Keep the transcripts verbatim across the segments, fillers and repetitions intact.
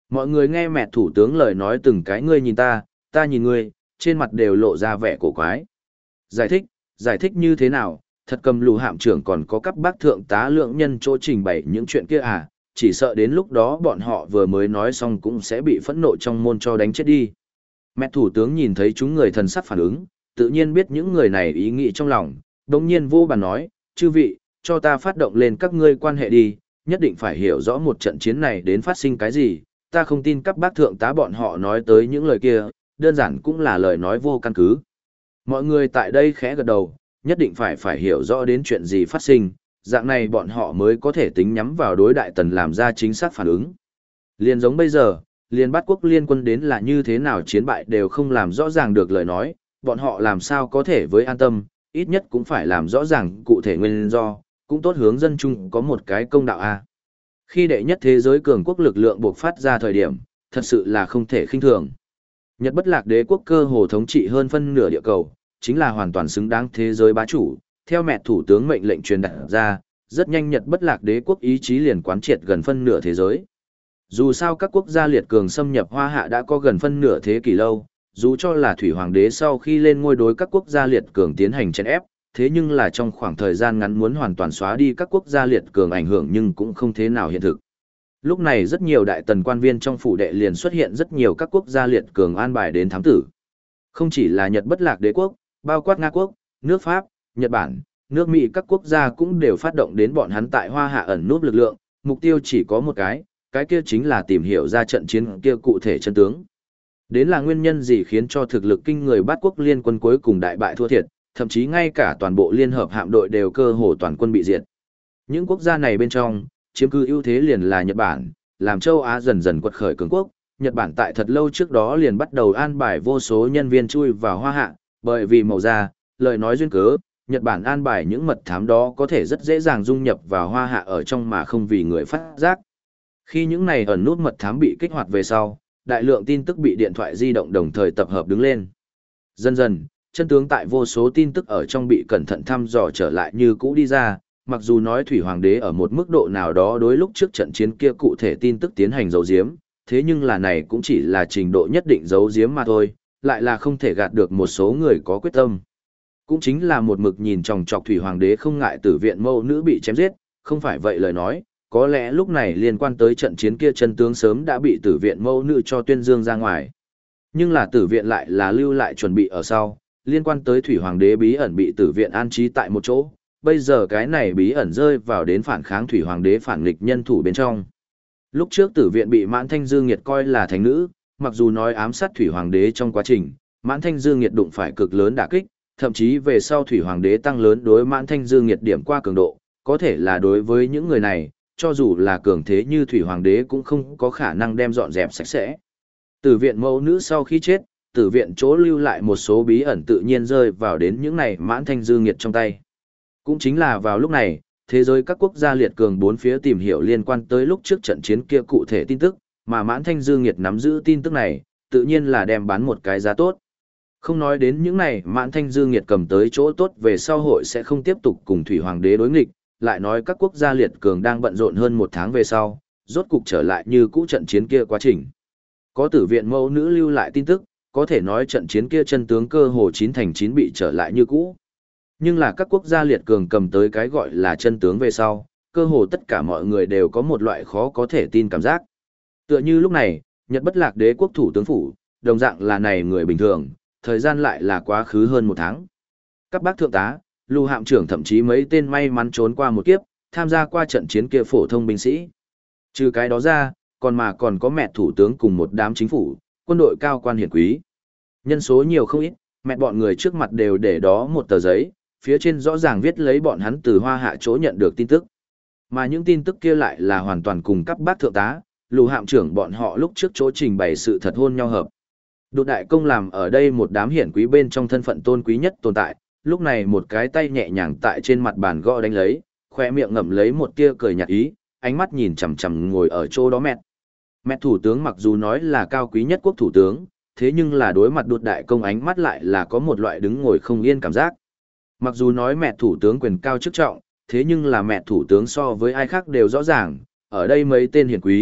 Mọi người nghe mẹ thủ tướng lời nói từng cái ngươi nhìn ta, ta nhìn ngươi, trên mặt đều lộ ra vẻ cổ quái. Giải thích, giải thích như thế nào, thật cầm lù hạm trưởng còn có các bác thượng tá lượng nhân chỗ trình bày những chuyện kia à, chỉ sợ đến lúc đó bọn họ vừa mới nói xong cũng sẽ bị phẫn nộ trong môn cho đánh chết đi. Mẹ thủ tướng nhìn thấy chúng người thần sắc phản ứng, tự nhiên biết những người này ý nghĩ trong lòng, đồng nhiên vô bàn nói, chư vị, cho ta phát động lên các ngươi quan hệ đi, nhất định phải hiểu rõ một trận chiến này đến phát sinh cái gì, ta không tin các bác thượng tá bọn họ nói tới những lời kia, đơn giản cũng là lời nói vô căn cứ. Mọi người tại đây khẽ gật đầu, nhất định phải phải hiểu rõ đến chuyện gì phát sinh, dạng này bọn họ mới có thể tính nhắm vào đối đại tần làm ra chính xác phản ứng. Liên giống bây giờ, liên bát quốc liên quân đến là như thế nào chiến bại đều không làm rõ ràng được lời nói, bọn họ làm sao có thể với an tâm, ít nhất cũng phải làm rõ ràng cụ thể nguyên do, cũng tốt hướng dân chung có một cái công đạo a. Khi đệ nhất thế giới cường quốc lực lượng buộc phát ra thời điểm, thật sự là không thể khinh thường. Nhật bất lạc đế quốc cơ hồ thống trị hơn phân nửa địa cầu, chính là hoàn toàn xứng đáng thế giới bá chủ, theo mẹ thủ tướng mệnh lệnh truyền đạt ra, rất nhanh Nhật bất lạc đế quốc ý chí liền quán triệt gần phân nửa thế giới. Dù sao các quốc gia liệt cường xâm nhập Hoa Hạ đã có gần phân nửa thế kỷ lâu, dù cho là thủy hoàng đế sau khi lên ngôi đối các quốc gia liệt cường tiến hành chèn ép, thế nhưng là trong khoảng thời gian ngắn muốn hoàn toàn xóa đi các quốc gia liệt cường ảnh hưởng nhưng cũng không thế nào hiện thực. Lúc này rất nhiều đại tần quan viên trong phủ đệ liền xuất hiện rất nhiều các quốc gia liệt cường an bài đến thám tử. Không chỉ là Nhật bất lạc đế quốc, bao quát Nga quốc, nước Pháp, Nhật Bản, nước Mỹ các quốc gia cũng đều phát động đến bọn hắn tại Hoa Hạ ẩn núp lực lượng, mục tiêu chỉ có một cái, cái kia chính là tìm hiểu ra trận chiến kia cụ thể chân tướng. Đến là nguyên nhân gì khiến cho thực lực kinh người bát quốc liên quân cuối cùng đại bại thua thiệt, thậm chí ngay cả toàn bộ liên hợp hạm đội đều cơ hồ toàn quân bị diệt. Những quốc gia này bên trong, chiếm cứ ưu thế liền là Nhật Bản, làm châu Á dần dần quật khởi cường quốc. Nhật Bản tại thật lâu trước đó liền bắt đầu an bài vô số nhân viên chui vào Hoa Hạ, bởi vì màu da, lời nói duyên cớ, Nhật Bản an bài những mật thám đó có thể rất dễ dàng dung nhập vào Hoa Hạ ở trong mà không vì người phát giác. Khi những này ẩn nút mật thám bị kích hoạt về sau, đại lượng tin tức bị điện thoại di động đồng thời tập hợp đứng lên. Dần dần, chân tướng tại vô số tin tức ở trong bị cẩn thận thăm dò trở lại như cũ đi ra, mặc dù nói Thủy Hoàng đế ở một mức độ nào đó đối lúc trước trận chiến kia cụ thể tin tức tiến hành giấu giếm, thế nhưng là này cũng chỉ là trình độ nhất định giấu giếm mà thôi, lại là không thể gạt được một số người có quyết tâm. Cũng chính là một mực nhìn chòng chọc Thủy Hoàng đế không ngại tử viện mâu nữ bị chém giết, không phải vậy lời nói, có lẽ lúc này liên quan tới trận chiến kia chân tướng sớm đã bị tử viện mâu nữ cho tuyên dương ra ngoài. Nhưng là tử viện lại là lưu lại chuẩn bị ở sau, liên quan tới Thủy Hoàng đế bí ẩn bị tử viện an trí tại một chỗ, bây giờ cái này bí ẩn rơi vào đến phản kháng Thủy Hoàng đế phản nghịch nhân thủ bên trong. Lúc trước tử viện bị Mãn Thanh Dương Nghiệt coi là thánh nữ, mặc dù nói ám sát Thủy Hoàng đế trong quá trình, Mãn Thanh Dương Nghiệt đụng phải cực lớn đả kích, thậm chí về sau Thủy Hoàng đế tăng lớn đối Mãn Thanh Dương Nghiệt điểm qua cường độ, có thể là đối với những người này, cho dù là cường thế như Thủy Hoàng đế cũng không có khả năng đem dọn dẹp sạch sẽ. Tử viện mẫu nữ sau khi chết, tử viện chỗ lưu lại một số bí ẩn tự nhiên rơi vào đến những này Mãn Thanh Dương Nghiệt trong tay. Cũng chính là vào lúc này, thế giới các quốc gia liệt cường bốn phía tìm hiểu liên quan tới lúc trước trận chiến kia cụ thể tin tức, mà Mãn Thanh Dương Nghiệt nắm giữ tin tức này, tự nhiên là đem bán một cái giá tốt. Không nói đến những này Mãn Thanh Dương Nghiệt cầm tới chỗ tốt về sau hội sẽ không tiếp tục cùng Thủy Hoàng đế đối nghịch, lại nói các quốc gia liệt cường đang bận rộn hơn một tháng về sau, rốt cục trở lại như cũ trận chiến kia quá trình. Có tử viện mẫu nữ lưu lại tin tức, có thể nói trận chiến kia chân tướng cơ hồ chín thành chín bị trở lại như cũ. Nhưng là các quốc gia liệt cường cầm tới cái gọi là chân tướng về sau, cơ hồ tất cả mọi người đều có một loại khó có thể tin cảm giác. Tựa như lúc này, Nhật bất lạc đế quốc thủ tướng phủ, đồng dạng là này người bình thường, thời gian lại là quá khứ hơn một tháng. Các bác thượng tá, lưu hạm trưởng thậm chí mấy tên may mắn trốn qua một kiếp, tham gia qua trận chiến kia phổ thông binh sĩ. Trừ cái đó ra, còn mà còn có mẹ thủ tướng cùng một đám chính phủ, quân đội cao quan hiển quý. Nhân số nhiều không ít, mẹ bọn người trước mặt đều để đó một tờ giấy, phía trên rõ ràng viết lấy bọn hắn từ Hoa Hạ chỗ nhận được tin tức. Mà những tin tức kia lại là hoàn toàn cùng các bác thượng tá, lù hạm trưởng bọn họ lúc trước chỗ trình bày sự thật hôn nhau hợp. Đột đại công làm ở đây một đám hiển quý bên trong thân phận tôn quý nhất tồn tại, lúc này một cái tay nhẹ nhàng tại trên mặt bàn gõ đánh lấy, khoe miệng ngậm lấy một tia cười nhạt ý, ánh mắt nhìn chằm chằm ngồi ở chỗ đó mẹ. Mẹ thủ tướng mặc dù nói là cao quý nhất quốc thủ tướng, thế nhưng là đối mặt đột đại công ánh mắt lại là có một loại đứng ngồi không yên cảm giác. Mặc dù nói mẹ thủ tướng quyền cao chức trọng, thế nhưng là mẹ thủ tướng so với ai khác đều rõ ràng, ở đây mấy tên hiển quý,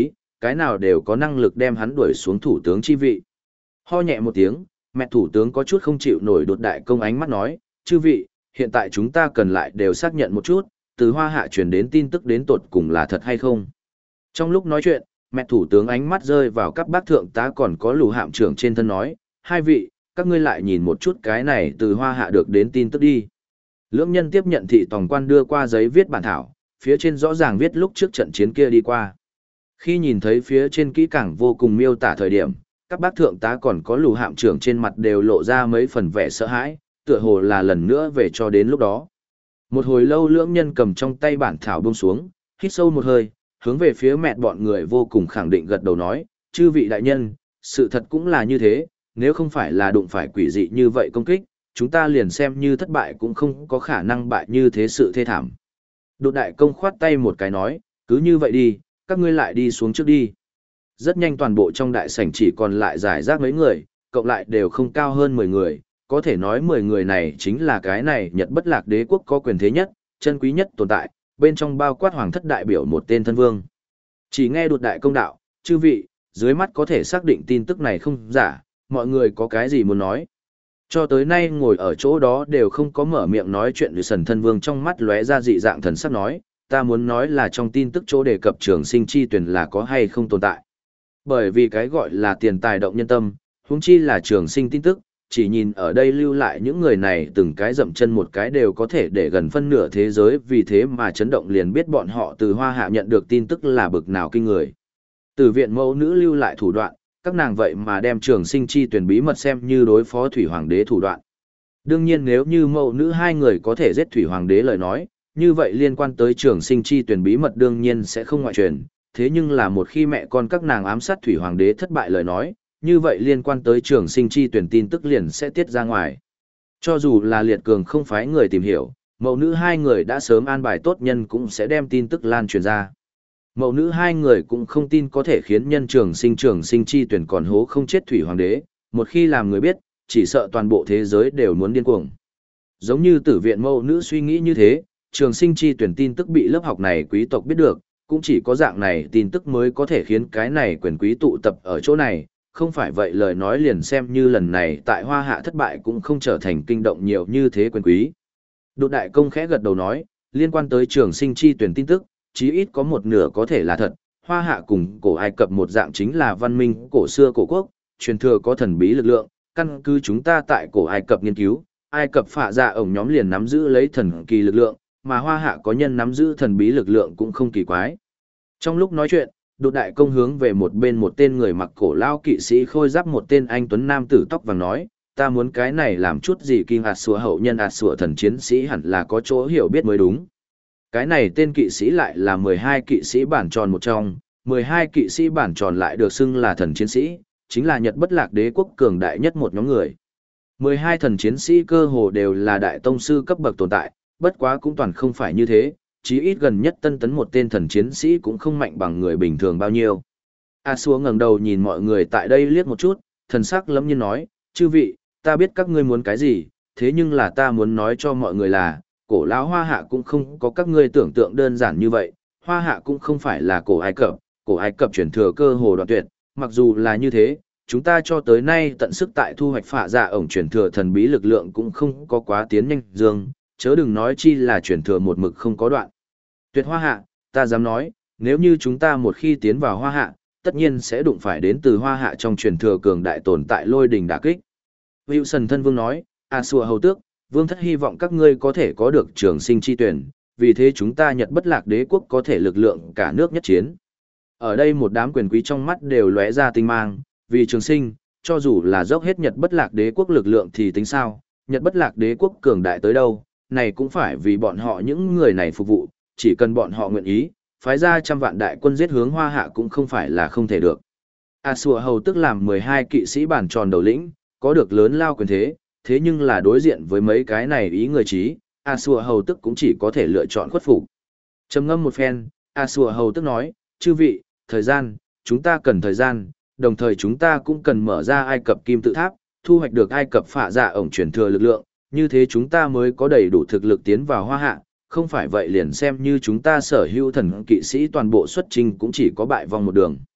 cái nào đều có năng lực đem hắn đuổi xuống thủ tướng chi vị. Ho nhẹ một tiếng, mẹ thủ tướng có chút không chịu nổi đột đại công ánh mắt nói, chư vị, hiện tại chúng ta cần lại đều xác nhận một chút, từ Hoa Hạ truyền đến tin tức đến tột cùng là thật hay không. Trong lúc nói chuyện, mẹ thủ tướng ánh mắt rơi vào các bác thượng tá còn có lù hạm trưởng trên thân nói, hai vị, các ngươi lại nhìn một chút cái này từ Hoa Hạ được đến tin tức đi. Lưỡng nhân tiếp nhận thị tòng quan đưa qua giấy viết bản thảo, phía trên rõ ràng viết lúc trước trận chiến kia đi qua. Khi nhìn thấy phía trên kỹ càng vô cùng miêu tả thời điểm, các bác thượng tá còn có lù hạm trưởng trên mặt đều lộ ra mấy phần vẻ sợ hãi, tựa hồ là lần nữa về cho đến lúc đó. Một hồi lâu lưỡng nhân cầm trong tay bản thảo buông xuống, hít sâu một hơi, hướng về phía mẹ bọn người vô cùng khẳng định gật đầu nói, chư vị đại nhân, sự thật cũng là như thế, nếu không phải là đụng phải quỷ dị như vậy công kích, chúng ta liền xem như thất bại cũng không có khả năng bại như thế sự thê thảm. Đột đại công khoát tay một cái nói, cứ như vậy đi, các ngươi lại đi xuống trước đi. Rất nhanh toàn bộ trong đại sảnh chỉ còn lại giải rác mấy người, cộng lại đều không cao hơn mười người, có thể nói mười người này chính là cái này Nhật Bất Lạc Đế quốc có quyền thế nhất, chân quý nhất tồn tại, bên trong bao quát hoàng thất đại biểu một tên thân vương. Chỉ nghe đột đại công đạo, chư vị, dưới mắt có thể xác định tin tức này không giả, mọi người có cái gì muốn nói. Cho tới nay ngồi ở chỗ đó đều không có mở miệng nói chuyện với sần thân vương trong mắt lóe ra dị dạng thần sắc nói, ta muốn nói là trong tin tức chỗ đề cập trường sinh chi tuyển là có hay không tồn tại. Bởi vì cái gọi là tiền tài động nhân tâm, huống chi là trường sinh tin tức, chỉ nhìn ở đây lưu lại những người này từng cái dậm chân một cái đều có thể để gần phân nửa thế giới, vì thế mà chấn động liền biết bọn họ từ Hoa Hạ nhận được tin tức là bực nào kinh người. Từ viện mẫu nữ lưu lại thủ đoạn, các nàng vậy mà đem trường sinh chi tuyển bí mật xem như đối phó thủy hoàng đế thủ đoạn. Đương nhiên nếu như mẫu nữ hai người có thể giết thủy hoàng đế lời nói, như vậy liên quan tới trường sinh chi tuyển bí mật đương nhiên sẽ không ngoại truyền, thế nhưng là một khi mẹ con các nàng ám sát thủy hoàng đế thất bại lời nói, như vậy liên quan tới trường sinh chi tuyển tin tức liền sẽ tiết ra ngoài. Cho dù là liệt cường không phái người tìm hiểu, mẫu nữ hai người đã sớm an bài tốt nhân cũng sẽ đem tin tức lan truyền ra. Mẫu nữ hai người cũng không tin có thể khiến nhân trường sinh trường sinh chi tuyển còn hố không chết thủy hoàng đế, một khi làm người biết, chỉ sợ toàn bộ thế giới đều muốn điên cuồng. Giống như tử viện mẫu nữ suy nghĩ như thế, trường sinh chi tuyển tin tức bị lớp học này quý tộc biết được, cũng chỉ có dạng này tin tức mới có thể khiến cái này quyền quý tụ tập ở chỗ này, không phải vậy lời nói liền xem như lần này tại Hoa Hạ thất bại cũng không trở thành kinh động nhiều như thế quyền quý. Đột đại công khẽ gật đầu nói, liên quan tới trường sinh chi tuyển tin tức, chí ít có một nửa có thể là thật, Hoa Hạ cùng cổ Ai Cập một dạng chính là văn minh cổ xưa cổ quốc, truyền thừa có thần bí lực lượng, căn cứ chúng ta tại cổ Ai Cập nghiên cứu, Ai Cập phạ dạ ổng nhóm liền nắm giữ lấy thần kỳ lực lượng, mà Hoa Hạ có nhân nắm giữ thần bí lực lượng cũng không kỳ quái. Trong lúc nói chuyện, đột đại công hướng về một bên một tên người mặc cổ lao kỵ sĩ khôi giáp một tên anh tuấn nam tử tóc vàng nói, ta muốn cái này làm chút gì kinh ạt sủa hậu nhân ạt sủa thần chiến sĩ hẳn là có chỗ hiểu biết mới đúng. Cái này tên kỵ sĩ lại là mười hai kỵ sĩ bản tròn một trong, mười hai kỵ sĩ bản tròn lại được xưng là thần chiến sĩ, chính là Nhật Bất Lạc Đế quốc cường đại nhất một nhóm người. mười hai thần chiến sĩ cơ hồ đều là đại tông sư cấp bậc tồn tại, bất quá cũng toàn không phải như thế, chí ít gần nhất tân tấn một tên thần chiến sĩ cũng không mạnh bằng người bình thường bao nhiêu. A Xua ngẩng đầu nhìn mọi người tại đây liếc một chút, thần sắc lẫm nhiên nói, chư vị, ta biết các ngươi muốn cái gì, thế nhưng là ta muốn nói cho mọi người là, cổ lão Hoa Hạ cũng không có các ngươi tưởng tượng đơn giản như vậy, Hoa Hạ cũng không phải là cổ Ai Cập, cổ Ai Cập truyền thừa cơ hồ đoạn tuyệt, mặc dù là như thế, chúng ta cho tới nay tận sức tại thu hoạch phạ dạ ổng truyền thừa thần bí lực lượng cũng không có quá tiến nhanh dương, chớ đừng nói chi là truyền thừa một mực không có đoạn. Tuyệt Hoa Hạ, ta dám nói, nếu như chúng ta một khi tiến vào Hoa Hạ, tất nhiên sẽ đụng phải đến từ Hoa Hạ trong truyền thừa cường đại tồn tại lôi đình đả kích. Wilson thân vương nói, A Xua hầu tước, vương thất hy vọng các ngươi có thể có được trường sinh chi tuyển, vì thế chúng ta Nhật Bất Lạc Đế quốc có thể lực lượng cả nước nhất chiến. Ở đây một đám quyền quý trong mắt đều lóe ra tinh mang, vì trường sinh, cho dù là dốc hết Nhật Bất Lạc Đế quốc lực lượng thì tính sao, Nhật Bất Lạc Đế quốc cường đại tới đâu, này cũng phải vì bọn họ những người này phục vụ, chỉ cần bọn họ nguyện ý, phái ra trăm vạn đại quân giết hướng Hoa Hạ cũng không phải là không thể được. A Xua hầu tức làm mười hai kỵ sĩ bản tròn đầu lĩnh, có được lớn lao quyền thế, thế nhưng là đối diện với mấy cái này ý người trí, A Xua hầu tức cũng chỉ có thể lựa chọn khuất phục. Trầm ngâm một phen, A Xua hầu tức nói, chư vị, thời gian, chúng ta cần thời gian, đồng thời chúng ta cũng cần mở ra Ai Cập kim tự tháp, thu hoạch được Ai Cập phạ dạ ổng truyền thừa lực lượng, như thế chúng ta mới có đầy đủ thực lực tiến vào Hoa Hạ, không phải vậy liền xem như chúng ta sở hữu thần kỵ sĩ toàn bộ xuất trình cũng chỉ có bại vong một đường.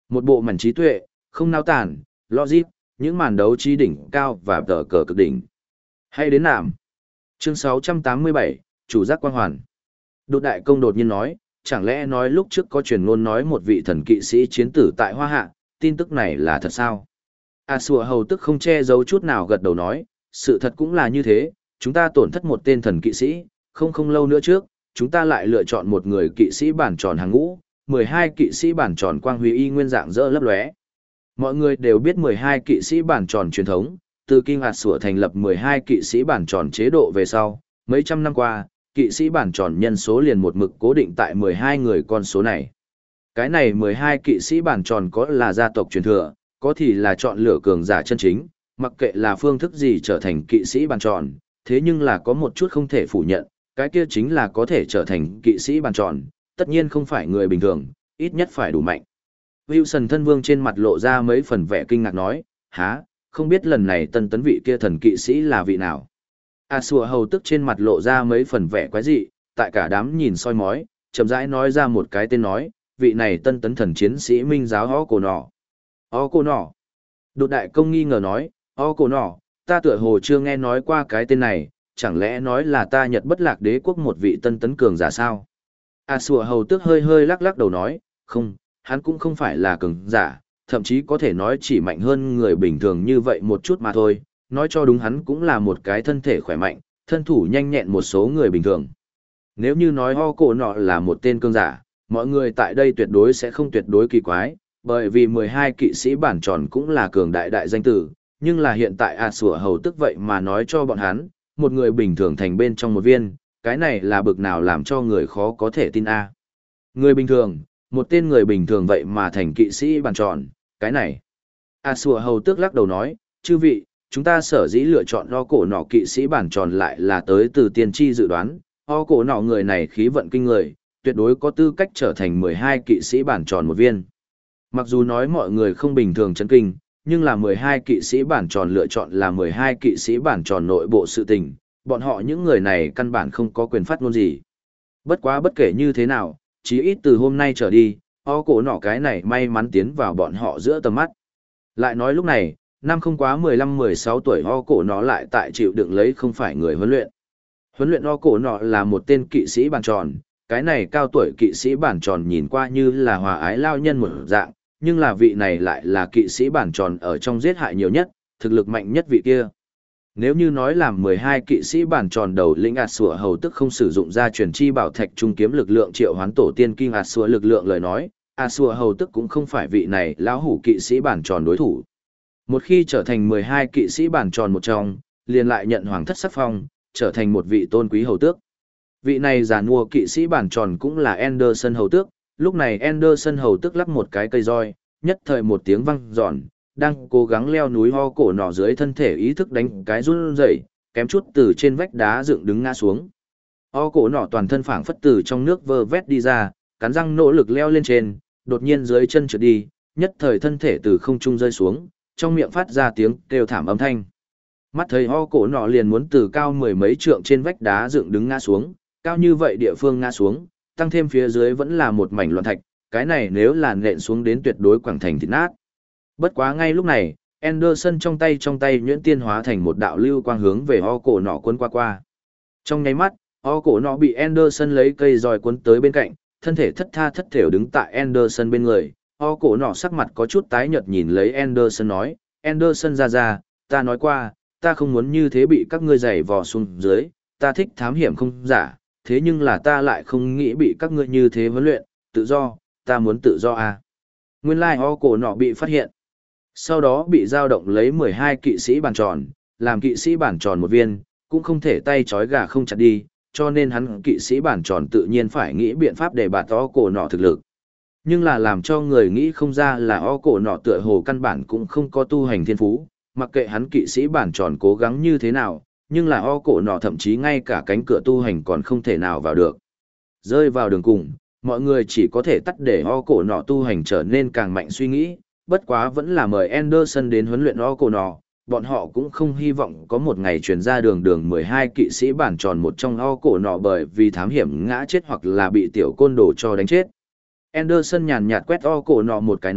Một bộ mảnh trí tuệ, không nao tản, logic, những màn đấu trí đỉnh cao và tờ cờ cực đỉnh. Hay đến nạm. Chương sáu trăm tám mươi bảy, chủ giác quang hoàn. Đột đại công đột nhiên nói, chẳng lẽ nói lúc trước có truyền ngôn nói một vị thần kỵ sĩ chiến tử tại Hoa Hạ, tin tức này là thật sao? A Sùa hầu tức không che giấu chút nào gật đầu nói, sự thật cũng là như thế, chúng ta tổn thất một tên thần kỵ sĩ, không không lâu nữa trước, chúng ta lại lựa chọn một người kỵ sĩ bản tròn hàng ngũ, mười hai kỵ sĩ bản tròn quang huy y nguyên dạng dỡ lấp lóe. Mọi người đều biết mười hai kỵ sĩ bản tròn truyền thống, từ kinh hạt sủa thành lập mười hai kỵ sĩ bản tròn chế độ về sau, mấy trăm năm qua, kỵ sĩ bản tròn nhân số liền một mực cố định tại mười hai người con số này. Cái này mười hai kỵ sĩ bản tròn có là gia tộc truyền thừa, có thì là chọn lựa cường giả chân chính, mặc kệ là phương thức gì trở thành kỵ sĩ bản tròn, thế nhưng là có một chút không thể phủ nhận, cái kia chính là có thể trở thành kỵ sĩ bản tròn, tất nhiên không phải người bình thường, ít nhất phải đủ mạnh. Wilson thân vương trên mặt lộ ra mấy phần vẻ kinh ngạc nói, há, không biết lần này tân tấn vị kia thần kỵ sĩ là vị nào. A Sùa hầu tức trên mặt lộ ra mấy phần vẻ quái dị, tại cả đám nhìn soi mói, chậm rãi nói ra một cái tên nói, vị này tân tấn thần chiến sĩ minh giáo ho cổ nọ. Ho cổ nọ. Đột đại công nghi ngờ nói, ho cổ nọ, ta tựa hồ chưa nghe nói qua cái tên này, chẳng lẽ nói là ta Nhật bất lạc đế quốc một vị tân tấn cường giả sao? A Sùa hầu tức hơi hơi lắc lắc đầu nói, không, hắn cũng không phải là cường giả, thậm chí có thể nói chỉ mạnh hơn người bình thường như vậy một chút mà thôi, nói cho đúng hắn cũng là một cái thân thể khỏe mạnh, thân thủ nhanh nhẹn một số người bình thường. Nếu như nói ho cổ nọ là một tên cường giả, mọi người tại đây tuyệt đối sẽ không tuyệt đối kỳ quái, bởi vì mười hai kỵ sĩ bản tròn cũng là cường đại đại danh tử, nhưng là hiện tại A Sùa hầu tức vậy mà nói cho bọn hắn, một người bình thường thành bên trong một viên, cái này là bực nào làm cho người khó có thể tin a. Người bình thường, một tên người bình thường vậy mà thành kỵ sĩ bản tròn, cái này. A Sùa hầu tước lắc đầu nói, chư vị, chúng ta sở dĩ lựa chọn ho cổ nọ kỵ sĩ bản tròn lại là tới từ tiên tri dự đoán, ho cổ nọ người này khí vận kinh người, tuyệt đối có tư cách trở thành mười hai kỵ sĩ bản tròn một viên. Mặc dù nói mọi người không bình thường chấn kinh, nhưng là mười hai kỵ sĩ bản tròn lựa chọn là mười hai kỵ sĩ bản tròn nội bộ sự tình, bọn họ những người này căn bản không có quyền phát ngôn gì. Bất quá bất kể như thế nào, chí ít từ hôm nay trở đi, ho cổ nọ cái này may mắn tiến vào bọn họ giữa tầm mắt. Lại nói lúc này, năm không quá mười lăm mười sáu tuổi ho cổ nọ lại tại chịu đựng lấy không phải người huấn luyện. Huấn luyện ho cổ nọ là một tên kỵ sĩ bản tròn, cái này cao tuổi kỵ sĩ bản tròn nhìn qua như là hòa ái lao nhân một dạng, nhưng là vị này lại là kỵ sĩ bản tròn ở trong giết hại nhiều nhất, thực lực mạnh nhất vị kia. Nếu như nói làm mười hai kỵ sĩ bản tròn đầu lĩnh ạt sủa hầu tức không sử dụng ra truyền chi bảo thạch trung kiếm lực lượng triệu hoán tổ tiên kinh ạt sủa lực lượng lời nói, ạt sủa hầu tức cũng không phải vị này lão hủ kỵ sĩ bản tròn đối thủ. Một khi trở thành mười hai kỵ sĩ bản tròn một trong, liền lại nhận hoàng thất sắc phong, trở thành một vị tôn quý hầu tước. Vị này giàn mua kỵ sĩ bản tròn cũng là Anderson hầu tước, lúc này Anderson hầu tước lắp một cái cây roi, nhất thời một tiếng vang giòn, đang cố gắng leo núi ho cổ nọ dưới thân thể ý thức đánh cái run rẩy, kém chút từ trên vách đá dựng đứng ngã xuống. Ho cổ nọ toàn thân phảng phất từ trong nước vơ vét đi ra, cắn răng nỗ lực leo lên trên, đột nhiên dưới chân trượt đi, nhất thời thân thể từ không trung rơi xuống, trong miệng phát ra tiếng kêu thảm âm thanh. Mắt thấy ho cổ nọ liền muốn từ cao mười mấy trượng trên vách đá dựng đứng ngã xuống, cao như vậy địa phương ngã xuống, tăng thêm phía dưới vẫn là một mảnh loạn thạch, cái này nếu là nện xuống đến tuyệt đối quẳng thành thịt nát. Bất quá ngay lúc này, Anderson trong tay trong tay nhuyễn tiên hóa thành một đạo lưu quang hướng về ho cổ nọ cuốn qua qua. Trong nháy mắt, ho cổ nọ bị Anderson lấy cây roi cuốn tới bên cạnh, thân thể thất tha thất thểu đứng tại Anderson bên người. Ho cổ nọ sắc mặt có chút tái nhợt nhìn lấy Anderson nói, Anderson ra ra, ta nói qua, ta không muốn như thế bị các ngươi giày vò xuống dưới, ta thích thám hiểm không giả, thế nhưng là ta lại không nghĩ bị các ngươi như thế huấn luyện, tự do, ta muốn tự do à. Nguyên lai like ho cổ nọ bị phát hiện. Sau đó bị giao động lấy mười hai kỵ sĩ bản tròn, làm kỵ sĩ bản tròn một viên, cũng không thể tay trói gà không chặt đi, cho nên hắn kỵ sĩ bản tròn tự nhiên phải nghĩ biện pháp để bạt ho cổ nọ thực lực. Nhưng là làm cho người nghĩ không ra là ho cổ nọ tựa hồ căn bản cũng không có tu hành thiên phú, mặc kệ hắn kỵ sĩ bản tròn cố gắng như thế nào, nhưng là ho cổ nọ thậm chí ngay cả cánh cửa tu hành còn không thể nào vào được. Rơi vào đường cùng, mọi người chỉ có thể tắt để ho cổ nọ tu hành trở nên càng mạnh suy nghĩ, bất quá vẫn là mời Anderson đến huấn luyện ho cổ nọ, bọn họ cũng không hy vọng có một ngày truyền ra đường đường mười hai kỵ sĩ bản tròn một trong ho cổ nọ bởi vì thám hiểm ngã chết hoặc là bị tiểu côn đồ cho đánh chết. Anderson nhàn nhạt quét ho cổ nọ một cái nói,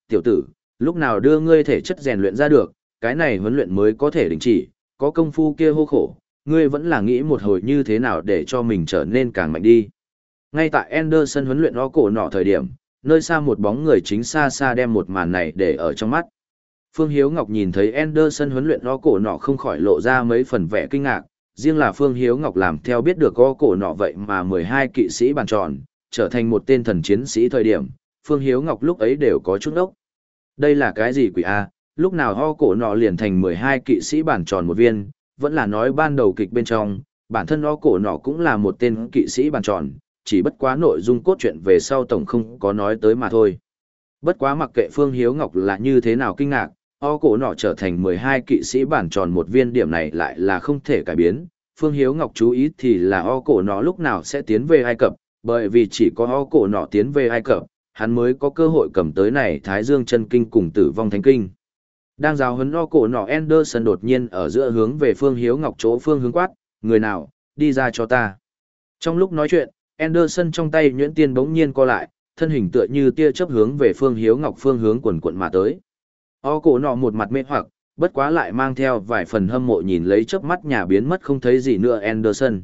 tiểu tử, lúc nào đưa ngươi thể chất rèn luyện ra được, cái này huấn luyện mới có thể đình chỉ, có công phu kia hô khổ, ngươi vẫn là nghĩ một hồi như thế nào để cho mình trở nên càng mạnh đi. Ngay tại Anderson huấn luyện o cổ nọ thời điểm, nơi xa một bóng người chính xa xa đem một màn này để ở trong mắt. Phương Hiếu Ngọc nhìn thấy Anderson huấn luyện o cổ nọ không khỏi lộ ra mấy phần vẻ kinh ngạc, riêng là Phương Hiếu Ngọc làm theo biết được o cổ nọ vậy mà mười hai kỵ sĩ bàn tròn, trở thành một tên thần chiến sĩ thời điểm, Phương Hiếu Ngọc lúc ấy đều có chút ốc. Đây là cái gì quỷ a? Lúc nào ho cổ nọ liền thành mười hai kỵ sĩ bàn tròn một viên, vẫn là nói ban đầu kịch bên trong, bản thân ho cổ nọ cũng là một tên kỵ sĩ bàn tròn, chỉ bất quá nội dung cốt truyện về sau tổng không có nói tới mà thôi. Bất quá mặc kệ Phương Hiếu Ngọc là như thế nào kinh ngạc, ho cổ nọ trở thành mười hai kỵ sĩ bàn tròn một viên điểm này lại là không thể cải biến. Phương Hiếu Ngọc chú ý thì là ho cổ nọ lúc nào sẽ tiến về Ai Cập, bởi vì chỉ có ho cổ nọ tiến về Ai Cập, hắn mới có cơ hội cầm tới này Thái Dương chân kinh cùng Tử vong thánh kinh. Đang giáo huấn ho cổ nọ, Anderson đột nhiên ở giữa hướng về Phương Hiếu Ngọc chỗ phương hướng quát, người nào, đi ra cho ta. Trong lúc nói chuyện, Anderson trong tay nhuyễn tiên bỗng nhiên co lại, thân hình tựa như tia chớp hướng về Phương Hiếu Ngọc phương hướng quần quận mà tới. O cổ nọ một mặt mê hoặc, bất quá lại mang theo vài phần hâm mộ nhìn lấy chớp mắt nhà biến mất không thấy gì nữa Anderson.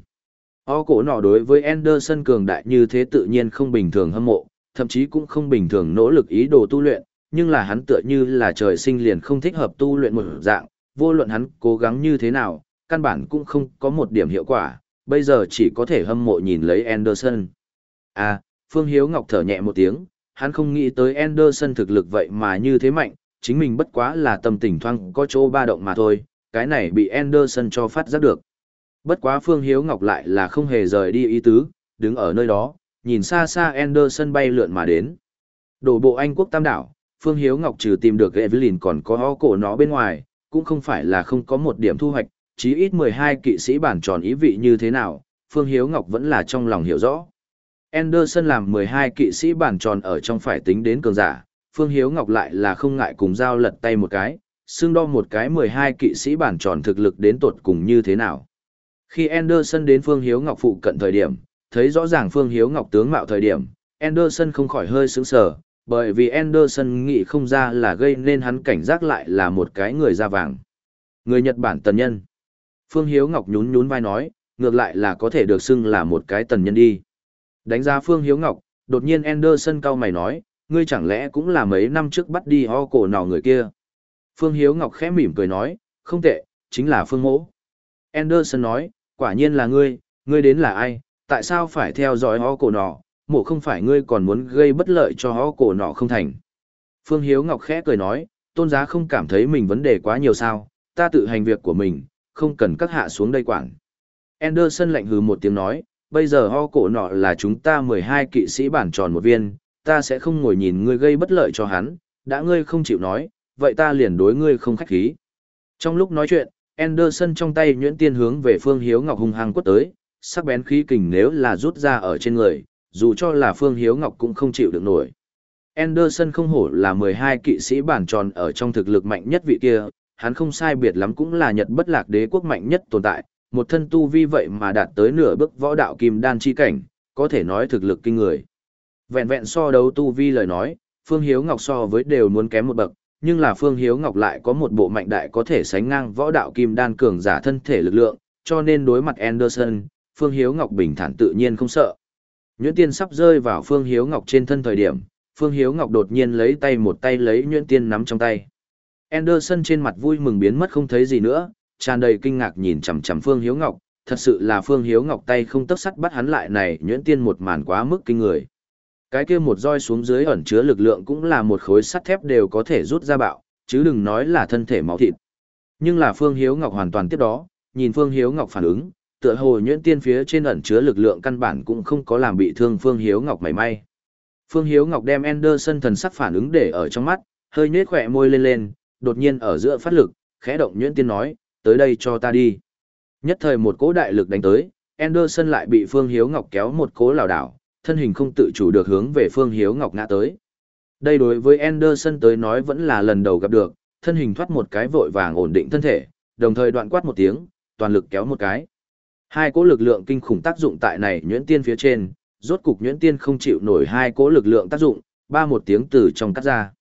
O cổ nọ đối với Anderson cường đại như thế tự nhiên không bình thường hâm mộ, thậm chí cũng không bình thường nỗ lực ý đồ tu luyện, nhưng là hắn tựa như là trời sinh liền không thích hợp tu luyện một dạng, vô luận hắn cố gắng như thế nào, căn bản cũng không có một điểm hiệu quả, bây giờ chỉ có thể hâm mộ nhìn lấy Anderson. À, Phương Hiếu Ngọc thở nhẹ một tiếng, hắn không nghĩ tới Anderson thực lực vậy mà như thế mạnh, chính mình bất quá là tâm tình thoáng có chỗ ba động mà thôi, cái này bị Anderson cho phát giác được. Bất quá Phương Hiếu Ngọc lại là không hề rời đi ý tứ, đứng ở nơi đó, nhìn xa xa Anderson bay lượn mà đến. Đổ bộ Anh quốc tam đảo, Phương Hiếu Ngọc trừ tìm được Evelyn còn có ho cổ nó bên ngoài, cũng không phải là không có một điểm thu hoạch, chí ít mười hai kỵ sĩ bản tròn ý vị như thế nào, Phương Hiếu Ngọc vẫn là trong lòng hiểu rõ. Anderson làm mười hai kỵ sĩ bản tròn ở trong phải tính đến cường giả, Phương Hiếu Ngọc lại là không ngại cùng giao lật tay một cái, xương đo một cái mười hai kỵ sĩ bản tròn thực lực đến tột cùng như thế nào. Khi Anderson đến Phương Hiếu Ngọc phụ cận thời điểm, thấy rõ ràng Phương Hiếu Ngọc tướng mạo thời điểm, Anderson không khỏi hơi sững sờ, bởi vì Anderson nghĩ không ra là gây nên hắn cảnh giác lại là một cái người da vàng. Người Nhật Bản tần nhân. Phương Hiếu Ngọc nhún nhún vai nói, ngược lại là có thể được xưng là một cái tần nhân đi. Đánh giá Phương Hiếu Ngọc, đột nhiên Anderson cau mày nói, ngươi chẳng lẽ cũng là mấy năm trước bắt đi ho cổ nào người kia. Phương Hiếu Ngọc khẽ mỉm cười nói, không tệ, chính là Phương Mỗ. Anderson nói, quả nhiên là ngươi, ngươi đến là ai, tại sao phải theo dõi ho cổ nọ, mộ không phải ngươi còn muốn gây bất lợi cho ho cổ nọ không thành. Phương Hiếu Ngọc khẽ cười nói, tôn giá không cảm thấy mình vấn đề quá nhiều sao, ta tự hành việc của mình, không cần các hạ xuống đây quản. Anderson lạnh hừ một tiếng nói, bây giờ ho cổ nọ là chúng ta mười hai kỵ sĩ bản tròn một viên, ta sẽ không ngồi nhìn ngươi gây bất lợi cho hắn, đã ngươi không chịu nói, vậy ta liền đối ngươi không khách khí. Trong lúc nói chuyện, Anderson trong tay nhuyễn tiên hướng về Phương Hiếu Ngọc hung hăng quất tới, sắc bén khí kình nếu là rút ra ở trên người, dù cho là Phương Hiếu Ngọc cũng không chịu được nổi. Anderson không hổ là mười hai kỵ sĩ bản tròn ở trong thực lực mạnh nhất vị kia, hắn không sai biệt lắm cũng là Nhật Bất Lạc Đế quốc mạnh nhất tồn tại, một thân tu vi vậy mà đạt tới nửa bước võ đạo kim đan chi cảnh, có thể nói thực lực kinh người. Vẹn vẹn so đấu tu vi lời nói, Phương Hiếu Ngọc so với đều muốn kém một bậc, nhưng là Phương Hiếu Ngọc lại có một bộ mạnh đại có thể sánh ngang võ đạo kim đan cường giả thân thể lực lượng, cho nên đối mặt Anderson, Phương Hiếu Ngọc bình thản tự nhiên không sợ. Nhuyễn tiên sắp rơi vào Phương Hiếu Ngọc trên thân thời điểm, Phương Hiếu Ngọc đột nhiên lấy tay một tay lấy nhuyễn tiên nắm trong tay. Anderson trên mặt vui mừng biến mất không thấy gì nữa, tràn đầy kinh ngạc nhìn chằm chằm Phương Hiếu Ngọc, thật sự là Phương Hiếu Ngọc tay không tấc sắt bắt hắn lại này nhuyễn tiên một màn quá mức kinh người. Cái kia một roi xuống dưới ẩn chứa lực lượng cũng là một khối sắt thép đều có thể rút ra bạo, chứ đừng nói là thân thể máu thịt. Nhưng là Phương Hiếu Ngọc hoàn toàn tiếp đó, nhìn Phương Hiếu Ngọc phản ứng, tựa hồ nhuyễn tiên phía trên ẩn chứa lực lượng căn bản cũng không có làm bị thương Phương Hiếu Ngọc mảy may. Phương Hiếu Ngọc đem Anderson thần sắc phản ứng để ở trong mắt, hơi nhếch khỏe môi lên lên, đột nhiên ở giữa phát lực, khẽ động nhuyễn tiên nói, tới đây cho ta đi. Nhất thời một cỗ đại lực đánh tới, Anderson lại bị Phương Hiếu Ngọc kéo một cỗ lảo đảo, thân hình không tự chủ được hướng về Phương Hiếu Ngọc ngã tới. Đây đối với Anderson tới nói vẫn là lần đầu gặp được, thân hình thoát một cái vội vàng ổn định thân thể, đồng thời đoạn quát một tiếng, toàn lực kéo một cái. Hai cỗ lực lượng kinh khủng tác dụng tại này nhuyễn tiên phía trên, rốt cục nhuyễn tiên không chịu nổi hai cỗ lực lượng tác dụng, ba một tiếng từ trong cắt ra.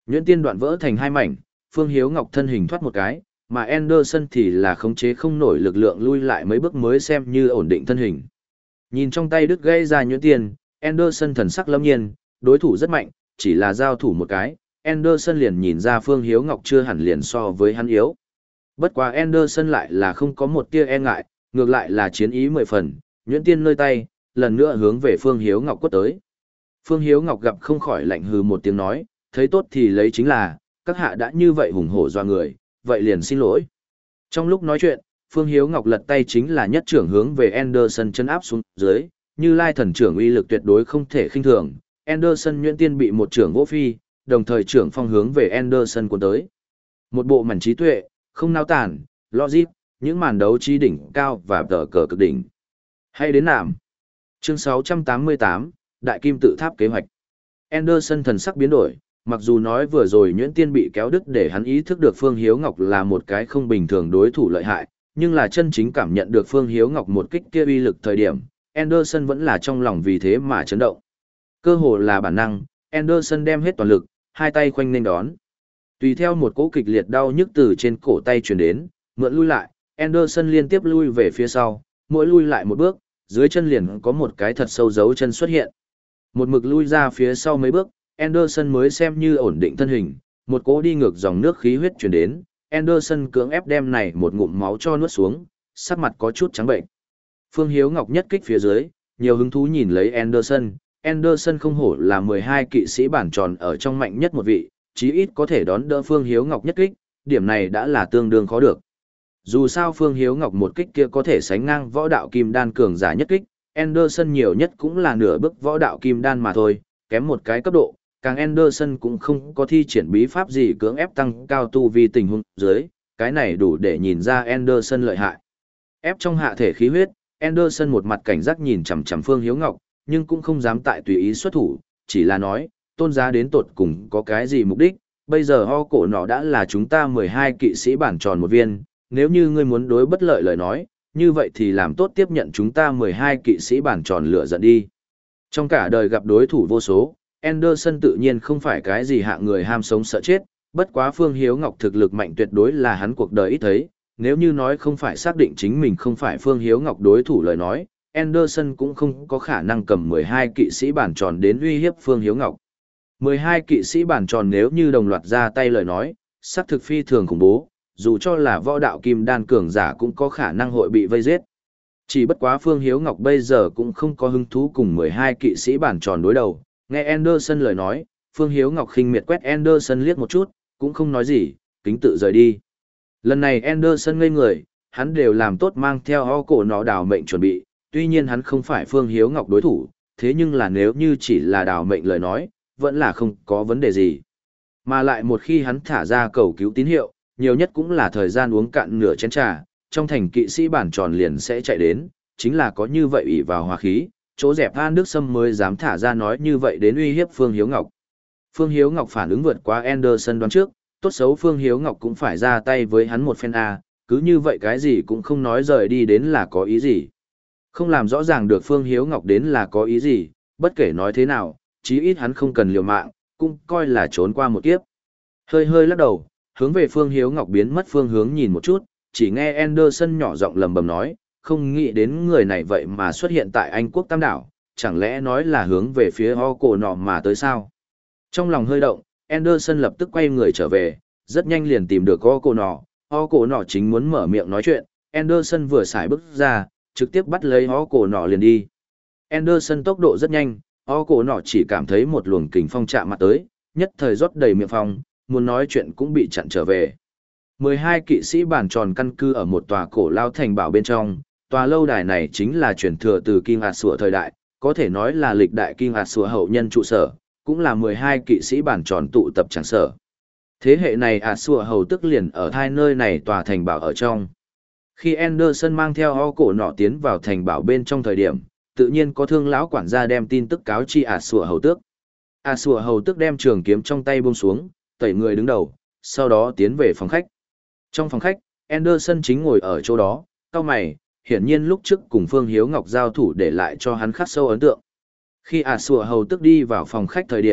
Nhuyễn tiên đoạn vỡ thành hai mảnh, Phương Hiếu Ngọc thân hình thoát một cái, mà Anderson thì là khống chế không nổi lực lượng lui lại mấy bước mới xem như ổn định thân hình. Nhìn trong tay đứt gây ra nhuyễn tiên, Anderson thần sắc lâm nhiên, đối thủ rất mạnh, chỉ là giao thủ một cái, Anderson liền nhìn ra Phương Hiếu Ngọc chưa hẳn liền so với hắn yếu. Bất quá Anderson lại là không có một tia e ngại, ngược lại là chiến ý mười phần, nhuyễn tiên nơi tay, lần nữa hướng về Phương Hiếu Ngọc quất tới. Phương Hiếu Ngọc gặp không khỏi lạnh hừ một tiếng nói, thấy tốt thì lấy chính là, các hạ đã như vậy hùng hổ doa người, vậy liền xin lỗi. Trong lúc nói chuyện, Phương Hiếu Ngọc lật tay chính là nhất trưởng hướng về Anderson chân áp xuống dưới, như lai thần trưởng uy lực tuyệt đối không thể khinh thường. Anderson nhuyễn tiên bị một trưởng vỗ phi, đồng thời trưởng phong hướng về Anderson cuốn tới. Một bộ mảnh trí tuệ, không nao tản, logic, những màn đấu trí đỉnh cao và tờ cờ cực đỉnh. Hay đến nạm. Chương sáu trăm tám mươi tám, Đại Kim Tự Tháp kế hoạch. Anderson thần sắc biến đổi, mặc dù nói vừa rồi nhuyễn tiên bị kéo đứt để hắn ý thức được Phương Hiếu Ngọc là một cái không bình thường đối thủ lợi hại, nhưng là chân chính cảm nhận được Phương Hiếu Ngọc một kích kia uy lực thời điểm, Anderson vẫn là trong lòng vì thế mà chấn động. Cơ hồ là bản năng, Anderson đem hết toàn lực, hai tay khoanh nên đón. Tùy theo một cỗ kịch liệt đau nhức từ trên cổ tay truyền đến, mượn lui lại, Anderson liên tiếp lui về phía sau, mỗi lui lại một bước, dưới chân liền có một cái thật sâu dấu chân xuất hiện. Một mực lui ra phía sau mấy bước, Anderson mới xem như ổn định thân hình, một cỗ đi ngược dòng nước khí huyết truyền đến, Anderson cưỡng ép đem này một ngụm máu cho nuốt xuống, sắc mặt có chút trắng bệnh. Phương Hiếu Ngọc nhất kích phía dưới, nhiều hứng thú nhìn lấy Anderson, Anderson không hổ là mười hai kỵ sĩ bản tròn ở trong mạnh nhất một vị, chí ít có thể đón đỡ Phương Hiếu Ngọc nhất kích, điểm này đã là tương đương khó được. Dù sao Phương Hiếu Ngọc một kích kia có thể sánh ngang võ đạo kim đan cường giả nhất kích, Anderson nhiều nhất cũng là nửa bước võ đạo kim đan mà thôi, kém một cái cấp độ, càng Anderson cũng không có thi triển bí pháp gì cưỡng ép tăng cao tu vi tình huống dưới, cái này đủ để nhìn ra Anderson lợi hại. Ép trong hạ thể khí huyết, Anderson một mặt cảnh giác nhìn chằm chằm Phương Hiếu Ngọc, nhưng cũng không dám tại tùy ý xuất thủ, chỉ là nói, tôn giá đến tột cùng có cái gì mục đích, bây giờ ho cổ nọ đã là chúng ta mười hai kỵ sĩ bản tròn một viên, nếu như ngươi muốn đối bất lợi lời nói, như vậy thì làm tốt tiếp nhận chúng ta mười hai kỵ sĩ bản tròn lửa giận đi. Trong cả đời gặp đối thủ vô số, Anderson tự nhiên không phải cái gì hạ người ham sống sợ chết, bất quá Phương Hiếu Ngọc thực lực mạnh tuyệt đối là hắn cuộc đời ít thấy, nếu như nói không phải xác định chính mình không phải Phương Hiếu Ngọc đối thủ lời nói, Anderson cũng không có khả năng cầm mười hai kỵ sĩ bản tròn đến uy hiếp Phương Hiếu Ngọc. mười hai kỵ sĩ bản tròn nếu như đồng loạt ra tay lời nói, xác thực phi thường khủng bố, dù cho là võ đạo kim đan cường giả cũng có khả năng hội bị vây giết. Chỉ bất quá Phương Hiếu Ngọc bây giờ cũng không có hứng thú cùng mười hai kỵ sĩ bản tròn đối đầu, nghe Anderson lời nói, Phương Hiếu Ngọc khinh miệt quét Anderson liếc một chút, cũng không nói gì, kính tự rời đi. Lần này Anderson ngây người, hắn đều làm tốt mang theo ho cổ nó đào mệnh chuẩn bị, tuy nhiên hắn không phải Phương Hiếu Ngọc đối thủ, thế nhưng là nếu như chỉ là đào mệnh lời nói, vẫn là không có vấn đề gì. Mà lại một khi hắn thả ra cầu cứu tín hiệu, nhiều nhất cũng là thời gian uống cạn nửa chén trà, trong thành kỵ sĩ bản tròn liền sẽ chạy đến, chính là có như vậy ủy vào hòa khí, chỗ dẹp An Đức Sâm mới dám thả ra nói như vậy đến uy hiếp Phương Hiếu Ngọc. Phương Hiếu Ngọc phản ứng vượt qua Anderson đoán trước, tốt xấu Phương Hiếu Ngọc cũng phải ra tay với hắn một phen A, cứ như vậy cái gì cũng không nói rời đi đến là có ý gì. Không làm rõ ràng được Phương Hiếu Ngọc đến là có ý gì, bất kể nói thế nào, chí ít hắn không cần liều mạng, cũng coi là trốn qua một kiếp. Hơi hơi lắc đầu, hướng về Phương Hiếu Ngọc biến mất phương hướng nhìn một chút, chỉ nghe Anderson nhỏ giọng lầm bầm nói, không nghĩ đến người này vậy mà xuất hiện tại Anh quốc Tam Đảo, chẳng lẽ nói là hướng về phía ho cổ nọ mà tới sao? Trong lòng hơi động, Anderson lập tức quay người trở về, rất nhanh liền tìm được ho cổ nọ, ho cổ nọ chính muốn mở miệng nói chuyện, Anderson vừa xài bước ra, trực tiếp bắt lấy ho cổ nọ liền đi. Anderson tốc độ rất nhanh, ho cổ nọ chỉ cảm thấy một luồng kình phong chạm mặt tới, nhất thời rót đầy miệng phong, muốn nói chuyện cũng bị chặn trở về. mười hai kỵ sĩ bản tròn căn cư ở một tòa cổ lao thành bảo bên trong, tòa lâu đài này chính là truyền thừa từ King Asua thời đại, có thể nói là lịch đại King Asua hậu nhân trụ sở, cũng là mười hai kỵ sĩ bản tròn tụ tập tràng sở. Thế hệ này Asua hầu tức liền ở hai nơi này tòa thành bảo ở trong. Khi Anderson mang theo ho cổ nọ tiến vào thành bảo bên trong thời điểm, tự nhiên có thương lão quản gia đem tin tức cáo chi Asua hầu tước. Asua hầu tước đem trường kiếm trong tay buông xuống, tẩy người đứng đầu, sau đó tiến về phòng khách. Trong phòng khách, Anderson chính ngồi ở chỗ đó, cau mày, hiển nhiên lúc trước cùng Phương Hiếu Ngọc giao thủ để lại cho hắn khắc sâu ấn tượng. Khi Asua hầu tức đi vào phòng khách thời điểm,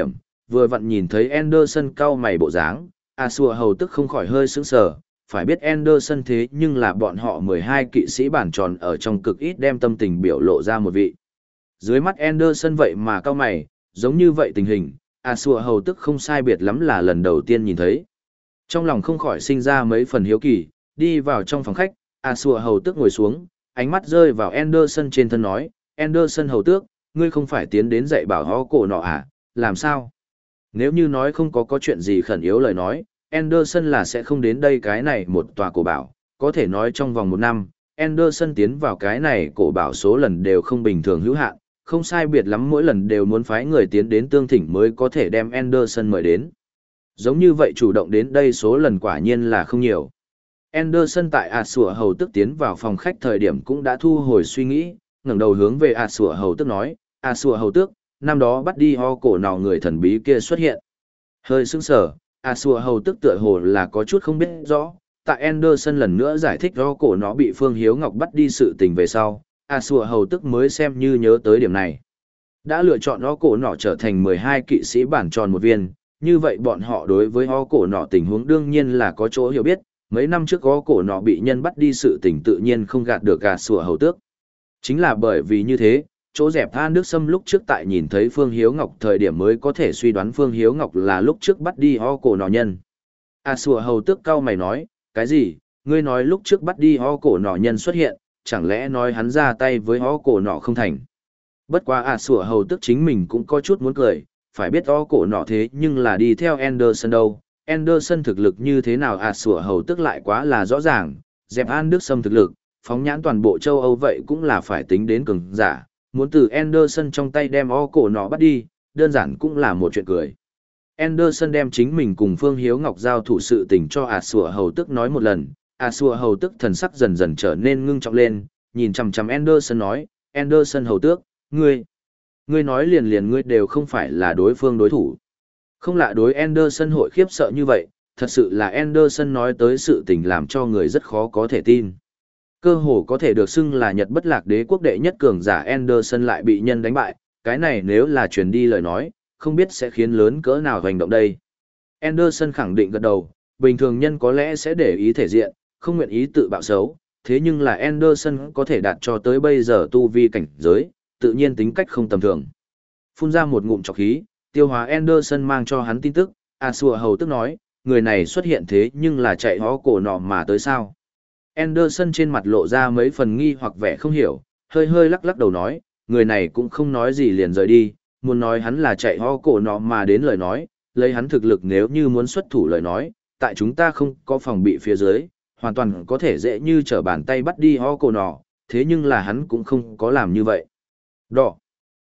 vừa vặn nhìn thấy Anderson cau mày bộ dáng, A Sùa hầu tức không khỏi hơi sững sờ, phải biết Anderson thế nhưng là bọn họ mười hai kỵ sĩ bản tròn ở trong cực ít đem tâm tình biểu lộ ra một vị. Dưới mắt Anderson vậy mà cau mày, giống như vậy tình hình, A Sùa hầu tức không sai biệt lắm là lần đầu tiên nhìn thấy. Trong lòng không khỏi sinh ra mấy phần hiếu kỳ, đi vào trong phòng khách, A Sùa hầu tức ngồi xuống, ánh mắt rơi vào Anderson trên thân nói, Anderson hầu tước, ngươi không phải tiến đến dạy bảo ho cổ nọ à, làm sao? Nếu như nói không có có chuyện gì khẩn yếu lời nói, Anderson là sẽ không đến đây cái này một tòa cổ bảo, có thể nói trong vòng một năm, Anderson tiến vào cái này cổ bảo số lần đều không bình thường hữu hạn, không sai biệt lắm mỗi lần đều muốn phái người tiến đến tương thỉnh mới có thể đem Anderson mời đến. Giống như vậy chủ động đến đây số lần quả nhiên là không nhiều. Anderson tại A Sủa hầu tức tiến vào phòng khách thời điểm cũng đã thu hồi suy nghĩ, ngẩng đầu hướng về A Sủa hầu tức nói, A Sủa hầu tước, năm đó bắt đi ho cổ nào người thần bí kia xuất hiện. Hơi sững sờ, A Sủa hầu tức tựa hồ là có chút không biết rõ, tại Anderson lần nữa giải thích ho cổ nó bị Phương Hiếu Ngọc bắt đi sự tình về sau, A Sủa hầu tức mới xem như nhớ tới điểm này. Đã lựa chọn ho cổ nọ trở thành mười hai kỵ sĩ bản tròn một viên, như vậy bọn họ đối với ho cổ nọ tình huống đương nhiên là có chỗ hiểu biết, mấy năm trước ho cổ nọ bị nhân bắt đi sự tình tự nhiên không gạt được A Sủa hầu tước. Chính là bởi vì như thế, chỗ dẹp tha nước sâm lúc trước tại nhìn thấy Phương Hiếu Ngọc thời điểm mới có thể suy đoán Phương Hiếu Ngọc là lúc trước bắt đi ho cổ nọ nhân. A Sủa hầu tước cau mày nói, cái gì, ngươi nói lúc trước bắt đi ho cổ nọ nhân xuất hiện, chẳng lẽ nói hắn ra tay với ho cổ nọ không thành. Bất quá A Sủa hầu tước chính mình cũng có chút muốn cười, phải biết ho cổ nọ thế nhưng là đi theo Anderson đâu. Anderson thực lực như thế nào A Sủa hầu tước lại quá là rõ ràng, dẹp an nước sâm thực lực, phóng nhãn toàn bộ châu Âu vậy cũng là phải tính đến cường giả, muốn từ Anderson trong tay đem ho cổ nọ bắt đi, đơn giản cũng là một chuyện cười. Anderson đem chính mình cùng Phương Hiếu Ngọc giao thủ sự tình cho A Sủa hầu tức nói một lần, A Sủa hầu tức thần sắc dần dần trở nên ngưng trọng lên, nhìn chằm chằm Anderson nói, Anderson hầu tước, ngươi, ngươi nói liền liền ngươi đều không phải là đối phương đối thủ. Không lạ đối Anderson hội khiếp sợ như vậy, thật sự là Anderson nói tới sự tình làm cho người rất khó có thể tin. Cơ hồ có thể được xưng là Nhật bất lạc đế quốc đệ nhất cường giả Anderson lại bị nhân đánh bại, cái này nếu là truyền đi lời nói, không biết sẽ khiến lớn cỡ nào hành động đây. Anderson khẳng định gật đầu, bình thường nhân có lẽ sẽ để ý thể diện, không nguyện ý tự bạo xấu, thế nhưng là Anderson có thể đạt cho tới bây giờ tu vi cảnh giới, tự nhiên tính cách không tầm thường. Phun ra một ngụm trọc khí, tiêu hóa Anderson mang cho hắn tin tức, A Sủa hầu tức nói, người này xuất hiện thế nhưng là chạy hó cổ nọ mà tới sao. Anderson trên mặt lộ ra mấy phần nghi hoặc vẻ không hiểu, hơi hơi lắc lắc đầu nói, người này cũng không nói gì liền rời đi, muốn nói hắn là chạy ho cổ nọ mà đến lời nói, lấy hắn thực lực nếu như muốn xuất thủ lời nói, tại chúng ta không có phòng bị phía dưới, hoàn toàn có thể dễ như trở bàn tay bắt đi ho cổ nọ, thế nhưng là hắn cũng không có làm như vậy. Đỏ.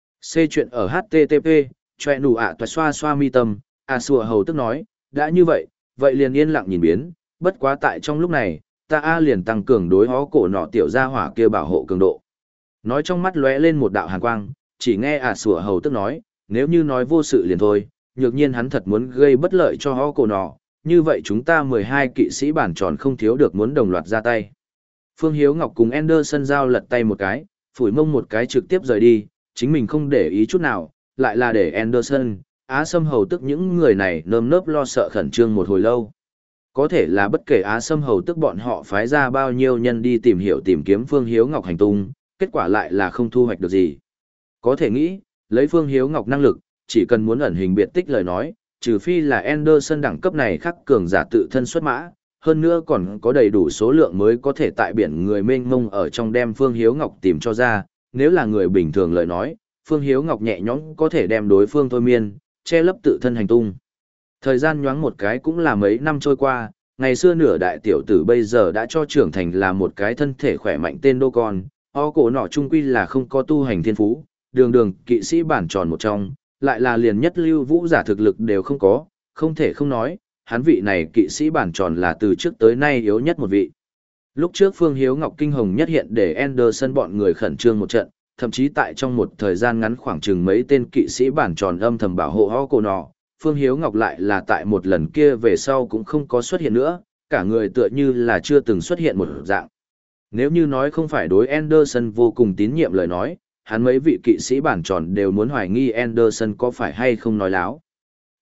C chuyện ở H T T P, choẹ nụ ạ toài xoa xoa mi tâm, A Sủa hầu tức nói, đã như vậy, vậy liền yên lặng nhìn biến, bất quá tại trong lúc này, ta A liền tăng cường đối hó cổ nọ tiểu gia hỏa kia bảo hộ cường độ. Nói trong mắt lóe lên một đạo hàn quang, chỉ nghe A Sủa hầu tức nói, nếu như nói vô sự liền thôi, nhược nhiên hắn thật muốn gây bất lợi cho hó cổ nọ, như vậy chúng ta mười hai kỵ sĩ bản tròn không thiếu được muốn đồng loạt ra tay. Phương Hiếu Ngọc cùng Anderson giao lật tay một cái, phủi mông một cái trực tiếp rời đi, chính mình không để ý chút nào, lại là để Anderson, Á Sâm hầu tức những người này nơm nớp lo sợ khẩn trương một hồi lâu. Có thể là bất kể Á Sâm hầu tức bọn họ phái ra bao nhiêu nhân đi tìm hiểu tìm kiếm Phương Hiếu Ngọc hành tung, kết quả lại là không thu hoạch được gì. Có thể nghĩ, lấy Phương Hiếu Ngọc năng lực, chỉ cần muốn ẩn hình biệt tích lời nói, trừ phi là Anderson đẳng cấp này khắc cường giả tự thân xuất mã, hơn nữa còn có đầy đủ số lượng mới có thể tại biển người mênh mông ở trong đem Phương Hiếu Ngọc tìm cho ra, nếu là người bình thường lời nói, Phương Hiếu Ngọc nhẹ nhõm có thể đem đối phương thôi miên, che lấp tự thân hành tung. Thời gian nhoáng một cái cũng là mấy năm trôi qua, ngày xưa nửa đại tiểu tử bây giờ đã cho trưởng thành là một cái thân thể khỏe mạnh tên đô con, ho cổ nọ trung quy là không có tu hành thiên phú, đường đường kỵ sĩ bản tròn một trong, lại là liền nhất lưu vũ giả thực lực đều không có, không thể không nói, hắn vị này kỵ sĩ bản tròn là từ trước tới nay yếu nhất một vị. Lúc trước Phương Hiếu Ngọc kinh hồng nhất hiện để Anderson bọn người khẩn trương một trận, thậm chí tại trong một thời gian ngắn khoảng chừng mấy tên kỵ sĩ bản tròn âm thầm bảo hộ ho cổ nọ, Phương Hiếu Ngọc lại là tại một lần kia về sau cũng không có xuất hiện nữa, cả người tựa như là chưa từng xuất hiện một dạng. Nếu như nói không phải đối Anderson vô cùng tín nhiệm lời nói, hắn mấy vị kỵ sĩ bản tròn đều muốn hoài nghi Anderson có phải hay không nói láo.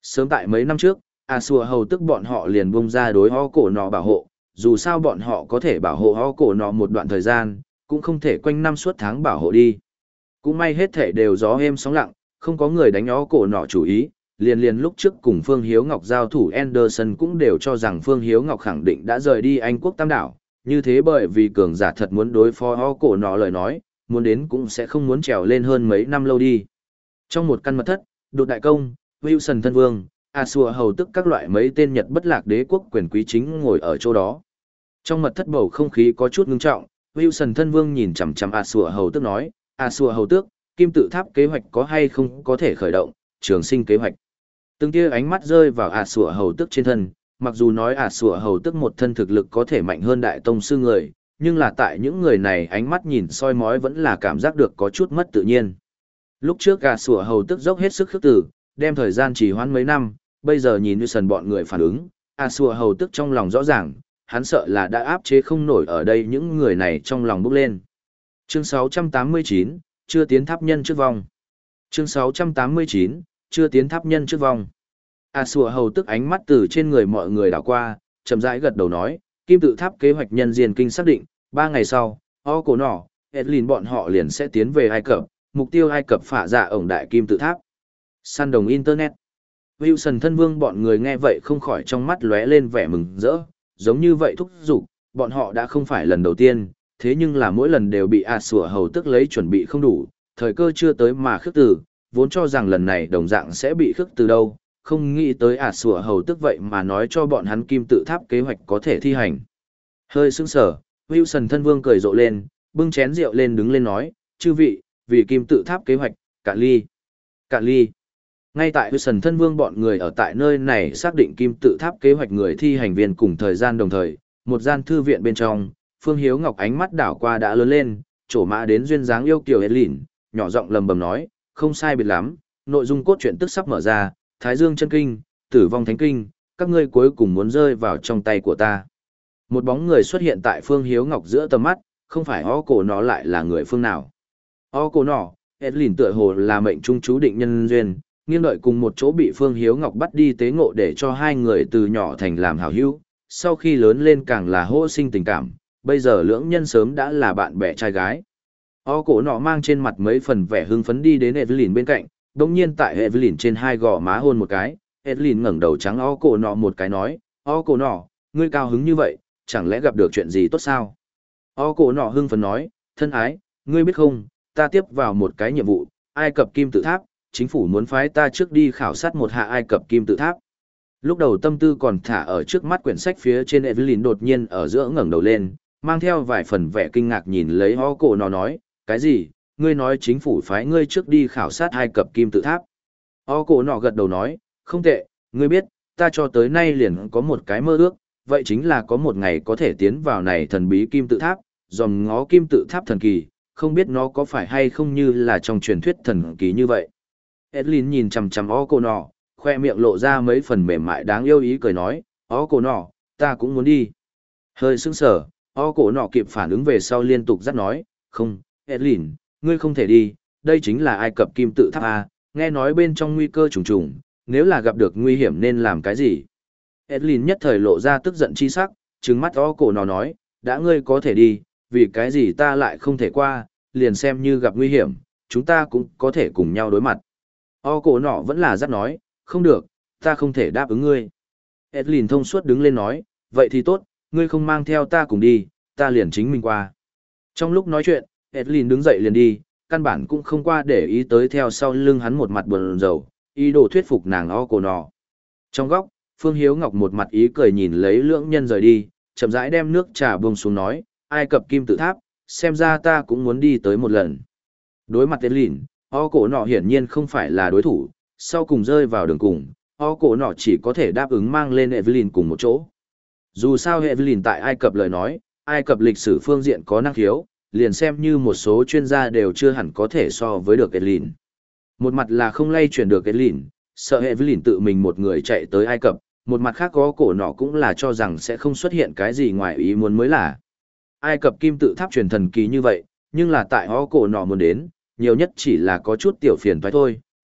Sớm tại mấy năm trước, A Sùa hầu tức bọn họ liền bung ra đối ho cổ nọ bảo hộ, dù sao bọn họ có thể bảo hộ ho cổ nọ một đoạn thời gian, cũng không thể quanh năm suốt tháng bảo hộ đi. Cũng may hết thể đều gió êm sóng lặng, không có người đánh ho cổ nọ chủ ý, liền liền lúc trước cùng Phương Hiếu Ngọc giao thủ Anderson cũng đều cho rằng Phương Hiếu Ngọc khẳng định đã rời đi Anh quốc Tam Đảo, như thế bởi vì cường giả thật muốn đối phó ho cổ nọ lời nói, muốn đến cũng sẽ không muốn trèo lên hơn mấy năm lâu đi. Trong một căn mật thất, đột đại công, Wilson thân vương, A Sùa hầu tức các loại mấy tên Nhật bất lạc đế quốc quyền quý chính ngồi ở chỗ đó. Trong mật thất bầu không khí có chút ngưng trọng, Wilson thân vương nhìn chằm chằm A Sùa hầu tức nói, A Sùa hầu tước, kim tự tháp kế hoạch có hay không có thể khởi động, trường sinh kế hoạch. Từng tia ánh mắt rơi vào A Sùa hầu tức trên thân, mặc dù nói A Sùa hầu tức một thân thực lực có thể mạnh hơn đại tông sư người, nhưng là tại những người này ánh mắt nhìn soi mói vẫn là cảm giác được có chút mất tự nhiên. Lúc trước A Sùa hầu tức dốc hết sức khước tử, đem thời gian trì hoãn mấy năm, bây giờ nhìn như sần bọn người phản ứng, A Sùa hầu tức trong lòng rõ ràng, hắn sợ là đã áp chế không nổi ở đây những người này trong lòng bốc lên. Chương sáu trăm tám mươi chín, chưa tiến tháp nhân trước vòng. Chương sáu trăm tám mươi chín, chưa tiến tháp nhân trước vòng. A Sùa hầu tức ánh mắt từ trên người mọi người đảo qua, chậm rãi gật đầu nói, kim tự tháp kế hoạch nhân diên kinh xác định, ba ngày sau, o cổ nỏ, Edlin bọn họ liền sẽ tiến về Ai Cập, mục tiêu Ai Cập phả dạ ổng đại kim tự tháp. Săn đồng Internet. Wilson thân vương bọn người nghe vậy không khỏi trong mắt lóe lên vẻ mừng rỡ, giống như vậy thúc giục, bọn họ đã không phải lần đầu tiên, thế nhưng là mỗi lần đều bị A Sùa hầu tức lấy chuẩn bị không đủ, thời cơ chưa tới mà khước từ, vốn cho rằng lần này đồng dạng sẽ bị khước từ đâu, không nghĩ tới A Sùa hầu tức vậy mà nói cho bọn hắn kim tự tháp kế hoạch có thể thi hành. Hơi sững sờ, Wilson thân vương cười rộ lên, bưng chén rượu lên đứng lên nói, chư vị, vì kim tự tháp kế hoạch, cạn ly. Cạn ly. Ngay tại Wilson thân vương bọn người ở tại nơi này xác định kim tự tháp kế hoạch người thi hành viên cùng thời gian đồng thời, một gian thư viện bên trong, Phương Hiếu Ngọc ánh mắt đảo qua đã lớn lên, trổ mã đến duyên dáng yêu kiều Edlin, nhỏ giọng lầm bầm nói, không sai biệt lắm, nội dung cốt truyện tức sắp mở ra, Thái Dương chân kinh, Tử vong thánh kinh, các ngươi cuối cùng muốn rơi vào trong tay của ta. Một bóng người xuất hiện tại Phương Hiếu Ngọc giữa tầm mắt, không phải o cổ nó lại là người phương nào. O cổ nó, Edlin tựa hồ là mệnh trung chú định nhân duyên, nghiêng đợi cùng một chỗ bị Phương Hiếu Ngọc bắt đi tế ngộ để cho hai người từ nhỏ thành làm hảo hữu, sau khi lớn lên càng là hô sinh tình cảm, bây giờ lưỡng nhân sớm đã là bạn bè trai gái. O cổ nọ mang trên mặt mấy phần vẻ hưng phấn đi đến Evelyn bên cạnh, đồng nhiên tại Evelyn trên hai gò má hôn một cái, Evelyn ngẩng đầu trắng o cổ nọ một cái nói, o cổ nọ, ngươi cao hứng như vậy, chẳng lẽ gặp được chuyện gì tốt sao? O cổ nọ hưng phấn nói, thân ái, ngươi biết không, ta tiếp vào một cái nhiệm vụ, Ai Cập kim tự tháp, chính phủ muốn phái ta trước đi khảo sát một hạ Ai Cập kim tự tháp. Lúc đầu tâm tư còn thả ở trước mắt quyển sách phía trên, Evelyn đột nhiên ở giữa ngẩng đầu lên, mang theo vài phần vẻ kinh ngạc nhìn lấy ho cổ nó nói, cái gì, ngươi nói chính phủ phái ngươi trước đi khảo sát Ai Cập kim tự tháp. Ho cổ nọ gật đầu nói, không tệ, ngươi biết, ta cho tới nay liền có một cái mơ ước, vậy chính là có một ngày có thể tiến vào này thần bí kim tự tháp, dòm ngó kim tự tháp thần kỳ, không biết nó có phải hay không như là trong truyền thuyết thần kỳ như vậy. Edlin nhìn chằm chằm o cổ nọ, khoe miệng lộ ra mấy phần mềm mại đáng yêu ý cười nói, o cổ nọ, ta cũng muốn đi. Hơi sững sờ, o cổ nọ kịp phản ứng về sau liên tục dắt nói, không, Edlin, ngươi không thể đi, đây chính là Ai Cập kim tự tháp A, nghe nói bên trong nguy cơ trùng trùng, nếu là gặp được nguy hiểm nên làm cái gì. Edlin nhất thời lộ ra tức giận chi sắc, trừng mắt o cổ nọ nói, đã ngươi có thể đi, vì cái gì ta lại không thể qua, liền xem như gặp nguy hiểm, chúng ta cũng có thể cùng nhau đối mặt. O cổ nọ vẫn là dắt nói, không được, ta không thể đáp ứng ngươi. Edlin thông suốt đứng lên nói, vậy thì tốt, ngươi không mang theo ta cùng đi, ta liền chính mình qua. Trong lúc nói chuyện, Edlin đứng dậy liền đi, căn bản cũng không qua để ý tới theo sau lưng hắn một mặt buồn rầu, ý đồ thuyết phục nàng o cổ nọ. Trong góc, Phương Hiếu Ngọc một mặt ý cười nhìn lấy lưỡng nhân rời đi, chậm rãi đem nước trà buông xuống nói, Ai Cập kim tự tháp, xem ra ta cũng muốn đi tới một lần. Đối mặt Edlin, o cổ nọ hiển nhiên không phải là đối thủ, sau cùng rơi vào đường cùng, o cổ nọ chỉ có thể đáp ứng mang lên Evelyn cùng một chỗ. Dù sao Evelyn tại Ai Cập lời nói, Ai Cập lịch sử phương diện có năng khiếu, liền xem như một số chuyên gia đều chưa hẳn có thể so với được Evelyn. Một mặt là không lay chuyển được Evelyn, sợ Evelyn tự mình một người chạy tới Ai Cập, một mặt khác o cổ nọ cũng là cho rằng sẽ không xuất hiện cái gì ngoài ý muốn mới là. Ai Cập kim tự tháp truyền thần kỳ như vậy, nhưng là tại o cổ nọ muốn đến, nhiều nhất chỉ là có chút tiểu phiền toái thôi,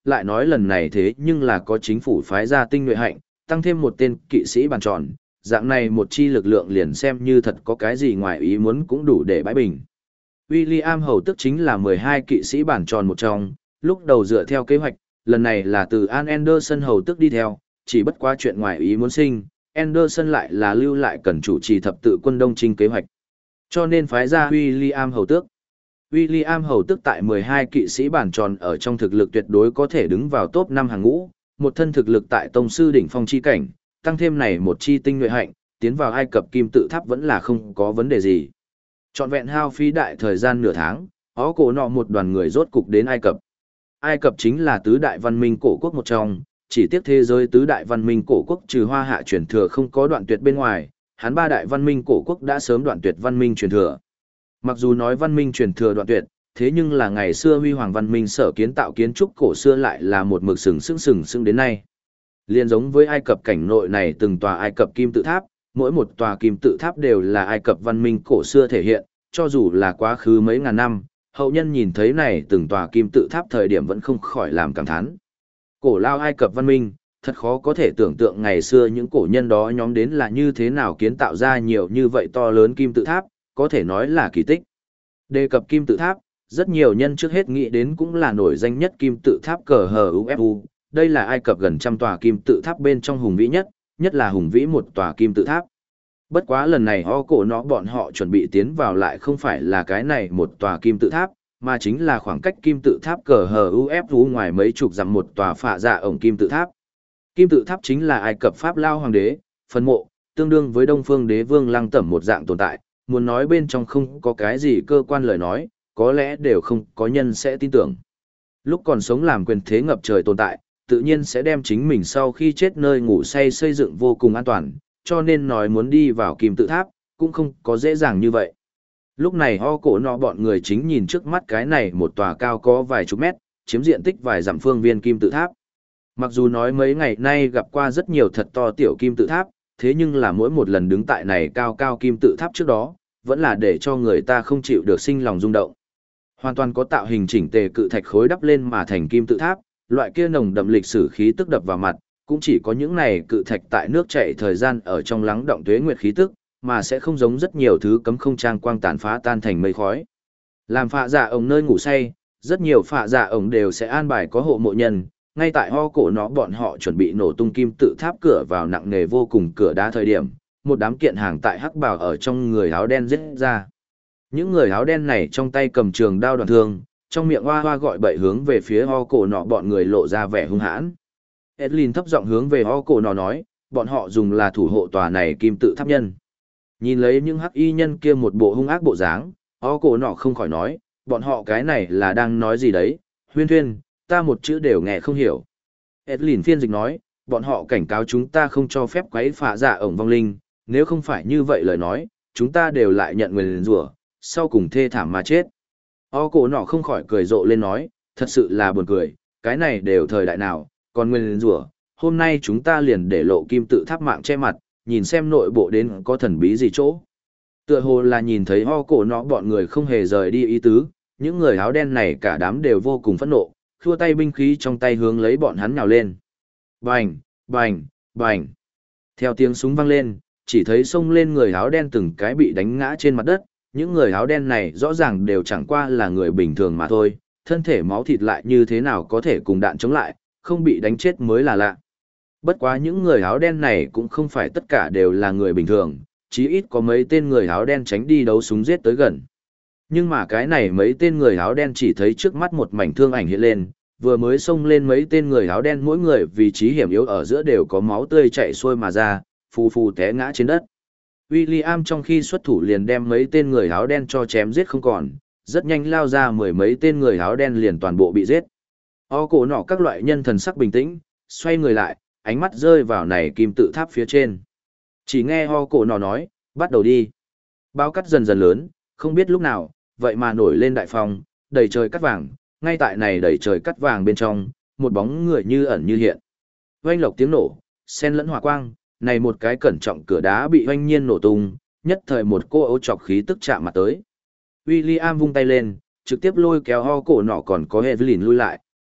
lại nói lần này thế nhưng là có chính phủ phái ra tinh nhuệ hạnh, tăng thêm một tên kỵ sĩ bàn tròn, dạng này một chi lực lượng liền xem như thật có cái gì ngoài ý muốn cũng đủ để bãi bình. William hầu tức chính là mười hai kỵ sĩ bàn tròn một trong, lúc đầu dựa theo kế hoạch, lần này là từ An Anderson hầu tức đi theo, chỉ bất quá chuyện ngoài ý muốn sinh, Anderson lại là lưu lại cần chủ trì thập tự quân đông chinh kế hoạch. Cho nên phái ra William hầu tước. William hầu tước tại mười hai kỵ sĩ bản tròn ở trong thực lực tuyệt đối có thể đứng vào top năm hàng ngũ, một thân thực lực tại tông sư đỉnh phong chi cảnh, tăng thêm này một chi tinh nhuệ hạnh, tiến vào Ai Cập kim tự tháp vẫn là không có vấn đề gì. Trọn vẹn hao phí đại thời gian nửa tháng, ó cổ nọ một đoàn người rốt cục đến Ai Cập. Ai Cập chính là tứ đại văn minh cổ quốc một trong, chỉ tiếc thế giới tứ đại văn minh cổ quốc trừ Hoa Hạ truyền thừa không có đoạn tuyệt bên ngoài, hắn ba đại văn minh cổ quốc đã sớm đoạn tuyệt văn minh truyền thừa. Mặc dù nói văn minh truyền thừa đoạn tuyệt, thế nhưng là ngày xưa huy hoàng văn minh sở kiến tạo kiến trúc cổ xưa lại là một mực sừng sững sừng sững đến nay. Liên giống với Ai Cập cảnh nội này từng tòa Ai Cập kim tự tháp, mỗi một tòa kim tự tháp đều là Ai Cập văn minh cổ xưa thể hiện, cho dù là quá khứ mấy ngàn năm, hậu nhân nhìn thấy này từng tòa kim tự tháp thời điểm vẫn không khỏi làm cảm thán. Cổ lao Ai Cập văn minh, thật khó có thể tưởng tượng ngày xưa những cổ nhân đó nhóm đến là như thế nào kiến tạo ra nhiều như vậy to lớn kim tự tháp, có thể nói là kỳ tích. Đề cập kim tự tháp, rất nhiều nhân trước hết nghĩ đến cũng là nổi danh nhất kim tự tháp cờ hờ u ép u, đây là Ai Cập gần trăm tòa kim tự tháp bên trong hùng vĩ nhất, nhất là hùng vĩ một tòa kim tự tháp. Bất quá lần này ho cổ nó bọn họ chuẩn bị tiến vào lại không phải là cái này một tòa kim tự tháp, mà chính là khoảng cách kim tự tháp cờ hờ u ép u ngoài mấy chục dặm một tòa phạ dạ ổng kim tự tháp. Kim tự tháp chính là Ai Cập Pháp Lao Hoàng đế, phân mộ, tương đương với Đông Phương Đế Vương Lăng Tẩm một dạng tồn tại, muốn nói bên trong không có cái gì cơ quan lời nói, có lẽ đều không có nhân sẽ tin tưởng. Lúc còn sống làm quyền thế ngập trời tồn tại, tự nhiên sẽ đem chính mình sau khi chết nơi ngủ say xây dựng vô cùng an toàn, cho nên nói muốn đi vào kim tự tháp, cũng không có dễ dàng như vậy. Lúc này ho cổ nọ bọn người chính nhìn trước mắt cái này một tòa cao có vài chục mét, chiếm diện tích vài dặm phương viên kim tự tháp. Mặc dù nói mấy ngày nay gặp qua rất nhiều thật to tiểu kim tự tháp, thế nhưng là mỗi một lần đứng tại này cao cao kim tự tháp trước đó, vẫn là để cho người ta không chịu được sinh lòng rung động. Hoàn toàn có tạo hình chỉnh tề cự thạch khối đắp lên mà thành kim tự tháp, loại kia nồng đậm lịch sử khí tức đập vào mặt, cũng chỉ có những này cự thạch tại nước chảy thời gian ở trong lắng động tuế nguyệt khí tức, mà sẽ không giống rất nhiều thứ cấm không trang quang tàn phá tan thành mây khói. Làm phạ dạ ổng nơi ngủ say, rất nhiều phạ dạ ổng đều sẽ an bài có hộ mộ nhân, ngay tại ho cổ nó bọn họ chuẩn bị nổ tung kim tự tháp cửa vào nặng nề vô cùng cửa đá thời điểm, một đám kiện hàng tại hắc bào ở trong người áo đen giết ra. Những người áo đen này trong tay cầm trường đao đoạn thương, trong miệng hoa hoa gọi bậy hướng về phía ho cổ nọ bọn người lộ ra vẻ hung hãn. Edlin thấp giọng hướng về ho cổ nọ nói, bọn họ dùng là thủ hộ tòa này kim tự tháp nhân. Nhìn lấy những hắc y nhân kia một bộ hung ác bộ dáng, ho cổ nọ không khỏi nói, bọn họ cái này là đang nói gì đấy, huyên thuyên, ta một chữ đều nghe không hiểu. Edlin phiên dịch nói, bọn họ cảnh cáo chúng ta không cho phép quấy phá dạ ổng vong linh, nếu không phải như vậy lời nói, chúng ta đều lại nhận nguyền rủa, sau cùng thê thảm mà chết. O cổ nọ không khỏi cười rộ lên nói, thật sự là buồn cười, cái này đều thời đại nào, còn nguyền rủa, hôm nay chúng ta liền để lộ kim tự tháp mạng che mặt, nhìn xem nội bộ đến có thần bí gì chỗ. Tựa hồ là nhìn thấy ho cổ nọ bọn người không hề rời đi ý tứ, những người áo đen này cả đám đều vô cùng phẫn nộ, khua tay binh khí trong tay hướng lấy bọn hắn nhào lên. Bành, bành, bành. Theo tiếng súng vang lên, chỉ thấy xông lên người áo đen từng cái bị đánh ngã trên mặt đất, những người áo đen này rõ ràng đều chẳng qua là người bình thường mà thôi, thân thể máu thịt lại như thế nào có thể cùng đạn chống lại, không bị đánh chết mới là lạ. Bất quá những người áo đen này cũng không phải tất cả đều là người bình thường, chí ít có mấy tên người áo đen tránh đi đấu súng giết tới gần. Nhưng mà cái này mấy tên người áo đen chỉ thấy trước mắt một mảnh thương ảnh hiện lên, vừa mới xông lên mấy tên người áo đen mỗi người vị trí hiểm yếu ở giữa đều có máu tươi chảy xuôi mà ra, phù phù té ngã trên đất. William trong khi xuất thủ liền đem mấy tên người áo đen cho chém giết không còn, rất nhanh lao ra mười mấy tên người áo đen liền toàn bộ bị giết. O cổ nọ các loại nhân thần sắc bình tĩnh, xoay người lại, ánh mắt rơi vào này kim tự tháp phía trên. Chỉ nghe ho cổ nọ nói, bắt đầu đi. Bao cắt dần dần lớn, không biết lúc nào, vậy mà nổi lên đại phong, đầy trời cắt vàng, ngay tại này đầy trời cắt vàng bên trong, một bóng người như ẩn như hiện. Oanh lộc tiếng nổ, sen lẫn hỏa quang, này một cái cẩn trọng cửa đá bị oanh nhiên nổ tung, nhất thời một cô ấu chọc khí tức chạm mặt tới. William vung tay lên, trực tiếp lôi kéo ho cổ nọ còn có Evelyn lui lại,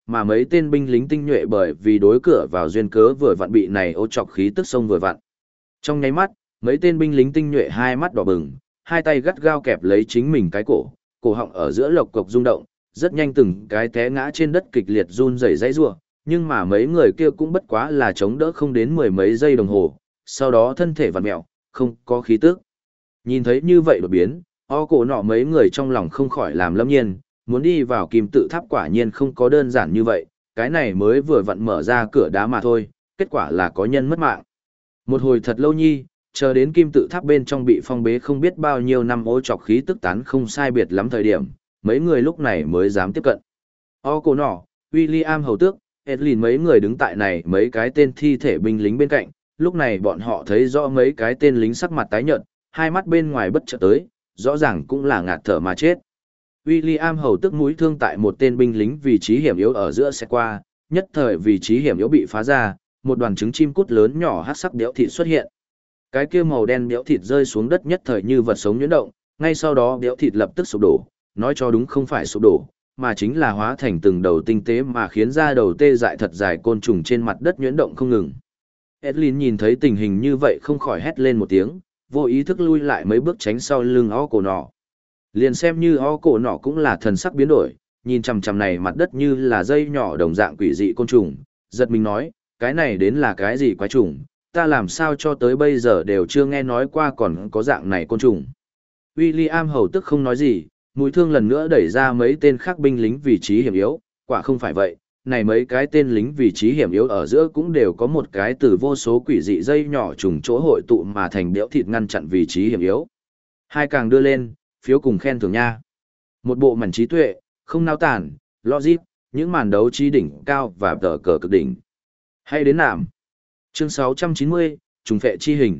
mà mấy tên binh lính tinh nhuệ bởi vì đối cửa vào duyên cớ vừa vặn bị này ô chọc khí tức sông vừa vặn. Trong nháy mắt, mấy tên binh lính tinh nhuệ hai mắt đỏ bừng, hai tay gắt gao kẹp lấy chính mình cái cổ, cổ họng ở giữa lộc cộc rung động, rất nhanh từng cái té ngã trên đất kịch liệt run rẩy dãy rủa, nhưng mà mấy người kia cũng bất quá là chống đỡ không đến mười mấy giây đồng hồ, sau đó thân thể vặn mèo, không có khí tức. Nhìn thấy như vậy đột biến, o cổ nọ mấy người trong lòng không khỏi làm lâm nhiên, muốn đi vào kim tự tháp quả nhiên không có đơn giản như vậy, cái này mới vừa vặn mở ra cửa đá mà thôi, kết quả là có nhân mất mạng. Một hồi thật lâu nhi, chờ đến kim tự tháp bên trong bị phong bế không biết bao nhiêu năm ô trọc khí tức tán không sai biệt lắm thời điểm, mấy người lúc này mới dám tiếp cận. O cổ nọ, William hầu tước, Edlin mấy người đứng tại này mấy cái tên thi thể binh lính bên cạnh, lúc này bọn họ thấy rõ mấy cái tên lính sắc mặt tái nhợt, hai mắt bên ngoài bất chợt tới, rõ ràng cũng là ngạt thở mà chết. William hầu tức mũi thương tại một tên binh lính vị trí hiểm yếu ở giữa xe qua, nhất thời vị trí hiểm yếu bị phá ra, một đoàn trứng chim cút lớn nhỏ hắc sắc béo thịt xuất hiện. Cái kia màu đen béo thịt rơi xuống đất nhất thời như vật sống nhuyễn động, ngay sau đó béo thịt lập tức sụp đổ, nói cho đúng không phải sụp đổ, mà chính là hóa thành từng đầu tinh tế mà khiến ra đầu tê dại thật dài côn trùng trên mặt đất nhuyễn động không ngừng. Edlin nhìn thấy tình hình như vậy không khỏi hét lên một tiếng, vô ý thức lui lại mấy bước tránh sau lưng o cổ nọ. Liền xem như o cổ nọ cũng là thần sắc biến đổi, nhìn chằm chằm này mặt đất như là dây nhỏ đồng dạng quỷ dị côn trùng, giật mình nói, cái này đến là cái gì quái trùng, ta làm sao cho tới bây giờ đều chưa nghe nói qua còn có dạng này côn trùng. William hầu tức không nói gì, mũi thương lần nữa đẩy ra mấy tên khác binh lính vị trí hiểm yếu, quả không phải vậy, này mấy cái tên lính vị trí hiểm yếu ở giữa cũng đều có một cái từ vô số quỷ dị dây nhỏ trùng chỗ hội tụ mà thành béo thịt ngăn chặn vị trí hiểm yếu. Hai càng đưa lên, phiếu cùng khen thưởng nha. Một bộ mảnh trí tuệ, không nao tản, logic, những màn đấu trí đỉnh cao và tờ cờ cực đỉnh. Hay đến nạm. Chương sáu trăm chín mươi, trùng phệ chi hình.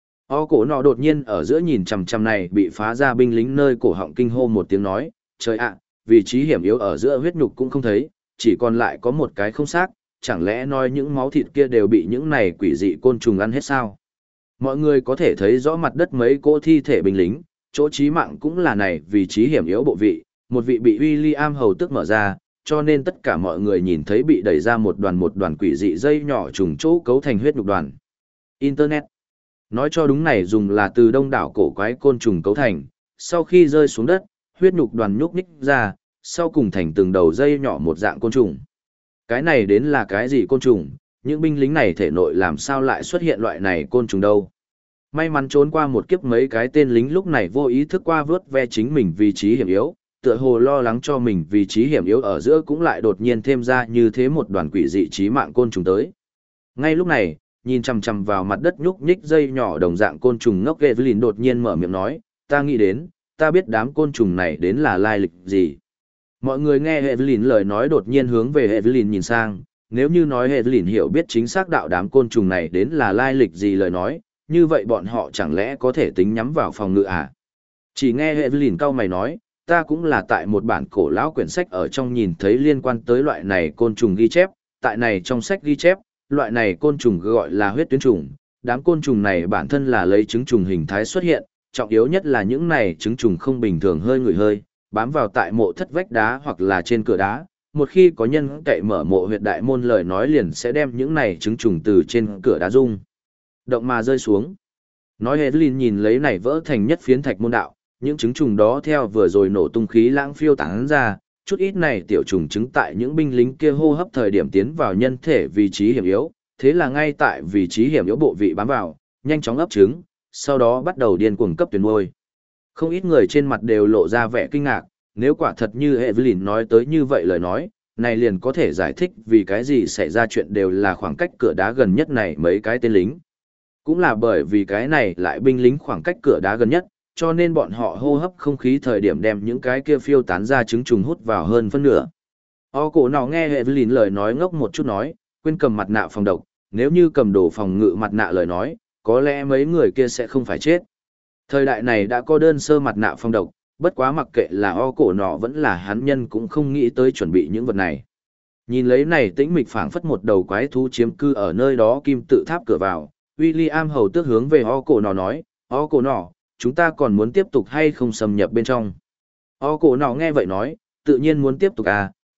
O cổ nọ đột nhiên ở giữa nhìn chằm chằm này bị phá ra binh lính nơi cổ họng kinh hô một tiếng nói, trời ạ, vị trí hiểm yếu ở giữa huyết nhục cũng không thấy, chỉ còn lại có một cái không xác, chẳng lẽ nói những máu thịt kia đều bị những này quỷ dị côn trùng ăn hết sao? Mọi người có thể thấy rõ mặt đất mấy cỗ thi thể binh lính, chỗ chí mạng cũng là này vị trí hiểm yếu bộ vị, một vị bị William hầu tức mở ra, cho nên tất cả mọi người nhìn thấy bị đẩy ra một đoàn một đoàn quỷ dị dây nhỏ trùng chỗ cấu thành huyết nhục đoàn. Internet. Nói cho đúng này dùng là từ đông đảo cổ quái côn trùng cấu thành, sau khi rơi xuống đất, huyết nhục đoàn nhúc nhích ra, sau cùng thành từng đầu dây nhỏ một dạng côn trùng. Cái này đến là cái gì côn trùng, những binh lính này thể nội làm sao lại xuất hiện loại này côn trùng đâu. May mắn trốn qua một kiếp mấy cái tên lính lúc này vô ý thức qua vớt ve chính mình vị trí hiểm yếu, tựa hồ lo lắng cho mình vị trí hiểm yếu ở giữa cũng lại đột nhiên thêm ra như thế một đoàn quỷ dị chí mạng côn trùng tới. Ngay lúc này, nhìn chằm chằm vào mặt đất nhúc nhích dây nhỏ đồng dạng côn trùng ngốc Evelyn đột nhiên mở miệng nói, ta nghĩ đến, ta biết đám côn trùng này đến là lai lịch gì. Mọi người nghe Evelyn lời nói đột nhiên hướng về Evelyn nhìn sang, nếu như nói Evelyn hiểu biết chính xác đạo đám côn trùng này đến là lai lịch gì lời nói, như vậy bọn họ chẳng lẽ có thể tính nhắm vào phòng ngự à? Chỉ nghe Evelyn cau mày nói, ta cũng là tại một bản cổ lão quyển sách ở trong nhìn thấy liên quan tới loại này côn trùng ghi chép, tại này trong sách ghi chép, loại này côn trùng gọi là huyết tuyến trùng, đám côn trùng này bản thân là lấy trứng trùng hình thái xuất hiện, trọng yếu nhất là những này trứng trùng không bình thường hơi ngửi hơi, bám vào tại mộ thất vách đá hoặc là trên cửa đá, một khi có nhân cậy mở mộ huyệt đại môn lời nói liền sẽ đem những này trứng trùng từ trên cửa đá rung động mà rơi xuống. Nói Evelyn nhìn lấy này vỡ thành nhất phiến thạch môn đạo, những trứng trùng đó theo vừa rồi nổ tung khí lãng phiêu tán ra, chút ít này tiểu trùng trứng tại những binh lính kia hô hấp thời điểm tiến vào nhân thể vị trí hiểm yếu, thế là ngay tại vị trí hiểm yếu bộ vị bám vào, nhanh chóng ấp trứng, sau đó bắt đầu điên cuồng cấp tuyển nuôi. Không ít người trên mặt đều lộ ra vẻ kinh ngạc, nếu quả thật như Evelyn nói tới như vậy lời nói, này liền có thể giải thích vì cái gì xảy ra chuyện đều là khoảng cách cửa đá gần nhất này mấy cái tên lính. Cũng là bởi vì cái này lại binh lính khoảng cách cửa đá gần nhất, cho nên bọn họ hô hấp không khí thời điểm đem những cái kia phiêu tán ra trứng trùng hút vào hơn phân nửa. O cổ nào nghe Evelyn lời nói ngốc một chút nói, quên cầm mặt nạ phòng độc, nếu như cầm đồ phòng ngự mặt nạ lời nói, có lẽ mấy người kia sẽ không phải chết. Thời đại này đã có đơn sơ mặt nạ phòng độc, bất quá mặc kệ là O cổ nọ vẫn là hắn nhân cũng không nghĩ tới chuẩn bị những vật này. Nhìn lấy này tĩnh mịch phảng phất một đầu quái thú chiếm cư ở nơi đó kim tự tháp cửa vào, William hầu tước hướng về O cổ nọ nói, O cổ nọ, chúng ta còn muốn tiếp tục hay không xâm nhập bên trong. O cổ nọ nghe vậy nói, tự nhiên muốn tiếp tục à,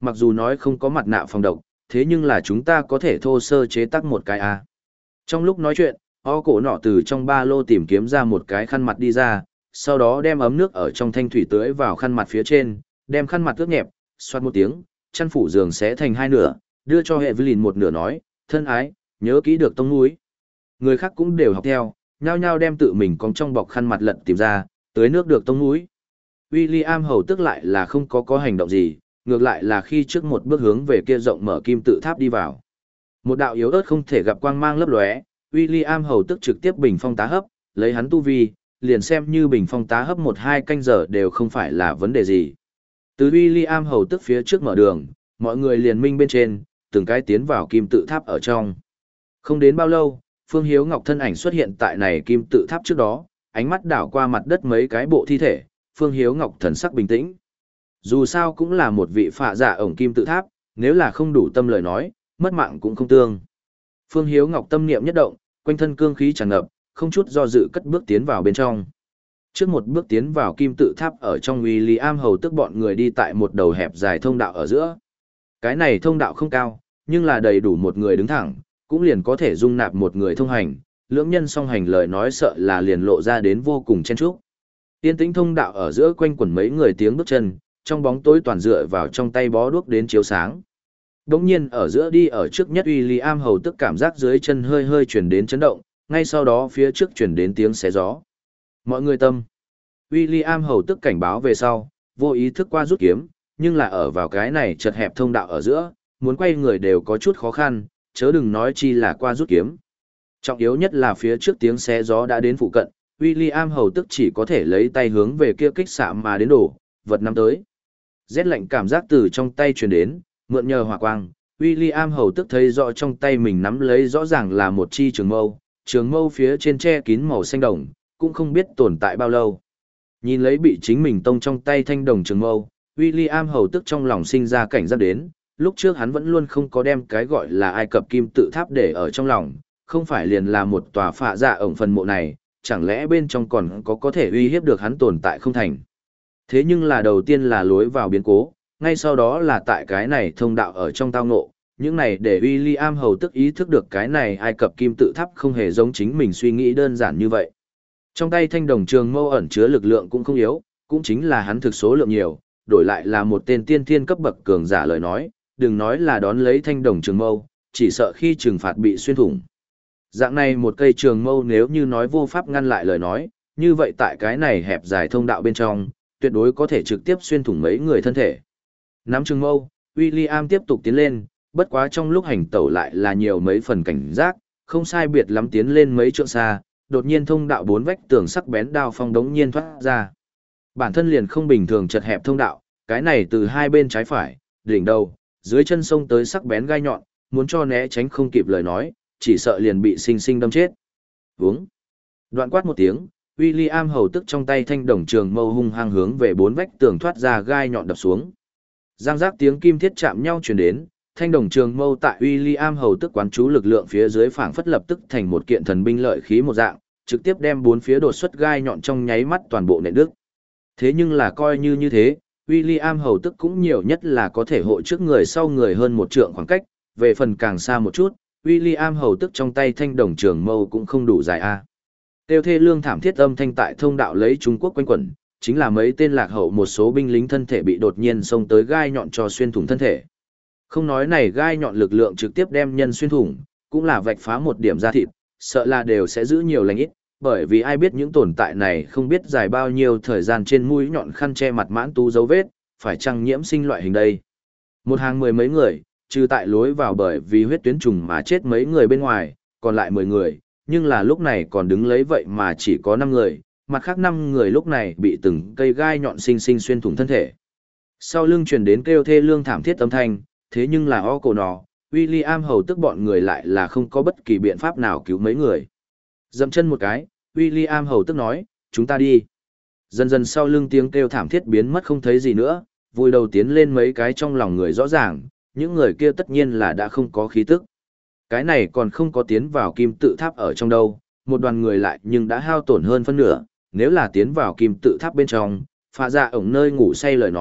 mặc dù nói không có mặt nạ phòng độc, thế nhưng là chúng ta có thể thô sơ chế tác một cái a. Trong lúc nói chuyện, o cổ nọ từ trong ba lô tìm kiếm ra một cái khăn mặt đi ra, sau đó đem ấm nước ở trong thanh thủy tưới vào khăn mặt phía trên, đem khăn mặt ướt nhẹp, xoát một tiếng, chăn phủ giường xé thành hai nửa, đưa cho Evelyn một nửa nói, thân ái, nhớ kỹ được tông núi. Người khác cũng đều học theo, nhao nhao đem tự mình cong trong bọc khăn mặt lật tìm ra, tưới nước được tông núi. William hầu tức lại là không có có hành động gì, ngược lại là khi trước một bước hướng về kia rộng mở kim tự tháp đi vào. Một đạo yếu ớt không thể gặp quang mang lấp lóe, William hầu tức trực tiếp bình phong tá hấp, lấy hắn tu vi, liền xem như bình phong tá hấp một hai canh giờ đều không phải là vấn đề gì. Từ William hầu tức phía trước mở đường, mọi người liền minh bên trên, từng cái tiến vào kim tự tháp ở trong. Không đến bao lâu, Phương Hiếu Ngọc thân ảnh xuất hiện tại này kim tự tháp trước đó, ánh mắt đảo qua mặt đất mấy cái bộ thi thể, Phương Hiếu Ngọc thần sắc bình tĩnh. Dù sao cũng là một vị phạ giả ổng kim tự tháp, nếu là không đủ tâm lời nói, mất mạng cũng không tương. Phương Hiếu Ngọc tâm niệm nhất động, quanh thân cương khí tràn ngập, không chút do dự cất bước tiến vào bên trong. Trước một bước tiến vào kim tự tháp ở trong William hầu tức bọn người đi tại một đầu hẹp dài thông đạo ở giữa. Cái này thông đạo không cao, nhưng là đầy đủ một người đứng thẳng, cũng liền có thể dung nạp một người thông hành, lưỡng nhân song hành lời nói sợ là liền lộ ra đến vô cùng chen chúc. Tiên tĩnh thông đạo ở giữa quanh quẩn mấy người tiếng bước chân, trong bóng tối toàn dựa vào trong tay bó đuốc đến chiếu sáng. Đống nhiên ở giữa đi ở trước nhất William hầu tức cảm giác dưới chân hơi hơi chuyển đến chấn động, ngay sau đó phía trước chuyển đến tiếng xé gió. Mọi người tâm. William hầu tức cảnh báo về sau, vô ý thức qua rút kiếm, nhưng là ở vào cái này chật hẹp thông đạo ở giữa, muốn quay người đều có chút khó khăn, chớ đừng nói chi là qua rút kiếm. Trọng yếu nhất là phía trước tiếng xé gió đã đến phụ cận, William hầu tức chỉ có thể lấy tay hướng về kia kích xạ mà đến đổ, vật nắm tới. Rét lạnh cảm giác từ trong tay truyền đến, mượn nhờ hỏa quang, William hầu tức thấy rõ trong tay mình nắm lấy rõ ràng là một chi trường mâu, trường mâu phía trên che kín màu xanh đồng, cũng không biết tồn tại bao lâu. Nhìn lấy bị chính mình tông trong tay thanh đồng trường mâu, William hầu tức trong lòng sinh ra cảnh giác đến, lúc trước hắn vẫn luôn không có đem cái gọi là Ai Cập kim tự tháp để ở trong lòng, không phải liền là một tòa phạ dạ ổng phần mộ này, chẳng lẽ bên trong còn có có thể uy hiếp được hắn tồn tại không thành. Thế nhưng là đầu tiên là lối vào biến cố, ngay sau đó là tại cái này thông đạo ở trong tao ngộ, những này để William hầu tức ý thức được cái này Ai Cập kim tự tháp không hề giống chính mình suy nghĩ đơn giản như vậy. Trong tay thanh đồng trường mâu ẩn chứa lực lượng cũng không yếu, cũng chính là hắn thực số lượng nhiều, đổi lại là một tên tiên thiên cấp bậc cường giả lời nói, đừng nói là đón lấy thanh đồng trường mâu, chỉ sợ khi trừng phạt bị xuyên thủng. Dạng này một cây trường mâu nếu như nói vô pháp ngăn lại lời nói, như vậy tại cái này hẹp dài thông đạo bên trong, tuyệt đối có thể trực tiếp xuyên thủng mấy người thân thể. Nắm trường mâu, William tiếp tục tiến lên, bất quá trong lúc hành tẩu lại là nhiều mấy phần cảnh giác, không sai biệt lắm tiến lên mấy trượng xa, đột nhiên thông đạo bốn vách tường sắc bén đao phong đống nhiên thoát ra. Bản thân liền không bình thường chật hẹp thông đạo, cái này từ hai bên trái phải, đỉnh đầu, dưới chân sông tới sắc bén gai nhọn, muốn cho né tránh không kịp lời nói, chỉ sợ liền bị sinh sinh đâm chết. Vướng. Đoạn quát một tiếng, William hầu tức trong tay thanh đồng trường mâu hung hăng hướng về bốn vách tường thoát ra gai nhọn đập xuống. Giang giác tiếng kim thiết chạm nhau truyền đến, thanh đồng trường mâu tại William hầu tức quán chú lực lượng phía dưới phảng phất lập tức thành một kiện thần binh lợi khí một dạng, trực tiếp đem bốn phía đột xuất gai nhọn trong nháy mắt toàn bộ nện đứt. Thế nhưng là coi như như thế, William hầu tức cũng nhiều nhất là có thể hộ trước người sau người hơn một trượng khoảng cách, về phần càng xa một chút, William hầu tức trong tay thanh đồng trường mâu cũng không đủ dài a. Tiêu thê lương thảm thiết âm thanh tại thông đạo lấy Trung Quốc quanh quẩn, chính là mấy tên lạc hậu một số binh lính thân thể bị đột nhiên xông tới gai nhọn cho xuyên thủng thân thể. Không nói này gai nhọn lực lượng trực tiếp đem nhân xuyên thủng, cũng là vạch phá một điểm da thịt, sợ là đều sẽ giữ nhiều lành ít, bởi vì ai biết những tồn tại này không biết dài bao nhiêu thời gian trên mũi nhọn khăn che mặt mãn tú dấu vết, phải chăng nhiễm sinh loại hình đây. Một hàng mười mấy người, trừ tại lối vào bởi vì huyết tuyến trùng mà chết mấy người bên ngoài, còn lại mười người, nhưng là lúc này còn đứng lấy vậy mà chỉ có năm người, mặt khác năm người lúc này bị từng cây gai nhọn sinh sinh xuyên thủng thân thể. Sau lưng truyền đến kêu thê lương thảm thiết âm thanh, thế nhưng là o cổ nọ, William hầu tức bọn người lại là không có bất kỳ biện pháp nào cứu mấy người. Dậm chân một cái, William hầu tức nói, chúng ta đi. Dần dần sau lưng tiếng kêu thảm thiết biến mất không thấy gì nữa, vui đầu tiến lên mấy cái trong lòng người rõ ràng, những người kia tất nhiên là đã không có khí tức. Cái này còn không có tiến vào kim tự tháp ở trong đâu, một đoàn người lại nhưng đã hao tổn hơn phân nửa, nếu là tiến vào kim tự tháp bên trong, phá ra ổng nơi ngủ say lời nói,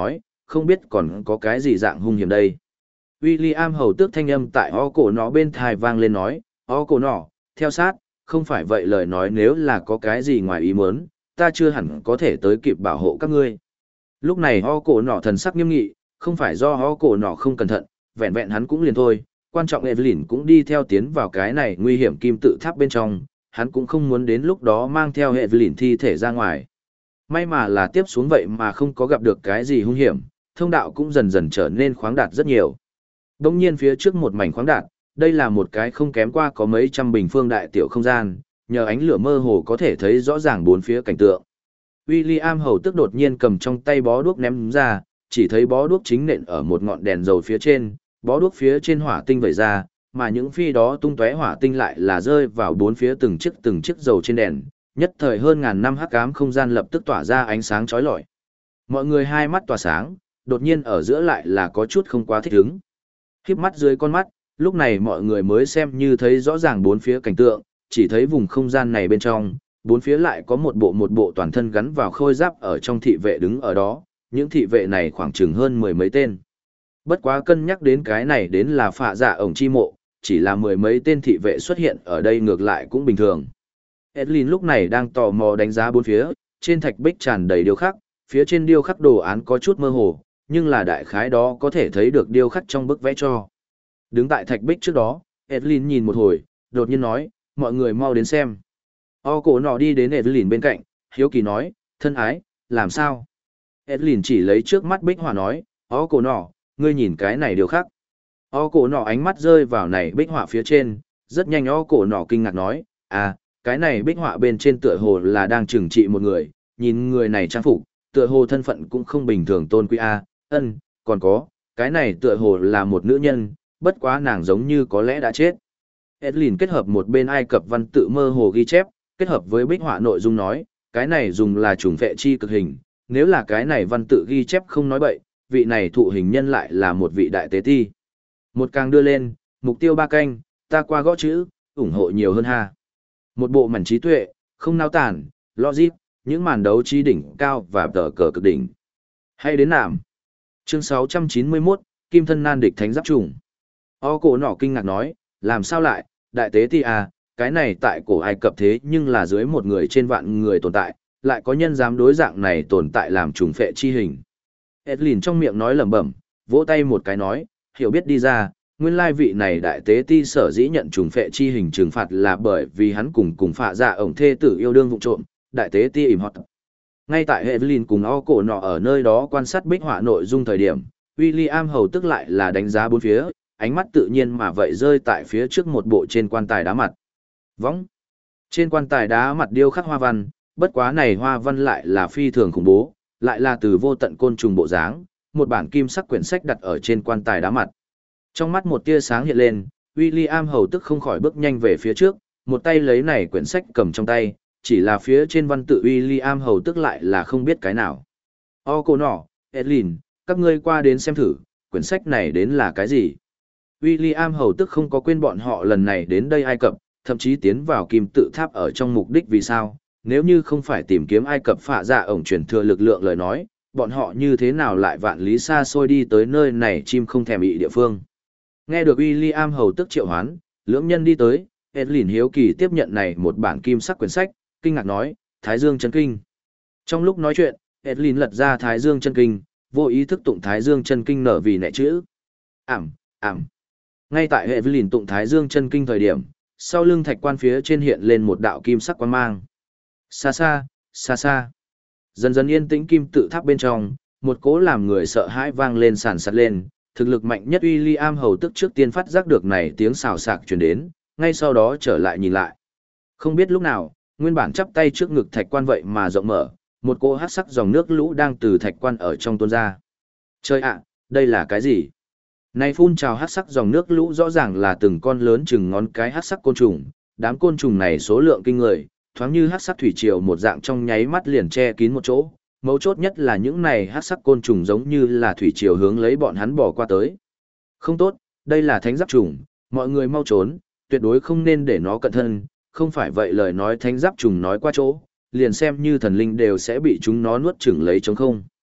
không biết còn có cái gì dạng hung hiểm đây. William hầu tước thanh âm tại o cổ nó bên thai vang lên nói, o cổ nọ, theo sát, không phải vậy lời nói nếu là có cái gì ngoài ý muốn, ta chưa hẳn có thể tới kịp bảo hộ các ngươi. Lúc này o cổ nọ thần sắc nghiêm nghị, không phải do o cổ nọ không cẩn thận, vẹn vẹn hắn cũng liền thôi, quan trọng Evelyn cũng đi theo tiến vào cái này nguy hiểm kim tự tháp bên trong, hắn cũng không muốn đến lúc đó mang theo Evelyn thi thể ra ngoài. May mà là tiếp xuống vậy mà không có gặp được cái gì hung hiểm, thông đạo cũng dần dần trở nên khoáng đạt rất nhiều. Đông nhiên phía trước một mảnh khoáng đạt, đây là một cái không kém qua có mấy trăm bình phương đại tiểu không gian, nhờ ánh lửa mơ hồ có thể thấy rõ ràng bốn phía cảnh tượng. William hầu tức đột nhiên cầm trong tay bó đuốc ném ra, chỉ thấy bó đuốc chính nện ở một ngọn đèn dầu phía trên, bó đuốc phía trên hỏa tinh vẩy ra, mà những phi đó tung tóe hỏa tinh lại là rơi vào bốn phía từng chiếc từng chiếc dầu trên đèn, nhất thời hơn ngàn năm hắc ám không gian lập tức tỏa ra ánh sáng chói lọi. Mọi người hai mắt tỏa sáng, đột nhiên ở giữa lại là có chút không quá thích ứng. Khép mắt dưới con mắt, lúc này mọi người mới xem như thấy rõ ràng bốn phía cảnh tượng, chỉ thấy vùng không gian này bên trong, bốn phía lại có một bộ một bộ toàn thân gắn vào khôi giáp ở trong thị vệ đứng ở đó, những thị vệ này khoảng chừng hơn mười mấy tên. Bất quá cân nhắc đến cái này đến là phạ dạ ổng chi mộ, chỉ là mười mấy tên thị vệ xuất hiện ở đây ngược lại cũng bình thường. Edlin lúc này đang tò mò đánh giá bốn phía, trên thạch bích tràn đầy điêu khắc, phía trên điêu khắc đồ án có chút mơ hồ, nhưng là đại khái đó có thể thấy được điêu khắc trong bức vẽ cho. Đứng tại thạch bích trước đó, Edlin nhìn một hồi, đột nhiên nói, mọi người mau đến xem. O cổ nọ đi đến Edlin bên cạnh, hiếu kỳ nói, thân ái, làm sao? Edlin chỉ lấy trước mắt bích họa nói, O cổ nọ, ngươi nhìn cái này điêu khắc. O cổ nọ ánh mắt rơi vào này bích họa phía trên, rất nhanh O cổ nọ kinh ngạc nói, à, cái này bích họa bên trên tựa hồ là đang trừng trị một người, nhìn người này trang phục, tựa hồ thân phận cũng không bình thường tôn quý a, ân, còn có, cái này tựa hồ là một nữ nhân, bất quá nàng giống như có lẽ đã chết. Edlin kết hợp một bên Ai Cập văn tự mơ hồ ghi chép, kết hợp với bích họa nội dung nói, cái này dùng là trùng phệ chi cực hình, nếu là cái này văn tự ghi chép không nói bậy, vị này thụ hình nhân lại là một vị đại tế ti. Một càng đưa lên, mục tiêu ba canh, ta qua gõ chữ, ủng hộ nhiều hơn ha. Một bộ mảnh trí tuệ, không nao tản, logic, những màn đấu trí đỉnh cao và tờ cờ cực đỉnh. Hay đến nạm. Chương sáu trăm chín mươi mốt, Kim thân nan địch thánh giáp trùng. O cổ nọ kinh ngạc nói, làm sao lại, đại tế ti à, cái này tại cổ Ai Cập thế nhưng là dưới một người trên vạn người tồn tại, lại có nhân dám đối dạng này tồn tại làm trùng phệ chi hình. Edlin trong miệng nói lẩm bẩm, vỗ tay một cái nói, hiểu biết đi ra, nguyên lai vị này đại tế ti sở dĩ nhận trùng phệ chi hình trừng phạt là bởi vì hắn cùng cùng phạ dạ ổng thê tử yêu đương vụ trộm, đại tế ti ìm hót. Ngay tại Evelyn cùng o cổ nọ ở nơi đó quan sát bích họa nội dung thời điểm, William hầu tức lại là đánh giá bốn phía, ánh mắt tự nhiên mà vậy rơi tại phía trước một bộ trên quan tài đá mặt. Võng. Trên quan tài đá mặt điêu khắc hoa văn, bất quá này hoa văn lại là phi thường khủng bố, lại là từ vô tận côn trùng bộ dáng, một bản kim sắc quyển sách đặt ở trên quan tài đá mặt. Trong mắt một tia sáng hiện lên, William hầu tức không khỏi bước nhanh về phía trước, một tay lấy này quyển sách cầm trong tay, chỉ là phía trên văn tự William hầu tức lại là không biết cái nào. O cô nọ, Edlin, các ngươi qua đến xem thử, quyển sách này đến là cái gì? William hầu tức không có quên bọn họ lần này đến đây Ai Cập, thậm chí tiến vào kim tự tháp ở trong mục đích vì sao, nếu như không phải tìm kiếm Ai Cập phạ dạ ổng truyền thừa lực lượng lời nói, bọn họ như thế nào lại vạn lý xa xôi đi tới nơi này chim không thèm bị địa phương. Nghe được William hầu tức triệu hoán, lưỡng nhân đi tới, Edlin hiếu kỳ tiếp nhận này một bản kim sắc quyển sách, kinh ngạc nói, Thái Dương chân kinh. Trong lúc nói chuyện, Edlin lật ra Thái Dương chân kinh, vô ý thức tụng Thái Dương chân kinh nở vì nẻ chữ. Ảm, ảm. Ngay tại Edlin tụng Thái Dương chân kinh thời điểm, sau lưng thạch quan phía trên hiện lên một đạo kim sắc quang mang. Xa xa, xa xa. Dần dần yên tĩnh kim tự tháp bên trong, một cỗ làm người sợ hãi vang lên sàn sạt lên, thực lực mạnh nhất William hầu tức trước tiên phát giác được này tiếng xào xạc truyền đến, ngay sau đó trở lại nhìn lại. Không biết lúc nào, nguyên bản chắp tay trước ngực thạch quan vậy mà rộng mở, một cỗ hắc sắc dòng nước lũ đang từ thạch quan ở trong tuôn ra. Trời ạ, đây là cái gì? Này phun trào hắc sắc dòng nước lũ rõ ràng là từng con lớn chừng ngón cái hắc sắc côn trùng, đám côn trùng này số lượng kinh người, thoáng như hắc sắc thủy triều một dạng trong nháy mắt liền che kín một chỗ. Mấu chốt nhất là những này hắc sắc côn trùng giống như là thủy triều hướng lấy bọn hắn bỏ qua tới. Không tốt, đây là thánh giáp trùng, mọi người mau trốn, tuyệt đối không nên để nó cận thân, không phải vậy lời nói thánh giáp trùng nói qua chỗ, liền xem như thần linh đều sẽ bị chúng nó nuốt chửng lấy trống không.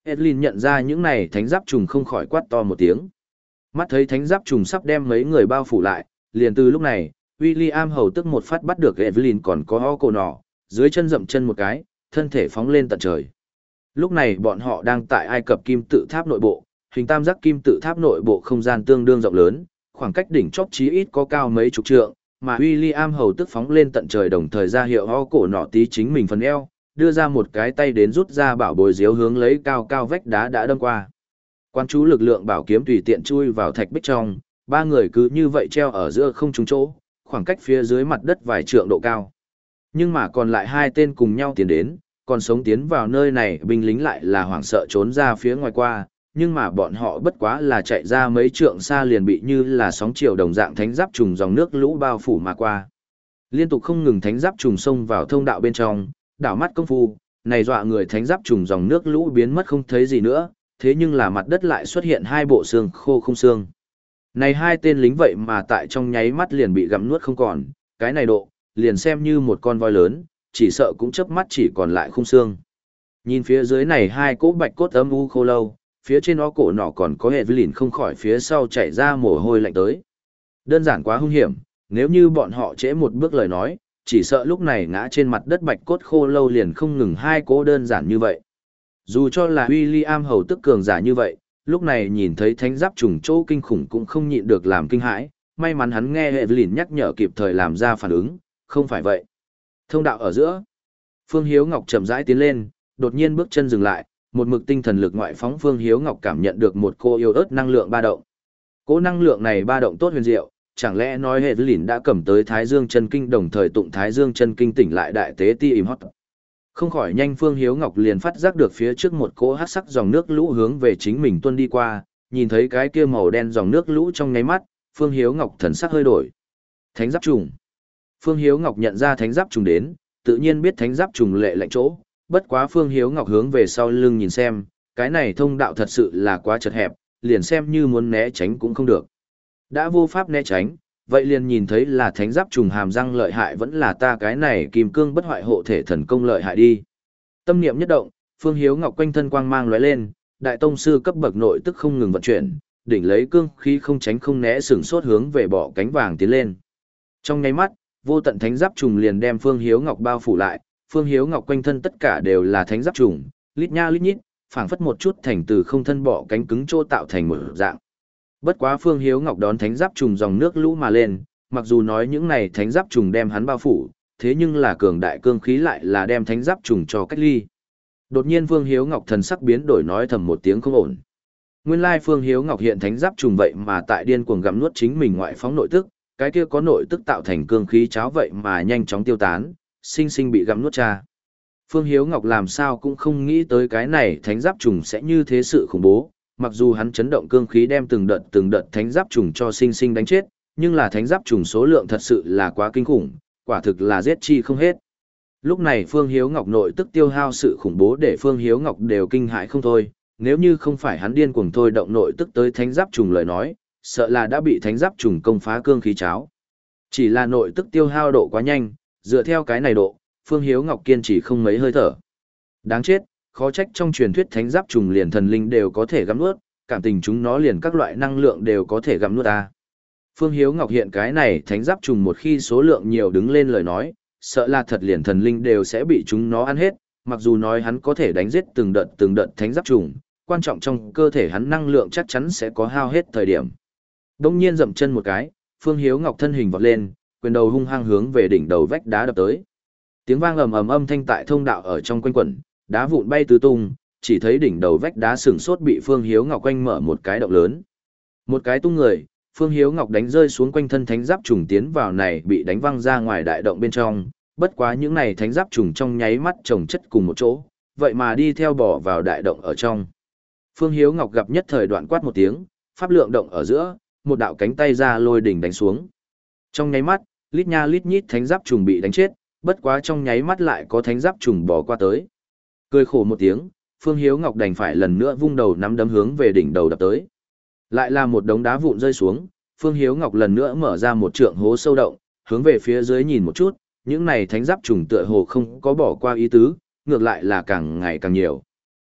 Edlin nhận ra những này thánh giáp trùng không khỏi quát to một tiếng. Mắt thấy thánh giáp trùng sắp đem mấy người bao phủ lại, liền từ lúc này, William hầu tức một phát bắt được Evelyn còn có ho cổ nỏ, dưới chân dậm chân một cái, thân thể phóng lên tận trời. Lúc này bọn họ đang tại Ai Cập kim tự tháp nội bộ, hình tam giác kim tự tháp nội bộ không gian tương đương rộng lớn, khoảng cách đỉnh chóp chí ít có cao mấy chục trượng, mà William hầu tức phóng lên tận trời đồng thời ra hiệu ho cổ nỏ tí chính mình phần eo, đưa ra một cái tay đến rút ra bảo bối diếu hướng lấy cao cao vách đá đã đâm qua. Quan chú lực lượng bảo kiếm tùy tiện chui vào thạch bích trong, ba người cứ như vậy treo ở giữa không trúng chỗ, khoảng cách phía dưới mặt đất vài trượng độ cao. Nhưng mà còn lại hai tên cùng nhau tiến đến, còn sống tiến vào nơi này binh lính lại là hoảng sợ trốn ra phía ngoài qua, nhưng mà bọn họ bất quá là chạy ra mấy trượng xa liền bị như là sóng chiều đồng dạng thánh giáp trùng dòng nước lũ bao phủ mà qua. Liên tục không ngừng thánh giáp trùng xông vào thông đạo bên trong, đảo mắt công phu, này dọa người thánh giáp trùng dòng nước lũ biến mất không thấy gì nữa, thế nhưng là mặt đất lại xuất hiện hai bộ xương khô không xương. Này hai tên lính vậy mà tại trong nháy mắt liền bị gặm nuốt không còn, cái này độ, liền xem như một con voi lớn, chỉ sợ cũng chớp mắt chỉ còn lại khung xương. Nhìn phía dưới này hai cỗ bạch cốt âm u khô lâu, phía trên nó cổ nọ còn có hệ vi lìn không khỏi phía sau chảy ra mồ hôi lạnh tới. Đơn giản quá hung hiểm, nếu như bọn họ trễ một bước lời nói, chỉ sợ lúc này ngã trên mặt đất bạch cốt khô lâu liền không ngừng hai cỗ đơn giản như vậy. Dù cho là William hầu tức cường giả như vậy, lúc này nhìn thấy thánh giáp trùng chỗ kinh khủng cũng không nhịn được làm kinh hãi, may mắn hắn nghe Evelyn nhắc nhở kịp thời làm ra phản ứng, không phải vậy. Thông đạo ở giữa, Phương Hiếu Ngọc chậm rãi tiến lên, đột nhiên bước chân dừng lại, một mực tinh thần lực ngoại phóng Phương Hiếu Ngọc cảm nhận được một cô yêu ớt năng lượng ba động. Cỗ năng lượng này ba động tốt huyền diệu, chẳng lẽ nói Evelyn đã cầm tới Thái Dương chân kinh đồng thời tụng Thái Dương chân kinh tỉnh lại đại tế ti im hót. Không khỏi nhanh Phương Hiếu Ngọc liền phát giác được phía trước một cỗ hắc sắc dòng nước lũ hướng về chính mình tuôn đi qua, nhìn thấy cái kia màu đen dòng nước lũ trong nháy mắt, Phương Hiếu Ngọc thần sắc hơi đổi. Thánh giáp trùng. Phương Hiếu Ngọc nhận ra thánh giáp trùng đến, tự nhiên biết thánh giáp trùng lệ lạnh chỗ, bất quá Phương Hiếu Ngọc hướng về sau lưng nhìn xem, cái này thông đạo thật sự là quá chật hẹp, liền xem như muốn né tránh cũng không được. Đã vô pháp né tránh, vậy liền nhìn thấy là thánh giáp trùng hàm răng lợi hại vẫn là ta cái này kim cương bất hoại hộ thể thần công lợi hại đi. Tâm niệm nhất động, Phương Hiếu Ngọc quanh thân quang mang lóe lên, đại tông sư cấp bậc nội tức không ngừng vận chuyển, đỉnh lấy cương khí không tránh không né sừng sốt hướng về bỏ cánh vàng tiến lên. Trong nháy mắt, vô tận thánh giáp trùng liền đem Phương Hiếu Ngọc bao phủ lại, Phương Hiếu Ngọc quanh thân tất cả đều là thánh giáp trùng, lít nha lít nhít, phảng phất một chút thành từ không thân bỏ cánh cứng trô tạo thành một dạng. Bất quá Phương Hiếu Ngọc đón thánh giáp trùng dòng nước lũ mà lên, mặc dù nói những này thánh giáp trùng đem hắn bao phủ, thế nhưng là cường đại cương khí lại là đem thánh giáp trùng cho cách ly. Đột nhiên Phương Hiếu Ngọc thần sắc biến đổi nói thầm một tiếng không ổn. Nguyên lai Phương Hiếu Ngọc hiện thánh giáp trùng vậy mà tại điên cuồng gặm nuốt chính mình ngoại phóng nội tức, cái kia có nội tức tạo thành cương khí cháo vậy mà nhanh chóng tiêu tán, sinh sinh bị gặm nuốt cha. Phương Hiếu Ngọc làm sao cũng không nghĩ tới cái này thánh giáp trùng sẽ như thế sự khủng bố, mặc dù hắn chấn động cương khí đem từng đợt từng đợt thánh giáp trùng cho sinh sinh đánh chết, nhưng là thánh giáp trùng số lượng thật sự là quá kinh khủng, quả thực là giết chi không hết. Lúc này Phương Hiếu Ngọc nội tức tiêu hao sự khủng bố để Phương Hiếu Ngọc đều kinh hãi không thôi, nếu như không phải hắn điên cuồng thôi động nội tức tới thánh giáp trùng lời nói, sợ là đã bị thánh giáp trùng công phá cương khí cháo. Chỉ là nội tức tiêu hao độ quá nhanh, dựa theo cái này độ, Phương Hiếu Ngọc kiên trì không mấy hơi thở. Đáng chết, khó trách trong truyền thuyết thánh giáp trùng liền thần linh đều có thể gặm nuốt, cảm tình chúng nó liền các loại năng lượng đều có thể gặm nuốt ta. Phương Hiếu Ngọc hiện cái này thánh giáp trùng một khi số lượng nhiều đứng lên lời nói, sợ là thật liền thần linh đều sẽ bị chúng nó ăn hết, mặc dù nói hắn có thể đánh giết từng đợt từng đợt thánh giáp trùng, quan trọng trong cơ thể hắn năng lượng chắc chắn sẽ có hao hết thời điểm. Đông nhiên dậm chân một cái, Phương Hiếu Ngọc thân hình vọt lên, quyền đầu hung hăng hướng về đỉnh đầu vách đá đập tới. Tiếng vang ầm ầm âm thanh tại thông đạo ở trong quanh quẩn, đá vụn bay tứ tung, chỉ thấy đỉnh đầu vách đá sừng sốt bị Phương Hiếu Ngọc quanh mở một cái động lớn. Một cái tung người, Phương Hiếu Ngọc đánh rơi xuống quanh thân thánh giáp trùng tiến vào này bị đánh văng ra ngoài đại động bên trong, bất quá những này thánh giáp trùng trong nháy mắt chồng chất cùng một chỗ, vậy mà đi theo bỏ vào đại động ở trong. Phương Hiếu Ngọc gặp nhất thời đoạn quát một tiếng, pháp lượng động ở giữa, một đạo cánh tay ra lôi đỉnh đánh xuống. Trong nháy mắt, lít nha lít nhít thánh giáp trùng bị đánh chết, bất quá trong nháy mắt lại có thánh giáp trùng bỏ qua tới. Cười khổ một tiếng, Phương Hiếu Ngọc đành phải lần nữa vung đầu nắm đấm hướng về đỉnh đầu đập tới. Lại là một đống đá vụn rơi xuống, Phương Hiếu Ngọc lần nữa mở ra một trượng hố sâu động, hướng về phía dưới nhìn một chút, những này thánh giáp trùng tựa hồ không có bỏ qua ý tứ, ngược lại là càng ngày càng nhiều.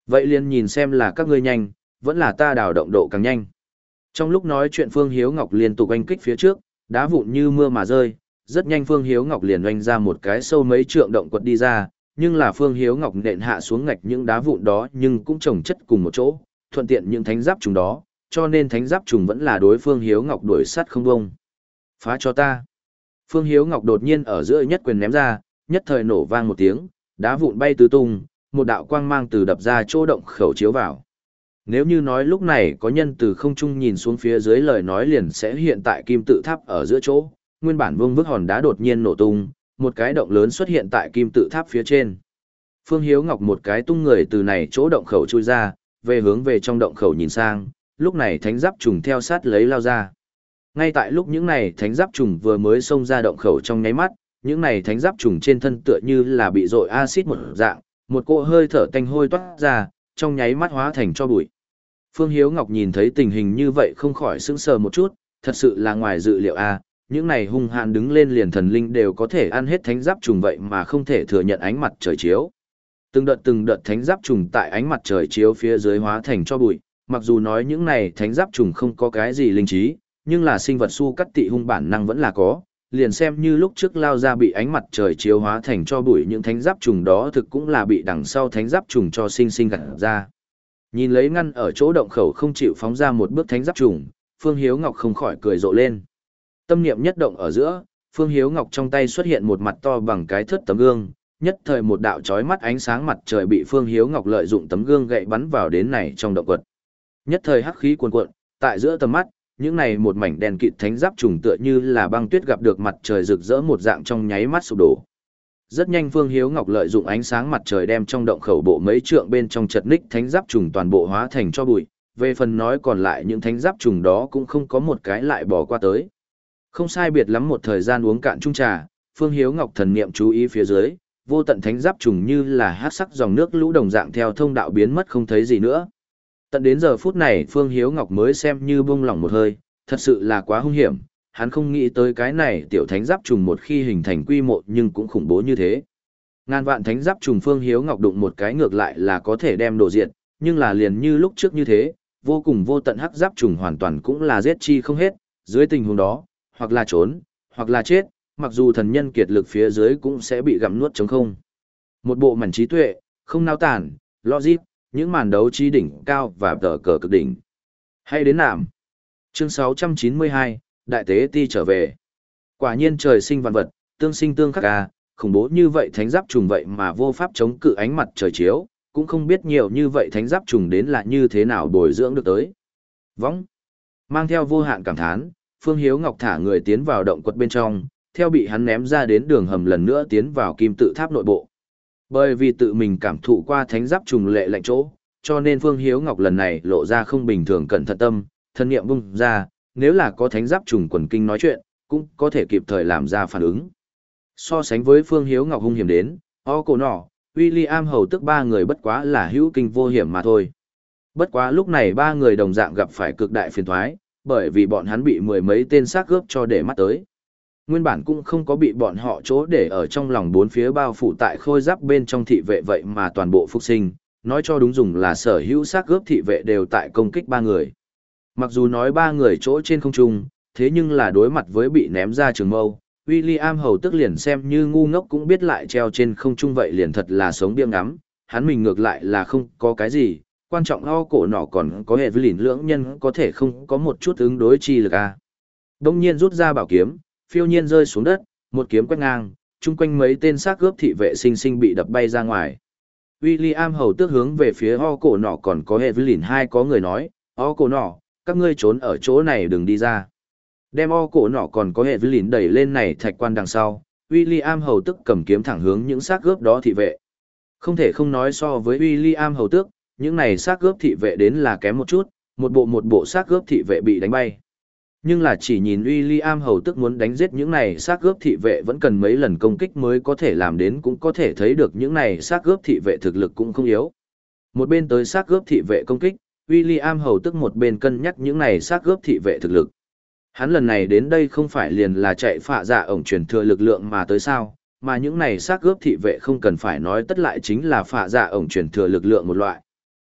Vậy liền nhìn xem là các ngươi nhanh, vẫn là ta đào động độ càng nhanh. Trong lúc nói chuyện Phương Hiếu Ngọc liên tục oanh kích phía trước, đá vụn như mưa mà rơi, rất nhanh Phương Hiếu Ngọc liền oanh ra một cái sâu mấy trượng động quật đi ra, nhưng là Phương Hiếu Ngọc nện hạ xuống ngạch những đá vụn đó nhưng cũng chồng chất cùng một chỗ, thuận tiện những thánh giáp trùng đó, cho nên thánh giáp trùng vẫn là đối Phương Hiếu Ngọc đuổi sát không bông. Phá cho ta. Phương Hiếu Ngọc đột nhiên ở giữa nhất quyền ném ra, nhất thời nổ vang một tiếng, đá vụn bay tứ tung, một đạo quang mang từ đập ra chỗ động khẩu chiếu vào. Nếu như nói lúc này có nhân từ không trung nhìn xuống phía dưới lời nói liền sẽ hiện tại kim tự tháp ở giữa chỗ, nguyên bản vương vức hòn đá đột nhiên nổ tung, một cái động lớn xuất hiện tại kim tự tháp phía trên. Phương Hiếu Ngọc một cái tung người từ này chỗ động khẩu chui ra, về hướng về trong động khẩu nhìn sang, lúc này thánh giáp trùng theo sát lấy lao ra. Ngay tại lúc những này thánh giáp trùng vừa mới xông ra động khẩu trong nháy mắt, những này thánh giáp trùng trên thân tựa như là bị dội axit một dạng, một cỗ hơi thở tanh hôi toát ra, trong nháy mắt hóa thành cho bụi. Phương Hiếu Ngọc nhìn thấy tình hình như vậy không khỏi sững sờ một chút, thật sự là ngoài dự liệu a, những này hung hãn đứng lên liền thần linh đều có thể ăn hết thánh giáp trùng vậy mà không thể thừa nhận ánh mặt trời chiếu. Từng đợt từng đợt thánh giáp trùng tại ánh mặt trời chiếu phía dưới hóa thành cho bụi, mặc dù nói những này thánh giáp trùng không có cái gì linh trí, nhưng là sinh vật su cắt tị hung bản năng vẫn là có, liền xem như lúc trước lao ra bị ánh mặt trời chiếu hóa thành cho bụi những thánh giáp trùng đó thực cũng là bị đằng sau thánh giáp trùng cho sinh sinh gặt ra. Nhìn lấy ngăn ở chỗ động khẩu không chịu phóng ra một bước thánh giáp trùng, Phương Hiếu Ngọc không khỏi cười rộ lên. Tâm niệm nhất động ở giữa, Phương Hiếu Ngọc trong tay xuất hiện một mặt to bằng cái thớt tấm gương, nhất thời một đạo chói mắt ánh sáng mặt trời bị Phương Hiếu Ngọc lợi dụng tấm gương gậy bắn vào đến này trong động quật. Nhất thời hắc khí cuồn cuộn, tại giữa tầm mắt, những này một mảnh đèn kịt thánh giáp trùng tựa như là băng tuyết gặp được mặt trời rực rỡ một dạng trong nháy mắt sụp đổ. Rất nhanh Phương Hiếu Ngọc lợi dụng ánh sáng mặt trời đem trong động khẩu bộ mấy trượng bên trong chật ních thánh giáp trùng toàn bộ hóa thành cho bụi, về phần nói còn lại những thánh giáp trùng đó cũng không có một cái lại bỏ qua tới. Không sai biệt lắm một thời gian uống cạn chung trà, Phương Hiếu Ngọc thần niệm chú ý phía dưới, vô tận thánh giáp trùng như là hắc sắc dòng nước lũ đồng dạng theo thông đạo biến mất không thấy gì nữa. Tận đến giờ phút này Phương Hiếu Ngọc mới xem như buông lỏng một hơi, thật sự là quá hung hiểm, hắn không nghĩ tới cái này tiểu thánh giáp trùng một khi hình thành quy mô nhưng cũng khủng bố như thế. Ngàn vạn thánh giáp trùng Phương Hiếu Ngọc đụng một cái ngược lại là có thể đem đổ diệt, nhưng là liền như lúc trước như thế, vô cùng vô tận hắc giáp trùng hoàn toàn cũng là giết chi không hết, dưới tình huống đó, hoặc là trốn, hoặc là chết, mặc dù thần nhân kiệt lực phía dưới cũng sẽ bị gặm nuốt trống không. Một bộ mảnh trí tuệ, không nao tản, logic, những màn đấu trí đỉnh cao và tờ cờ cực đỉnh. Hay đến nạm. Chương sáu trăm chín mươi hai, Đại tế ti trở về. Quả nhiên trời sinh vạn vật, tương sinh tương khắc à, khủng bố như vậy thánh giáp trùng vậy mà vô pháp chống cự ánh mặt trời chiếu, cũng không biết nhiều như vậy thánh giáp trùng đến là như thế nào bồi dưỡng được tới. Võng. Mang theo vô hạn cảm thán, Phương Hiếu Ngọc thả người tiến vào động quật bên trong, theo bị hắn ném ra đến đường hầm lần nữa tiến vào kim tự tháp nội bộ. Bởi vì tự mình cảm thụ qua thánh giáp trùng lệ lạnh chỗ, cho nên Phương Hiếu Ngọc lần này lộ ra không bình thường cẩn thận tâm, thân niệm bung ra, nếu là có thánh giáp trùng quần kinh nói chuyện, cũng có thể kịp thời làm ra phản ứng. So sánh với Phương Hiếu Ngọc hung hiểm đến, o cổ nọ, William hầu tức ba người bất quá là hữu kinh vô hiểm mà thôi. Bất quá lúc này ba người đồng dạng gặp phải cực đại phiền toái, bởi vì bọn hắn bị mười mấy tên xác gớp cho để mắt tới. Nguyên bản cũng không có bị bọn họ chỗ để ở trong lòng bốn phía bao phủ tại khôi giáp bên trong thị vệ vậy mà toàn bộ phục sinh, nói cho đúng dùng là sở hữu xác gớp thị vệ đều tại công kích ba người. Mặc dù nói ba người chỗ trên không trung, thế nhưng là đối mặt với bị ném ra trường mâu, William hầu tức liền xem như ngu ngốc cũng biết lại treo trên không trung vậy liền thật là sống điên ngắm, hắn mình ngược lại là không có cái gì, quan trọng o cổ nọ còn có hệ với lìn lưỡng nhân có thể không có một chút ứng đối chi lực à. Đông nhiên rút ra bảo kiếm, phiêu nhiên rơi xuống đất, một kiếm quét ngang, chung quanh mấy tên xác gớp thị vệ sinh sinh bị đập bay ra ngoài. William hầu tước hướng về phía o cổ nọ còn có hệ với lìn hai có người nói, o cổ nọ, các ngươi trốn ở chỗ này đừng đi ra. Đem o cổ nọ còn có hệ với lìn đẩy lên này thạch quan đằng sau, William hầu tước cầm kiếm thẳng hướng những xác gớp đó thị vệ. Không thể không nói so với William hầu tước, những này xác gớp thị vệ đến là kém một chút, một bộ một bộ xác gớp thị vệ bị đánh bay. Nhưng là chỉ nhìn William hầu tức muốn đánh giết những này xác gớp thị vệ vẫn cần mấy lần công kích mới có thể làm đến, cũng có thể thấy được những này xác gớp thị vệ thực lực cũng không yếu. Một bên tới xác gớp thị vệ công kích, William hầu tức một bên cân nhắc những này xác gớp thị vệ thực lực. Hắn lần này đến đây không phải liền là chạy phạ dạ ổng truyền thừa lực lượng mà tới sao, mà những này xác gớp thị vệ không cần phải nói tất lại chính là phạ dạ ổng truyền thừa lực lượng một loại.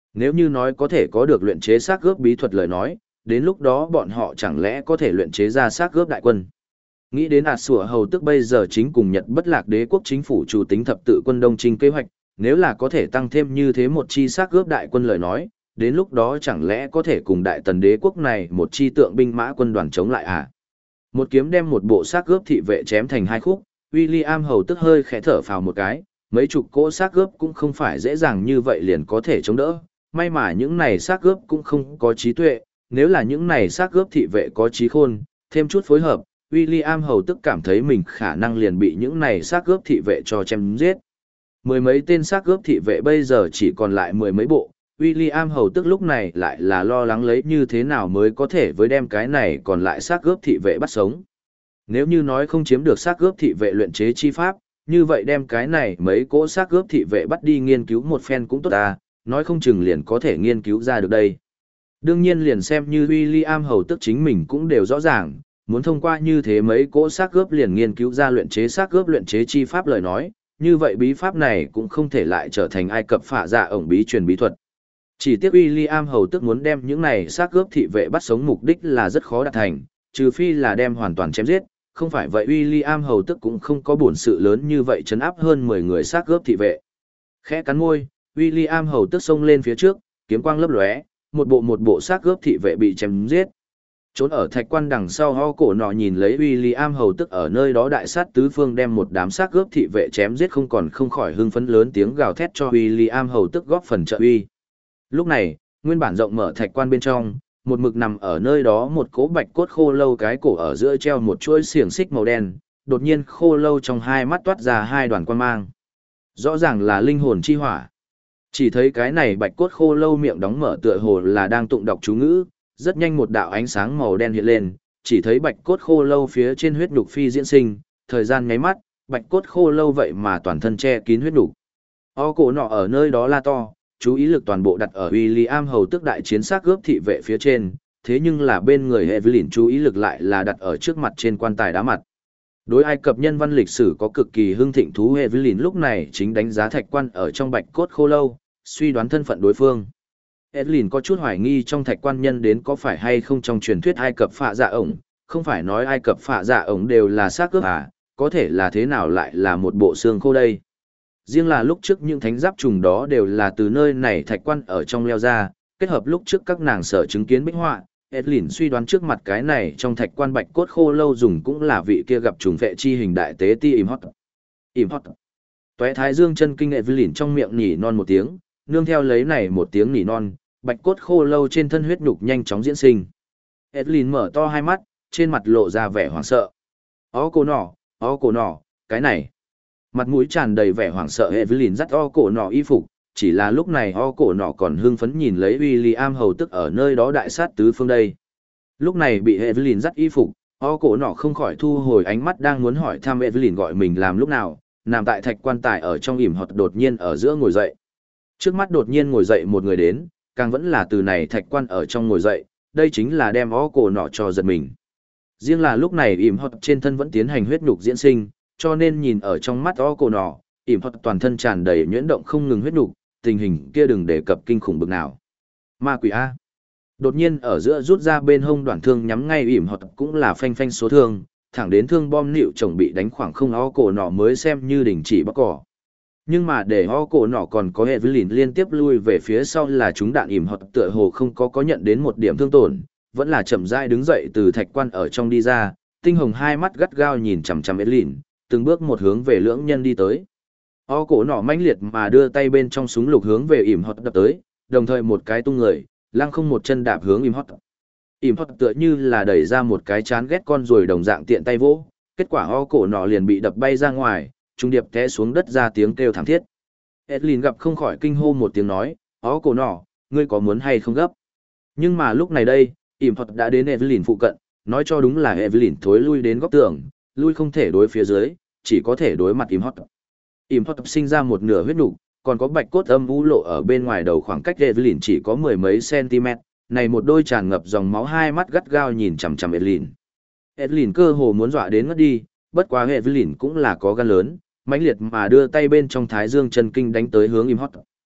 Nếu như nói có thể có được luyện chế xác gớp bí thuật lời nói, đến lúc đó bọn họ chẳng lẽ có thể luyện chế ra xác gớp đại quân. Nghĩ đến ạt sủa hầu tức bây giờ chính cùng Nhật bất lạc đế quốc chính phủ chủ tính thập tự quân đông trinh kế hoạch, nếu là có thể tăng thêm như thế một chi xác gớp đại quân lời nói, đến lúc đó chẳng lẽ có thể cùng đại tần đế quốc này một chi tượng binh mã quân đoàn chống lại à? Một kiếm đem một bộ xác gớp thị vệ chém thành hai khúc, William hầu tức hơi khẽ thở phào một cái, mấy chục cỗ xác gớp cũng không phải dễ dàng như vậy liền có thể chống đỡ, may mà những này xác gớp cũng không có trí tuệ, nếu là những này xác gớp thị vệ có trí khôn, thêm chút phối hợp, William hầu tức cảm thấy mình khả năng liền bị những này xác gớp thị vệ cho chém giết. Mười mấy tên xác gớp thị vệ bây giờ chỉ còn lại mười mấy bộ, William hầu tức lúc này lại là lo lắng lấy như thế nào mới có thể với đem cái này còn lại xác gớp thị vệ bắt sống. Nếu như nói không chiếm được xác gớp thị vệ luyện chế chi pháp, như vậy đem cái này mấy cỗ xác gớp thị vệ bắt đi nghiên cứu một phen cũng tốt ta, nói không chừng liền có thể nghiên cứu ra được đây. Đương nhiên liền xem như William hầu tức chính mình cũng đều rõ ràng, muốn thông qua như thế mấy cỗ xác gớp liền nghiên cứu ra luyện chế xác gớp luyện chế chi pháp lời nói, như vậy bí pháp này cũng không thể lại trở thành Ai Cập phả dạ ổng bí truyền bí thuật. Chỉ tiếc William hầu tức muốn đem những này xác gớp thị vệ bắt sống mục đích là rất khó đạt thành, trừ phi là đem hoàn toàn chém giết, không phải vậy William hầu tức cũng không có bổn sự lớn như vậy chấn áp hơn mười người xác gớp thị vệ. Khẽ cắn môi, William hầu tức xông lên phía trước, kiếm quang lấp lóe, một bộ một bộ xác gớp thị vệ bị chém giết. Trốn ở thạch quan đằng sau ho cổ nọ nhìn lấy William hầu tức ở nơi đó đại sát tứ phương đem một đám xác gớp thị vệ chém giết không còn không khỏi hưng phấn lớn tiếng gào thét cho William hầu tức góp phần trợ uy. Lúc này, nguyên bản rộng mở thạch quan bên trong, một mực nằm ở nơi đó một cỗ bạch cốt khô lâu cái cổ ở giữa treo một chuỗi xiềng xích màu đen, đột nhiên khô lâu trong hai mắt toát ra hai đoàn quang mang. Rõ ràng là linh hồn chi hỏa. Chỉ thấy cái này bạch cốt khô lâu miệng đóng mở tựa hồ là đang tụng đọc chú ngữ, rất nhanh một đạo ánh sáng màu đen hiện lên, chỉ thấy bạch cốt khô lâu phía trên huyết nhục phi diễn sinh, thời gian nháy mắt, bạch cốt khô lâu vậy mà toàn thân che kín huyết nhục. O cổ nọ ở nơi đó la to, chú ý lực toàn bộ đặt ở William hầu tức đại chiến xác cướp thị vệ phía trên, thế nhưng là bên người Evelyn chú ý lực lại là đặt ở trước mặt trên quan tài đá mặt. Đối Ai Cập nhân văn lịch sử có cực kỳ hưng thịnh thú Evelyn lúc này chính đánh giá thạch quan ở trong bạch cốt khô lâu, suy đoán thân phận đối phương. Evelyn có chút hoài nghi trong thạch quan nhân đến có phải hay không trong truyền thuyết Ai Cập phạ dạ ổng, không phải nói Ai Cập phạ dạ ổng đều là xác cướp à, có thể là thế nào lại là một bộ xương khô đây. Riêng là lúc trước những thánh giáp trùng đó đều là từ nơi này thạch quan ở trong leo ra, kết hợp lúc trước các nàng sở chứng kiến bích họa, Evelyn suy đoán trước mặt cái này trong thạch quan bạch cốt khô lâu dùng cũng là vị kia gặp trùng vệ chi hình đại tế ti Imhotep. Imhotep. Toé thái dương chân kinh Evelyn trong miệng nhỉ non một tiếng, nương theo lấy này một tiếng nhỉ non, bạch cốt khô lâu trên thân huyết nhục nhanh chóng diễn sinh. Evelyn mở to hai mắt, trên mặt lộ ra vẻ hoảng sợ. Ó cổ nọ, ó cổ nọ, cái này. Mặt mũi tràn đầy vẻ hoảng sợ Evelyn dắt o cổ nọ y phục, chỉ là lúc này o cổ nọ còn hưng phấn nhìn lấy William hầu tức ở nơi đó đại sát tứ phương đây. Lúc này bị Evelyn dắt y phục, o cổ nọ không khỏi thu hồi ánh mắt đang muốn hỏi thăm Evelyn gọi mình làm lúc nào, nằm tại thạch quan tài ở trong ỉm hoặc đột nhiên ở giữa ngồi dậy. Trước mắt đột nhiên ngồi dậy một người đến, càng vẫn là từ này thạch quan ở trong ngồi dậy, đây chính là đem o cổ nọ cho giật mình. Riêng là lúc này ỉm hoặc trên thân vẫn tiến hành huyết nhục diễn sinh, cho nên nhìn ở trong mắt o cổ nọ, ỉm hoặc toàn thân tràn đầy nhuyễn động không ngừng huyết nhục, tình hình kia đừng đề cập kinh khủng bực nào. Ma quỷ A. Đột nhiên ở giữa rút ra bên hông đoạn thương nhắm ngay ỉm hoặc cũng là phanh phanh số thương, thẳng đến thương bom nịu chồng bị đánh khoảng không o cổ nọ mới xem như đình chỉ bóc cỏ. Nhưng mà để o cổ nọ còn có Evelyn liên tiếp lui về phía sau là chúng đạn ỉm hoặc tựa hồ không có có nhận đến một điểm thương tổn, vẫn là chậm rãi đứng dậy từ thạch quan ở trong đi ra, tinh hồng hai mắt gắt gao nhìn chằm chằm Evelyn, từng bước một hướng về lưỡng nhân đi tới. O cổ nọ mãnh liệt mà đưa tay bên trong súng lục hướng về ỉm hót đập tới, đồng thời một cái tung người, lăng không một chân đạp hướng ỉm hót. Ỉm hót tựa như là đẩy ra một cái chán ghét con ruồi đồng dạng tiện tay vỗ, kết quả o cổ nọ liền bị đập bay ra ngoài, trung điệp té xuống đất ra tiếng kêu thảm thiết. Evelyn gặp không khỏi kinh hô một tiếng nói, o cổ nọ, ngươi có muốn hay không gấp? Nhưng mà lúc này đây, ỉm hót đã đến Evelyn phụ cận, nói cho đúng là Evelyn thối lui đến góc tường, lui không thể đối phía dưới, chỉ có thể đối mặt ỉm hót. Ỉm hót sinh ra một nửa huyết nục, còn có bạch cốt âm u lộ ở bên ngoài đầu, khoảng cách Evelyn chỉ có mười mấy cm, này một đôi tràn ngập dòng máu hai mắt gắt gao nhìn chằm chằm Evelyn. Evelyn cơ hồ muốn dọa đến ngất đi, bất quá Evelyn cũng là có gan lớn, mãnh liệt mà đưa tay bên trong thái dương chân kinh đánh tới hướng Im Hót.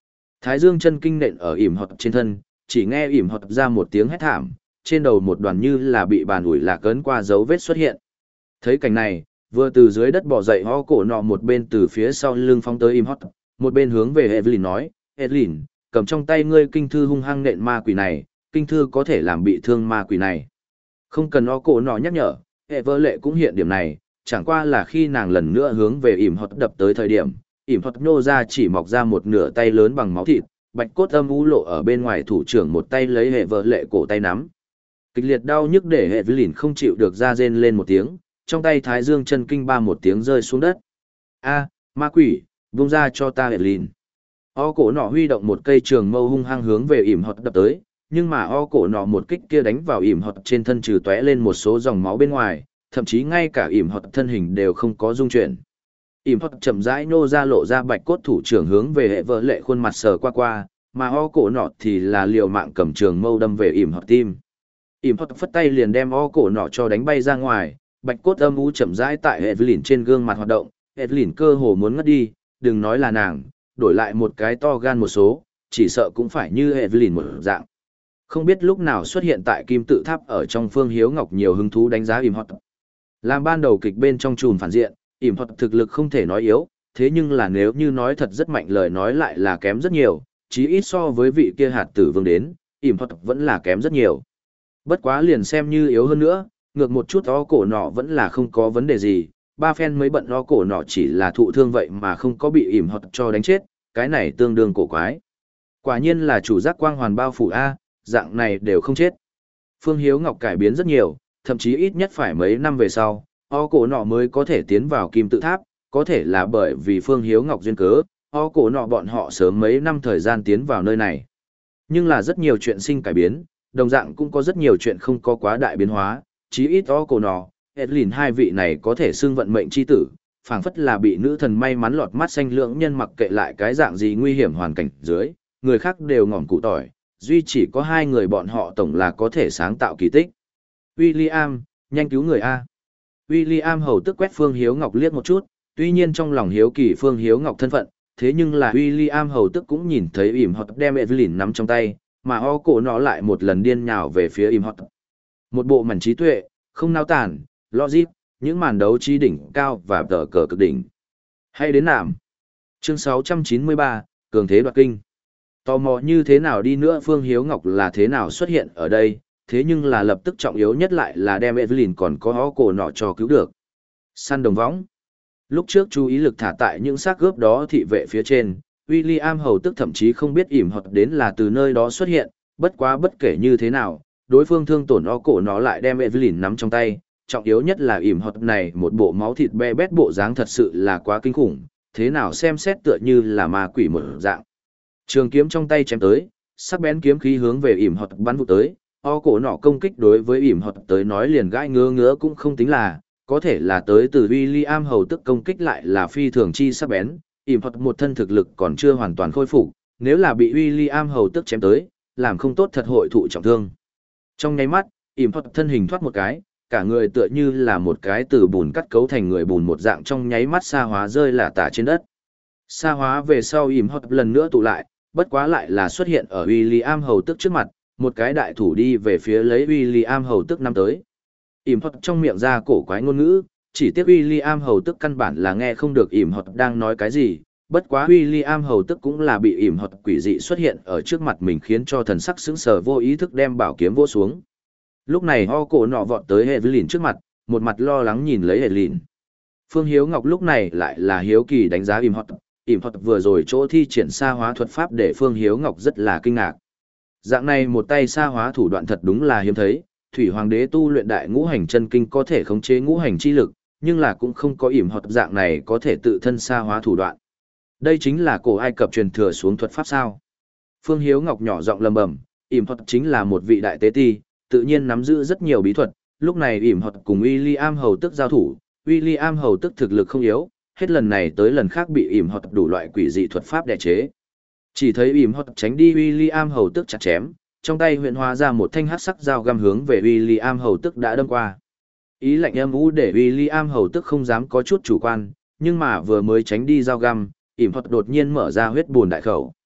Thái dương chân kinh nện ở ỉm họt trên thân, chỉ nghe ỉm họt ra một tiếng hét thảm, trên đầu một đoàn như là bị bàn ủi lạc ấn qua dấu vết xuất hiện. Thấy cảnh này, vừa từ dưới đất bò dậy ho cổ nọ một bên từ phía sau lưng phóng tới ỉm họt, một bên hướng về Evelyn nói, Evelyn, cầm trong tay ngươi kinh thư hung hăng nện ma quỷ này, kinh thư có thể làm bị thương ma quỷ này. Không cần ho cổ nọ nhắc nhở, hệ vợ lệ cũng hiện điểm này, chẳng qua là khi nàng lần nữa hướng về ỉm họt đập tới thời điểm, ỉm họt nô ra chỉ mọc ra một nửa tay lớn bằng máu thịt, bạch cốt âm u lộ ở bên ngoài thủ trưởng một tay lấy hệ vợ lệ cổ tay nắm. Kịch liệt đau nhức để hệ Evelyn không chịu được ra rên lên một tiếng, trong tay thái dương chân kinh ba một tiếng rơi xuống đất. A, ma quỷ, vung ra cho ta Evelyn. O cổ nọ huy động một cây trường mâu hung hăng hướng về ỉm họt đập tới, nhưng mà o cổ nọ một kích kia đánh vào ỉm họt trên thân trừ tóe lên một số dòng máu bên ngoài, thậm chí ngay cả ỉm họt thân hình đều không có dung chuyển. Ỉm họt chậm rãi nô ra lộ ra bạch cốt thủ trưởng hướng về hệ vợ lệ khuôn mặt sờ qua qua, mà o cổ nọ thì là liều mạng cầm trường mâu đâm về ỉm họt tim. Ỉm họt phất tay liền đem o cổ nọ cho đánh bay ra ngoài, bạch cốt âm u chậm rãi tại Evelyn trên gương mặt hoạt động, Evelyn cơ hồ muốn ngất đi, đừng nói là nàng, đổi lại một cái to gan một số, chỉ sợ cũng phải như Evelyn một dạng. Không biết lúc nào xuất hiện tại kim tự tháp ở trong Phương Hiếu Ngọc nhiều hứng thú đánh giá ỉm họt. Làm ban đầu kịch bên trong chùm phản diện, ỉm họt thực lực không thể nói yếu, thế nhưng là nếu như nói thật rất mạnh lời nói lại là kém rất nhiều, chí ít so với vị kia hạt tử vương đến, ỉm họt vẫn là kém rất nhiều. Bất quá liền xem như yếu hơn nữa, ngược một chút o cổ nọ vẫn là không có vấn đề gì, ba phen mới bận o cổ nọ chỉ là thụ thương vậy mà không có bị ỉm họt cho đánh chết, cái này tương đương cổ quái. Quả nhiên là chủ giác quang hoàn bao phủ A, dạng này đều không chết. Phương Hiếu Ngọc cải biến rất nhiều, thậm chí ít nhất phải mấy năm về sau, o cổ nọ mới có thể tiến vào kim tự tháp, có thể là bởi vì Phương Hiếu Ngọc duyên cớ, o cổ nọ bọn họ sớm mấy năm thời gian tiến vào nơi này. Nhưng là rất nhiều chuyện sinh cải biến, đồng dạng cũng có rất nhiều chuyện không có quá đại biến hóa, chí ít o cổ nọ, Evelyn hai vị này có thể xưng vận mệnh chi tử, phảng phất là bị nữ thần may mắn lọt mắt xanh lưỡng nhân mặc kệ lại cái dạng gì nguy hiểm hoàn cảnh dưới, người khác đều ngỏm cụ tỏi, duy chỉ có hai người bọn họ tổng là có thể sáng tạo kỳ tích. William, nhanh cứu người A. William hầu tức quét Phương Hiếu Ngọc liếc một chút, tuy nhiên trong lòng hiếu kỳ Phương Hiếu Ngọc thân phận, thế nhưng là William hầu tức cũng nhìn thấy ỉm họt đem Evelyn nắm trong tay, mà o cổ nó lại một lần điên nhào về phía ỉm họt. Một bộ màn trí tuệ, không nao tản, logic, những màn đấu trí đỉnh cao và tờ cờ cực đỉnh. Hay đến nạm. Chương sáu trăm chín mươi ba, Cường thế đoạt kinh. Tò mò như thế nào đi nữa Phương Hiếu Ngọc là thế nào xuất hiện ở đây, thế nhưng là lập tức trọng yếu nhất lại là đem Evelyn còn có ó cổ nọ cho cứu được. Săn đồng võng. Lúc trước chú ý lực thả tại những xác gớp đó thị vệ phía trên, William hầu tức thậm chí không biết ỉm họt đến là từ nơi đó xuất hiện, bất quá bất kể như thế nào, đối phương thương tổn ó cổ nó lại đem Evelyn nắm trong tay, trọng yếu nhất là ỉm họt này một bộ máu thịt be bét bộ dáng thật sự là quá kinh khủng, thế nào xem xét tựa như là ma quỷ một dạng. Trường kiếm trong tay chém tới, sắc bén kiếm khí hướng về ỉm họt bắn vụ tới, o cổ nọ công kích đối với ỉm họt tới nói liền gãi ngứa ngứa cũng không tính là, có thể là tới từ William hầu tức công kích lại là phi thường chi sắc bén, ỉm họt một thân thực lực còn chưa hoàn toàn khôi phục, nếu là bị William hầu tức chém tới, làm không tốt thật hội thụ trọng thương. Trong nháy mắt, ỉm họt thân hình thoát một cái, cả người tựa như là một cái từ bùn cắt cấu thành người bùn một dạng trong nháy mắt sa hóa rơi lả tả trên đất. Sa hóa về sau ỉm họt lần nữa tụ lại, bất quá lại là xuất hiện ở William hầu tức trước mặt, một cái đại thủ đi về phía lấy William hầu tức năm tới. Ỉm họt trong miệng ra cổ quái ngôn ngữ, chỉ tiếc William hầu tức căn bản là nghe không được ỉm họt đang nói cái gì, bất quá William hầu tức cũng là bị ỉm họt quỷ dị xuất hiện ở trước mặt mình khiến cho thần sắc sững sờ vô ý thức đem bảo kiếm vỗ xuống. Lúc này ho cổ nọ vọt tới Evelyn trước mặt, một mặt lo lắng nhìn lấy Evelyn. Phương Hiếu Ngọc lúc này lại là hiếu kỳ đánh giá ỉm họt, ỉm họt vừa rồi chỗ thi triển sa hóa thuật pháp để Phương Hiếu Ngọc rất là kinh ngạc. Dạng này một tay sa hóa thủ đoạn thật đúng là hiếm thấy, Thủy Hoàng đế tu luyện đại ngũ hành chân kinh có thể khống chế ngũ hành chi lực, nhưng là cũng không có ỉm họt dạng này có thể tự thân sa hóa thủ đoạn. Đây chính là cổ Ai Cập truyền thừa xuống thuật pháp sao? Phương Hiếu Ngọc nhỏ giọng lầm bầm, ỉm họt chính là một vị đại tế ti, tự nhiên nắm giữ rất nhiều bí thuật, lúc này ỉm họt cùng William hầu tức giao thủ, William hầu tức thực lực không yếu, hết lần này tới lần khác bị ỉm họt đủ loại quỷ dị thuật pháp đè chế. Chỉ thấy ỉm họt tránh đi William hầu tức chặt chém, trong tay huyện hóa ra một thanh hắc sắc dao găm hướng về William hầu tức đã đâm qua. Ý lạnh âm u để William hầu tức không dám có chút chủ quan, nhưng mà vừa mới tránh đi dao găm, ỉm họt đột nhiên mở ra huyết bùn đại khẩu.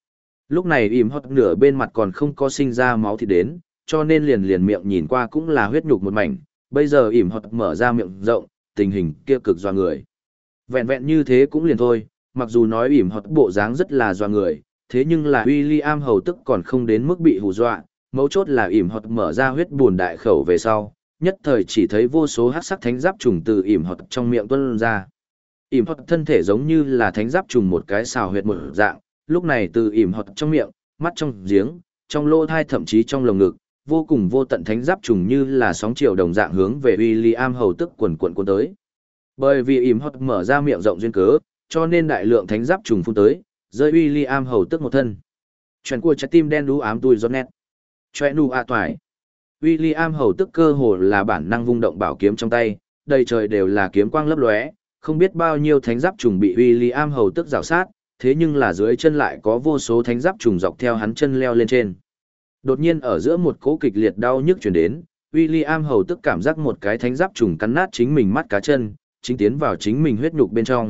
Lúc này ỉm hót nửa bên mặt còn không có sinh ra máu thịt đến, cho nên liền liền miệng nhìn qua cũng là huyết nhục một mảnh, bây giờ ỉm hót mở ra miệng rộng, tình hình kia cực doa người. Vẹn vẹn như thế cũng liền thôi, mặc dù nói ỉm hót bộ dáng rất là doa người, thế nhưng là William hầu tức còn không đến mức bị hù dọa, mấu chốt là ỉm hót mở ra huyết buồn đại khẩu về sau, nhất thời chỉ thấy vô số hắc sắc thánh giáp trùng từ ỉm hót trong miệng tuôn ra. Ỉm hót thân thể giống như là thánh giáp trùng một cái xào huyệt một dạng, lúc này từ ỉm hót trong miệng, mắt trong giếng, trong lỗ thai thậm chí trong lồng ngực, vô cùng vô tận thánh giáp trùng như là sóng chiều đồng dạng hướng về William hầu tức quần quần cuốn tới. Bởi vì ỉm hót mở ra miệng rộng duyên cớ, cho nên đại lượng thánh giáp trùng phun tới, rơi William hầu tức một thân. Chuyện của trái tim đen đú ám tui giọt nét. Chuyện nụ ạ toài. William hầu tức cơ hồ là bản năng vung động bảo kiếm trong tay, đầy trời đều là kiếm quang lấp lóe, không biết bao nhiêu thánh giáp trùng bị William hầu tức rào sát, thế nhưng là dưới chân lại có vô số thánh giáp trùng dọc theo hắn chân leo lên trên. Đột nhiên ở giữa một cỗ kịch liệt đau nhức truyền đến, William hầu tức cảm giác một cái thánh giáp trùng cắn nát chính mình mắt cá chân, chính tiến vào chính mình huyết nhục bên trong.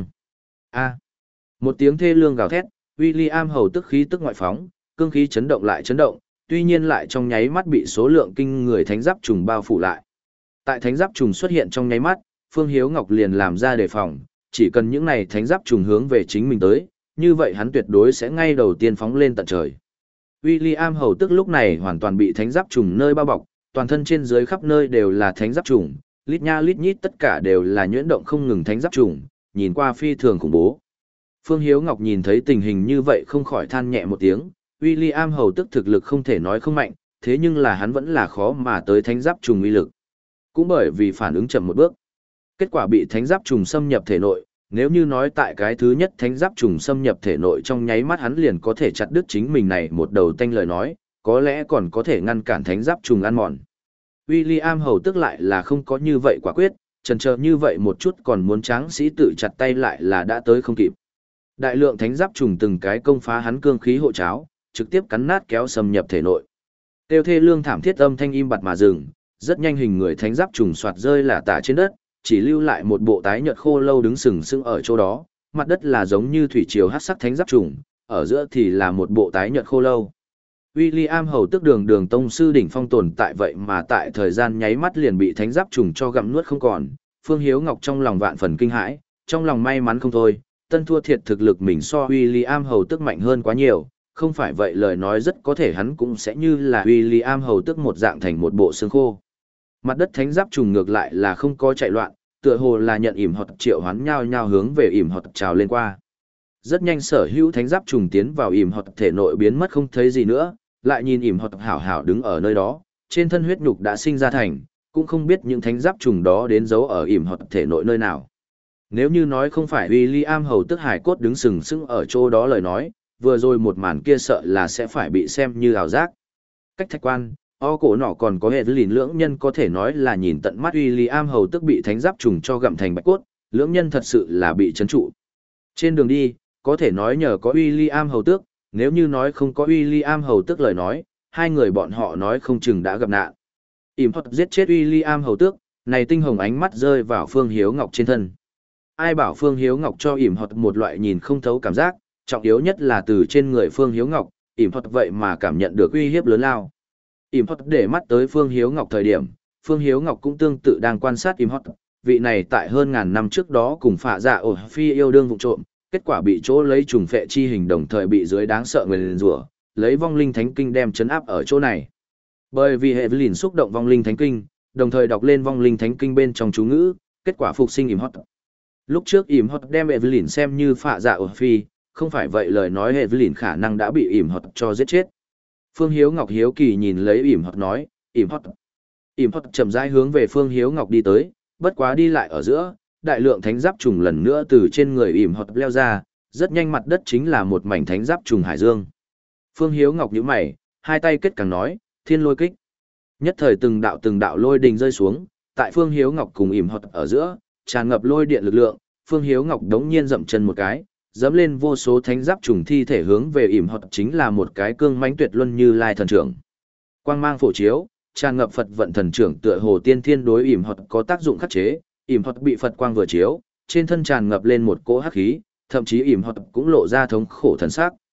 A. Một tiếng thê lương gào thét, William hầu tức khí tức ngoại phóng, cương khí chấn động lại chấn động, tuy nhiên lại trong nháy mắt bị số lượng kinh người thánh giáp trùng bao phủ lại. Tại thánh giáp trùng xuất hiện trong nháy mắt, Phương Hiếu Ngọc liền làm ra đề phòng, chỉ cần những này thánh giáp trùng hướng về chính mình tới, như vậy hắn tuyệt đối sẽ ngay đầu tiên phóng lên tận trời. William hầu tức lúc này hoàn toàn bị thánh giáp trùng nơi bao bọc, toàn thân trên dưới khắp nơi đều là thánh giáp trùng, lít nha lít nhít tất cả đều là nhuyễn động không ngừng thánh giáp trùng, nhìn qua phi thường khủng bố. Phương Hiếu Ngọc nhìn thấy tình hình như vậy không khỏi than nhẹ một tiếng, William hầu tức thực lực không thể nói không mạnh, thế nhưng là hắn vẫn là khó mà tới thánh giáp trùng uy lực. Cũng bởi vì phản ứng chậm một bước, kết quả bị thánh giáp trùng xâm nhập thể nội, nếu như nói tại cái thứ nhất thánh giáp trùng xâm nhập thể nội trong nháy mắt hắn liền có thể chặt đứt chính mình này một đầu tanh lời nói, có lẽ còn có thể ngăn cản thánh giáp trùng ăn mòn. William hầu tức lại là không có như vậy quả quyết, chần chờ như vậy một chút còn muốn tráng sĩ tự chặt tay lại là đã tới không kịp. Đại lượng thánh giáp trùng từng cái công phá hắn cương khí hộ cháo, trực tiếp cắn nát kéo xâm nhập thể nội. Tiêu thê lương thảm thiết âm thanh im bặt mà dừng, rất nhanh hình người thánh giáp trùng soạt rơi là tả trên đất, chỉ lưu lại một bộ tái nhợt khô lâu đứng sừng sững ở chỗ đó, mặt đất là giống như thủy triều hắc sắc thánh giáp trùng, ở giữa thì là một bộ tái nhợt khô lâu. William hầu tức đường đường tông sư đỉnh phong tồn tại vậy mà tại thời gian nháy mắt liền bị thánh giáp trùng cho gặm nuốt không còn, Phương Hiếu Ngọc trong lòng vạn phần kinh hãi, trong lòng may mắn không thôi, tân thua thiệt thực lực mình so William hầu tức mạnh hơn quá nhiều, không phải vậy lời nói rất có thể hắn cũng sẽ như là William hầu tức một dạng thành một bộ xương khô. Mặt đất thánh giáp trùng ngược lại là không có chạy loạn, tựa hồ là nhận ỉm hoặc triệu hoán nhau nhau hướng về ỉm hoặc trào lên qua. Rất nhanh sở hữu thánh giáp trùng tiến vào ỉm hoặc thể nội biến mất không thấy gì nữa, lại nhìn ỉm hoặc hảo hảo đứng ở nơi đó, trên thân huyết nhục đã sinh ra thành, cũng không biết những thánh giáp trùng đó đến giấu ở ỉm hoặc thể nội nơi nào. Nếu như nói không phải William hầu tức hải cốt đứng sừng sững ở chỗ đó lời nói, vừa rồi một màn kia sợ là sẽ phải bị xem như ảo giác. Cách thạch quan, o cổ nọ còn có hệ lìn lưỡng nhân có thể nói là nhìn tận mắt William hầu tức bị thánh giáp trùng cho gặm thành bạch cốt, lưỡng nhân thật sự là bị chấn trụ. Trên đường đi, có thể nói nhờ có William hầu tước, nếu như nói không có William hầu tước lời nói, hai người bọn họ nói không chừng đã gặp nạn. Ỉm thuật giết chết William hầu tước, này tinh hồng ánh mắt rơi vào Phương Hiếu Ngọc trên thân. Ai bảo Phương Hiếu Ngọc cho ỉm thuật một loại nhìn không thấu cảm giác, trọng yếu nhất là từ trên người Phương Hiếu Ngọc, ỉm thuật vậy mà cảm nhận được uy hiếp lớn lao. Ỉm thuật để mắt tới Phương Hiếu Ngọc thời điểm, Phương Hiếu Ngọc cũng tương tự đang quan sát ỉm thuật, vị này tại hơn ngàn năm trước đó cùng phạ dạ ổ phi yêu đương vụ trộm, kết quả bị chỗ lấy trùng phệ chi hình đồng thời bị dưới đáng sợ người liền rủa, lấy vong linh thánh kinh đem chấn áp ở chỗ này. Bởi vì hệ lìn xúc động vong linh thánh kinh, đồng thời đọc lên vong linh thánh kinh bên trong chú ngữ, kết quả phục sinh ỉm thuật. Lúc trước ỉm thuật đem Evelyn xem như phạ dạ ổ phi, không phải vậy lời nói Evelyn khả năng đã bị ỉm thuật cho giết chết. Phương Hiếu Ngọc hiếu kỳ nhìn lấy ỉm thuật nói, ỉm thuật. Ỉm thuật chậm rãi hướng về Phương Hiếu Ngọc đi tới, bất quá đi lại ở giữa, đại lượng thánh giáp trùng lần nữa từ trên người ỉm thuật leo ra, rất nhanh mặt đất chính là một mảnh thánh giáp trùng hải dương. Phương Hiếu Ngọc nhíu mày, hai tay kết càng nói, thiên lôi kích. Nhất thời từng đạo từng đạo lôi đình rơi xuống, tại Phương Hiếu Ngọc cùng ỉm thuật ở giữa, tràn ngập lôi điện lực lượng, Phương Hiếu Ngọc đống nhiên dậm chân một cái, dẫm lên vô số thánh giáp trùng thi thể hướng về ỉm thuật chính là một cái cương mãnh tuyệt luân như lai thần trưởng. Quang mang phổ chiếu, tràn ngập Phật vận thần trưởng tựa hồ tiên thiên đối ỉm thuật có tác dụng khắc chế, ỉm thuật bị Phật quang vừa chiếu, trên thân tràn ngập lên một cỗ hắc khí, thậm chí ỉm thuật cũng lộ ra thống khổ thần sắc.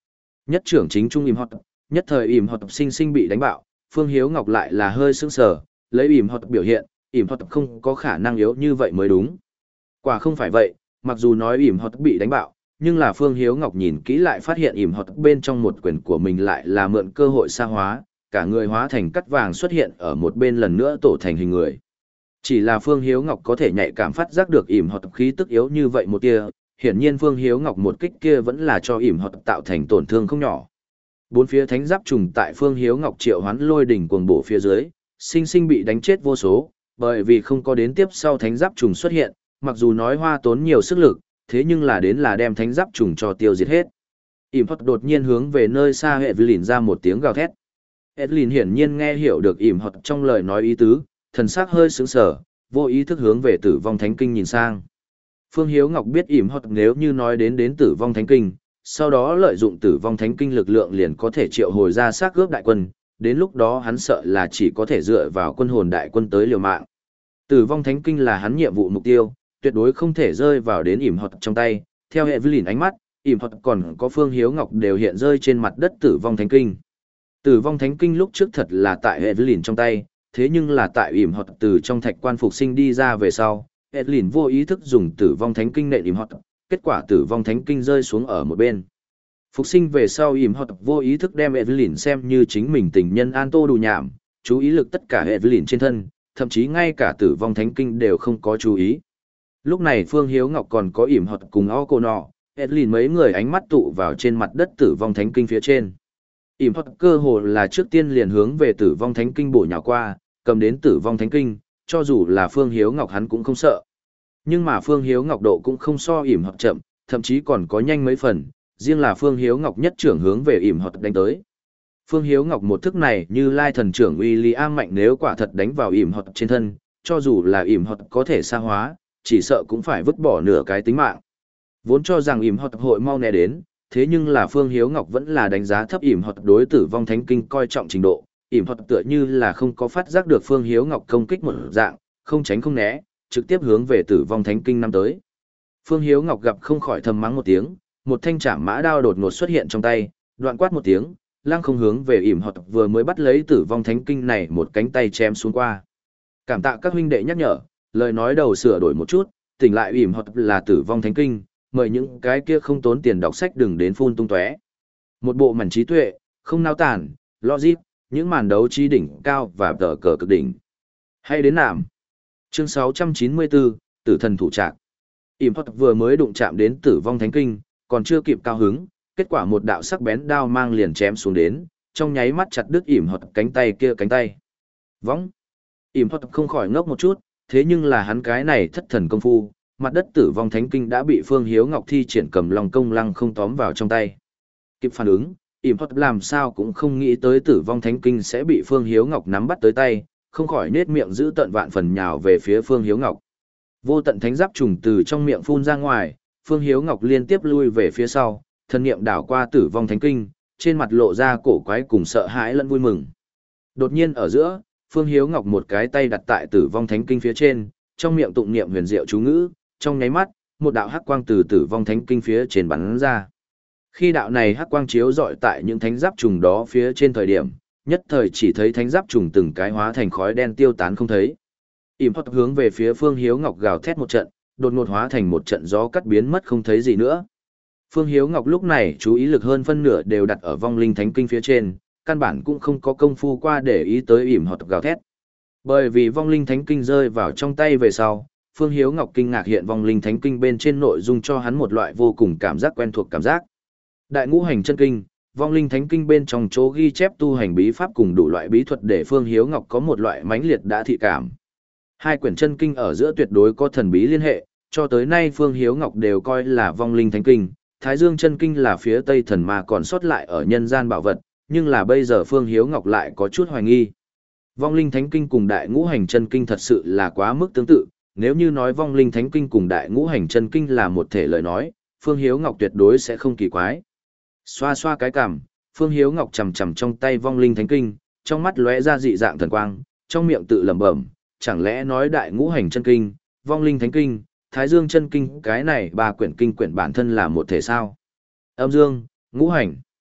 Nhất trưởng chính trung im hot, nhất thời im hot sinh sinh bị đánh bạo, Phương Hiếu Ngọc lại là hơi sững sờ, lấy im hot biểu hiện, im hot không có khả năng yếu như vậy mới đúng. Quả không phải vậy, mặc dù nói im hot bị đánh bạo, nhưng là Phương Hiếu Ngọc nhìn kỹ lại phát hiện im hot bên trong một quyền của mình lại là mượn cơ hội xa hóa, cả người hóa thành cắt vàng xuất hiện ở một bên lần nữa tổ thành hình người. Chỉ là Phương Hiếu Ngọc có thể nhạy cảm phát giác được im hot khí tức yếu như vậy một tia, hiển nhiên Phương Hiếu Ngọc một kích kia vẫn là cho im hot tạo thành tổn thương không nhỏ. Bốn phía thánh giáp trùng tại Phương Hiếu Ngọc triệu hoán lôi đỉnh cuồng bổ phía dưới, sinh sinh bị đánh chết vô số, bởi vì không có đến tiếp sau thánh giáp trùng xuất hiện, mặc dù nói hoa tốn nhiều sức lực, thế nhưng là đến là đem thánh giáp trùng cho tiêu diệt hết. Im hot đột nhiên hướng về nơi xa Evelyn ra một tiếng gào thét. Evelyn hiển nhiên nghe hiểu được im hot trong lời nói ý tứ, thần sắc hơi sững sờ, vô ý thức hướng về Tử Vong Thánh Kinh nhìn sang. Phương Hiếu Ngọc biết im hot nếu như nói đến đến Tử Vong Thánh Kinh, sau đó lợi dụng Tử Vong Thánh Kinh lực lượng liền có thể triệu hồi ra xác cướp đại quân, đến lúc đó hắn sợ là chỉ có thể dựa vào quân hồn đại quân tới liều mạng. Tử Vong Thánh Kinh là hắn nhiệm vụ mục tiêu, tuyệt đối không thể rơi vào đến im hot trong tay. Theo Evelyn ánh mắt, im hot còn có Phương Hiếu Ngọc đều hiện rơi trên mặt đất Tử Vong Thánh Kinh. Tử Vong Thánh Kinh lúc trước thật là tại Evelyn trong tay, thế nhưng là tại im hot từ trong thạch quan phục sinh đi ra về sau, Evelyn vô ý thức dùng Tử Vong Thánh Kinh nện im hot, kết quả Tử Vong Thánh Kinh rơi xuống ở một bên. Phục sinh về sau im hot vô ý thức đem Evelyn xem như chính mình tình nhân an tô đủ nhảm, chú ý lực tất cả Evelyn trên thân, thậm chí ngay cả Tử Vong Thánh Kinh đều không có chú ý. Lúc này Phương Hiếu Ngọc còn có im hot cùng o cô nọ, Evelyn mấy người ánh mắt tụ vào trên mặt đất Tử Vong Thánh Kinh phía trên. Im hot cơ hồ là trước tiên liền hướng về Tử Vong Thánh Kinh bổ nhào qua, cầm đến Tử Vong Thánh Kinh, cho dù là Phương Hiếu Ngọc hắn cũng không sợ. Nhưng mà Phương Hiếu Ngọc độ cũng không so ỉm hoặc chậm, thậm chí còn có nhanh mấy phần, riêng là Phương Hiếu Ngọc nhất trưởng hướng về ỉm hoặc đánh tới. Phương Hiếu Ngọc một thức này như lai thần trưởng William mạnh nếu quả thật đánh vào ỉm hoặc trên thân, cho dù là ỉm hoặc có thể xa hóa, chỉ sợ cũng phải vứt bỏ nửa cái tính mạng. Vốn cho rằng ỉm hoặc hội mau né đến, thế nhưng là Phương Hiếu Ngọc vẫn là đánh giá thấp ỉm hoặc đối Tử Vong Thánh Kinh coi trọng trình độ, ỉm hoặc tựa như là không có phát giác được Phương Hiếu Ngọc công kích một dạng, không tránh không né, trực tiếp hướng về Tử Vong Thánh Kinh năm tới. Phương Hiếu Ngọc gặp không khỏi thầm mắng một tiếng, một thanh trảm mã đao đột ngột xuất hiện trong tay, đoạn quát một tiếng, lăng không hướng về ỉm hoặc vừa mới bắt lấy Tử Vong Thánh Kinh này một cánh tay chém xuống qua. Cảm tạ các huynh đệ nhắc nhở, lời nói đầu sửa đổi một chút, tỉnh lại ỉm hoặc là Tử Vong Thánh Kinh, mời những cái kia không tốn tiền đọc sách đừng đến phun tung tóe. Một bộ mảnh trí tuệ, không nao tản, logic, những màn đấu trí đỉnh cao và tờ cờ cực đỉnh. Hay đến nạm. Chương sáu trăm chín mươi bốn, Tử Thần Thủ Trạc. Ỉm hoặc vừa mới đụng chạm đến Tử Vong Thánh Kinh, còn chưa kịp cao hứng, kết quả một đạo sắc bén đao mang liền chém xuống đến, trong nháy mắt chặt đứt ỉm hoặc cánh tay kia cánh tay. Võng. Ỉm hoặc không khỏi ngốc một chút, thế nhưng là hắn cái này thất thần công phu, mặt đất Tử Vong Thánh Kinh đã bị Phương Hiếu Ngọc thi triển cầm lòng công lăng không tóm vào trong tay. Kịp phản ứng, ỉm hoặc làm sao cũng không nghĩ tới Tử Vong Thánh Kinh sẽ bị Phương Hiếu Ngọc nắm bắt tới tay, không khỏi nết miệng giữ tận vạn phần nhào về phía Phương Hiếu Ngọc. Vô tận thánh giáp trùng từ trong miệng phun ra ngoài, Phương Hiếu Ngọc liên tiếp lui về phía sau, thân niệm đảo qua Tử Vong Thánh Kinh, trên mặt lộ ra cổ quái cùng sợ hãi lẫn vui mừng. Đột nhiên ở giữa, Phương Hiếu Ngọc một cái tay đặt tại Tử Vong Thánh Kinh phía trên, trong miệng tụng niệm huyền diệu chú ngữ, trong nháy mắt, một đạo hắc quang từ Tử Vong Thánh Kinh phía trên bắn ra. Khi đạo này hắc quang chiếu rọi tại những thánh giáp trùng đó phía trên thời điểm, nhất thời chỉ thấy thánh giáp trùng từng cái hóa thành khói đen tiêu tán không thấy. Ỉm hoặc hướng về phía Phương Hiếu Ngọc gào thét một trận, đột ngột hóa thành một trận gió cắt biến mất không thấy gì nữa. Phương Hiếu Ngọc lúc này chú ý lực hơn phân nửa đều đặt ở vong linh thánh kinh phía trên, căn bản cũng không có công phu qua để ý tới ỉm hoặc gào thét. Bởi vì vong linh thánh kinh rơi vào trong tay về sau, Phương Hiếu Ngọc kinh ngạc hiện vong linh thánh kinh bên trên nội dung cho hắn một loại vô cùng cảm giác quen thuộc cảm giác. Đại ngũ hành chân kinh, vong linh thánh kinh bên trong chỗ ghi chép tu hành bí pháp cùng đủ loại bí thuật để Phương Hiếu Ngọc có một loại mãnh liệt đã thị cảm. Hai quyển chân kinh ở giữa tuyệt đối có thần bí liên hệ, cho tới nay Phương Hiếu Ngọc đều coi là vong linh thánh kinh, Thái Dương chân kinh là phía Tây thần ma còn sót lại ở nhân gian bảo vật, nhưng là bây giờ Phương Hiếu Ngọc lại có chút hoài nghi. Vong linh thánh kinh cùng đại ngũ hành chân kinh thật sự là quá mức tương tự, nếu như nói vong linh thánh kinh cùng đại ngũ hành chân kinh là một thể lời nói, Phương Hiếu Ngọc tuyệt đối sẽ không kỳ quái. Xoa xoa cái cằm, Phương Hiếu Ngọc chầm chầm trong tay vong linh thánh kinh, trong mắt lóe ra dị dạng thần quang, trong miệng tự lẩm bẩm, chẳng lẽ nói đại ngũ hành chân kinh, vong linh thánh kinh, thái dương chân kinh cái này ba quyển kinh quyển bản thân là một thể sao? Âm dương, ngũ hành.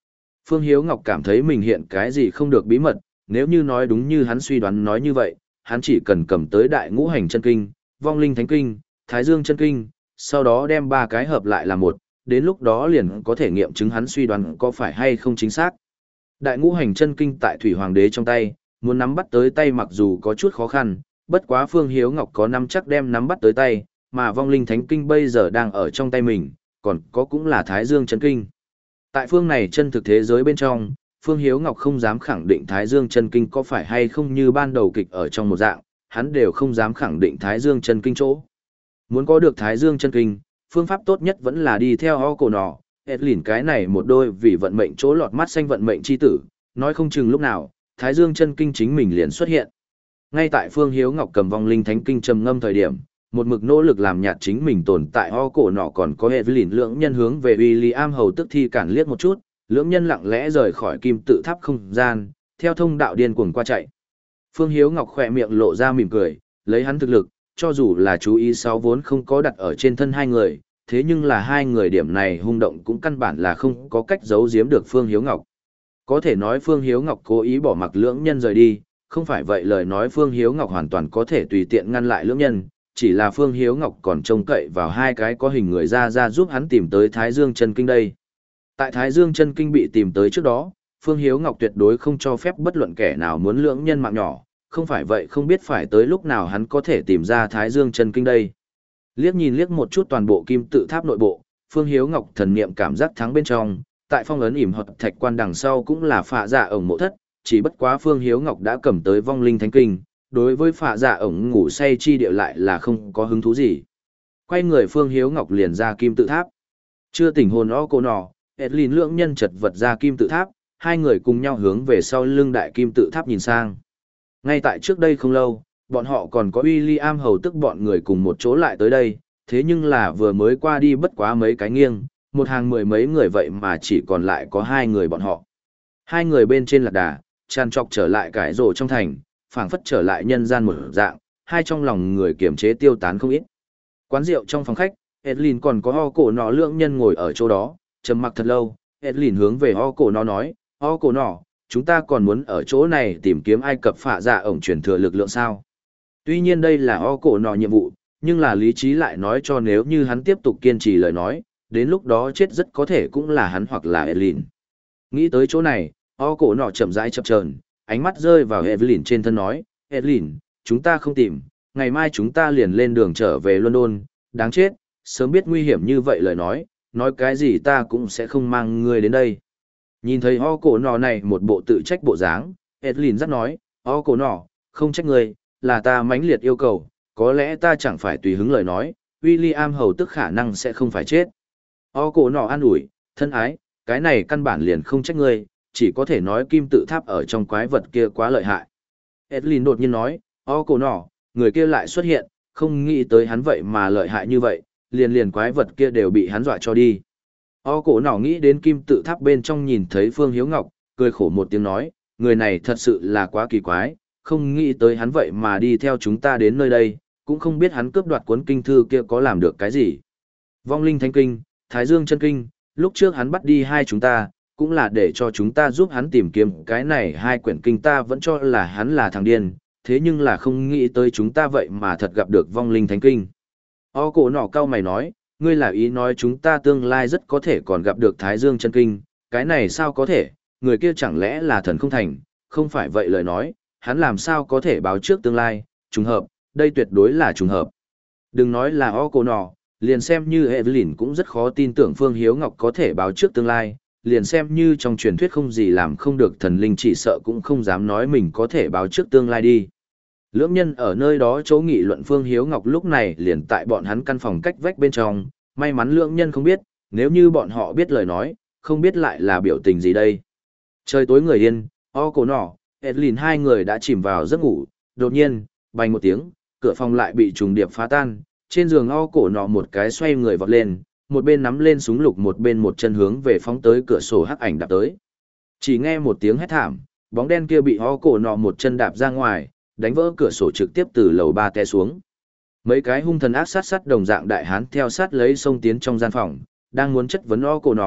Phương Hiếu Ngọc cảm thấy mình hiện cái gì không được bí mật, nếu như nói đúng như hắn suy đoán nói như vậy, hắn chỉ cần cầm tới đại ngũ hành chân kinh, vong linh thánh kinh, thái dương chân kinh, sau đó đem ba cái hợp lại là một, đến lúc đó liền có thể nghiệm chứng hắn suy đoán có phải hay không chính xác. Đại ngũ hành chân kinh tại Thủy Hoàng đế trong tay, muốn nắm bắt tới tay mặc dù có chút khó khăn, bất quá Phương Hiếu Ngọc có nắm chắc đem nắm bắt tới tay, mà vong linh thánh kinh bây giờ đang ở trong tay mình, còn có cũng là thái dương chân kinh. Tại phương này chân thực thế giới bên trong, Phương Hiếu Ngọc không dám khẳng định Thái Dương chân kinh có phải hay không như ban đầu kịch ở trong một dạng, hắn đều không dám khẳng định Thái Dương chân kinh chỗ. Muốn có được Thái Dương chân kinh, phương pháp tốt nhất vẫn là đi theo ho cổ nọ, Edlin cái này một đôi vì vận mệnh chỗ lọt mắt xanh vận mệnh chi tử, nói không chừng lúc nào, Thái Dương chân kinh chính mình liền xuất hiện. Ngay tại Phương Hiếu Ngọc cầm vong linh thánh kinh trầm ngâm thời điểm, một mực nỗ lực làm nhạt chính mình tồn tại ho cổ nọ còn có Evelyn lưỡng nhân hướng về William hầu tức thi cản liếc một chút, lưỡng nhân lặng lẽ rời khỏi kim tự tháp không gian, theo thông đạo điên cuồng qua chạy. Phương Hiếu Ngọc khỏe miệng lộ ra mỉm cười, lấy hắn thực lực, cho dù là chú ý sáu vốn không có đặt ở trên thân hai người, thế nhưng là hai người điểm này hung động cũng căn bản là không có cách giấu giếm được Phương Hiếu Ngọc. Có thể nói Phương Hiếu Ngọc cố ý bỏ mặc lưỡng nhân rời đi, không phải vậy lời nói Phương Hiếu Ngọc hoàn toàn có thể tùy tiện ngăn lại lưỡng nhân, chỉ là Phương Hiếu Ngọc còn trông cậy vào hai cái có hình người ra ra giúp hắn tìm tới Thái Dương chân kinh đây. Tại Thái Dương chân kinh bị tìm tới trước đó, Phương Hiếu Ngọc tuyệt đối không cho phép bất luận kẻ nào muốn lưỡng nhân mạng nhỏ, không phải vậy không biết phải tới lúc nào hắn có thể tìm ra Thái Dương chân kinh đây. Liếc nhìn liếc một chút toàn bộ kim tự tháp nội bộ, Phương Hiếu Ngọc thần niệm cảm giác thắng bên trong, tại phong ấn ỉm hợp thạch quan đằng sau cũng là phạ dạ ổng mộ thất, chỉ bất quá Phương Hiếu Ngọc đã cầm tới vong linh thánh kinh, đối với phạ dạ ổng ngủ say chi địa lại là không có hứng thú gì. Quay người Phương Hiếu Ngọc liền ra kim tự tháp. Chưa tỉnh hồn o cô nọ, Edlin lưỡng nhân chật vật ra kim tự tháp, hai người cùng nhau hướng về sau lưng đại kim tự tháp nhìn sang. Ngay tại trước đây không lâu, bọn họ còn có William hầu tức bọn người cùng một chỗ lại tới đây, thế nhưng là vừa mới qua đi bất quá mấy cái nghiêng, một hàng mười mấy người vậy mà chỉ còn lại có hai người bọn họ. Hai người bên trên lạc đà, tràn trọc trở lại cải rổ trong thành, phảng phất trở lại nhân gian một dạng, hai trong lòng người kiềm chế tiêu tán không ít. Quán rượu trong phòng khách, Edlin còn có ho cổ nọ lưỡng nhân ngồi ở chỗ đó, trầm mặc thật lâu, Edlin hướng về ho cổ nọ nói, ho cổ nọ, chúng ta còn muốn ở chỗ này tìm kiếm Ai Cập phạ dạ ổng truyền thừa lực lượng sao. Tuy nhiên đây là ho cổ nọ nhiệm vụ, nhưng là lý trí lại nói cho nếu như hắn tiếp tục kiên trì lời nói, đến lúc đó chết rất có thể cũng là hắn hoặc là Edlin. Nghĩ tới chỗ này, ho cổ nọ chậm rãi chập chờn, ánh mắt rơi vào Evelyn trên thân nói, Evelyn, chúng ta không tìm, ngày mai chúng ta liền lên đường trở về London, đáng chết, sớm biết nguy hiểm như vậy lời nói, nói cái gì ta cũng sẽ không mang ngươi đến đây. Nhìn thấy ho cổ nọ này một bộ tự trách bộ dáng, Evelyn dắt nói, ho cổ nọ, không trách ngươi, là ta mãnh liệt yêu cầu, có lẽ ta chẳng phải tùy hứng lời nói, William hầu tức khả năng sẽ không phải chết. Ho cổ nọ an ủi, thân ái, cái này căn bản liền không trách ngươi, chỉ có thể nói kim tự tháp ở trong quái vật kia quá lợi hại. Edlin đột nhiên nói, o cổ nọ, người kia lại xuất hiện, không nghĩ tới hắn vậy mà lợi hại như vậy, liền liền quái vật kia đều bị hắn dọa cho đi. O cổ nọ nghĩ đến kim tự tháp bên trong nhìn thấy Phương Hiếu Ngọc, cười khổ một tiếng nói, người này thật sự là quá kỳ quái, không nghĩ tới hắn vậy mà đi theo chúng ta đến nơi đây, cũng không biết hắn cướp đoạt cuốn kinh thư kia có làm được cái gì. Vong linh thánh kinh, Thái Dương chân kinh, lúc trước hắn bắt đi hai chúng ta, cũng là để cho chúng ta giúp hắn tìm kiếm cái này hai quyển kinh ta vẫn cho là hắn là thằng điên, thế nhưng là không nghĩ tới chúng ta vậy mà thật gặp được vong linh thánh kinh. O cổ nọ cao mày nói, ngươi là ý nói chúng ta tương lai rất có thể còn gặp được Thái Dương chân kinh, cái này sao có thể, người kia chẳng lẽ là thần không thành, không phải vậy lời nói, hắn làm sao có thể báo trước tương lai, trùng hợp, đây tuyệt đối là trùng hợp. Đừng nói là O cổ nọ, liền xem như Evelyn cũng rất khó tin tưởng Phương Hiếu Ngọc có thể báo trước tương lai, liền xem như trong truyền thuyết không gì làm không được thần linh chỉ sợ cũng không dám nói mình có thể báo trước tương lai đi. Lưỡng nhân ở nơi đó chỗ nghị luận Phương Hiếu Ngọc lúc này liền tại bọn hắn căn phòng cách vách bên trong, may mắn lưỡng nhân không biết, nếu như bọn họ biết lời nói, không biết lại là biểu tình gì đây. Trời tối người yên, o cổ nọ, Edlin hai người đã chìm vào giấc ngủ, đột nhiên, bành một tiếng, cửa phòng lại bị trùng điệp phá tan, trên giường o cổ nọ một cái xoay người vọt lên, một bên nắm lên súng lục một bên một chân hướng về phóng tới cửa sổ hắc ảnh đạp tới. Chỉ nghe một tiếng hét thảm, bóng đen kia bị ho cổ nọ một chân đạp ra ngoài, đánh vỡ cửa sổ trực tiếp từ lầu ba té xuống. Mấy cái hung thần ác sát sát đồng dạng đại hán theo sát lấy xông tiến trong gian phòng, đang muốn chất vấn ho cổ nọ,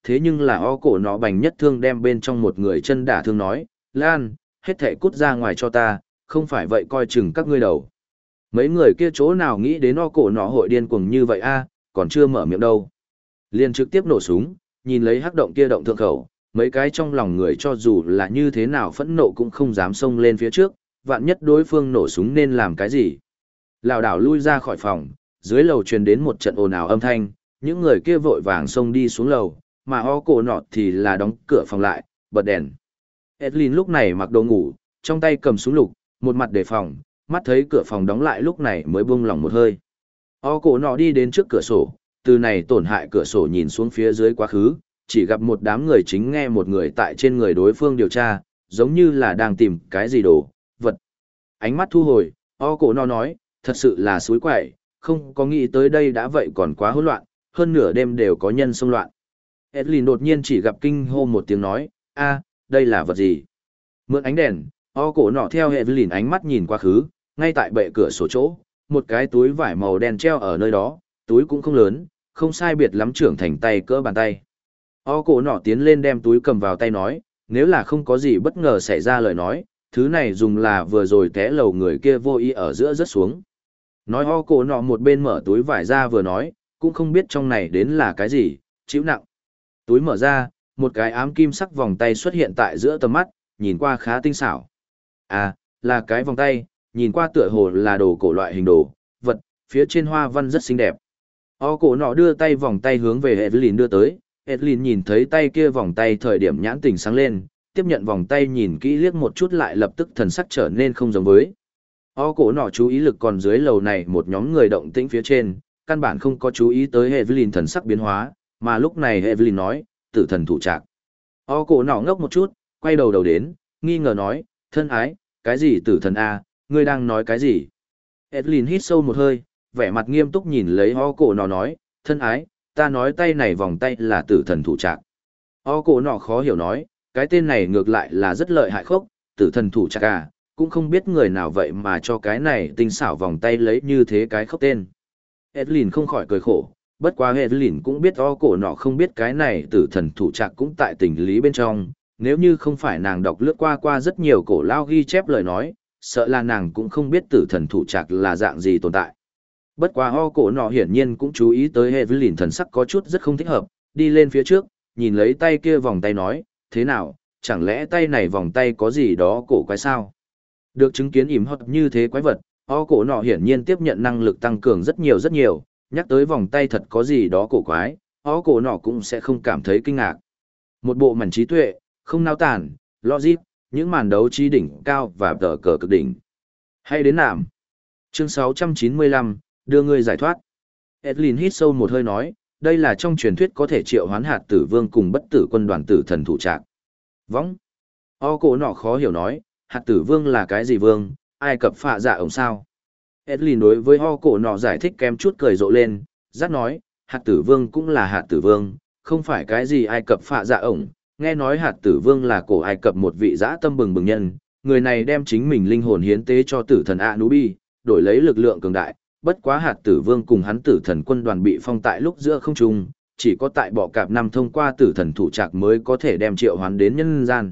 thế nhưng là o cổ nọ bành nhất thương đem bên trong một người chân đả thương nói, Lan, hết thảy cút ra ngoài cho ta, không phải vậy coi chừng các ngươi đầu. Mấy người kia chỗ nào nghĩ đến o cổ nọ hội điên cuồng như vậy a, còn chưa mở miệng đâu. Liền trực tiếp nổ súng, nhìn lấy hắc động kia động thượng khẩu, mấy cái trong lòng người cho dù là như thế nào phẫn nộ cũng không dám xông lên phía trước, vạn nhất đối phương nổ súng nên làm cái gì. Lảo đảo lui ra khỏi phòng, dưới lầu truyền đến một trận ồn ào âm thanh, những người kia vội vàng xông đi xuống lầu, mà o cổ nọ thì là đóng cửa phòng lại, bật đèn. Edlin lúc này mặc đồ ngủ, trong tay cầm súng lục, một mặt đề phòng, mắt thấy cửa phòng đóng lại lúc này mới buông lỏng một hơi. O cổ nọ đi đến trước cửa sổ, từ này tổn hại cửa sổ nhìn xuống phía dưới quá khứ, chỉ gặp một đám người chính nghe một người tại trên người đối phương điều tra, giống như là đang tìm cái gì đồ, vật. Ánh mắt thu hồi, o cổ nọ nói, thật sự là suối quậy, không có nghĩ tới đây đã vậy còn quá hỗn loạn, hơn nửa đêm đều có nhân xông loạn. Edlin đột nhiên chỉ gặp kinh hô một tiếng nói, a, đây là vật gì? Mượn ánh đèn, o cổ nọ theo Edlin ánh mắt nhìn quá khứ, ngay tại bệ cửa sổ chỗ, một cái túi vải màu đen treo ở nơi đó, túi cũng không lớn, không sai biệt lắm trưởng thành tay cỡ bàn tay. O cổ nọ tiến lên đem túi cầm vào tay nói, nếu là không có gì bất ngờ xảy ra lời nói, thứ này dùng là vừa rồi té lầu người kia vô ý ở giữa rớt xuống. Nói o cổ nọ một bên mở túi vải ra vừa nói, cũng không biết trong này đến là cái gì, chịu nặng. Túi mở ra, một cái ám kim sắc vòng tay xuất hiện tại giữa tầm mắt, nhìn qua khá tinh xảo. À, là cái vòng tay, nhìn qua tựa hồ là đồ cổ loại hình đồ, vật, phía trên hoa văn rất xinh đẹp. O cổ nọ đưa tay vòng tay hướng về Evelyn đưa tới, Evelyn nhìn thấy tay kia vòng tay thời điểm nhãn tình sáng lên, tiếp nhận vòng tay nhìn kỹ liếc một chút lại lập tức thần sắc trở nên không giống với. O cổ nọ chú ý lực còn dưới lầu này một nhóm người động tĩnh phía trên, căn bản không có chú ý tới Evelyn thần sắc biến hóa, mà lúc này Evelyn nói, tử thần thủ trạc. O cổ nọ ngốc một chút, quay đầu đầu đến, nghi ngờ nói, thân ái, cái gì tử thần A, ngươi đang nói cái gì? Evelyn hít sâu một hơi, vẻ mặt nghiêm túc nhìn lấy O cổ nọ nói, thân ái, ta nói tay này vòng tay là tử thần thủ trạc. O cổ nọ khó hiểu nói, cái tên này ngược lại là rất lợi hại khốc, tử thần thủ trạc à, cũng không biết người nào vậy mà cho cái này tinh xảo vòng tay lấy như thế cái khốc tên. Evelyn không khỏi cười khổ, bất quá Evelyn cũng biết O cổ nọ không biết cái này tử thần thủ trạc cũng tại tình lý bên trong, nếu như không phải nàng đọc lướt qua qua rất nhiều cổ lao ghi chép lời nói, sợ là nàng cũng không biết tử thần thủ trạc là dạng gì tồn tại. Bất quá O cổ nọ hiển nhiên cũng chú ý tới Evelyn thần sắc có chút rất không thích hợp, đi lên phía trước, nhìn lấy tay kia vòng tay nói, thế nào, chẳng lẽ tay này vòng tay có gì đó cổ quái sao? Được chứng kiến ỉm hợp như thế quái vật, O cổ nọ hiển nhiên tiếp nhận năng lực tăng cường rất nhiều rất nhiều, nhắc tới vòng tay thật có gì đó cổ quái, O cổ nọ cũng sẽ không cảm thấy kinh ngạc. Một bộ mảnh trí tuệ, không nao tản, logic, những màn đấu trí đỉnh cao và tờ cờ cực đỉnh. Hay đến nạm. Chương sáu trăm chín mươi lăm, đưa ngươi giải thoát. Edlin hít sâu một hơi nói, đây là trong truyền thuyết có thể triệu hoán hạt tử vương cùng bất tử quân đoàn tử thần thủ trạc. Võng. O cổ nọ khó hiểu nói, hạt tử vương là cái gì vương, ai cập phạ dạ ổng sao? Edlin đối với O cổ nọ giải thích kém chút cười rộ lên, dắt nói, hạt tử vương cũng là hạt tử vương, không phải cái gì ai cập phạ dạ ổng. Nghe nói hạt tử vương là cổ Ai Cập một vị dã tâm bừng bừng nhân, người này đem chính mình linh hồn hiến tế cho tử thần Anubi, đổi lấy lực lượng cường đại, bất quá hạt tử vương cùng hắn tử thần quân đoàn bị phong tại lúc giữa không trung, chỉ có tại bọ cạp năm thông qua tử thần thủ trạc mới có thể đem triệu hoán đến nhân gian.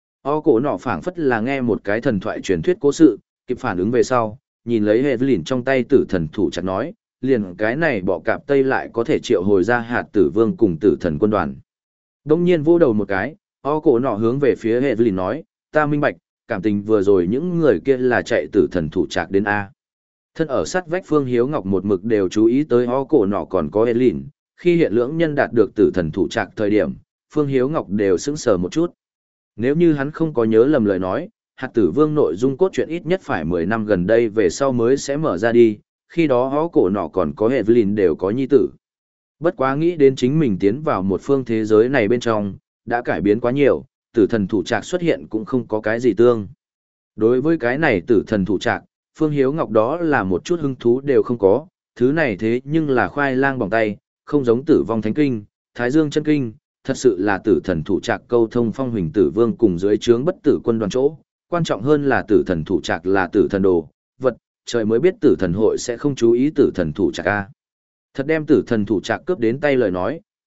O cổ nọ phảng phất là nghe một cái thần thoại truyền thuyết cố sự, kịp phản ứng về sau, nhìn lấy Evelyn trong tay tử thần thủ trạc nói, liền cái này bọ cạp tây lại có thể triệu hồi ra hạt tử vương cùng tử thần quân đoàn. Đông nhiên vô đầu một cái, O cổ nọ hướng về phía Evelyn nói, ta minh bạch, cảm tình vừa rồi những người kia là chạy tử thần thủ trạc đến A. Thân ở sát vách Phương Hiếu Ngọc một mực đều chú ý tới O cổ nọ còn có Evelyn, khi hiện lưỡng nhân đạt được tử thần thủ trạc thời điểm, Phương Hiếu Ngọc đều sững sờ một chút. Nếu như hắn không có nhớ lầm lời nói, hạt tử vương nội dung cốt truyện ít nhất phải mười năm gần đây về sau mới sẽ mở ra đi, khi đó O cổ nọ còn có Evelyn đều có nhi tử. Bất quá nghĩ đến chính mình tiến vào một phương thế giới này bên trong, đã cải biến quá nhiều, tử thần thủ trạc xuất hiện cũng không có cái gì tương. Đối với cái này tử thần thủ trạc, Phương Hiếu Ngọc đó là một chút hứng thú đều không có, thứ này thế nhưng là khoai lang bỏng tay, không giống tử vong thánh kinh, thái dương chân kinh, thật sự là tử thần thủ trạc câu thông phong huỳnh tử vương cùng dưới trướng bất tử quân đoàn chỗ, quan trọng hơn là tử thần thủ trạc là tử thần đồ, vật, trời mới biết tử thần hội sẽ không chú ý tử thần thủ trạc a. Thật đem tử thần thủ trạc cướp đến tay lời nói,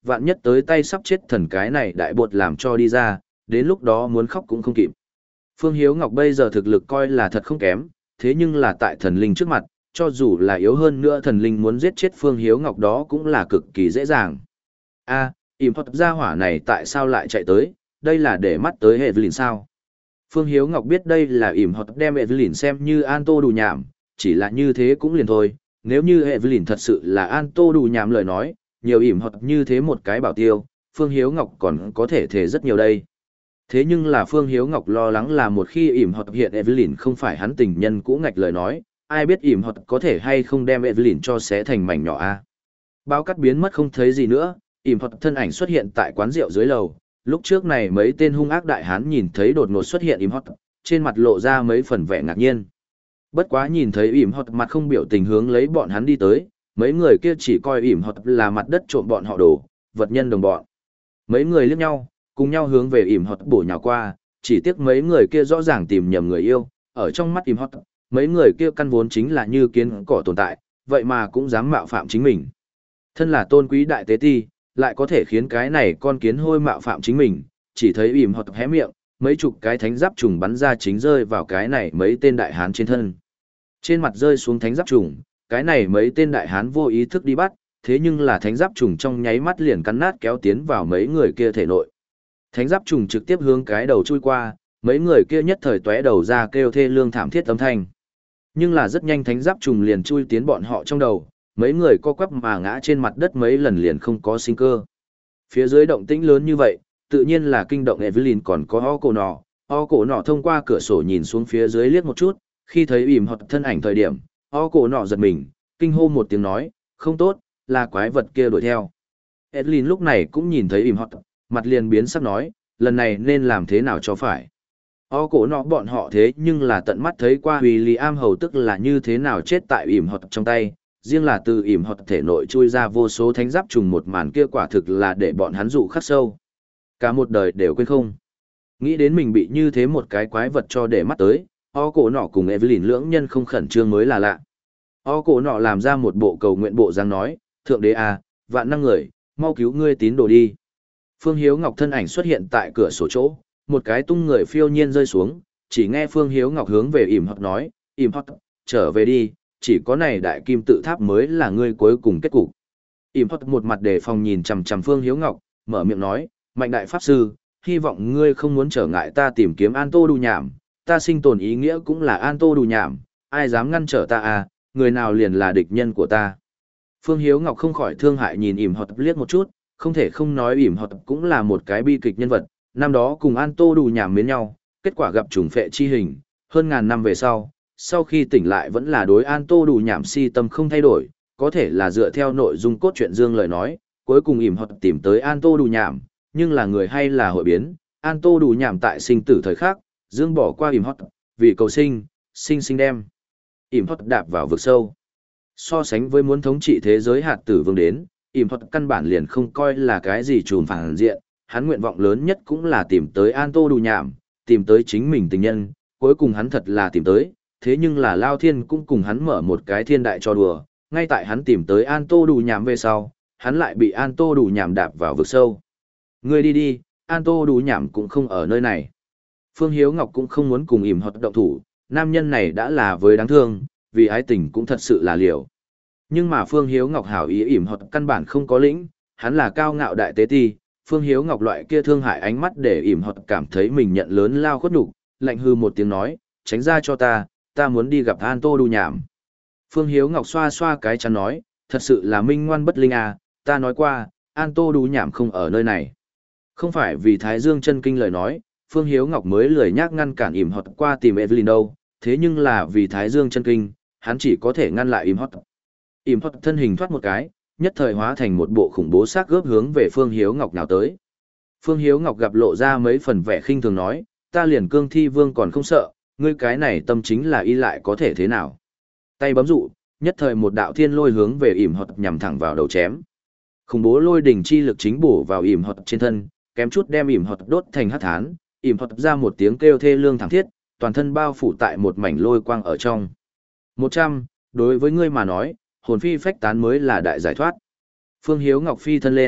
vạn nhất tới tay sắp chết thần cái này đại bột làm cho đi ra, đến lúc đó muốn khóc cũng không kịp. Phương Hiếu Ngọc bây giờ thực lực coi là thật không kém, thế nhưng là tại thần linh trước mặt, cho dù là yếu hơn nữa thần linh muốn giết chết Phương Hiếu Ngọc đó cũng là cực kỳ dễ dàng. A, ỉm thuật gia hỏa này tại sao lại chạy tới, đây là để mắt tới Evelyn sao? Phương Hiếu Ngọc biết đây là ỉm thuật đem Evelyn xem như Anto đủ nhảm, chỉ là như thế cũng liền thôi, nếu như Evelyn thật sự là Anto đủ nhảm lời nói, nhiều ỉm thuật như thế một cái bảo tiêu, Phương Hiếu Ngọc còn có thể thể rất nhiều đây. Thế nhưng là Phương Hiếu Ngọc lo lắng là một khi ỉm thuật hiện Evelyn không phải hắn tình nhân cũ ngạch lời nói, ai biết ỉm thuật có thể hay không đem Evelyn cho xé thành mảnh nhỏ a. Bao cắt biến mất không thấy gì nữa, ỉm thuật thân ảnh xuất hiện tại quán rượu dưới lầu. Lúc trước này mấy tên hung ác đại hán nhìn thấy đột ngột xuất hiện ỉm thuật, trên mặt lộ ra mấy phần vẻ ngạc nhiên. Bất quá nhìn thấy ỉm thuật mặt không biểu tình hướng lấy bọn hắn đi tới, mấy người kia chỉ coi ỉm thuật là mặt đất trộm bọn họ đồ, vật nhân đồng bọn. Mấy người liếc nhau, cùng nhau hướng về ỉm thuật bổ nhào qua, chỉ tiếc mấy người kia rõ ràng tìm nhầm người yêu, ở trong mắt ỉm thuật, mấy người kia căn vốn chính là như kiến cỏ tồn tại, vậy mà cũng dám mạo phạm chính mình. Thân là tôn quý đại tế ti, lại có thể khiến cái này con kiến hôi mạo phạm chính mình, chỉ thấy ỉm thuật hé miệng, mấy chục cái thánh giáp trùng bắn ra chính rơi vào cái này mấy tên đại hán trên thân. Trên mặt rơi xuống thánh giáp trùng, cái này mấy tên đại hán vô ý thức đi bắt, thế nhưng là thánh giáp trùng trong nháy mắt liền cắn nát kéo tiến vào mấy người kia thể nội. Thánh giáp trùng trực tiếp hướng cái đầu chui qua, mấy người kia nhất thời tóe đầu ra kêu thê lương thảm thiết âm thanh. Nhưng là rất nhanh thánh giáp trùng liền chui tiến bọn họ trong đầu, mấy người co quắp mà ngã trên mặt đất mấy lần liền không có sinh cơ. Phía dưới động tĩnh lớn như vậy, tự nhiên là kinh động Evelyn còn có o cổ nọ. O cổ nọ thông qua cửa sổ nhìn xuống phía dưới liếc một chút, khi thấy ỉm thuật thân ảnh thời điểm, o cổ nọ giật mình, kinh hô một tiếng nói, không tốt, là quái vật kia đuổi theo. Evelyn lúc này cũng nhìn thấy ỉm thuật, mặt liền biến sắc nói, lần này nên làm thế nào cho phải. O cổ nọ bọn họ thế nhưng là tận mắt thấy qua William hầu tức là như thế nào chết tại ỉm thuật trong tay, riêng là từ ỉm thuật thể nội chui ra vô số thánh giáp trùng một màn kia quả thực là để bọn hắn dụ khắc sâu. Cả một đời đều quên không. Nghĩ đến mình bị như thế một cái quái vật cho để mắt tới, o cổ nọ cùng Evelyn lưỡng nhân không khẩn trương mới là lạ. O cổ nọ làm ra một bộ cầu nguyện bộ dáng nói, thượng đế à, vạn năng người, mau cứu ngươi tín đồ đi. Phương Hiếu Ngọc thân ảnh xuất hiện tại cửa sổ chỗ, một cái tung người phiêu nhiên rơi xuống, chỉ nghe Phương Hiếu Ngọc hướng về ỉm thuật nói, ỉm thuật, trở về đi, chỉ có này đại kim tự tháp mới là ngươi cuối cùng kết cục. Ỉm thuật một mặt đề phòng nhìn chằm chằm Phương Hiếu Ngọc, mở miệng nói, mạnh đại pháp sư, hy vọng ngươi không muốn trở ngại ta tìm kiếm An Tô Đù Nhảm, ta sinh tồn ý nghĩa cũng là An Tô Đù Nhảm, ai dám ngăn trở ta à, người nào liền là địch nhân của ta. Phương Hiếu Ngọc không khỏi thương hại nhìn ỉm thuật liếc một chút, không thể không nói ỉm thuật cũng là một cái bi kịch nhân vật, năm đó cùng An Tô Đù Nhảm mến nhau, kết quả gặp trùng phệ chi hình, hơn ngàn năm về sau, sau khi tỉnh lại vẫn là đối An Tô Đù Nhảm si tâm không thay đổi, có thể là dựa theo nội dung cốt truyện dương lời nói, cuối cùng ỉm thuật tìm tới An Tô Đù Nhảm, nhưng là người hay là hội biến, An Tô Đù Nhảm tại sinh tử thời khắc, dương bỏ qua ỉm thuật, vì cầu sinh, sinh sinh đem ỉm thuật đạp vào vực sâu. So sánh với muốn thống trị thế giới hạt tử vương đến, ỉm thuật căn bản liền không coi là cái gì trùm phản diện, hắn nguyện vọng lớn nhất cũng là tìm tới An Tô Đù Nhảm, tìm tới chính mình tình nhân, cuối cùng hắn thật là tìm tới, thế nhưng là Lao Thiên cũng cùng hắn mở một cái thiên đại cho đùa, ngay tại hắn tìm tới An Tô Đù Nhảm về sau, hắn lại bị An Tô Đù Nhảm đạp vào vực sâu. Ngươi đi đi, An Tô Đù Nhảm cũng không ở nơi này. Phương Hiếu Ngọc cũng không muốn cùng ỉm thuật động thủ, nam nhân này đã là với đáng thương, vì ái tình cũng thật sự là liều. Nhưng mà Phương Hiếu Ngọc hảo ý ỉm thuật căn bản không có lĩnh, hắn là cao ngạo đại tế ti, Phương Hiếu Ngọc loại kia thương hại ánh mắt để ỉm thuật cảm thấy mình nhận lớn lao khuất nhục, lạnh hư một tiếng nói, tránh ra cho ta, ta muốn đi gặp An Tô Đù Nhảm. Phương Hiếu Ngọc xoa xoa cái chắn nói, thật sự là minh ngoan bất linh à, ta nói qua, An Tô Đù Nhảm không ở nơi này. Không phải vì Thái Dương chân kinh lời nói, Phương Hiếu Ngọc mới lười nhác ngăn cản ỉm thuật qua tìm Evelyn đâu, thế nhưng là vì Thái Dương chân kinh, hắn chỉ có thể ngăn lại ỉm thuật. Ỉm thuật thân hình thoát một cái, nhất thời hóa thành một bộ khủng bố xác gớp hướng về Phương Hiếu Ngọc nào tới. Phương Hiếu Ngọc gặp lộ ra mấy phần vẻ khinh thường nói, ta liền cương thi vương còn không sợ, ngươi cái này tâm chính là y lại có thể thế nào. Tay bấm dụ, nhất thời một đạo thiên lôi hướng về ỉm thuật nhằm thẳng vào đầu chém. Khủng bố lôi đỉnh chi lực chính bổ vào ỉm thuật trên thân, kém chút đem ỉm thuật đốt thành hắc thán, ỉm thuật ra một tiếng kêu thê lương thảm thiết, toàn thân bao phủ tại một mảnh lôi quang ở trong. Một trăm, đối với ngươi mà nói, hồn phi phách tán mới là đại giải thoát. Phương Hiếu Ngọc phi thân lên,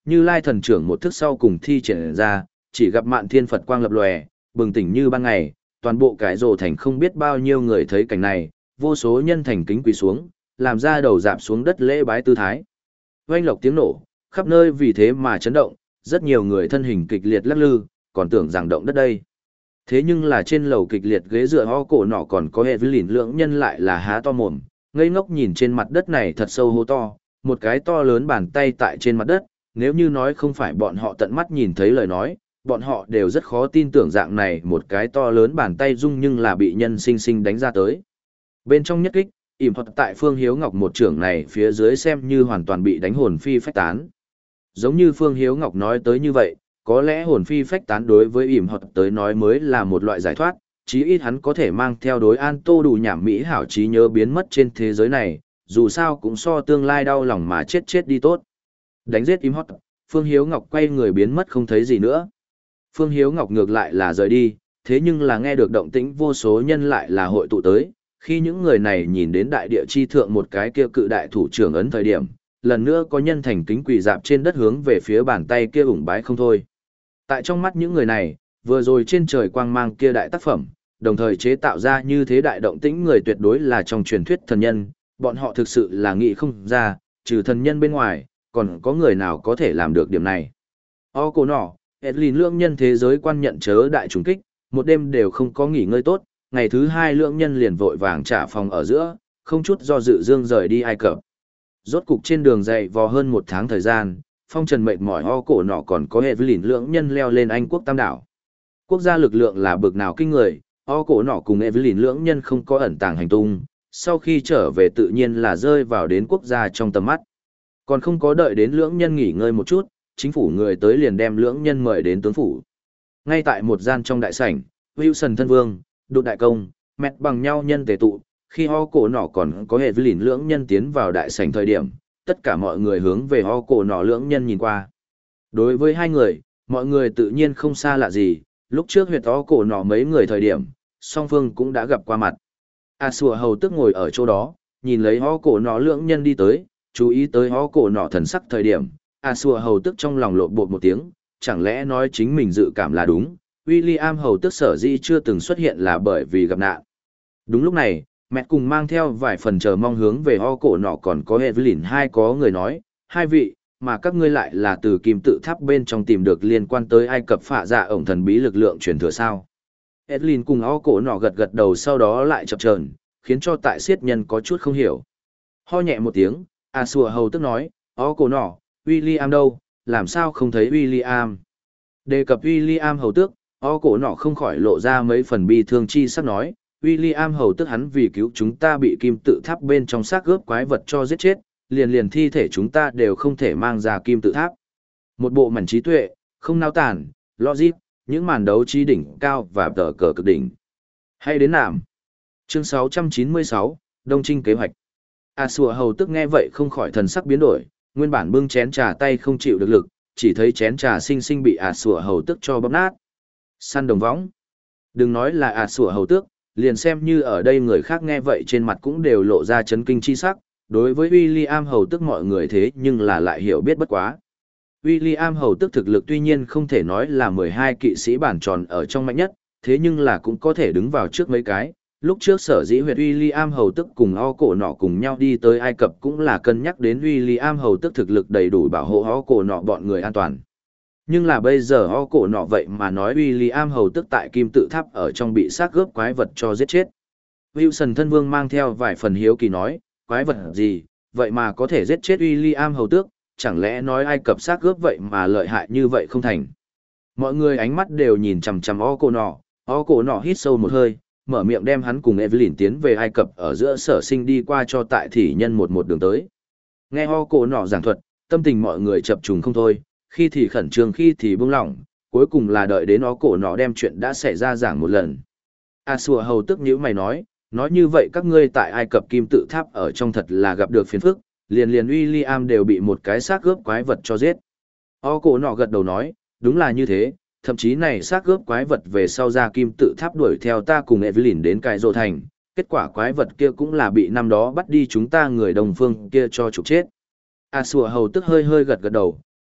Như Lai thần trưởng một thức sau cùng thi triển ra, chỉ gặp Mạn Thiên Phật quang lập lòe, bừng tỉnh như ban ngày, toàn bộ cái rồ thành không biết bao nhiêu người thấy cảnh này, vô số nhân thành kính quỳ xuống, làm ra đầu dạp xuống đất lễ bái tư thái. Oanh lộc tiếng nổ, khắp nơi vì thế mà chấn động, rất nhiều người thân hình kịch liệt lắc lư, còn tưởng rằng động đất đây. Thế nhưng là trên lầu kịch liệt ghế dựa ho cổ nọ còn có hệ với lìn lưỡng nhân lại là há to mồm, ngây ngốc nhìn trên mặt đất này thật sâu hố to, một cái to lớn bàn tay tại trên mặt đất, nếu như nói không phải bọn họ tận mắt nhìn thấy lời nói, bọn họ đều rất khó tin tưởng dạng này một cái to lớn bàn tay rung nhưng là bị nhân sinh sinh đánh ra tới. Bên trong nhất kích, ỉm thuật tại Phương Hiếu Ngọc một trưởng này phía dưới xem như hoàn toàn bị đánh hồn phi phách tán. Giống như Phương Hiếu Ngọc nói tới như vậy, có lẽ hồn phi phách tán đối với ỉm thuật tới nói mới là một loại giải thoát, chí ít hắn có thể mang theo đối an tô đủ nhảm mỹ hảo trí nhớ biến mất trên thế giới này, dù sao cũng so tương lai đau lòng mà chết chết đi tốt. Đánh giết ỉm thuật, Phương Hiếu Ngọc quay người biến mất không thấy gì nữa. Phương Hiếu Ngọc ngược lại là rời đi, thế nhưng là nghe được động tĩnh vô số nhân lại là hội tụ tới, khi những người này nhìn đến đại địa chi thượng một cái kia cự đại thủ trưởng ấn thời điểm, lần nữa có nhân thành kính quỳ dạp trên đất hướng về phía bàn tay kia ủng bái không thôi. Tại trong mắt những người này, vừa rồi trên trời quang mang kia đại tác phẩm, đồng thời chế tạo ra như thế đại động tĩnh người tuyệt đối là trong truyền thuyết thần nhân, bọn họ thực sự là nghĩ không ra, trừ thần nhân bên ngoài, còn có người nào có thể làm được điểm này. O cổ nọ, Edlin lượng nhân thế giới quan nhận chớ đại trùng kích, một đêm đều không có nghỉ ngơi tốt, ngày thứ hai lượng nhân liền vội vàng trả phòng ở giữa, không chút do dự dương rời đi Ai Cập. Rốt cục trên đường dậy vò hơn một tháng thời gian, phong trần mệt mỏi ho cổ nọ còn có Edlin lượng nhân leo lên Anh quốc tam đảo. Quốc gia lực lượng là bực nào kinh người, ho cổ nọ cùng Edlin lượng nhân không có ẩn tàng hành tung, sau khi trở về tự nhiên là rơi vào đến quốc gia trong tầm mắt. Còn không có đợi đến lượng nhân nghỉ ngơi một chút, chính phủ người tới liền đem lưỡng nhân mời đến tướng phủ. Ngay tại một gian trong đại sảnh, Wilson thân vương, đột đại công, mẹt bằng nhau nhân tề tụ, khi ho cổ nọ còn có hệ với lìn lưỡng nhân tiến vào đại sảnh thời điểm, tất cả mọi người hướng về ho cổ nọ lưỡng nhân nhìn qua. Đối với hai người, mọi người tự nhiên không xa lạ gì, lúc trước huyệt ho cổ nọ mấy người thời điểm, song phương cũng đã gặp qua mặt. A Sùa hầu tức ngồi ở chỗ đó, nhìn lấy ho cổ nọ lưỡng nhân đi tới, chú ý tới ho cổ nọ thần sắc thời điểm. A Sùa hầu tức trong lòng lộn bột một tiếng, chẳng lẽ nói chính mình dự cảm là đúng, William hầu tức sở dĩ chưa từng xuất hiện là bởi vì gặp nạn. Đúng lúc này, mẹ cùng mang theo vài phần chờ mong hướng về ho cổ nọ còn có Evelyn hai có người nói, hai vị, mà các ngươi lại là từ kim tự tháp bên trong tìm được liên quan tới Ai Cập phạ dạ ổng thần bí lực lượng truyền thừa sao. Evelyn cùng ho cổ nọ gật gật đầu sau đó lại chập chờn, khiến cho tại siết nhân có chút không hiểu. Ho nhẹ một tiếng, A Sùa hầu tức nói, ho cổ nọ, William đâu, làm sao không thấy William? Đề cập William hầu tước, o cổ nọ không khỏi lộ ra mấy phần bi thương chi sắc nói, William hầu tước hắn vì cứu chúng ta bị kim tự tháp bên trong xác gớp quái vật cho giết chết, liền liền thi thể chúng ta đều không thể mang ra kim tự tháp. Một bộ mảnh trí tuệ, không nao tản, logic, những màn đấu trí đỉnh cao và tờ cờ cực đỉnh. Hay đến nàm. Chương sáu trăm chín mươi sáu, Đông Trinh kế hoạch. A Sùa hầu tức nghe vậy không khỏi thần sắc biến đổi. Nguyên bản bưng chén trà tay không chịu được lực, chỉ thấy chén trà xinh xinh bị ả sủa hầu tước cho bóp nát. Săn đồng võng. Đừng nói là ả sủa hầu tước, liền xem như ở đây người khác nghe vậy trên mặt cũng đều lộ ra chấn kinh chi sắc. Đối với William hầu tước mọi người thế nhưng là lại hiểu biết bất quá. William hầu tước thực lực tuy nhiên không thể nói là mười hai kỵ sĩ bản tròn ở trong mạnh nhất, thế nhưng là cũng có thể đứng vào trước mấy cái. Lúc trước sở dĩ huyệt William hầu tức cùng o cổ nọ cùng nhau đi tới Ai Cập cũng là cân nhắc đến William hầu tức thực lực đầy đủ bảo hộ o cổ nọ bọn người an toàn. Nhưng là bây giờ o cổ nọ vậy mà nói William hầu tức tại kim tự tháp ở trong bị xác gớp quái vật cho giết chết. Wilson thân vương mang theo vài phần hiếu kỳ nói, quái vật gì, vậy mà có thể giết chết William hầu tước, chẳng lẽ nói Ai Cập xác gớp vậy mà lợi hại như vậy không thành. Mọi người ánh mắt đều nhìn chằm chằm o cổ nọ, o cổ nọ hít sâu một hơi, mở miệng đem hắn cùng Evelyn tiến về Ai Cập ở giữa sở sinh đi qua cho tại thị nhân một một đường tới. Nghe ho cổ nọ giảng thuật, tâm tình mọi người chập trùng không thôi, khi thì khẩn trương khi thì buông lỏng, cuối cùng là đợi đến ho cổ nọ đem chuyện đã xảy ra giảng một lần. A Sùa hầu tức nhíu mày nói, nói như vậy các ngươi tại Ai Cập kim tự tháp ở trong thật là gặp được phiền phức, liền liền William đều bị một cái xác gớp quái vật cho giết. Ho cổ nọ gật đầu nói, đúng là như thế. Thậm chí này xác gớp quái vật về sau ra kim tự tháp đuổi theo ta cùng Evelyn đến cái rộ thành, kết quả quái vật kia cũng là bị năm đó bắt đi chúng ta người đồng phương kia cho trục chết. A Sùa hầu tức hơi hơi gật gật đầu,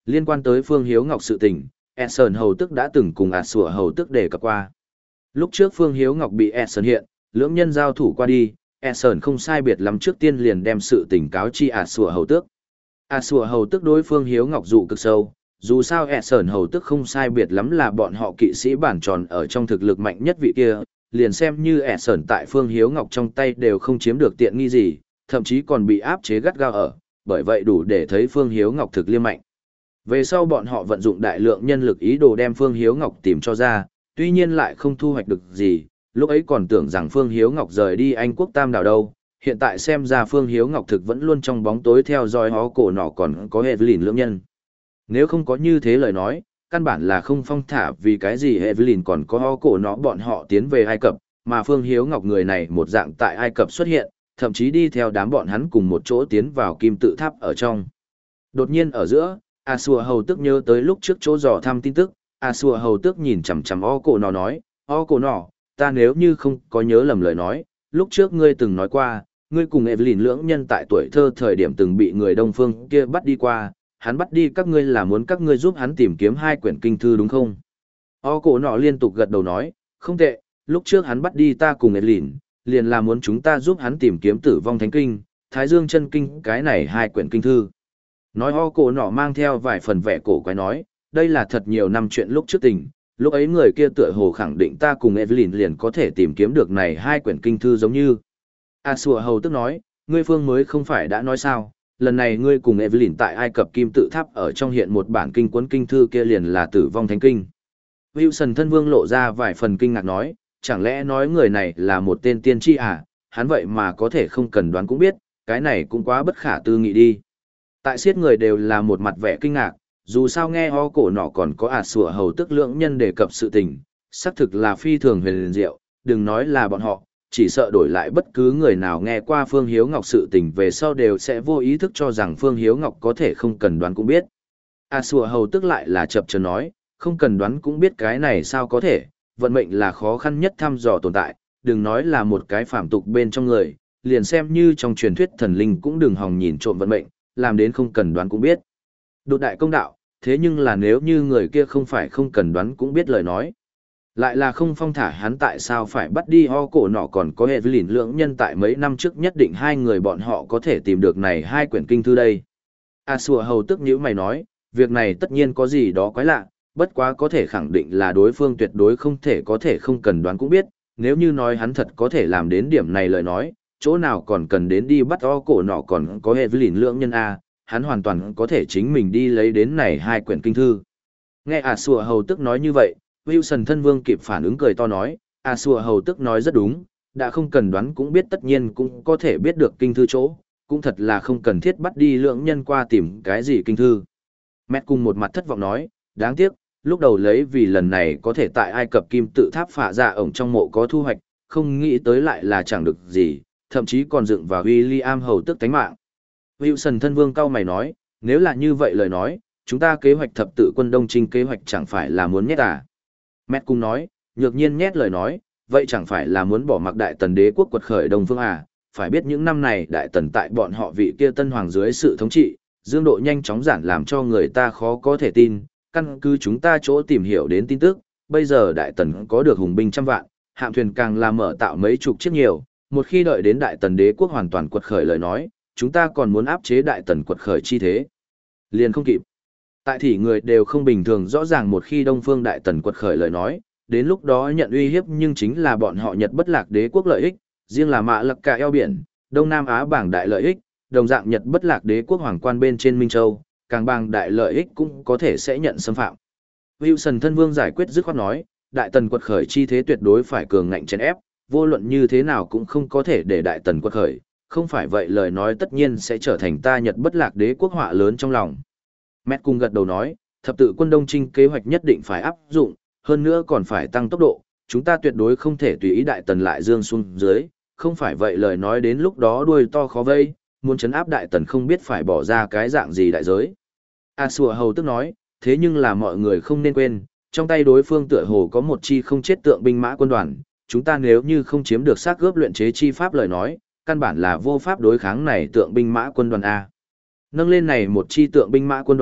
liên quan tới Phương Hiếu Ngọc sự tình, Edson hầu tức đã từng cùng ạt sủa hầu tức đề cập qua. Lúc trước Phương Hiếu Ngọc bị Edson hiện, lưỡng nhân giao thủ qua đi, Edson không sai biệt lắm trước tiên liền đem sự tình cáo chi ạt sủa hầu tước. ạt sủa hầu tức đối Phương Hiếu Ngọc dụ cực sâu, dù sao Edson hầu tức không sai biệt lắm là bọn họ kỵ sĩ bản tròn ở trong thực lực mạnh nhất vị kia, liền xem như Edson tại Phương Hiếu Ngọc trong tay đều không chiếm được tiện nghi gì, thậm chí còn bị áp chế gắt gao ở, bởi vậy đủ để thấy Phương Hiếu Ngọc thực liêm mạnh. Về sau bọn họ vận dụng đại lượng nhân lực ý đồ đem Phương Hiếu Ngọc tìm cho ra, tuy nhiên lại không thu hoạch được gì, lúc ấy còn tưởng rằng Phương Hiếu Ngọc rời đi Anh quốc Tam đảo đâu, hiện tại xem ra Phương Hiếu Ngọc thực vẫn luôn trong bóng tối theo dõi hó cổ nọ còn có Evelyn lưỡng nhân. Nếu không có như thế lời nói, căn bản là không phong thả vì cái gì Evelyn còn có hó cổ nọ bọn họ tiến về Ai Cập, mà Phương Hiếu Ngọc người này một dạng tại Ai Cập xuất hiện, thậm chí đi theo đám bọn hắn cùng một chỗ tiến vào kim tự tháp ở trong. Đột nhiên ở giữa, A Sùa hầu tức nhớ tới lúc trước chỗ dò thăm tin tức, A Sùa hầu tức nhìn chằm chằm o cổ nọ nói, o cổ nọ, ta nếu như không có nhớ lầm lời nói, lúc trước ngươi từng nói qua, ngươi cùng Evelyn lưỡng nhân tại tuổi thơ thời điểm từng bị người Đông Phương kia bắt đi qua, hắn bắt đi các ngươi là muốn các ngươi giúp hắn tìm kiếm hai quyển kinh thư đúng không? O cổ nọ liên tục gật đầu nói, không tệ, lúc trước hắn bắt đi ta cùng Evelyn, liền là muốn chúng ta giúp hắn tìm kiếm Tử Vong Thánh Kinh, Thái Dương Chân Kinh, cái này hai quyển kinh thư. Nói o cổ nọ mang theo vài phần vẻ cổ quái nói, đây là thật nhiều năm chuyện lúc trước tình, lúc ấy người kia tựa hồ khẳng định ta cùng Evelyn liền có thể tìm kiếm được này hai quyển kinh thư giống như. A Sùa hầu tức nói, ngươi phương mới không phải đã nói sao, lần này ngươi cùng Evelyn tại Ai Cập Kim Tự Tháp ở trong hiện một bản kinh cuốn kinh thư kia liền là Tử Vong Thánh Kinh. Wilson thân vương lộ ra vài phần kinh ngạc nói, chẳng lẽ nói người này là một tên tiên tri à, hắn vậy mà có thể không cần đoán cũng biết, cái này cũng quá bất khả tư nghị đi. Tại siết người đều là một mặt vẻ kinh ngạc, dù sao nghe ho cổ nọ còn có ả sủa hầu tức lượng nhân đề cập sự tình, xác thực là phi thường huyền diệu, đừng nói là bọn họ, chỉ sợ đổi lại bất cứ người nào nghe qua Phương Hiếu Ngọc sự tình về sau đều sẽ vô ý thức cho rằng Phương Hiếu Ngọc có thể không cần đoán cũng biết. Ả sủa hầu tức lại là chập chờn nói, không cần đoán cũng biết cái này sao có thể, vận mệnh là khó khăn nhất thăm dò tồn tại, đừng nói là một cái phàm tục bên trong người, liền xem như trong truyền thuyết thần linh cũng đừng hòng nhìn trộm vận mệnh, làm đến không cần đoán cũng biết. Đột đại công đạo, thế nhưng là nếu như người kia không phải không cần đoán cũng biết lời nói. Lại là không phong thả hắn tại sao phải bắt đi ho cổ nọ còn có hệ với lìn lượng nhân tại mấy năm trước nhất định hai người bọn họ có thể tìm được này hai quyển kinh thư đây. A Sùa hầu tức nhữ mày nói, việc này tất nhiên có gì đó quái lạ, bất quá có thể khẳng định là đối phương tuyệt đối không thể có thể không cần đoán cũng biết, nếu như nói hắn thật có thể làm đến điểm này lời nói, chỗ nào còn cần đến đi bắt ho cổ nọ còn có hệ với lìn lượng nhân A, hắn hoàn toàn có thể chính mình đi lấy đến này hai quyển kinh thư. Nghe A Sùa hầu tức nói như vậy, Wilson thân vương kịp phản ứng cười to nói, A Sùa hầu tức nói rất đúng, đã không cần đoán cũng biết tất nhiên cũng có thể biết được kinh thư chỗ, cũng thật là không cần thiết bắt đi lượng nhân qua tìm cái gì kinh thư. Mẹ cùng một mặt thất vọng nói, đáng tiếc, lúc đầu lấy vì lần này có thể tại Ai Cập Kim Tự Tháp phả ra ổng trong mộ có thu hoạch, không nghĩ tới lại là chẳng được gì, thậm chí còn dựng vào William hầu tức tánh mạng. Wilson thân vương cao mày nói, nếu là như vậy lời nói, chúng ta kế hoạch thập tự quân đông trinh kế hoạch chẳng phải là muốn nhét à. Mẹ cùng nói, nhược nhiên nhét lời nói, vậy chẳng phải là muốn bỏ mặc đại tần đế quốc quật khởi đông phương à, phải biết những năm này đại tần tại bọn họ vị kia tân hoàng dưới sự thống trị, dương độ nhanh chóng giản làm cho người ta khó có thể tin, căn cứ chúng ta chỗ tìm hiểu đến tin tức, bây giờ đại tần có được hùng binh trăm vạn, hạm thuyền càng là mở tạo mấy chục chiếc nhiều, một khi đợi đến đại tần đế quốc hoàn toàn quật khởi lời nói, chúng ta còn muốn áp chế đại tần quật khởi chi thế. Liền không kịp. Tại thì người đều không bình thường rõ ràng một khi Đông Phương đại tần quật khởi lời nói, đến lúc đó nhận uy hiếp nhưng chính là bọn họ Nhật bất lạc đế quốc lợi ích, riêng là mạ lặc cả eo biển, Đông Nam Á bảng đại lợi ích, đồng dạng Nhật bất lạc đế quốc hoàng quan bên trên Minh Châu, càng bảng đại lợi ích cũng có thể sẽ nhận xâm phạm. Wilson thân vương giải quyết dứt khoát nói, đại tần quật khởi chi thế tuyệt đối phải cường ngạnh chèn ép, vô luận như thế nào cũng không có thể để đại tần quật khởi, không phải vậy lời nói tất nhiên sẽ trở thành ta Nhật bất lạc đế quốc họa lớn trong lòng. Mét cùng gật đầu nói, thập tự quân đông trinh kế hoạch nhất định phải áp dụng, hơn nữa còn phải tăng tốc độ, chúng ta tuyệt đối không thể tùy ý đại tần lại dương xuống dưới, không phải vậy lời nói đến lúc đó đuôi to khó vây, muốn chấn áp đại tần không biết phải bỏ ra cái dạng gì đại giới. A Sùa hầu tức nói, thế nhưng là mọi người không nên quên, trong tay đối phương tựa hồ có một chi không chết tượng binh mã quân đoàn, chúng ta nếu như không chiếm được xác gớp luyện chế chi pháp lời nói, căn bản là vô pháp đối kháng này tượng binh mã quân đoàn A. Nâng lên này một chi tượng binh mã quân đoàn,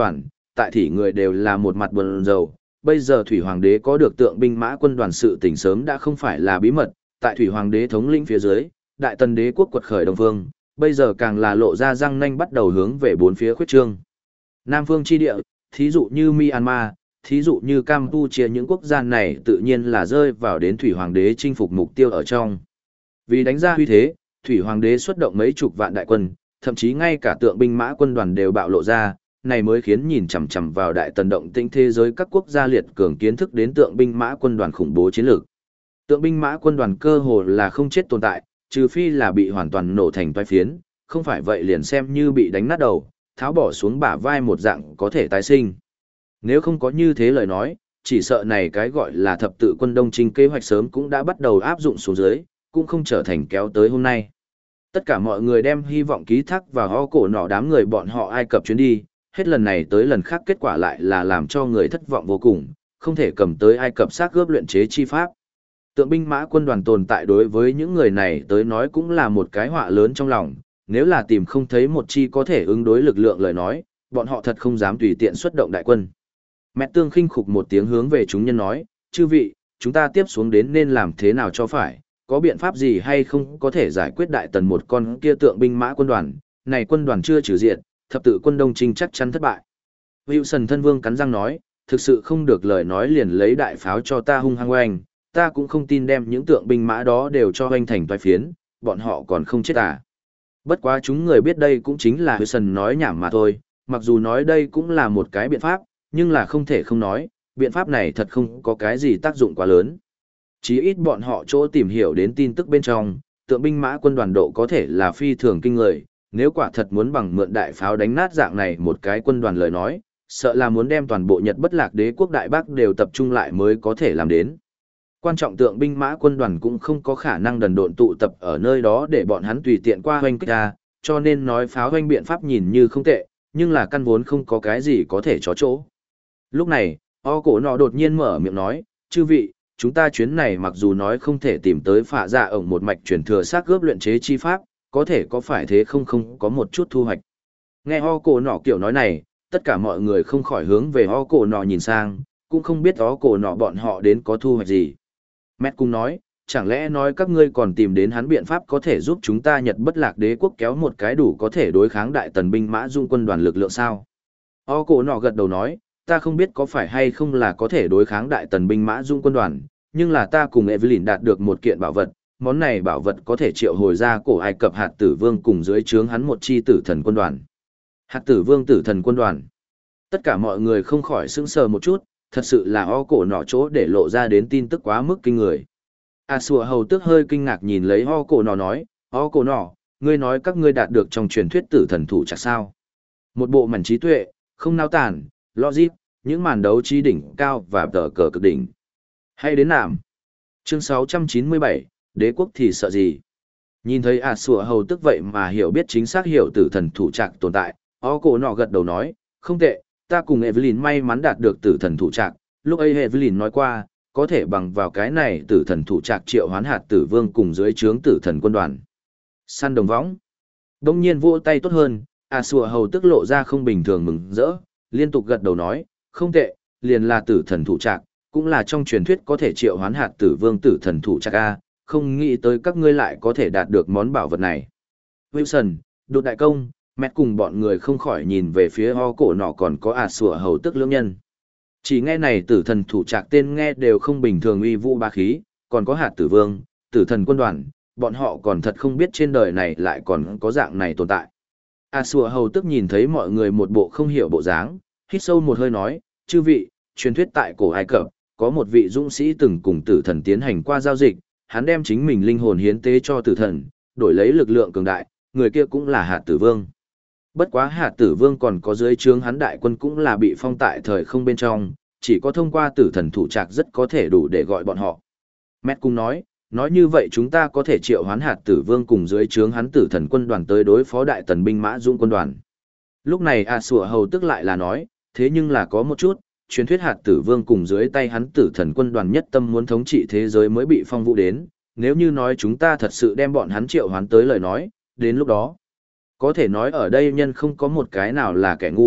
tại thỉ người đều là một mặt buồn rầu. Bây giờ Thủy Hoàng đế có được tượng binh mã quân đoàn sự tình sớm đã không phải là bí mật, tại Thủy Hoàng đế thống lĩnh phía dưới, Đại Tần đế quốc quật khởi Đông Phương, bây giờ càng là lộ ra răng nanh bắt đầu hướng về bốn phía khuyết trương. Nam phương chi địa, thí dụ như Myanmar, thí dụ như Campuchia, những quốc gia này tự nhiên là rơi vào đến Thủy Hoàng đế chinh phục mục tiêu ở trong. Vì đánh ra huy thế, Thủy Hoàng đế xuất động mấy chục vạn đại quân, thậm chí ngay cả tượng binh mã quân đoàn đều bạo lộ ra, này mới khiến nhìn chằm chằm vào Đại Tần động tĩnh thế giới các quốc gia liệt cường kiến thức đến tượng binh mã quân đoàn khủng bố chiến lược. Tượng binh mã quân đoàn cơ hồ là không chết tồn tại, trừ phi là bị hoàn toàn nổ thành toái phiến, không phải vậy liền xem như bị đánh nát đầu, tháo bỏ xuống bả vai một dạng có thể tái sinh. Nếu không có như thế lời nói, chỉ sợ này cái gọi là thập tự quân Đông Trinh kế hoạch sớm cũng đã bắt đầu áp dụng xuống dưới, cũng không trở thành kéo tới hôm nay. Tất cả mọi người đem hy vọng ký thác vào ho cổ nọ đám người bọn họ Ai Cập chuyến đi, hết lần này tới lần khác kết quả lại là làm cho người thất vọng vô cùng, không thể cầm tới Ai Cập xác gớp luyện chế chi pháp. Tượng binh mã quân đoàn tồn tại đối với những người này tới nói cũng là một cái họa lớn trong lòng, nếu là tìm không thấy một chi có thể ứng đối lực lượng lời nói, bọn họ thật không dám tùy tiện xuất động đại quân. Mẹ Tương khinh khục một tiếng hướng về chúng nhân nói, chư vị, chúng ta tiếp xuống đến nên làm thế nào cho phải, có biện pháp gì hay không có thể giải quyết Đại Tần một con kia tượng binh mã quân đoàn, này quân đoàn chưa trừ diện, thập tự quân Đông Trinh chắc chắn thất bại. Wilson thân vương cắn răng nói, thực sự không được lời nói liền lấy đại pháo cho ta hung hăng oanh, ta cũng không tin đem những tượng binh mã đó đều cho oanh thành toái phiến, bọn họ còn không chết à. Bất quá chúng người biết đây cũng chính là Wilson nói nhảm mà thôi, mặc dù nói đây cũng là một cái biện pháp, nhưng là không thể không nói, biện pháp này thật không có cái gì tác dụng quá lớn. Chí ít bọn họ chỗ tìm hiểu đến tin tức bên trong, tượng binh mã quân đoàn độ có thể là phi thường kinh người, nếu quả thật muốn bằng mượn đại pháo đánh nát dạng này một cái quân đoàn lời nói, sợ là muốn đem toàn bộ Nhật Bất Lạc Đế quốc Đại Bắc đều tập trung lại mới có thể làm đến. Quan trọng tượng binh mã quân đoàn cũng không có khả năng đần độn tụ tập ở nơi đó để bọn hắn tùy tiện qua hoanh kích ra, cho nên nói pháo hoanh biện pháp nhìn như không tệ, nhưng là căn vốn không có cái gì có thể chó chỗ. Lúc này, o cổ nọ đột nhiên mở miệng nói, chư vị, chúng ta chuyến này mặc dù nói không thể tìm tới phạ dạ ổng một mạch truyền thừa xác gớp luyện chế chi pháp, có thể có phải thế không không có một chút thu hoạch. Nghe o cổ nọ kiểu nói này, tất cả mọi người không khỏi hướng về o cổ nọ nhìn sang, cũng không biết o cổ nọ bọn họ đến có thu hoạch gì. Mét cũng nói, chẳng lẽ nói các ngươi còn tìm đến hắn biện pháp có thể giúp chúng ta Nhật Bất Lạc Đế quốc kéo một cái đủ có thể đối kháng Đại Tần binh mã dung quân đoàn lực lượng sao? O cổ nọ gật đầu nói, ta không biết có phải hay không là có thể đối kháng Đại Tần binh mã dung quân đoàn, nhưng là ta cùng Evelyn đạt được một kiện bảo vật, món này bảo vật có thể triệu hồi ra cổ Ai Cập hạt tử vương cùng dưới trướng hắn một chi tử thần quân đoàn. Hạt tử vương tử thần quân đoàn. Tất cả mọi người không khỏi sững sờ một chút, thật sự là o cổ nọ chỗ để lộ ra đến tin tức quá mức kinh người. A Sùa hầu tước hơi kinh ngạc nhìn lấy o cổ nọ nói, o cổ nọ, ngươi nói các ngươi đạt được trong truyền thuyết tử thần thủ chắc sao? Một bộ mảnh trí tuệ, không nao tản, logic, những màn đấu trí đỉnh cao và tờ cờ cực đỉnh. Hay đến nạm. Chương sáu trăm chín mươi bảy, đế quốc thì sợ gì? Nhìn thấy A Sùa hầu tức vậy mà hiểu biết chính xác hiểu tử thần thủ trạc tồn tại, o cổ nọ gật đầu nói, không tệ, ta cùng Evelyn may mắn đạt được tử thần thủ trạc, lúc ấy Evelyn nói qua, có thể bằng vào cái này tử thần thủ trạc triệu hoán hạt tử vương cùng dưới trướng tử thần quân đoàn. Săn đồng võng. Đông nhiên vỗ tay tốt hơn, A Sùa hầu tức lộ ra không bình thường mừng rỡ, liên tục gật đầu nói, không tệ, liền là tử thần thủ trạc, cũng là trong truyền thuyết có thể triệu hoán hạt tử vương tử thần thủ trạc A, không nghĩ tới các ngươi lại có thể đạt được món bảo vật này. Wilson, đột đại công, mẹ cùng bọn người không khỏi nhìn về phía ho cổ nọ còn có ả sủa hầu tức lưỡng nhân. Chỉ nghe này tử thần thủ trạc tên nghe đều không bình thường uy vũ ba khí, còn có hạt tử vương, tử thần quân đoàn, bọn họ còn thật không biết trên đời này lại còn có dạng này tồn tại. Ả sủa hầu tức nhìn thấy mọi người một bộ không hiểu bộ dáng, hít sâu một hơi nói, chư vị, truyền thuyết tại cổ Ai Cập, có một vị dũng sĩ từng cùng tử thần tiến hành qua giao dịch, hắn đem chính mình linh hồn hiến tế cho tử thần, đổi lấy lực lượng cường đại, người kia cũng là hạt tử vương. Bất quá hạt tử vương còn có dưới trướng hắn đại quân cũng là bị phong tại thời không bên trong, chỉ có thông qua tử thần thủ trạc rất có thể đủ để gọi bọn họ. Mét cũng nói, nói như vậy chúng ta có thể triệu hoán hạt tử vương cùng dưới trướng hắn tử thần quân đoàn tới đối phó Đại Tần binh mã dũng quân đoàn. Lúc này A Sủa hầu tức lại là nói, thế nhưng là có một chút, truyền thuyết hạt tử vương cùng dưới tay hắn tử thần quân đoàn nhất tâm muốn thống trị thế giới mới bị phong vũ đến, nếu như nói chúng ta thật sự đem bọn hắn triệu hoán tới lời nói, đến lúc đó, có thể nói ở đây nhân không có một cái nào là kẻ ngu,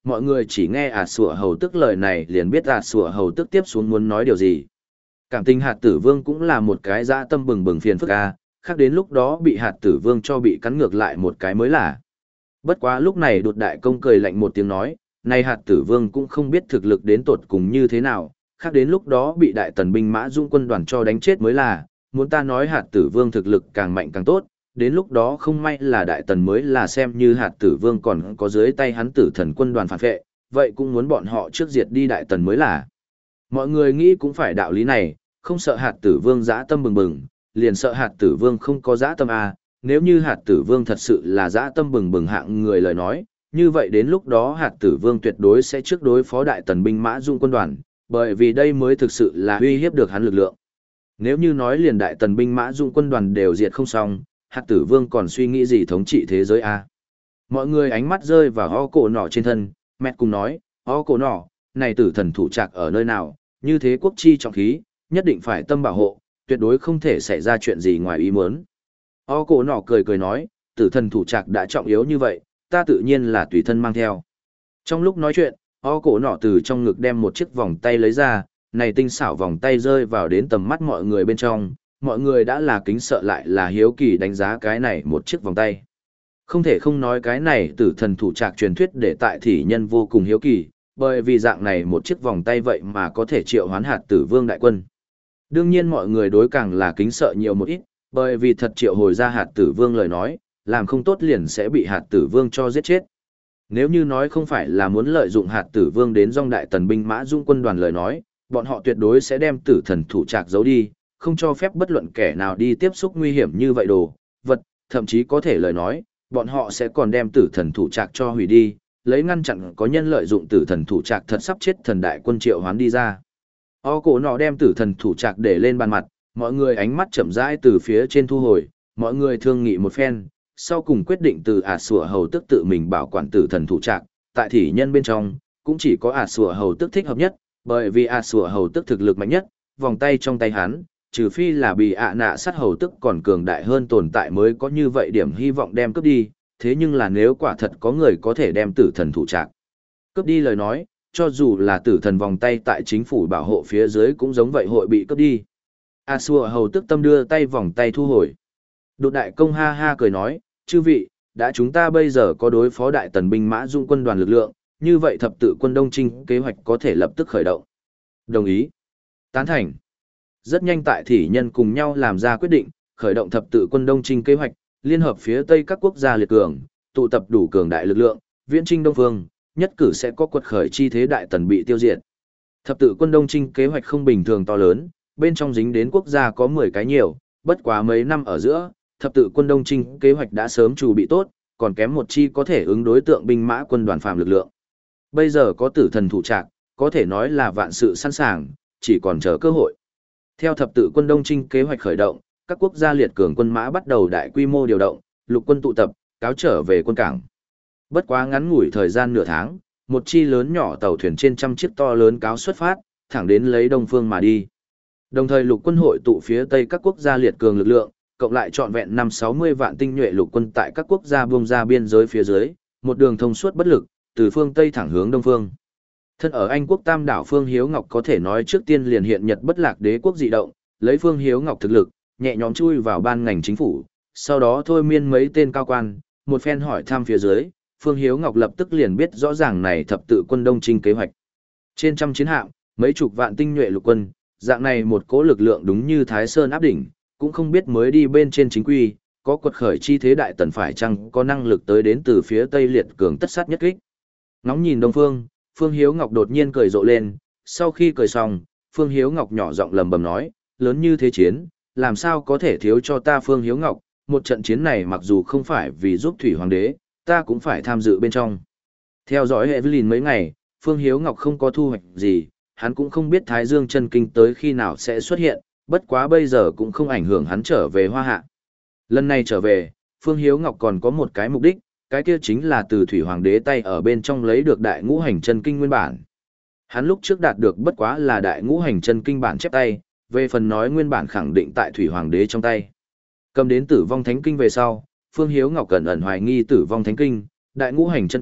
mọi người chỉ nghe ạt sủa hầu tức lời này liền biết ạt sủa hầu tức tiếp xuống muốn nói điều gì. Cảm tình hạt tử vương cũng là một cái dã tâm bừng bừng phiền phức a, khác đến lúc đó bị hạt tử vương cho bị cắn ngược lại một cái mới là. Bất quá lúc này đột đại công cười lạnh một tiếng nói, này hạt tử vương cũng không biết thực lực đến tột cùng như thế nào, khác đến lúc đó bị đại tần binh mã dung quân đoàn cho đánh chết mới là, muốn ta nói hạt tử vương thực lực càng mạnh càng tốt, đến lúc đó không may là đại tần mới là xem như hạt tử vương còn có dưới tay hắn tử thần quân đoàn phản vệ, vậy cũng muốn bọn họ trước diệt đi đại tần mới là. Mọi người nghĩ cũng phải đạo lý này, không sợ hạt tử vương dã tâm bừng bừng, liền sợ hạt tử vương không có dã tâm a. Nếu như hạt tử vương thật sự là dã tâm bừng bừng hạng người lời nói, như vậy đến lúc đó hạt tử vương tuyệt đối sẽ trước đối phó đại tần binh mã dung quân đoàn, bởi vì đây mới thực sự là uy hiếp được hắn lực lượng. Nếu như nói liền đại tần binh mã dung quân đoàn đều diệt không xong, hạt tử vương còn suy nghĩ gì thống trị thế giới a? Mọi người ánh mắt rơi vào ho cổ nỏ trên thân, mẹ cùng nói, ho cổ nỏ, này tử thần thủ trạc ở nơi nào, như thế quốc chi trọng khí, nhất định phải tâm bảo hộ, tuyệt đối không thể xảy ra chuyện gì ngoài ý muốn. O cổ nọ cười cười nói, tử thần thủ trạc đã trọng yếu như vậy, ta tự nhiên là tùy thân mang theo. Trong lúc nói chuyện, O cổ nọ từ trong ngực đem một chiếc vòng tay lấy ra, này tinh xảo vòng tay rơi vào đến tầm mắt mọi người bên trong, mọi người đã là kính sợ lại là hiếu kỳ đánh giá cái này một chiếc vòng tay. Không thể không nói cái này tử thần thủ trạc truyền thuyết để tại thị nhân vô cùng hiếu kỳ, bởi vì dạng này một chiếc vòng tay vậy mà có thể triệu hoán hạt tử vương đại quân. Đương nhiên mọi người đối càng là kính sợ nhiều một ít, bởi vì thật triệu hồi ra hạt tử vương lời nói, làm không tốt liền sẽ bị hạt tử vương cho giết chết. Nếu như nói không phải là muốn lợi dụng hạt tử vương đến dòng đại tần binh mã dung quân đoàn lời nói, bọn họ tuyệt đối sẽ đem tử thần thủ trạc giấu đi, không cho phép bất luận kẻ nào đi tiếp xúc nguy hiểm như vậy đồ, vật, thậm chí có thể lời nói, bọn họ sẽ còn đem tử thần thủ trạc cho hủy đi, lấy ngăn chặn có nhân lợi dụng tử thần thủ trạc thật sắp chết thần đại quân triệu hoán đi ra. O cổ nọ đem tử thần thủ trạc để lên bàn mặt, mọi người ánh mắt chậm rãi từ phía trên thu hồi, mọi người thương nghị một phen, sau cùng quyết định từ ả sủa hầu tức tự mình bảo quản tử thần thủ trạc, tại thị nhân bên trong, cũng chỉ có ả sủa hầu tức thích hợp nhất, bởi vì ả sủa hầu tức thực lực mạnh nhất, vòng tay trong tay hắn, trừ phi là bị ạ nạ sát hầu tức còn cường đại hơn tồn tại mới có như vậy điểm hy vọng đem cướp đi, thế nhưng là nếu quả thật có người có thể đem tử thần thủ trạc cướp đi lời nói, cho dù là tử thần vòng tay tại chính phủ bảo hộ phía dưới cũng giống vậy hội bị cướp đi. A xua hầu tức tâm đưa tay vòng tay thu hồi. Đột đại công ha ha cười nói, chư vị, đã chúng ta bây giờ có đối phó đại tần binh mã dung quân đoàn lực lượng, như vậy thập tự quân Đông Trinh kế hoạch có thể lập tức khởi động. Đồng ý. Tán thành. Rất nhanh tại thị nhân cùng nhau làm ra quyết định, khởi động thập tự quân Đông Trinh kế hoạch, liên hợp phía Tây các quốc gia liệt cường, tụ tập đủ cường đại lực lượng, viễn trinh Đông Phương, nhất cử sẽ có quật khởi chi thế đại tần bị tiêu diệt. Thập tự quân Đông Trinh kế hoạch không bình thường to lớn, bên trong dính đến quốc gia có mười cái nhiều, bất quá mấy năm ở giữa, thập tự quân Đông Trinh kế hoạch đã sớm chuẩn bị tốt, còn kém một chi có thể ứng đối tượng binh mã quân đoàn phàm lực lượng. Bây giờ có tử thần thủ trạc, có thể nói là vạn sự sẵn sàng, chỉ còn chờ cơ hội. Theo thập tự quân Đông Trinh kế hoạch khởi động, các quốc gia liệt cường quân mã bắt đầu đại quy mô điều động, lục quân tụ tập, cáo trở về quân cảng. Bất quá ngắn ngủi thời gian nửa tháng, một chi lớn nhỏ tàu thuyền trên trăm chiếc to lớn cáo xuất phát, thẳng đến lấy Đông Phương mà đi. Đồng thời lục quân hội tụ phía Tây các quốc gia liệt cường lực lượng, cộng lại trọn vẹn năm sáu mươi vạn tinh nhuệ lục quân tại các quốc gia buông ra biên giới phía dưới, một đường thông suốt bất lực, từ phương Tây thẳng hướng Đông Phương. Thân ở Anh quốc Tam đảo Phương Hiếu Ngọc có thể nói trước tiên liền hiện Nhật bất lạc đế quốc dị động, lấy Phương Hiếu Ngọc thực lực, nhẹ nhõm chui vào ban ngành chính phủ, sau đó thôi miên mấy tên cao quan, một phen hỏi thăm phía dưới, Phương Hiếu Ngọc lập tức liền biết rõ ràng này thập tự quân Đông Trinh kế hoạch. Trên trăm chiến hạm, mấy chục vạn tinh nhuệ lục quân, dạng này một cỗ lực lượng đúng như Thái Sơn áp đỉnh, cũng không biết mới đi bên trên chính quy, có quật khởi chi thế đại tần phải chăng có năng lực tới đến từ phía Tây liệt cường tất sát nhất kích. Ngóng nhìn Đông Phương, Phương Hiếu Ngọc đột nhiên cười rộ lên, sau khi cười xong, Phương Hiếu Ngọc nhỏ giọng lầm bầm nói, lớn như thế chiến, làm sao có thể thiếu cho ta Phương Hiếu Ngọc, một trận chiến này mặc dù không phải vì giúp Thủy Hoàng đế, ta cũng phải tham dự bên trong. Theo dõi Evelyn mấy ngày, Phương Hiếu Ngọc không có thu hoạch gì, hắn cũng không biết Thái Dương chân kinh tới khi nào sẽ xuất hiện, bất quá bây giờ cũng không ảnh hưởng hắn trở về Hoa Hạ. Lần này trở về, Phương Hiếu Ngọc còn có một cái mục đích, cái kia chính là từ Thủy Hoàng đế tay ở bên trong lấy được Đại Ngũ Hành Chân Kinh nguyên bản. Hắn lúc trước đạt được bất quá là Đại Ngũ Hành Chân Kinh bản chép tay, về phần nói nguyên bản khẳng định tại Thủy Hoàng đế trong tay. Cầm đến Tử Vong Thánh Kinh về sau, Phương Hiếu Ngọc cẩn ẩn hoài nghi Tử Vong Thánh Kinh, Đại Ngũ Hành Chân Kinh,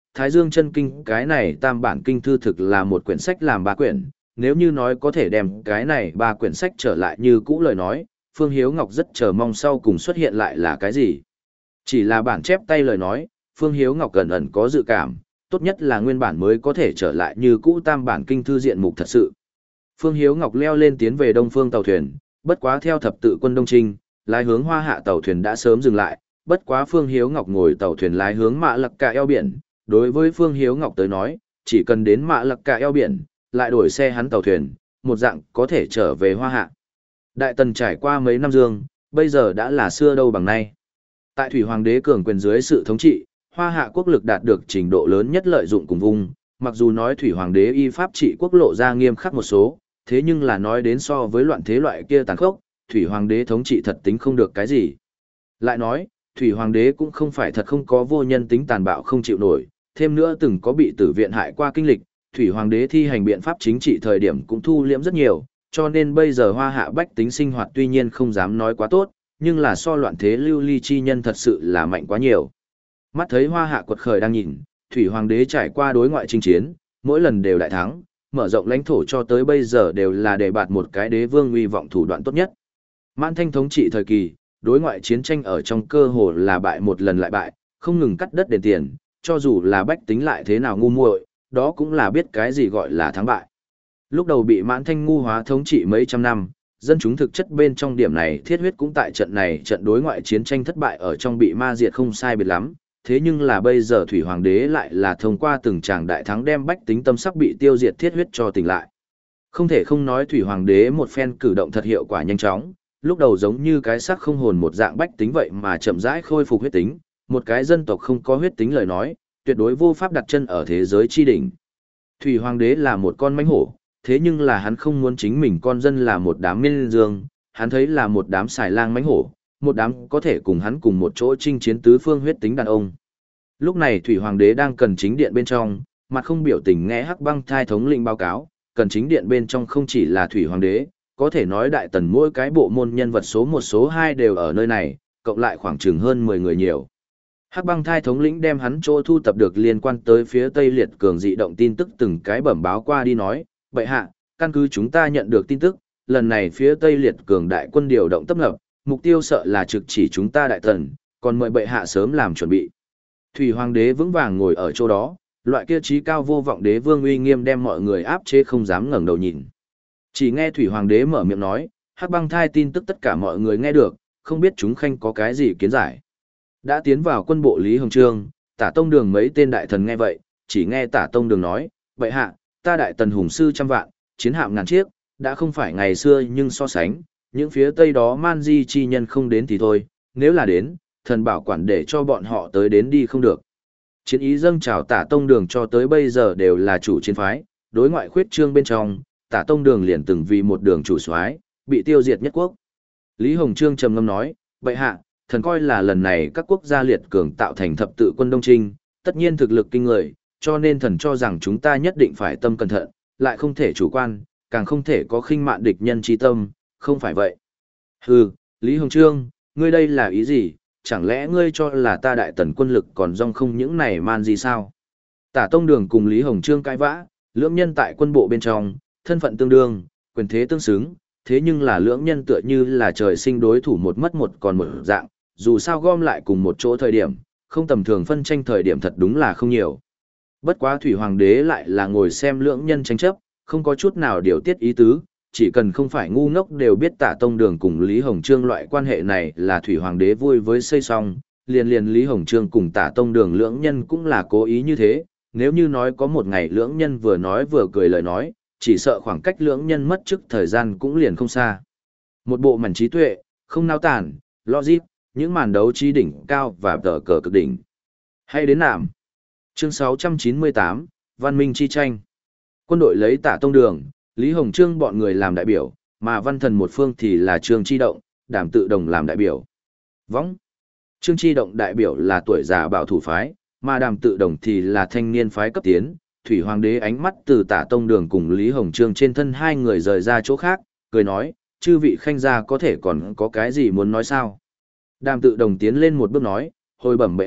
Thái Dương chân kinh cái này tam bản kinh thư thực là một quyển sách làm ba quyển, nếu như nói có thể đem cái này ba quyển sách trở lại như cũ lời nói, Phương Hiếu Ngọc rất chờ mong sau cùng xuất hiện lại là cái gì. Chỉ là bản chép tay lời nói, Phương Hiếu Ngọc gần ẩn có dự cảm, tốt nhất là nguyên bản mới có thể trở lại như cũ tam bản kinh thư diện mục thật sự. Phương Hiếu Ngọc leo lên tiến về đông phương tàu thuyền, bất quá theo thập tự quân Đông Trinh, lái hướng Hoa Hạ tàu thuyền đã sớm dừng lại, bất quá Phương Hiếu Ngọc ngồi tàu thuyền lái hướng Mạ Lặc Cả eo biển, đối với Phương Hiếu Ngọc tới nói, chỉ cần đến Mạ Lặc Cả eo biển, lại đổi xe hắn tàu thuyền, một dạng có thể trở về Hoa Hạ. Đại Tần trải qua mấy năm dương, bây giờ đã là xưa đâu bằng nay. Tại Thủy Hoàng đế cường quyền dưới sự thống trị, Hoa Hạ quốc lực đạt được trình độ lớn nhất lợi dụng cùng vùng, mặc dù nói Thủy Hoàng đế y pháp trị quốc lộ ra nghiêm khắc một số, thế nhưng là nói đến so với loạn thế loại kia tàn khốc, Thủy Hoàng đế thống trị thật tính không được cái gì. Lại nói, Thủy Hoàng đế cũng không phải thật không có vô nhân tính tàn bạo không chịu nổi, thêm nữa từng có bị tử viện hại qua kinh lịch, Thủy Hoàng đế thi hành biện pháp chính trị thời điểm cũng thu liễm rất nhiều, cho nên bây giờ Hoa Hạ bách tính sinh hoạt tuy nhiên không dám nói quá tốt, nhưng là so loạn thế lưu ly chi nhân thật sự là mạnh quá nhiều. Mắt thấy Hoa Hạ quật khởi đang nhìn, Thủy Hoàng đế trải qua đối ngoại chinh chiến, mỗi lần đều đại thắng, mở rộng lãnh thổ cho tới bây giờ đều là để bạt một cái đế vương uy vọng thủ đoạn tốt nhất. Mãn Thanh thống trị thời kỳ, đối ngoại chiến tranh ở trong cơ hồ là bại một lần lại bại, không ngừng cắt đất đền tiền, cho dù là bách tính lại thế nào ngu muội, đó cũng là biết cái gì gọi là thắng bại. Lúc đầu bị Mãn Thanh ngu hóa thống trị mấy trăm năm, dân chúng thực chất bên trong điểm này thiết huyết cũng tại trận này trận đối ngoại chiến tranh thất bại ở trong bị ma diệt không sai biệt lắm. Thế nhưng là bây giờ Thủy Hoàng đế lại là thông qua từng tràng đại thắng đem bách tính tâm sắc bị tiêu diệt thiết huyết cho tỉnh lại. Không thể không nói Thủy Hoàng đế một phen cử động thật hiệu quả nhanh chóng, lúc đầu giống như cái xác không hồn một dạng bách tính vậy mà chậm rãi khôi phục huyết tính, một cái dân tộc không có huyết tính lời nói, tuyệt đối vô pháp đặt chân ở thế giới chi đỉnh. Thủy Hoàng đế là một con mãnh hổ, thế nhưng là hắn không muốn chính mình con dân là một đám miên dương, hắn thấy là một đám xài lang mãnh hổ, một đám có thể cùng hắn cùng một chỗ chinh chiến tứ phương huyết tính đàn ông. Lúc này Thủy Hoàng đế đang cần chính điện bên trong, mặt không biểu tình nghe Hắc Băng Thai thống lĩnh báo cáo, cần chính điện bên trong không chỉ là Thủy Hoàng đế, có thể nói đại tần mỗi cái bộ môn nhân vật số một số hai đều ở nơi này, cộng lại khoảng chừng hơn mười người nhiều. Hắc Băng Thai thống lĩnh đem hắn chỗ thu tập được liên quan tới phía Tây Liệt Cường dị động tin tức từng cái bẩm báo qua đi nói, bệ hạ, căn cứ chúng ta nhận được tin tức, lần này phía Tây Liệt Cường đại quân điều động tấp nập, mục tiêu sợ là trực chỉ chúng ta đại tần, còn mời bệ hạ sớm làm chuẩn bị. Thủy Hoàng đế vững vàng ngồi ở chỗ đó, loại kia trí cao vô vọng đế vương uy nghiêm đem mọi người áp chế không dám ngẩng đầu nhìn. Chỉ nghe Thủy Hoàng đế mở miệng nói, Hắc Băng Thai tin tức tất cả mọi người nghe được, không biết chúng khanh có cái gì kiến giải. Đã tiến vào quân bộ Lý Hồng Trương, Tả Tông Đường mấy tên đại thần nghe vậy, chỉ nghe Tả Tông Đường nói, bệ hạ, ta đại tần hùng sư trăm vạn, chiến hạm ngàn chiếc, đã không phải ngày xưa nhưng so sánh, những phía tây đó man di chi nhân không đến thì thôi, nếu là đến, thần bảo quản để cho bọn họ tới đến đi không được. Chiến ý dâng trào Tả Tông Đường cho tới bây giờ đều là chủ chiến phái, đối ngoại khuyết trương bên trong, Tả Tông Đường liền từng vì một đường chủ soái bị tiêu diệt nhất quốc. Lý Hồng Trương trầm ngâm nói, bệ hạ, thần coi là lần này các quốc gia liệt cường tạo thành thập tự quân Đông Trinh, tất nhiên thực lực kinh người, cho nên thần cho rằng chúng ta nhất định phải tâm cẩn thận, lại không thể chủ quan, càng không thể có khinh mạn địch nhân chi tâm, không phải vậy. Hừ, Lý Hồng Trương, ngươi đây là ý gì, chẳng lẽ ngươi cho là ta đại tần quân lực còn rong không những này man gì sao? Tả Tông Đường cùng Lý Hồng Trương cãi vã, lưỡng nhân tại quân bộ bên trong, thân phận tương đương, quyền thế tương xứng, thế nhưng là lưỡng nhân tựa như là trời sinh đối thủ một mất một còn một dạng, dù sao gom lại cùng một chỗ thời điểm, không tầm thường phân tranh thời điểm thật đúng là không nhiều. Bất quá Thủy Hoàng đế lại là ngồi xem lưỡng nhân tranh chấp, không có chút nào điều tiết ý tứ, chỉ cần không phải ngu ngốc đều biết Tả Tông Đường cùng Lý Hồng Trương loại quan hệ này là Thủy Hoàng đế vui với xây xong, liền liền Lý Hồng Trương cùng Tả Tông Đường lưỡng nhân cũng là cố ý như thế, nếu như nói có một ngày lưỡng nhân vừa nói vừa cười lời nói, chỉ sợ khoảng cách lưỡng nhân mất chức thời gian cũng liền không xa. Một bộ mảnh trí tuệ, không nao tản, logic, những màn đấu trí đỉnh cao và tờ cờ cực đỉnh. Hay đến nạm. Chương sáu trăm chín mươi tám, Văn minh chi tranh. Quân đội lấy Tả Tông Đường, Lý Hồng Trương bọn người làm đại biểu, mà văn thần một phương thì là Trương Chi Động, Đàm Tự Đồng làm đại biểu. Võng. Trương Chi Động đại biểu là tuổi già bảo thủ phái, mà Đàm Tự Đồng thì là thanh niên phái cấp tiến. Thủy Hoàng đế ánh mắt từ Tả Tông Đường cùng Lý Hồng Trương trên thân hai người rời ra chỗ khác, cười nói, chư vị khanh gia có thể còn có cái gì muốn nói sao? Đàm Tự Đồng tiến lên một bước nói, hồi bẩm bệ hạ,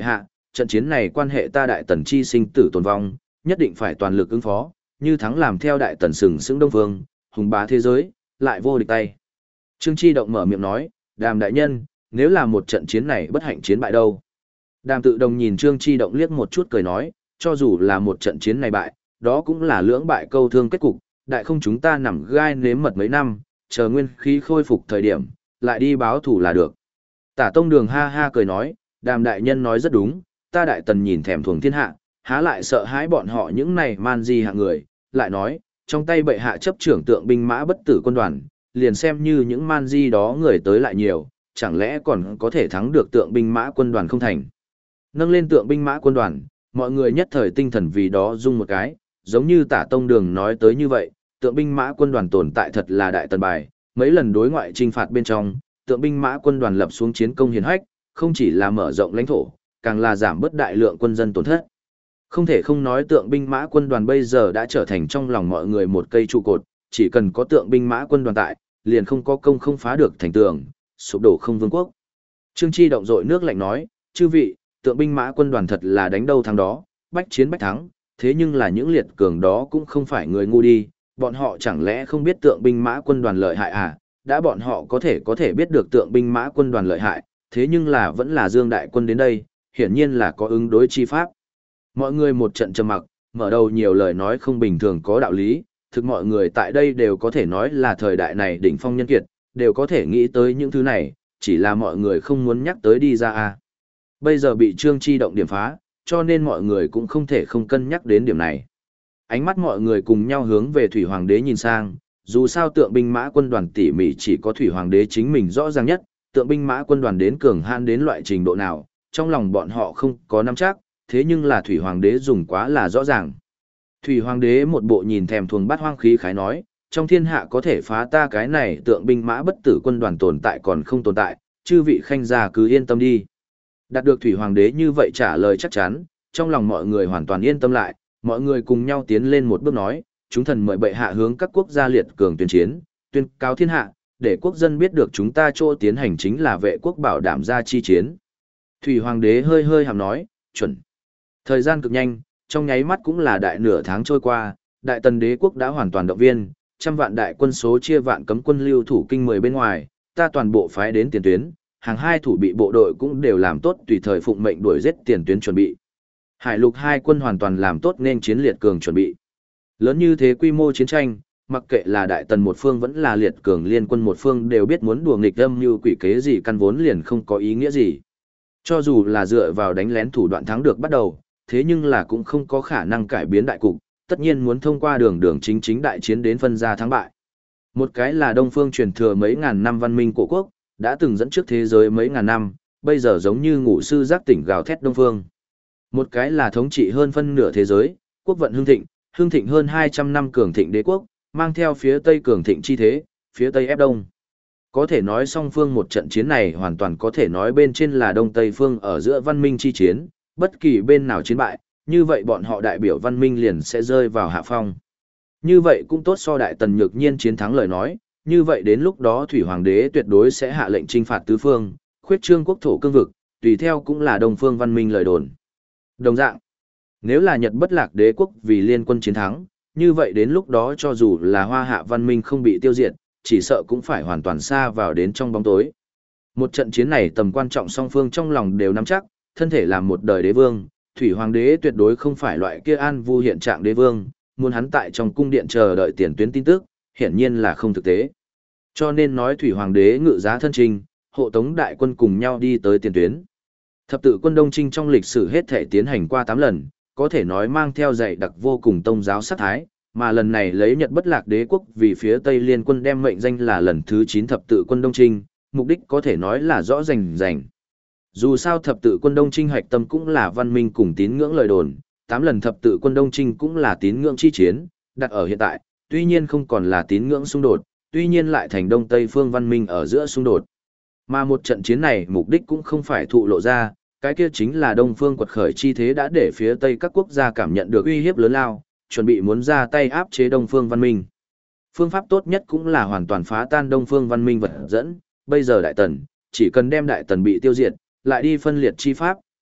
trận chiến này quan hệ ta đại tần chi sinh tử tồn vong, nhất định phải toàn lực ứng phó, như thắng làm theo đại tần sừng sững đông phương, hùng bá thế giới, lại vô địch tay. Trương Chi Động mở miệng nói, Đàm đại nhân, nếu là một trận chiến này bất hạnh chiến bại đâu? Đàm Tự Đồng nhìn Trương Chi Động liếc một chút cười nói, cho dù là một trận chiến này bại, đó cũng là lưỡng bại câu thương kết cục, đại không chúng ta nằm gai nếm mật mấy năm, chờ nguyên khí khôi phục thời điểm, lại đi báo thủ là được. Tả Tông Đường ha ha cười nói, Đàm đại nhân nói rất đúng, ta đại tần nhìn thèm thuồng thiên hạ, há lại sợ hãi bọn họ những này man di hạng người, lại nói, trong tay bệ hạ chấp trưởng tượng binh mã bất tử quân đoàn, liền xem như những man di đó người tới lại nhiều, chẳng lẽ còn có thể thắng được tượng binh mã quân đoàn không thành. Nâng lên tượng binh mã quân đoàn, mọi người nhất thời tinh thần vì đó rung một cái, giống như Tả Tông Đường nói tới như vậy, tượng binh mã quân đoàn tồn tại thật là đại tần bài, mấy lần đối ngoại chinh phạt bên trong, tượng binh mã quân đoàn lập xuống chiến công hiển hách, không chỉ là mở rộng lãnh thổ, càng là giảm bớt đại lượng quân dân tổn thất. Không thể không nói tượng binh mã quân đoàn bây giờ đã trở thành trong lòng mọi người một cây trụ cột, chỉ cần có tượng binh mã quân đoàn tại, liền không có công không phá được thành tường, sụp đổ không vương quốc. Trương Chi Động dội nước lạnh nói, chư vị, tượng binh mã quân đoàn thật là đánh đâu thắng đó, bách chiến bách thắng, thế nhưng là những liệt cường đó cũng không phải người ngu đi, bọn họ chẳng lẽ không biết tượng binh mã quân đoàn lợi hại à, đã bọn họ có thể có thể biết được tượng binh mã quân đoàn lợi hại, thế nhưng là vẫn là Dương đại quân đến đây, hiển nhiên là có ứng đối chi pháp. Mọi người một trận trầm mặc, mở đầu nhiều lời nói không bình thường có đạo lý, thực mọi người tại đây đều có thể nói là thời đại này đỉnh phong nhân kiệt, đều có thể nghĩ tới những thứ này, chỉ là mọi người không muốn nhắc tới đi ra à. Bây giờ bị Trương Chi Động điểm phá, cho nên mọi người cũng không thể không cân nhắc đến điểm này. Ánh mắt mọi người cùng nhau hướng về Thủy Hoàng đế nhìn sang, dù sao tượng binh mã quân đoàn tỉ mỉ chỉ có Thủy Hoàng đế chính mình rõ ràng nhất, tượng binh mã quân đoàn đến cường han đến loại trình độ nào, trong lòng bọn họ không có nắm chắc, thế nhưng là Thủy Hoàng đế dùng quá là rõ ràng. Thủy Hoàng đế một bộ nhìn thèm thuồng bát hoang khí khái nói, trong thiên hạ có thể phá ta cái này tượng binh mã bất tử quân đoàn tồn tại còn không tồn tại, chư vị khanh gia cứ yên tâm đi. Đạt được Thủy Hoàng đế như vậy trả lời chắc chắn, trong lòng mọi người hoàn toàn yên tâm lại, mọi người cùng nhau tiến lên một bước nói, chúng thần mời bệ hạ hướng các quốc gia liệt cường tuyên chiến, tuyên cáo thiên hạ, để quốc dân biết được chúng ta chỗ tiến hành chính là vệ quốc bảo đảm ra chi chiến. Thủy Hoàng đế hơi hơi hàm nói, chuẩn. Thời gian cực nhanh, trong nháy mắt cũng là đại nửa tháng trôi qua, đại tần đế quốc đã hoàn toàn động viên, trăm vạn đại quân số chia vạn cấm quân lưu thủ kinh mười bên ngoài, ta toàn bộ phái đến tiền tuyến, hàng hai thủ bị bộ đội cũng đều làm tốt tùy thời phụng mệnh đuổi giết tiền tuyến chuẩn bị. Hải lục hai quân hoàn toàn làm tốt nên chiến liệt cường chuẩn bị. Lớn như thế quy mô chiến tranh, mặc kệ là đại tần một phương vẫn là liệt cường liên quân một phương đều biết muốn đùa nghịch âm như quỷ kế gì căn vốn liền không có ý nghĩa gì. Cho dù là dựa vào đánh lén thủ đoạn thắng được bắt đầu, thế nhưng là cũng không có khả năng cải biến đại cục, tất nhiên muốn thông qua đường đường chính chính đại chiến đến phân ra thắng bại. Một cái là Đông phương truyền thừa mấy ngàn năm văn minh cổ quốc, đã từng dẫn trước thế giới mấy ngàn năm, bây giờ giống như ngũ sư giác tỉnh gào thét Đông phương. Một cái là thống trị hơn phân nửa thế giới, quốc vận hưng thịnh, hưng thịnh hơn hai trăm năm cường thịnh đế quốc, mang theo phía Tây cường thịnh chi thế, phía Tây ép Đông. Có thể nói song phương một trận chiến này hoàn toàn có thể nói bên trên là Đông Tây phương ở giữa văn minh chi chiến, bất kỳ bên nào chiến bại, như vậy bọn họ đại biểu văn minh liền sẽ rơi vào hạ phong. Như vậy cũng tốt so đại tần nhược nhiên chiến thắng lời nói, như vậy đến lúc đó Thủy Hoàng đế tuyệt đối sẽ hạ lệnh trinh phạt tứ phương, khuyết trương quốc thổ cương vực, tùy theo cũng là Đông phương văn minh lời đồn. Đồng dạng, nếu là Nhật bất lạc đế quốc vì liên quân chiến thắng, như vậy đến lúc đó cho dù là Hoa hạ văn minh không bị tiêu diệt, chỉ sợ cũng phải hoàn toàn xa vào đến trong bóng tối. Một trận chiến này tầm quan trọng song phương trong lòng đều nắm chắc, thân thể làm một đời đế vương, Thủy Hoàng đế tuyệt đối không phải loại kia an vu hiện trạng đế vương, muốn hắn tại trong cung điện chờ đợi tiền tuyến tin tức, hiển nhiên là không thực tế. Cho nên nói Thủy Hoàng đế ngự giá thân trình, hộ tống đại quân cùng nhau đi tới tiền tuyến. Thập tự quân Đông Trinh trong lịch sử hết thể tiến hành qua tám lần, có thể nói mang theo dạy đặc vô cùng tông giáo sát thái, mà lần này lấy Nhật bất lạc đế quốc vì phía Tây liên quân đem mệnh danh là lần thứ chín thập tự quân Đông Trinh, mục đích có thể nói là rõ rành rành. Dù sao thập tự quân Đông Trinh hạch tâm cũng là văn minh cùng tín ngưỡng lời đồn, tám lần thập tự quân Đông Trinh cũng là tín ngưỡng chi chiến, đặt ở hiện tại, tuy nhiên không còn là tín ngưỡng xung đột, tuy nhiên lại thành Đông Tây phương văn minh ở giữa xung đột. Mà một trận chiến này mục đích cũng không phải thụ lộ ra, cái kia chính là Đông phương quật khởi chi thế đã để phía Tây các quốc gia cảm nhận được uy hiếp lớn lao, chuẩn bị muốn ra tay áp chế Đông phương văn minh. Phương pháp tốt nhất cũng là hoàn toàn phá tan Đông phương văn minh vật dẫn, bây giờ Đại Tần, chỉ cần đem Đại Tần bị tiêu diệt, lại đi phân liệt chi pháp,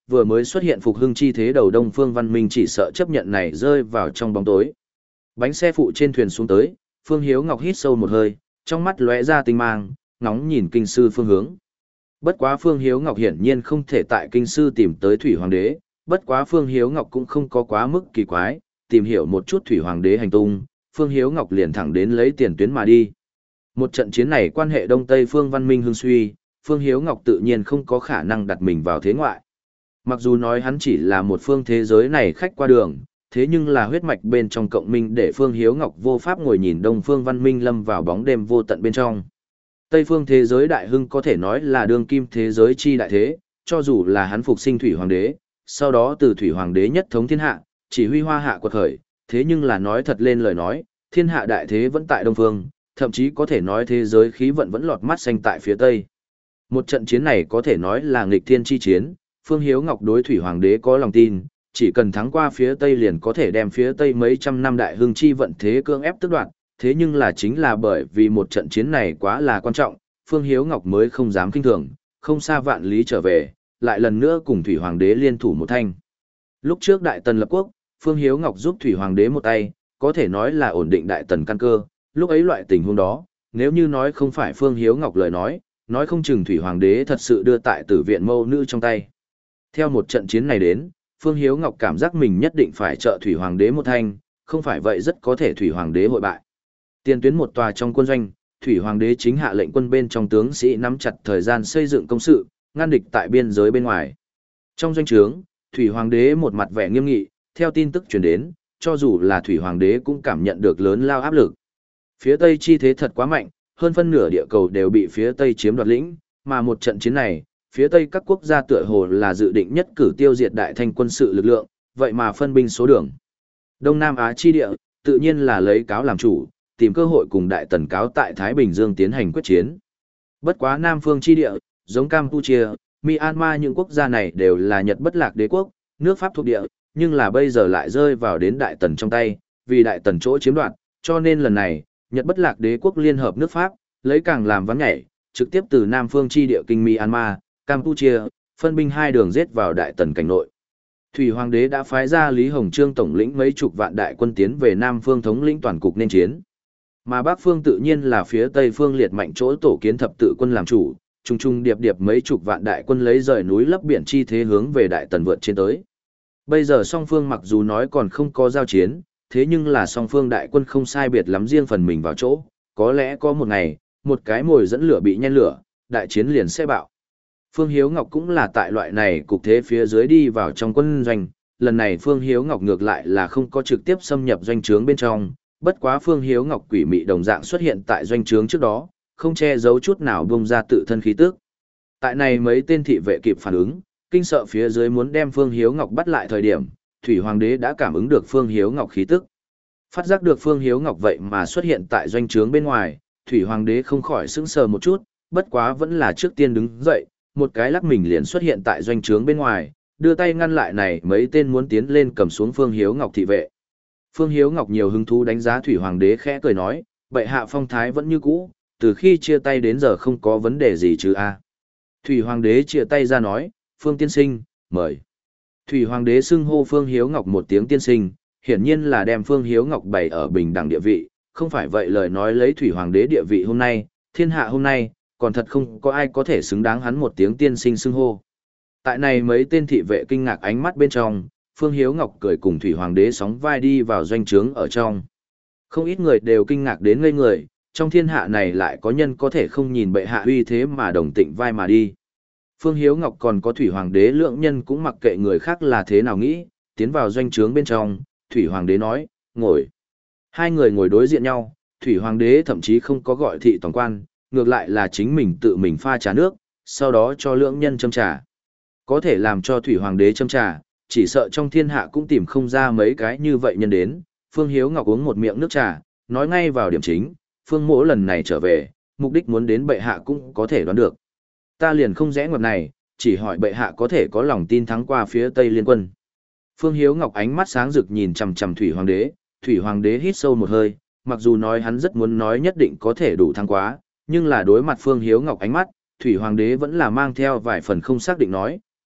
vừa mới xuất hiện phục hưng chi thế đầu Đông Phương Văn Minh chỉ sợ chấp nhận này rơi vào trong bóng tối. Bánh xe phụ trên thuyền xuống tới, Phương Hiếu Ngọc hít sâu một hơi, trong mắt lóe ra tinh mang, ngóng nhìn kinh sư phương hướng. Bất quá Phương Hiếu Ngọc hiển nhiên không thể tại kinh sư tìm tới Thủy Hoàng đế, bất quá Phương Hiếu Ngọc cũng không có quá mức kỳ quái, tìm hiểu một chút Thủy Hoàng đế hành tung, Phương Hiếu Ngọc liền thẳng đến lấy tiền tuyến mà đi. Một trận chiến này quan hệ Đông Tây phương văn minh hưng suy, Phương Hiếu Ngọc tự nhiên không có khả năng đặt mình vào thế ngoại. Mặc dù nói hắn chỉ là một phương thế giới này khách qua đường, thế nhưng là huyết mạch bên trong cộng minh để Phương Hiếu Ngọc vô pháp ngồi nhìn Đông phương văn minh lâm vào bóng đêm vô tận bên trong. Tây phương thế giới đại hưng có thể nói là đương kim thế giới chi đại thế, cho dù là hắn phục sinh Thủy Hoàng đế, sau đó từ Thủy Hoàng đế nhất thống thiên hạ, chỉ huy hoa hạ quật khởi, thế nhưng là nói thật lên lời nói, thiên hạ đại thế vẫn tại Đông phương, thậm chí có thể nói thế giới khí vận vẫn lọt mắt xanh tại phía Tây. Một trận chiến này có thể nói là nghịch thiên chi chiến, Phương Hiếu Ngọc đối Thủy Hoàng đế có lòng tin, chỉ cần thắng qua phía Tây liền có thể đem phía Tây mấy trăm năm đại hưng chi vận thế cưỡng ép tước đoạt, thế nhưng là chính là bởi vì một trận chiến này quá là quan trọng, Phương Hiếu Ngọc mới không dám kinh thường, không xa vạn lý trở về, lại lần nữa cùng Thủy Hoàng đế liên thủ một thanh. Lúc trước Đại Tần lập quốc, Phương Hiếu Ngọc giúp Thủy Hoàng đế một tay, có thể nói là ổn định Đại Tần căn cơ, lúc ấy loại tình huống đó, nếu như nói không phải Phương Hiếu Ngọc lời nói, nói không chừng Thủy Hoàng đế thật sự đưa tại tử viện mâu nữ trong tay. Theo một trận chiến này đến, Phương Hiếu Ngọc cảm giác mình nhất định phải trợ Thủy Hoàng đế một thanh, không phải vậy rất có thể Thủy Hoàng đế hội bại. Tiền tuyến một tòa trong quân doanh, Thủy Hoàng đế chính hạ lệnh quân bên trong tướng sĩ nắm chặt thời gian xây dựng công sự, ngăn địch tại biên giới bên ngoài. Trong doanh trướng, Thủy Hoàng đế một mặt vẻ nghiêm nghị, theo tin tức truyền đến, cho dù là Thủy Hoàng đế cũng cảm nhận được lớn lao áp lực. Phía Tây chi thế thật quá mạnh, hơn phân nửa địa cầu đều bị phía Tây chiếm đoạt lĩnh, mà một trận chiến này, phía Tây các quốc gia tựa hồ là dự định nhất cử tiêu diệt đại thanh quân sự lực lượng, vậy mà phân binh số đường. Đông Nam Á chi địa, tự nhiên là lấy cáo làm chủ, tìm cơ hội cùng Đại Tần cáo tại Thái Bình Dương tiến hành quyết chiến. Bất quá Nam phương chi địa, giống Campuchia, Myanmar những quốc gia này đều là Nhật bất lạc đế quốc, nước Pháp thuộc địa, nhưng là bây giờ lại rơi vào đến Đại Tần trong tay, vì Đại Tần chỗ chiếm đoạt, cho nên lần này, Nhật bất lạc đế quốc liên hợp nước Pháp, lấy càng làm ván nhảy, trực tiếp từ Nam phương chi địa kinh Myanmar, Campuchia, phân binh hai đường giết vào Đại Tần cảnh nội. Thủy Hoàng đế đã phái ra Lý Hồng Trương tổng lĩnh mấy chục vạn đại quân tiến về Nam phương thống lĩnh toàn cục nên chiến. Mà Bắc phương tự nhiên là phía Tây phương liệt mạnh chỗ tổ kiến thập tự quân làm chủ, trung trung điệp điệp mấy chục vạn đại quân lấy rời núi lấp biển chi thế hướng về Đại Tần vượt trên tới. Bây giờ song phương mặc dù nói còn không có giao chiến, thế nhưng là song phương đại quân không sai biệt lắm riêng phần mình vào chỗ, có lẽ có một ngày, một cái mồi dẫn lửa bị nhen lửa, đại chiến liền sẽ bạo. Phương Hiếu Ngọc cũng là tại loại này cục thế phía dưới đi vào trong quân doanh, lần này Phương Hiếu Ngọc ngược lại là không có trực tiếp xâm nhập doanh trướng bên trong, bất quá Phương Hiếu Ngọc quỷ mị đồng dạng xuất hiện tại doanh trướng trước đó, không che giấu chút nào bung ra tự thân khí tức. Tại này mấy tên thị vệ kịp phản ứng, kinh sợ phía dưới muốn đem Phương Hiếu Ngọc bắt lại thời điểm, Thủy Hoàng đế đã cảm ứng được Phương Hiếu Ngọc khí tức. Phát giác được Phương Hiếu Ngọc vậy mà xuất hiện tại doanh trướng bên ngoài, Thủy Hoàng đế không khỏi sững sờ một chút, bất quá vẫn là trước tiên đứng dậy, một cái lắc mình liền xuất hiện tại doanh trướng bên ngoài, đưa tay ngăn lại này mấy tên muốn tiến lên cầm xuống Phương Hiếu Ngọc thị vệ. Phương Hiếu Ngọc nhiều hứng thú đánh giá Thủy Hoàng đế khẽ cười nói, bệ hạ phong thái vẫn như cũ, từ khi chia tay đến giờ không có vấn đề gì chứ a. Thủy Hoàng đế chia tay ra nói, Phương tiên sinh, mời. Thủy Hoàng đế xưng hô Phương Hiếu Ngọc một tiếng tiên sinh, hiển nhiên là đem Phương Hiếu Ngọc bày ở bình đẳng địa vị, không phải vậy lời nói lấy Thủy Hoàng đế địa vị hôm nay, thiên hạ hôm nay, còn thật không có ai có thể xứng đáng hắn một tiếng tiên sinh xưng hô. Tại này mấy tên thị vệ kinh ngạc ánh mắt bên trong, Phương Hiếu Ngọc cười cùng Thủy Hoàng đế sóng vai đi vào doanh trướng ở trong. Không ít người đều kinh ngạc đến ngây người, trong thiên hạ này lại có nhân có thể không nhìn bệ hạ uy thế mà đồng tịnh vai mà đi. Phương Hiếu Ngọc còn có Thủy Hoàng đế lượng nhân cũng mặc kệ người khác là thế nào nghĩ, tiến vào doanh trướng bên trong, Thủy Hoàng đế nói, ngồi. Hai người ngồi đối diện nhau, Thủy Hoàng đế thậm chí không có gọi thị toàn quan, ngược lại là chính mình tự mình pha trà nước, sau đó cho lượng nhân châm trà. Có thể làm cho Thủy Hoàng đế châm trà, chỉ sợ trong thiên hạ cũng tìm không ra mấy cái như vậy nhân đến. Phương Hiếu Ngọc uống một miệng nước trà, nói ngay vào điểm chính, Phương mỗ lần này trở về, mục đích muốn đến bệ hạ cũng có thể đoán được. Ta liền không rẽ ngoặt này, chỉ hỏi bệ hạ có thể có lòng tin thắng qua phía Tây Liên quân. Phương Hiếu Ngọc ánh mắt sáng rực nhìn chằm chằm Thủy Hoàng đế, Thủy Hoàng đế hít sâu một hơi, mặc dù nói hắn rất muốn nói nhất định có thể đủ thắng quá, nhưng là đối mặt Phương Hiếu Ngọc ánh mắt, Thủy Hoàng đế vẫn là mang theo vài phần không xác định nói,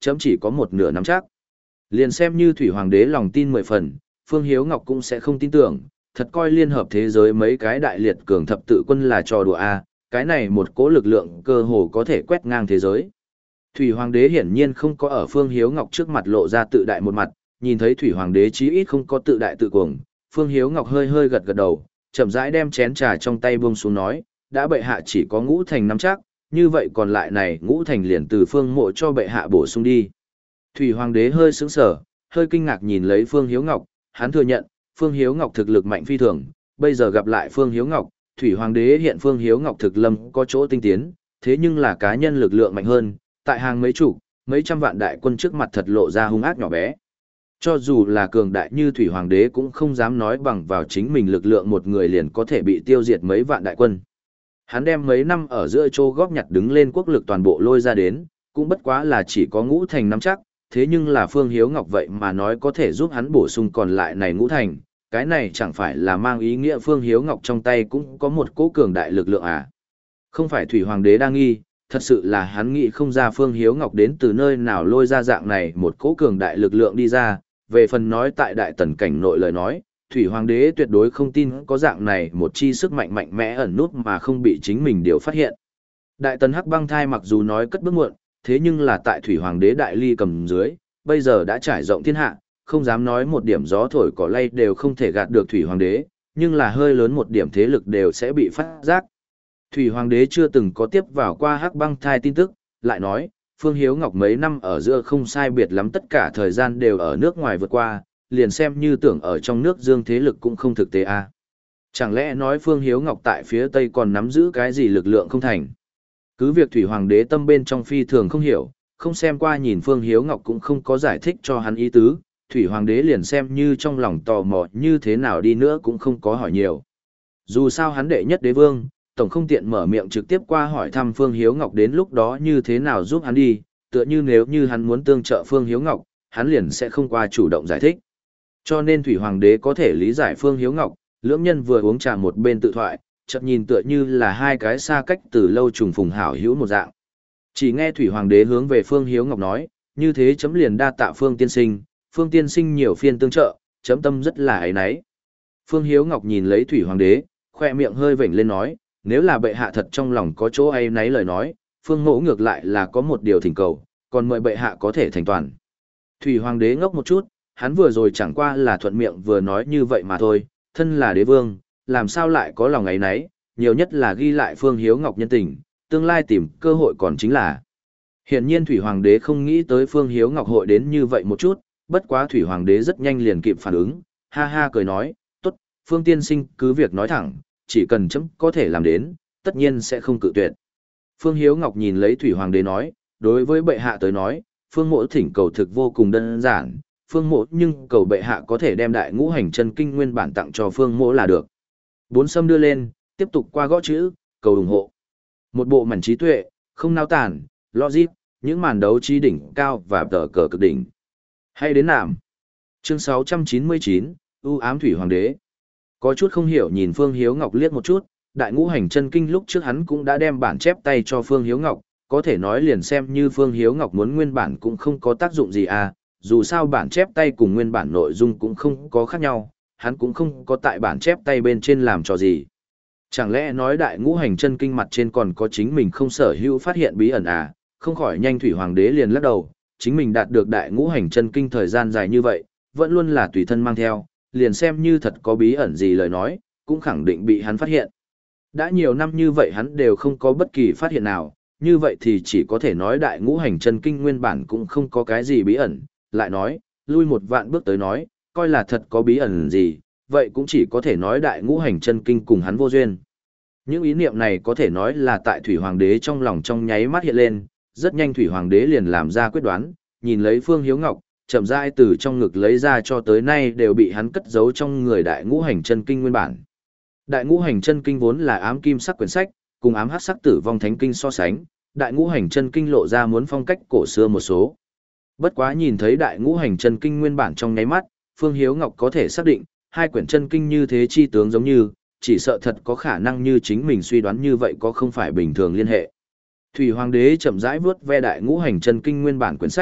chấm chỉ có một nửa nắm chắc. Liền xem như Thủy Hoàng đế lòng tin mười phần, Phương Hiếu Ngọc cũng sẽ không tin tưởng, thật coi liên hợp thế giới mấy cái đại liệt cường thập tự quân là trò đùa a, cái này một cỗ lực lượng cơ hồ có thể quét ngang thế giới. Thủy Hoàng đế hiển nhiên không có ở Phương Hiếu Ngọc trước mặt lộ ra tự đại một mặt, nhìn thấy Thủy Hoàng đế chí ít không có tự đại tự cuồng, Phương Hiếu Ngọc hơi hơi gật gật đầu, chậm rãi đem chén trà trong tay buông xuống nói, đã bệ hạ chỉ có ngũ thành nắm chắc, như vậy còn lại này ngũ thành liền từ Phương Mộ cho bệ hạ bổ sung đi. Thủy Hoàng đế hơi sững sờ, hơi kinh ngạc nhìn lấy Phương Hiếu Ngọc, hắn thừa nhận, Phương Hiếu Ngọc thực lực mạnh phi thường, bây giờ gặp lại Phương Hiếu Ngọc, Thủy Hoàng đế hiện Phương Hiếu Ngọc thực lâm có chỗ tinh tiến, thế nhưng là cá nhân lực lượng mạnh hơn, tại hàng mấy chục, mấy trăm vạn đại quân trước mặt thật lộ ra hung ác nhỏ bé. Cho dù là cường đại như Thủy Hoàng đế cũng không dám nói bằng vào chính mình lực lượng một người liền có thể bị tiêu diệt mấy vạn đại quân. Hắn đem mấy năm ở giữa châu góp nhặt đứng lên quốc lực toàn bộ lôi ra đến, cũng bất quá là chỉ có ngũ thành nắm chắc, thế nhưng là Phương Hiếu Ngọc vậy mà nói có thể giúp hắn bổ sung còn lại này ngũ thành, cái này chẳng phải là mang ý nghĩa Phương Hiếu Ngọc trong tay cũng có một cỗ cường đại lực lượng à. Không phải Thủy Hoàng đế đang nghi, thật sự là hắn nghĩ không ra Phương Hiếu Ngọc đến từ nơi nào lôi ra dạng này một cỗ cường đại lực lượng đi ra, về phần nói tại đại tần cảnh nội lời nói, Thủy Hoàng đế tuyệt đối không tin có dạng này một chi sức mạnh mạnh mẽ ẩn nút mà không bị chính mình điều phát hiện. Đại tần Hắc Băng Thai mặc dù nói cất bước muộn, thế nhưng là tại Thủy Hoàng đế đại ly cầm dưới, bây giờ đã trải rộng thiên hạ, không dám nói một điểm gió thổi cỏ lay đều không thể gạt được Thủy Hoàng đế, nhưng là hơi lớn một điểm thế lực đều sẽ bị phát giác. Thủy Hoàng đế chưa từng có tiếp vào qua Hắc Băng Thai tin tức, lại nói, Phương Hiếu Ngọc mấy năm ở giữa không sai biệt lắm tất cả thời gian đều ở nước ngoài vượt qua, liền xem như tưởng ở trong nước dương thế lực cũng không thực tế a. Chẳng lẽ nói Phương Hiếu Ngọc tại phía Tây còn nắm giữ cái gì lực lượng không thành? Cứ việc Thủy Hoàng đế tâm bên trong phi thường không hiểu, không xem qua nhìn Phương Hiếu Ngọc cũng không có giải thích cho hắn ý tứ, Thủy Hoàng đế liền xem như trong lòng tò mò như thế nào đi nữa cũng không có hỏi nhiều. Dù sao hắn đệ nhất đế vương, tổng không tiện mở miệng trực tiếp qua hỏi thăm Phương Hiếu Ngọc đến lúc đó như thế nào giúp hắn đi, tựa như nếu như hắn muốn tương trợ Phương Hiếu Ngọc, hắn liền sẽ không qua chủ động giải thích. Cho nên Thủy Hoàng đế có thể lý giải Phương Hiếu Ngọc, lưỡng nhân vừa uống trà một bên tự thoại, chợt nhìn tựa như là hai cái xa cách từ lâu trùng phùng hảo hữu một dạng. Chỉ nghe Thủy Hoàng đế hướng về Phương Hiếu Ngọc nói, như thế chấm liền đa tạ Phương tiên sinh, Phương tiên sinh nhiều phiên tương trợ, chấm tâm rất là ấy nấy. Phương Hiếu Ngọc nhìn lấy Thủy Hoàng đế, khoe miệng hơi vểnh lên nói, nếu là bệ hạ thật trong lòng có chỗ ấy nấy lời nói, Phương mỗ ngược lại là có một điều thỉnh cầu, còn mời bệ hạ có thể thành toàn. Thủy Hoàng đế ngốc một chút, hắn vừa rồi chẳng qua là thuận miệng vừa nói như vậy mà thôi, thân là đế vương, làm sao lại có lòng ấy nấy, nhiều nhất là ghi lại Phương Hiếu Ngọc nhân tình, tương lai tìm cơ hội còn chính là. Hiển nhiên Thủy Hoàng đế không nghĩ tới Phương Hiếu Ngọc hội đến như vậy một chút, bất quá Thủy Hoàng đế rất nhanh liền kịp phản ứng, ha ha cười nói, tốt, Phương tiên sinh cứ việc nói thẳng, chỉ cần chấm có thể làm đến, tất nhiên sẽ không cự tuyệt. Phương Hiếu Ngọc nhìn lấy Thủy Hoàng đế nói, đối với bệ hạ tới nói, Phương mỗ thỉnh cầu thực vô cùng đơn giản, Phương mỗ nhưng cầu bệ hạ có thể đem đại ngũ hành chân kinh nguyên bản tặng cho Phương mỗ là được. Bốn sâm đưa lên, tiếp tục qua gõ chữ, cầu ủng hộ. Một bộ mảnh trí tuệ, không nao tản, logic, những màn đấu trí đỉnh cao và tờ cờ cực đỉnh. Hay đến nạm. Chương sáu trăm chín mươi chín, ưu ám Thủy Hoàng đế. Có chút không hiểu nhìn Phương Hiếu Ngọc liếc một chút, đại ngũ hành chân kinh lúc trước hắn cũng đã đem bản chép tay cho Phương Hiếu Ngọc, có thể nói liền xem như Phương Hiếu Ngọc muốn nguyên bản cũng không có tác dụng gì à, dù sao bản chép tay cùng nguyên bản nội dung cũng không có khác nhau, hắn cũng không có tại bản chép tay bên trên làm trò gì. Chẳng lẽ nói đại ngũ hành chân kinh mặt trên còn có chính mình không sở hữu phát hiện bí ẩn à, không khỏi nhanh Thủy Hoàng đế liền lắc đầu, chính mình đạt được đại ngũ hành chân kinh thời gian dài như vậy, vẫn luôn là tùy thân mang theo, liền xem như thật có bí ẩn gì lời nói, cũng khẳng định bị hắn phát hiện. Đã nhiều năm như vậy hắn đều không có bất kỳ phát hiện nào, như vậy thì chỉ có thể nói đại ngũ hành chân kinh nguyên bản cũng không có cái gì bí ẩn, lại nói, lui một vạn bước tới nói, coi là thật có bí ẩn gì, vậy cũng chỉ có thể nói đại ngũ hành chân kinh cùng hắn vô duyên. Những ý niệm này có thể nói là tại Thủy Hoàng đế trong lòng trong nháy mắt hiện lên, rất nhanh Thủy Hoàng đế liền làm ra quyết đoán, nhìn lấy Phương Hiếu Ngọc, chậm rãi từ trong ngực lấy ra cho tới nay đều bị hắn cất giấu trong người đại ngũ hành chân kinh nguyên bản. Đại ngũ hành chân kinh vốn là ám kim sắc quyển sách, cùng ám hắc sắc tử vong thánh kinh so sánh, đại ngũ hành chân kinh lộ ra muốn phong cách cổ xưa một số. Bất quá nhìn thấy đại ngũ hành chân kinh nguyên bản trong nháy mắt, Phương Hiếu Ngọc có thể xác định, hai quyển chân kinh như thế chi tướng giống như, chỉ sợ thật có khả năng như chính mình suy đoán như vậy có không phải bình thường liên hệ. Thủy Hoàng đế chậm rãi vuốt ve đại ngũ hành chân kinh nguyên bản quyển sách,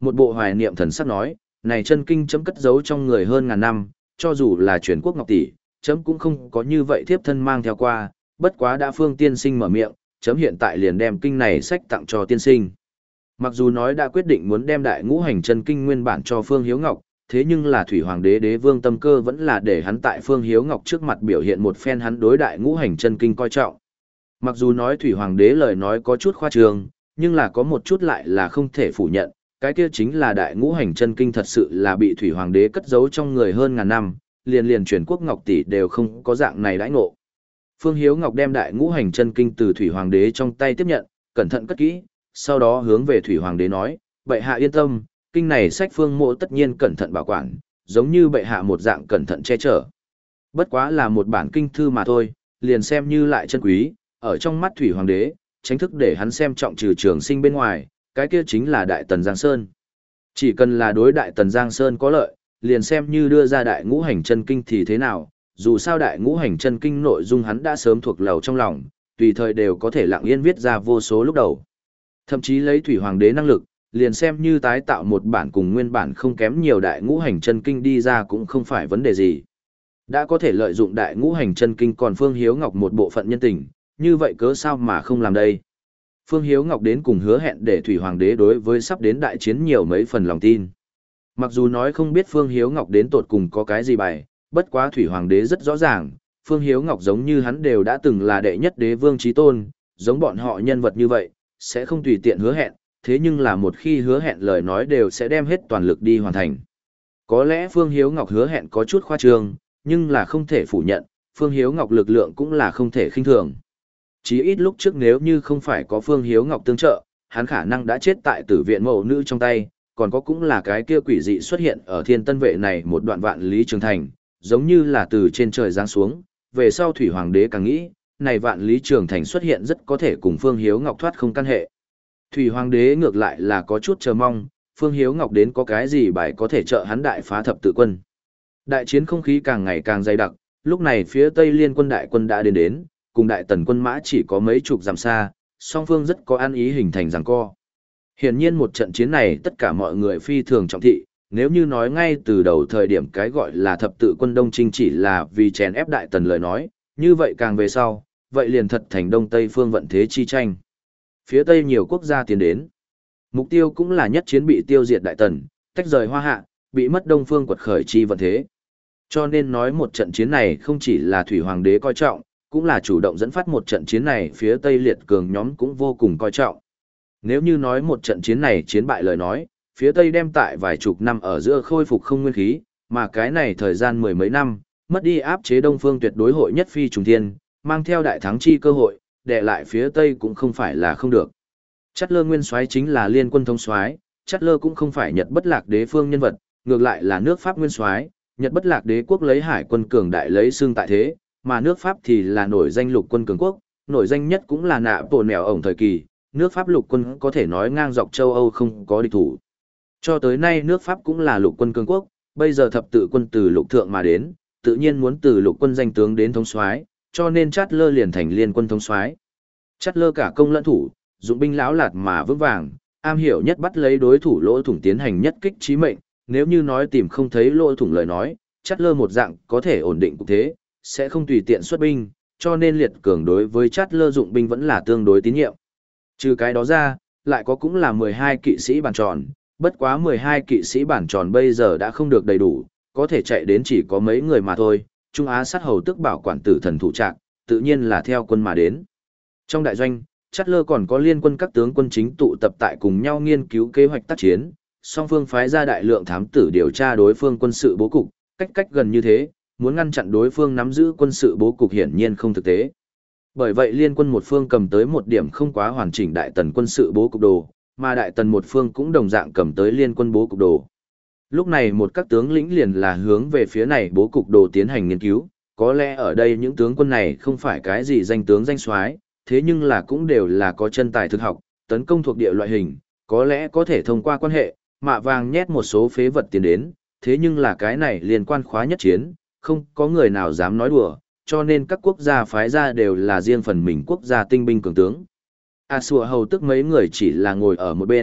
Một bộ hoài niệm thần sắc nói, này chân kinh chấm cất giấu trong người hơn ngàn năm, cho dù là truyền quốc ngọc tỷ, chấm cũng không có như vậy thiếp thân mang theo qua, bất quá đã Phương tiên sinh mở miệng, chấm hiện tại liền đem kinh này sách tặng cho tiên sinh. Mặc dù nói đã quyết định muốn đem đại ngũ hành chân kinh nguyên bản cho Phương Hiếu Ngọc, thế nhưng là Thủy Hoàng đế đế vương tâm cơ vẫn là để hắn tại Phương Hiếu Ngọc trước mặt biểu hiện một phen hắn đối đại ngũ hành chân kinh coi trọng. Mặc dù nói Thủy Hoàng đế lời nói có chút khoa trương, nhưng là có một chút lại là không thể phủ nhận, cái kia chính là đại ngũ hành chân kinh thật sự là bị Thủy Hoàng đế cất giấu trong người hơn ngàn năm, liền liền truyền quốc ngọc tỷ đều không có dạng này đãi ngộ. Phương Hiếu Ngọc đem đại ngũ hành chân kinh từ Thủy Hoàng đế trong tay tiếp nhận, cẩn thận cất kỹ, sau đó hướng về Thủy Hoàng đế nói, bệ hạ yên tâm, kinh này sách Phương mộ tất nhiên cẩn thận bảo quản, giống như bệ hạ một dạng cẩn thận che chở. Bất quá là một bản kinh thư mà thôi, liền xem như lại chân quý, ở trong mắt Thủy Hoàng đế, tránh thức để hắn xem trọng trừ Trường Sinh bên ngoài, cái kia chính là Đại Tần Giang Sơn. Chỉ cần là đối Đại Tần Giang Sơn có lợi, liền xem như đưa ra đại ngũ hành chân kinh thì thế nào, dù sao đại ngũ hành chân kinh nội dung hắn đã sớm thuộc lầu trong lòng, tùy thời đều có thể lặng yên viết ra vô số lúc đầu. Thậm chí lấy Thủy Hoàng đế năng lực, liền xem như tái tạo một bản cùng nguyên bản không kém nhiều đại ngũ hành chân kinh đi ra cũng không phải vấn đề gì. Đã có thể lợi dụng đại ngũ hành chân kinh còn Phương Hiếu Ngọc một bộ phận nhân tình, như vậy cớ sao mà không làm đây? Phương Hiếu Ngọc đến cùng hứa hẹn để Thủy Hoàng đế đối với sắp đến đại chiến nhiều mấy phần lòng tin. Mặc dù nói không biết Phương Hiếu Ngọc đến tột cùng có cái gì bày, bất quá Thủy Hoàng đế rất rõ ràng, Phương Hiếu Ngọc giống như hắn đều đã từng là đệ nhất đế vương chí tôn, giống bọn họ nhân vật như vậy, sẽ không tùy tiện hứa hẹn, thế nhưng là một khi hứa hẹn lời nói đều sẽ đem hết toàn lực đi hoàn thành. Có lẽ Phương Hiếu Ngọc hứa hẹn có chút khoa trương, nhưng là không thể phủ nhận, Phương Hiếu Ngọc lực lượng cũng là không thể khinh thường. Chí ít lúc trước nếu như không phải có Phương Hiếu Ngọc tương trợ, hắn khả năng đã chết tại tử viện mẫu nữ trong tay, còn có cũng là cái kia quỷ dị xuất hiện ở Thiên Tân Vệ này một đoạn vạn lý trường thành, giống như là từ trên trời giáng xuống, về sau Thủy Hoàng đế càng nghĩ, này vạn lý trường thành xuất hiện rất có thể cùng Phương Hiếu Ngọc thoát không căn hệ. Thủy Hoàng đế ngược lại là có chút chờ mong, Phương Hiếu Ngọc đến có cái gì bài có thể trợ hắn đại phá thập tự quân. Đại chiến không khí càng ngày càng dày đặc, lúc này phía Tây Liên quân đại quân đã đến đến, cùng đại tần quân mã chỉ có mấy chục dặm xa, song phương rất có ăn ý hình thành giằng co. Hiển nhiên một trận chiến này tất cả mọi người phi thường trọng thị, nếu như nói ngay từ đầu thời điểm cái gọi là thập tự quân Đông Trinh chỉ là vì chèn ép đại tần lời nói, như vậy càng về sau, vậy liền thật thành Đông Tây phương vận thế chi tranh. Phía Tây nhiều quốc gia tiến đến. Mục tiêu cũng là nhất chiến bị tiêu diệt đại tần, tách rời Hoa Hạ, bị mất Đông phương quật khởi chi vận thế. Cho nên nói một trận chiến này không chỉ là Thủy Hoàng đế coi trọng, cũng là chủ động dẫn phát một trận chiến này phía Tây liệt cường nhóm cũng vô cùng coi trọng. Nếu như nói một trận chiến này chiến bại lời nói, phía Tây đem tại vài chục năm ở giữa khôi phục không nguyên khí, mà cái này thời gian mười mấy năm, mất đi áp chế Đông phương tuyệt đối hội nhất phi trùng thiên, mang theo đại thắng chi cơ hội, để lại phía Tây cũng không phải là không được. Chát Lơ nguyên soái chính là liên quân thống soái, Chát Lơ cũng không phải Nhật Bất Lạc đế phương nhân vật, ngược lại là nước Pháp nguyên soái, Nhật Bất Lạc đế quốc lấy hải quân cường đại lấy xương tại thế, mà nước Pháp thì là nổi danh lục quân cường quốc, nổi danh nhất cũng là nạ bộ nẻo ổng thời kỳ, nước Pháp lục quân có thể nói ngang dọc châu Âu không có địch thủ. Cho tới nay nước Pháp cũng là lục quân cường quốc, bây giờ thập tự quân từ lục thượng mà đến, tự nhiên muốn từ lục quân danh tướng đến thống soái, cho nên Chát Lơ liền thành liên quân thống soái. Chát Lơ cả công lẫn thủ, dụng binh lão lạt mà vững vàng, am hiểu nhất bắt lấy đối thủ lỗ thủng tiến hành nhất kích chí mệnh, nếu như nói tìm không thấy lỗ thủng lời nói, Chát Lơ một dạng có thể ổn định cục thế, sẽ không tùy tiện xuất binh, cho nên liệt cường đối với Chát Lơ dụng binh vẫn là tương đối tín nhiệm. Trừ cái đó ra, lại có cũng là mười hai kỵ sĩ bản tròn, bất quá mười hai kỵ sĩ bản tròn bây giờ đã không được đầy đủ, có thể chạy đến chỉ có mấy người mà thôi. Trung Á sát hầu tức bảo quản tử thần thủ trạc, tự nhiên là theo quân mà đến. Trong đại doanh, Chát Lơ còn có liên quân các tướng quân chính tụ tập tại cùng nhau nghiên cứu kế hoạch tác chiến, song phương phái ra đại lượng thám tử điều tra đối phương quân sự bố cục, cách cách gần như thế, muốn ngăn chặn đối phương nắm giữ quân sự bố cục hiển nhiên không thực tế. Bởi vậy liên quân một phương cầm tới một điểm không quá hoàn chỉnh đại tần quân sự bố cục đồ, mà đại tần một phương cũng đồng dạng cầm tới liên quân bố cục đồ. Lúc này một các tướng lĩnh liền là hướng về phía này bố cục đồ tiến hành nghiên cứu, có lẽ ở đây những tướng quân này không phải cái gì danh tướng danh soái, thế nhưng là cũng đều là có chân tài thực học, tấn công thuộc địa loại hình, có lẽ có thể thông qua quan hệ, mạ vàng nhét một số phế vật tiền đến, thế nhưng là cái này liên quan khóa nhất chiến, không có người nào dám nói đùa, cho nên các quốc gia phái ra đều là riêng phần mình quốc gia tinh binh cường tướng. A Sùa hầu tức mấy người chỉ là ngồi ở một bên,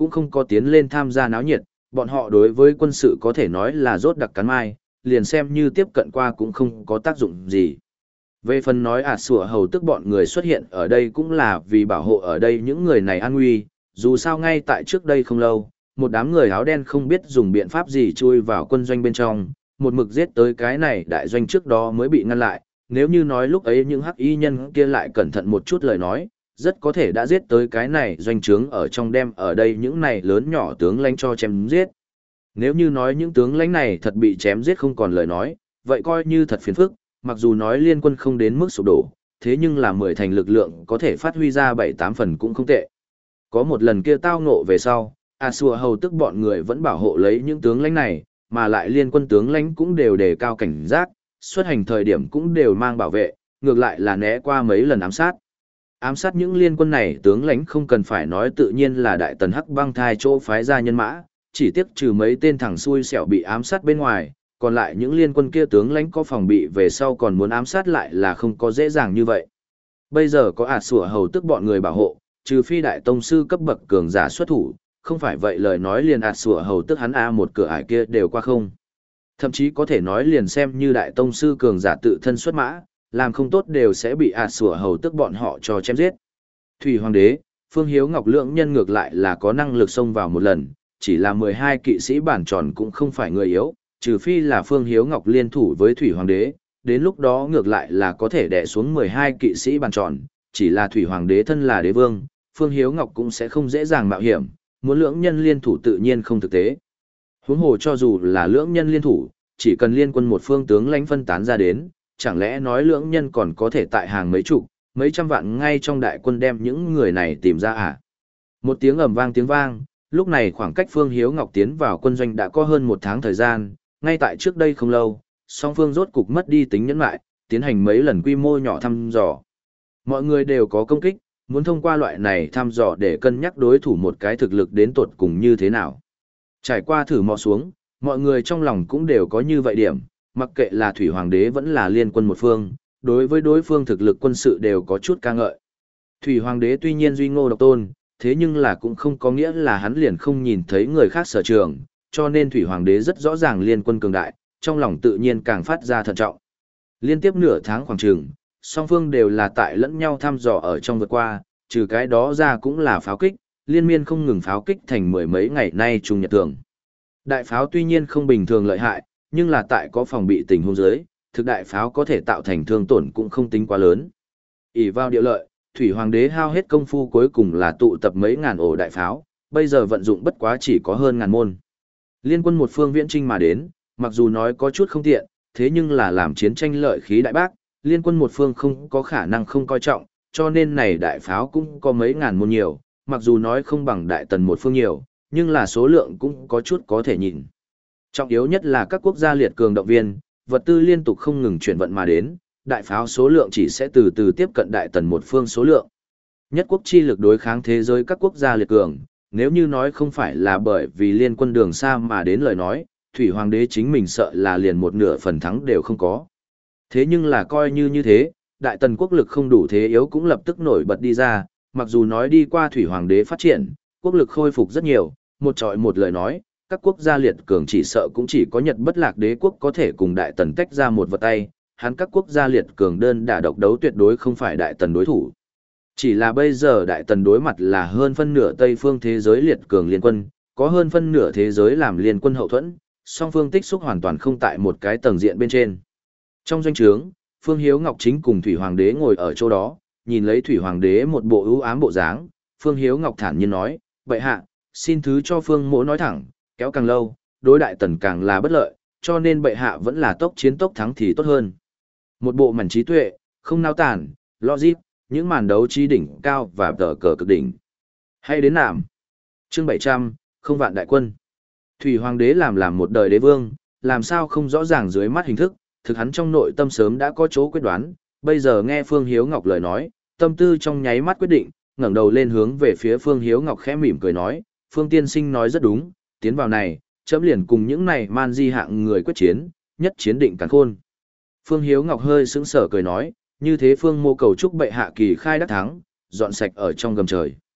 cũng không có tiến lên tham gia náo nhiệt, bọn họ đối với quân sự có thể nói là rốt đặc cắn mai, liền xem như tiếp cận qua cũng không có tác dụng gì. Về phần nói ạt sủa hầu tức bọn người xuất hiện ở đây cũng là vì bảo hộ ở đây những người này an nguy, dù sao ngay tại trước đây không lâu, một đám người áo đen không biết dùng biện pháp gì chui vào quân doanh bên trong, một mực giết tới cái này đại doanh trước đó mới bị ngăn lại, nếu như nói lúc ấy những hắc y nhân kia lại cẩn thận một chút lời nói, rất có thể đã giết tới cái này doanh trướng ở trong đem ở đây những này lớn nhỏ tướng lãnh cho chém giết. Nếu như nói những tướng lãnh này thật bị chém giết không còn lời nói, vậy coi như thật phiền phức, mặc dù nói liên quân không đến mức sụp đổ, thế nhưng là mười thành lực lượng có thể phát huy ra bảy tám phần cũng không tệ. Có một lần kia tao ngộ về sau, A Xua hầu tức bọn người vẫn bảo hộ lấy những tướng lãnh này, mà lại liên quân tướng lãnh cũng đều đề cao cảnh giác, xuất hành thời điểm cũng đều mang bảo vệ, ngược lại là né qua mấy lần ám sát. Ám sát những liên quân này tướng lãnh không cần phải nói tự nhiên là đại tần hắc băng thai chỗ phái ra nhân mã, chỉ tiếc trừ mấy tên thằng xui xẻo bị ám sát bên ngoài, còn lại những liên quân kia tướng lãnh có phòng bị về sau còn muốn ám sát lại là không có dễ dàng như vậy. Bây giờ có ạt sủa hầu tức bọn người bảo hộ, trừ phi đại tông sư cấp bậc cường giả xuất thủ, không phải vậy lời nói liền ạt sủa hầu tức hắn a một cửa ải kia đều qua không. Thậm chí có thể nói liền xem như đại tông sư cường giả tự thân xuất mã, làm không tốt đều sẽ bị ạt sủa hầu tức bọn họ cho chém giết. Thủy Hoàng đế, Phương Hiếu Ngọc lượng nhân ngược lại là có năng lực xông vào một lần, chỉ là mười hai kỵ sĩ bản tròn cũng không phải người yếu, trừ phi là Phương Hiếu Ngọc liên thủ với Thủy Hoàng đế, đến lúc đó ngược lại là có thể đè xuống mười hai kỵ sĩ bản tròn, chỉ là Thủy Hoàng đế thân là đế vương, Phương Hiếu Ngọc cũng sẽ không dễ dàng mạo hiểm, muốn lưỡng nhân liên thủ tự nhiên không thực tế. Huống hồ cho dù là lưỡng nhân liên thủ, chỉ cần liên quân một phương tướng lãnh phân tán ra đến, chẳng lẽ nói lưỡng nhân còn có thể tại hàng mấy chục, mấy trăm vạn ngay trong đại quân đem những người này tìm ra à? Một tiếng ầm vang tiếng vang, lúc này khoảng cách Phương Hiếu Ngọc tiến vào quân doanh đã có hơn một tháng thời gian, ngay tại trước đây không lâu, song phương rốt cục mất đi tính nhẫn lại, tiến hành mấy lần quy mô nhỏ thăm dò. Mọi người đều có công kích, muốn thông qua loại này thăm dò để cân nhắc đối thủ một cái thực lực đến tột cùng như thế nào. Trải qua thử mò xuống, mọi người trong lòng cũng đều có như vậy điểm, mặc kệ là Thủy Hoàng đế vẫn là liên quân một phương, đối với đối phương thực lực quân sự đều có chút ca ngợi. Thủy Hoàng đế tuy nhiên duy ngô độc tôn, thế nhưng là cũng không có nghĩa là hắn liền không nhìn thấy người khác sở trường, cho nên Thủy Hoàng đế rất rõ ràng liên quân cường đại, trong lòng tự nhiên càng phát ra thận trọng. Liên tiếp nửa tháng khoảng chừng, song phương đều là tại lẫn nhau thăm dò ở trong vượt qua, trừ cái đó ra cũng là pháo kích, liên miên không ngừng pháo kích thành mười mấy ngày nay trùng nhật thường. Đại pháo tuy nhiên không bình thường lợi hại, nhưng là tại có phòng bị tình huống dưới, thực đại pháo có thể tạo thành thương tổn cũng không tính quá lớn. ỷ vào địa lợi, Thủy Hoàng đế hao hết công phu cuối cùng là tụ tập mấy ngàn ổ đại pháo, bây giờ vận dụng bất quá chỉ có hơn ngàn môn. Liên quân một phương viễn trinh mà đến, mặc dù nói có chút không tiện, thế nhưng là làm chiến tranh lợi khí đại bác, liên quân một phương không có khả năng không coi trọng, cho nên này đại pháo cũng có mấy ngàn môn nhiều, mặc dù nói không bằng đại tần một phương nhiều, nhưng là số lượng cũng có chút có thể nhìn. Trọng yếu nhất là các quốc gia liệt cường động viên, vật tư liên tục không ngừng chuyển vận mà đến, đại pháo số lượng chỉ sẽ từ từ tiếp cận đại tần một phương số lượng. Nhất quốc chi lực đối kháng thế giới các quốc gia liệt cường, nếu như nói không phải là bởi vì liên quân đường xa mà đến lời nói, Thủy Hoàng đế chính mình sợ là liền một nửa phần thắng đều không có. Thế nhưng là coi như như thế, đại tần quốc lực không đủ thế yếu cũng lập tức nổi bật đi ra, mặc dù nói đi qua Thủy Hoàng đế phát triển, quốc lực khôi phục rất nhiều, một trọi một lời nói, các quốc gia liệt cường chỉ sợ cũng chỉ có Nhật Bất Lạc đế quốc có thể cùng đại tần tách ra một vật tay, hắn các quốc gia liệt cường đơn đả độc đấu tuyệt đối không phải đại tần đối thủ. Chỉ là bây giờ đại tần đối mặt là hơn phân nửa Tây phương thế giới liệt cường liên quân, có hơn phân nửa thế giới làm liên quân hậu thuẫn, song phương tích xúc hoàn toàn không tại một cái tầng diện bên trên. Trong doanh trướng, Phương Hiếu Ngọc chính cùng Thủy Hoàng đế ngồi ở chỗ đó, nhìn lấy Thủy Hoàng đế một bộ ưu ám bộ dáng, Phương Hiếu Ngọc thản nhiên nói, vậy hạ, xin thứ cho Phương mỗ nói thẳng, kéo càng lâu, đối đại tần càng là bất lợi, cho nên bệ hạ vẫn là tốc chiến tốc thắng thì tốt hơn. Một bộ mảnh trí tuệ, không nao tản, logic, những màn đấu trí đỉnh cao và tờ cờ cực đỉnh. Hay đến nạm. Chương bảy trăm, không vạn đại quân. Thủy Hoàng đế làm làm một đời đế vương, làm sao không rõ ràng dưới mắt hình thức, thực hắn trong nội tâm sớm đã có chỗ quyết đoán, bây giờ nghe Phương Hiếu Ngọc lời nói, tâm tư trong nháy mắt quyết định, ngẩng đầu lên hướng về phía Phương Hiếu Ngọc khẽ mỉm cười nói, Phương tiên sinh nói rất đúng, tiến vào này, chấm liền cùng những này man di hạng người quyết chiến, nhất chiến định càn khôn. Phương Hiếu Ngọc hơi sững sờ cười nói, như thế Phương mô cầu chúc bệ hạ kỳ khai đắc thắng, dọn sạch ở trong gầm trời.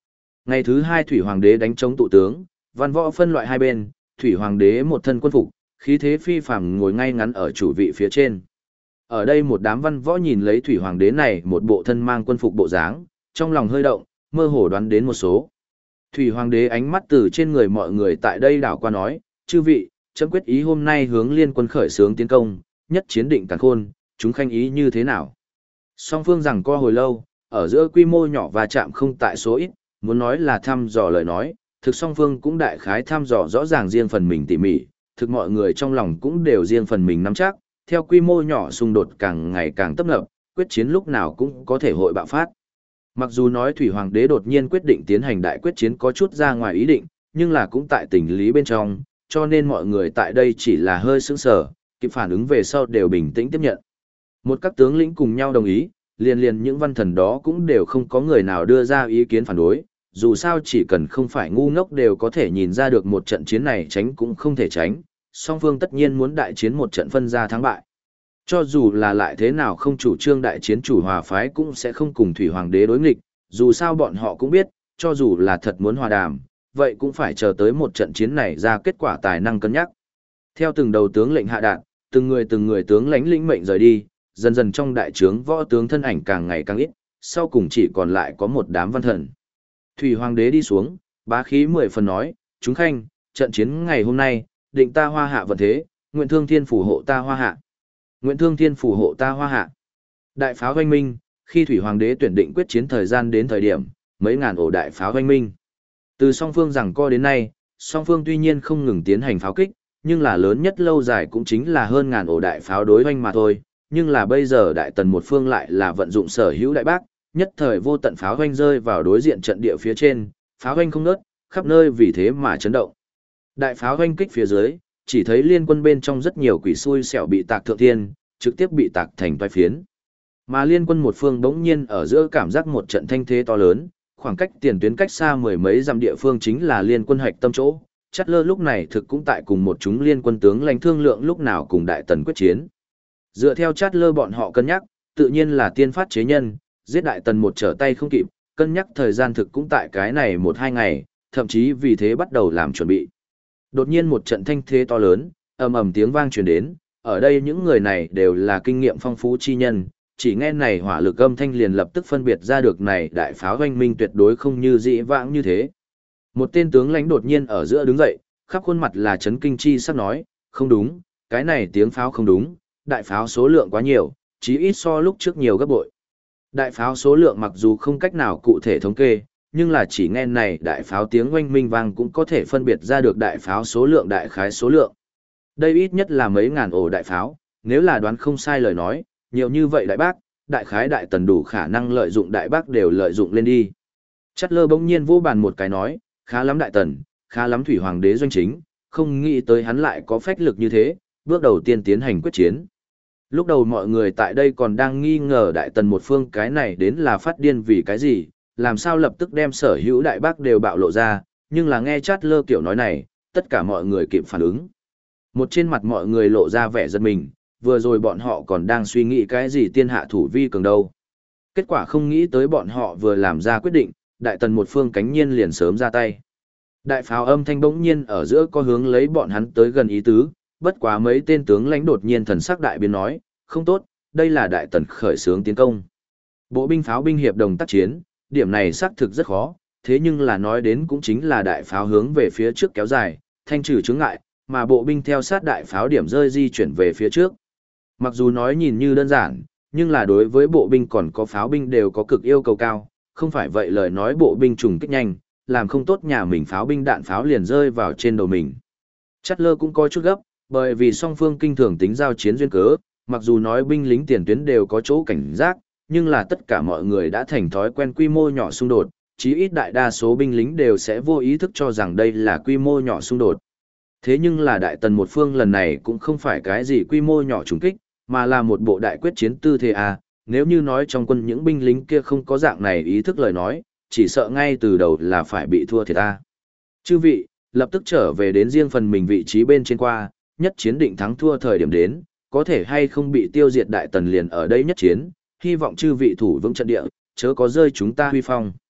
Ngày thứ hai Thủy Hoàng đế đánh chống tụ tướng, văn võ phân loại hai bên, Thủy Hoàng đế một thân quân phục, khí thế phi phàm ngồi ngay ngắn ở chủ vị phía trên. Ở đây một đám văn võ nhìn lấy Thủy Hoàng đế này một bộ thân mang quân phục bộ dáng, trong lòng hơi động, mơ hồ đoán đến một số. Thủy Hoàng đế ánh mắt từ trên người mọi người tại đây đảo qua nói, chư vị, chấm quyết ý hôm nay hướng liên quân khởi xướng tiến công, nhất chiến định càn khôn, chúng khanh ý như thế nào? Song phương rằng co hồi lâu, ở giữa quy mô nhỏ và chạm không tại số ít, muốn nói là thăm dò lời nói, thực song phương cũng đại khái thăm dò rõ ràng riêng phần mình tỉ mỉ, thực mọi người trong lòng cũng đều riêng phần mình nắm chắc, theo quy mô nhỏ xung đột càng ngày càng tấp nập, quyết chiến lúc nào cũng có thể hội bạo phát. Mặc dù nói Thủy Hoàng đế đột nhiên quyết định tiến hành đại quyết chiến có chút ra ngoài ý định, nhưng là cũng tại tình lý bên trong, cho nên mọi người tại đây chỉ là hơi sững sờ, kịp phản ứng về sau đều bình tĩnh tiếp nhận. Một các tướng lĩnh cùng nhau đồng ý, liền liền những văn thần đó cũng đều không có người nào đưa ra ý kiến phản đối, dù sao chỉ cần không phải ngu ngốc đều có thể nhìn ra được một trận chiến này tránh cũng không thể tránh, song phương tất nhiên muốn đại chiến một trận phân ra thắng bại. Cho dù là lại thế nào không chủ trương đại chiến chủ hòa phái cũng sẽ không cùng Thủy Hoàng đế đối nghịch, dù sao bọn họ cũng biết, cho dù là thật muốn hòa đàm, vậy cũng phải chờ tới một trận chiến này ra kết quả tài năng cân nhắc. Theo từng đầu tướng lệnh hạ đạt, từng người từng người tướng lãnh lĩnh mệnh rời đi, dần dần trong đại trướng võ tướng thân ảnh càng ngày càng ít, sau cùng chỉ còn lại có một đám văn thần. Thủy Hoàng đế đi xuống, bá khí mười phần nói, chúng khanh, trận chiến ngày hôm nay, định ta hoa hạ vận thế, nguyện thương thiên phù hộ ta hoa hạ. Nguyện thương thiên phù hộ ta hoa hạ. Đại pháo hoanh minh, khi Thủy Hoàng đế tuyển định quyết chiến thời gian đến thời điểm, mấy ngàn ổ đại pháo hoanh minh. Từ song phương rằng co đến nay, song phương tuy nhiên không ngừng tiến hành pháo kích, nhưng là lớn nhất lâu dài cũng chính là hơn ngàn ổ đại pháo đối hoanh mà thôi. Nhưng là bây giờ đại tần một phương lại là vận dụng sở hữu đại bác, nhất thời vô tận pháo hoanh rơi vào đối diện trận địa phía trên, pháo hoanh không ngớt, khắp nơi vì thế mà chấn động. Đại pháo hoanh kích phía dưới, chỉ thấy liên quân bên trong rất nhiều quỷ xui xẻo bị tạc thượng thiên, trực tiếp bị tạc thành toái phiến. Mà liên quân một phương bỗng nhiên ở giữa cảm giác một trận thanh thế to lớn, khoảng cách tiền tuyến cách xa mười mấy dặm địa phương chính là liên quân hạch tâm chỗ. Chát Lơ lúc này thực cũng tại cùng một chúng liên quân tướng lãnh thương lượng lúc nào cùng đại tần quyết chiến. Dựa theo Chát Lơ bọn họ cân nhắc, tự nhiên là tiên phát chế nhân, giết đại tần một trở tay không kịp, cân nhắc thời gian thực cũng tại cái này một hai ngày, thậm chí vì thế bắt đầu làm chuẩn bị. Đột nhiên một trận thanh thế to lớn, ầm ầm tiếng vang truyền đến, ở đây những người này đều là kinh nghiệm phong phú chi nhân, chỉ nghe này hỏa lực âm thanh liền lập tức phân biệt ra được này đại pháo hoanh minh tuyệt đối không như dĩ vãng như thế. Một tên tướng lãnh đột nhiên ở giữa đứng dậy, khắp khuôn mặt là chấn kinh chi sắp nói, không đúng, cái này tiếng pháo không đúng, đại pháo số lượng quá nhiều, chí ít so lúc trước nhiều gấp bội. Đại pháo số lượng mặc dù không cách nào cụ thể thống kê, nhưng là chỉ nghe này đại pháo tiếng oanh minh vang cũng có thể phân biệt ra được đại pháo số lượng đại khái số lượng. Đây ít nhất là mấy ngàn ổ đại pháo, nếu là đoán không sai lời nói, nhiều như vậy đại bác, đại khái đại tần đủ khả năng lợi dụng đại bác đều lợi dụng lên đi. Chát Lơ bỗng nhiên vô bàn một cái nói, khá lắm đại tần, khá lắm Thủy Hoàng đế doanh chính, không nghĩ tới hắn lại có phách lực như thế, bước đầu tiên tiến hành quyết chiến. Lúc đầu mọi người tại đây còn đang nghi ngờ đại tần một phương cái này đến là phát điên vì cái gì, làm sao lập tức đem sở hữu đại bác đều bạo lộ ra, nhưng là nghe Chát Lơ kiểu nói này, tất cả mọi người kịp phản ứng. Một trên mặt mọi người lộ ra vẻ giật mình, vừa rồi bọn họ còn đang suy nghĩ cái gì tiên hạ thủ vi cường đâu. Kết quả không nghĩ tới bọn họ vừa làm ra quyết định, đại tần một phương cánh nhiên liền sớm ra tay. Đại pháo âm thanh bỗng nhiên ở giữa có hướng lấy bọn hắn tới gần ý tứ, bất quá mấy tên tướng lãnh đột nhiên thần sắc đại biến nói, không tốt, đây là đại tần khởi xướng tiến công. Bộ binh pháo binh hiệp đồng tác chiến, điểm này xác thực rất khó, thế nhưng là nói đến cũng chính là đại pháo hướng về phía trước kéo dài, thanh trừ chướng ngại, mà bộ binh theo sát đại pháo điểm rơi di chuyển về phía trước. Mặc dù nói nhìn như đơn giản, nhưng là đối với bộ binh còn có pháo binh đều có cực yêu cầu cao, không phải vậy lời nói bộ binh trùng kích nhanh, làm không tốt nhà mình pháo binh đạn pháo liền rơi vào trên đầu mình. Chát Lơ cũng có chút gấp, bởi vì song phương kinh thường tính giao chiến duyên cớ, mặc dù nói binh lính tiền tuyến đều có chỗ cảnh giác, nhưng là tất cả mọi người đã thành thói quen quy mô nhỏ xung đột, chí ít đại đa số binh lính đều sẽ vô ý thức cho rằng đây là quy mô nhỏ xung đột. Thế nhưng là đại tần một phương lần này cũng không phải cái gì quy mô nhỏ trùng kích, mà là một bộ đại quyết chiến tư thế à, nếu như nói trong quân những binh lính kia không có dạng này ý thức lời nói, chỉ sợ ngay từ đầu là phải bị thua thiệt ta. Chư vị, lập tức trở về đến riêng phần mình vị trí bên trên qua, nhất chiến định thắng thua thời điểm đến, có thể hay không bị tiêu diệt đại tần liền ở đây nhất chiến, hy vọng chư vị thủ vững trận địa, chớ có rơi chúng ta huy phong.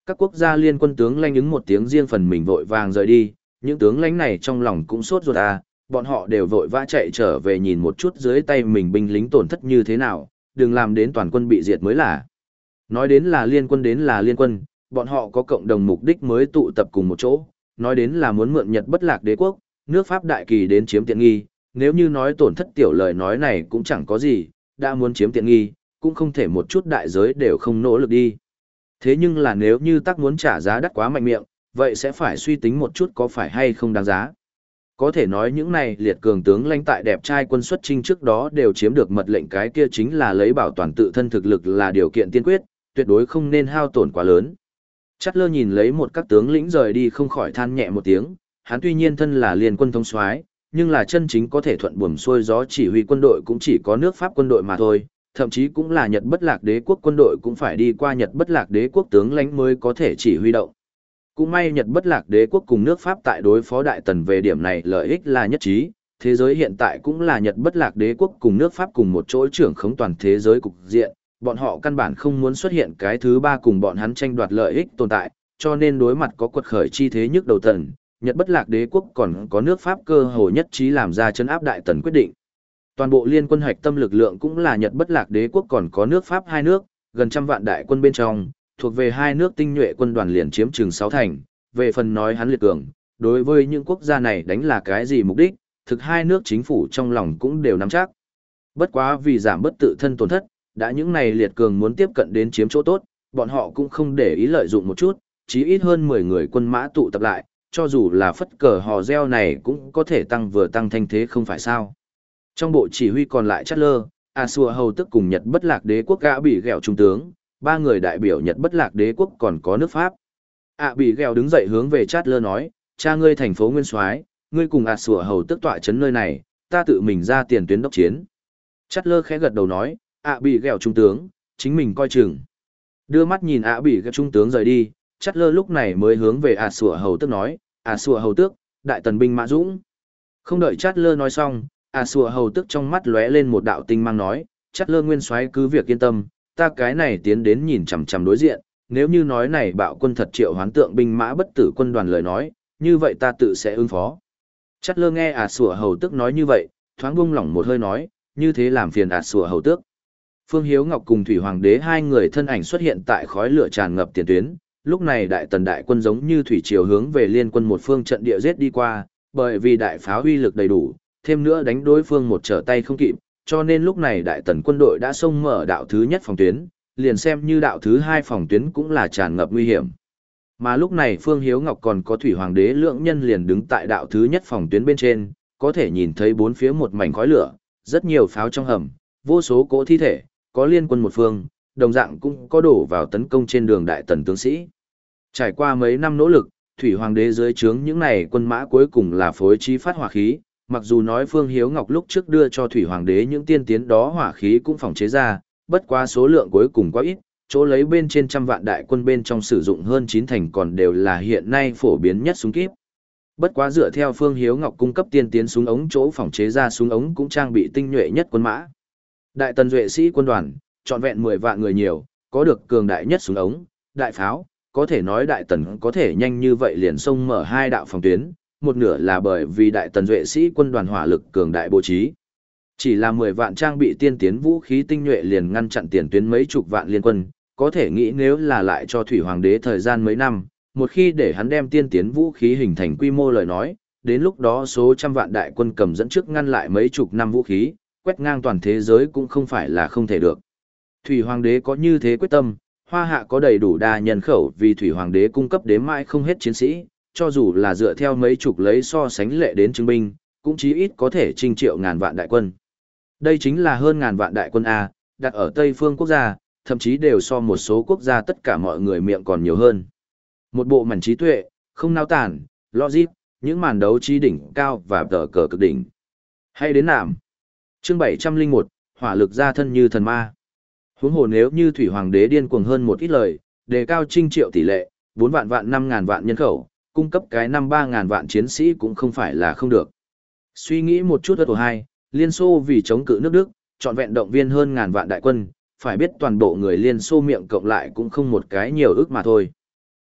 Các quốc gia liên quân tướng lãnh ứng một tiếng riêng phần mình vội vàng rời đi, những tướng lãnh này trong lòng cũng sốt ruột à, bọn họ đều vội vã chạy trở về nhìn một chút dưới tay mình binh lính tổn thất như thế nào, đừng làm đến toàn quân bị diệt mới là. Nói đến là liên quân đến là liên quân, bọn họ có cộng đồng mục đích mới tụ tập cùng một chỗ, nói đến là muốn mượn Nhật Bất Lạc Đế quốc, nước Pháp đại kỳ đến chiếm tiện nghi, nếu như nói tổn thất tiểu lời nói này cũng chẳng có gì, đã muốn chiếm tiện nghi, cũng không thể một chút đại giới đều không nỗ lực đi. Thế nhưng là nếu như tắc muốn trả giá đắt quá mạnh miệng, vậy sẽ phải suy tính một chút có phải hay không đáng giá. Có thể nói những này liệt cường tướng lãnh tại đẹp trai quân xuất chinh trước đó đều chiếm được mật lệnh, cái kia chính là lấy bảo toàn tự thân thực lực là điều kiện tiên quyết, tuyệt đối không nên hao tổn quá lớn. Chát lơ nhìn lấy một các tướng lĩnh rời đi không khỏi than nhẹ một tiếng, hắn tuy nhiên thân là liên quân thống soái, nhưng là chân chính có thể thuận buồm xuôi gió chỉ huy quân đội cũng chỉ có nước Pháp quân đội mà thôi, thậm chí cũng là Nhật Bất Lạc Đế quốc quân đội cũng phải đi qua Nhật Bất Lạc Đế quốc tướng lãnh mới có thể chỉ huy động. Cũng may Nhật Bất Lạc Đế quốc cùng nước Pháp tại đối phó Đại Tần về điểm này lợi ích là nhất trí, thế giới hiện tại cũng là Nhật Bất Lạc Đế quốc cùng nước Pháp cùng một chỗ trưởng khống toàn thế giới cục diện, bọn họ căn bản không muốn xuất hiện cái thứ ba cùng bọn hắn tranh đoạt lợi ích tồn tại, cho nên đối mặt có quật khởi chi thế nhức đầu Tần, Nhật Bất Lạc Đế quốc còn có nước Pháp cơ hội nhất trí làm ra chân áp Đại Tần quyết định. Toàn bộ liên quân hạch tâm lực lượng cũng là Nhật Bất Lạc Đế quốc còn có nước Pháp hai nước, gần trăm vạn đại quân bên trong, thuộc về hai nước tinh nhuệ quân đoàn liền chiếm chừng sáu thành, về phần nói hắn liệt cường, đối với những quốc gia này đánh là cái gì mục đích, thực hai nước chính phủ trong lòng cũng đều nắm chắc. Bất quá vì giảm bất tự thân tổn thất, đã những này liệt cường muốn tiếp cận đến chiếm chỗ tốt, bọn họ cũng không để ý lợi dụng một chút, chí ít hơn mười người quân mã tụ tập lại, cho dù là phất cờ hò reo này cũng có thể tăng vừa tăng thanh thế không phải sao. Trong bộ chỉ huy còn lại Chát Lơ, A Xua Hầu tức cùng Nhật Bất Lạc Đế quốc gã bị ghẹo trung tướng, ba người đại biểu Nhật Bất Lạc Đế quốc còn có nước Pháp. A bị ghẹo đứng dậy hướng về Chát Lơ nói, cha ngươi thành phố Nguyên Soái, ngươi cùng A Xua Hầu tức tọa chấn nơi này, ta tự mình ra tiền tuyến đốc chiến. Chát Lơ khẽ gật đầu nói, A bị ghẹo trung tướng, chính mình coi chừng. Đưa mắt nhìn A bị ghẹo trung tướng rời đi, Chát Lơ lúc này mới hướng về A Xua Hầu tức nói, A Xua Hầu tước, đại tần binh mã dũng. Không đợi Chát Lơ nói xong, A Xua Hầu tức trong mắt lóe lên một đạo tinh mang nói, Chát Lơ nguyên soái cứ việc yên tâm, ta cái này tiến đến nhìn chằm chằm đối diện, nếu như nói này bạo quân thật triệu hoán tượng binh mã bất tử quân đoàn lời nói, như vậy ta tự sẽ ứng phó. Chát Lơ nghe A Xua Hầu tức nói như vậy, thoáng buông lỏng một hơi nói, như thế làm phiền A Xua Hầu tước. Phương Hiếu Ngọc cùng Thủy Hoàng đế hai người thân ảnh xuất hiện tại khói lửa tràn ngập tiền tuyến, lúc này đại tần đại quân giống như thủy triều hướng về liên quân một phương trận địa giết đi qua, bởi vì đại pháo uy lực đầy đủ, thêm nữa đánh đối phương một trở tay không kịp, cho nên lúc này đại tần quân đội đã xông mở đạo thứ nhất phòng tuyến, liền xem như đạo thứ hai phòng tuyến cũng là tràn ngập nguy hiểm. Mà lúc này Phương Hiếu Ngọc còn có Thủy Hoàng đế lượng nhân liền đứng tại đạo thứ nhất phòng tuyến bên trên, có thể nhìn thấy bốn phía một mảnh khói lửa, rất nhiều pháo trong hầm, vô số cỗ thi thể, có liên quân một phương, đồng dạng cũng có đổ vào tấn công trên đường đại tần tướng sĩ. Trải qua mấy năm nỗ lực, Thủy Hoàng đế dưới trướng những này quân mã cuối cùng là phối trí phát hỏa khí, mặc dù nói Phương Hiếu Ngọc lúc trước đưa cho Thủy Hoàng đế những tiên tiến đó hỏa khí cũng phòng chế ra, bất quá số lượng cuối cùng quá ít, chỗ lấy bên trên trăm vạn đại quân bên trong sử dụng hơn chín thành còn đều là hiện nay phổ biến nhất súng kíp. Bất quá dựa theo Phương Hiếu Ngọc cung cấp tiên tiến súng ống, chỗ phòng chế ra súng ống cũng trang bị tinh nhuệ nhất quân mã. Đại tần duệ sĩ quân đoàn, trọn vẹn mười vạn người nhiều, có được cường đại nhất súng ống, đại pháo, có thể nói đại tần có thể nhanh như vậy liền xông mở hai đạo phòng tuyến, một nửa là bởi vì đại tần duệ sĩ quân đoàn hỏa lực cường đại bố trí. Chỉ là mười vạn trang bị tiên tiến vũ khí tinh nhuệ liền ngăn chặn tiền tuyến mấy chục vạn liên quân, có thể nghĩ nếu là lại cho Thủy Hoàng đế thời gian mấy năm, một khi để hắn đem tiên tiến vũ khí hình thành quy mô lời nói, đến lúc đó số trăm vạn đại quân cầm dẫn trước ngăn lại mấy chục năm vũ khí, quét ngang toàn thế giới cũng không phải là không thể được. Thủy Hoàng đế có như thế quyết tâm, Hoa Hạ có đầy đủ đa nhân khẩu vì Thủy Hoàng đế cung cấp đến mãi không hết chiến sĩ, cho dù là dựa theo mấy chục lấy so sánh lệ đến chứng binh, cũng chí ít có thể trinh triệu ngàn vạn đại quân. Đây chính là hơn ngàn vạn đại quân A, đặt ở Tây phương quốc gia, thậm chí đều so một số quốc gia tất cả mọi người miệng còn nhiều hơn. Một bộ mảnh trí tuệ, không nao tản, logic, những màn đấu trí đỉnh cao và tờ cờ cực đỉnh. Hay đến nạm. Chương bảy trăm linh một, hỏa lực ra thân như thần ma. Huống hồ nếu như Thủy Hoàng đế điên cuồng hơn một ít lời, đề cao trinh triệu tỷ lệ, bốn vạn vạn năm ngàn vạn nhân khẩu, cung cấp cái năm ba ngàn vạn chiến sĩ cũng không phải là không được. Suy nghĩ một chút ở tổ hai, Liên Xô vì chống cự nước Đức, chọn vẹn động viên hơn ngàn vạn đại quân, phải biết toàn bộ người Liên Xô miệng cộng lại cũng không một cái nhiều ước mà thôi.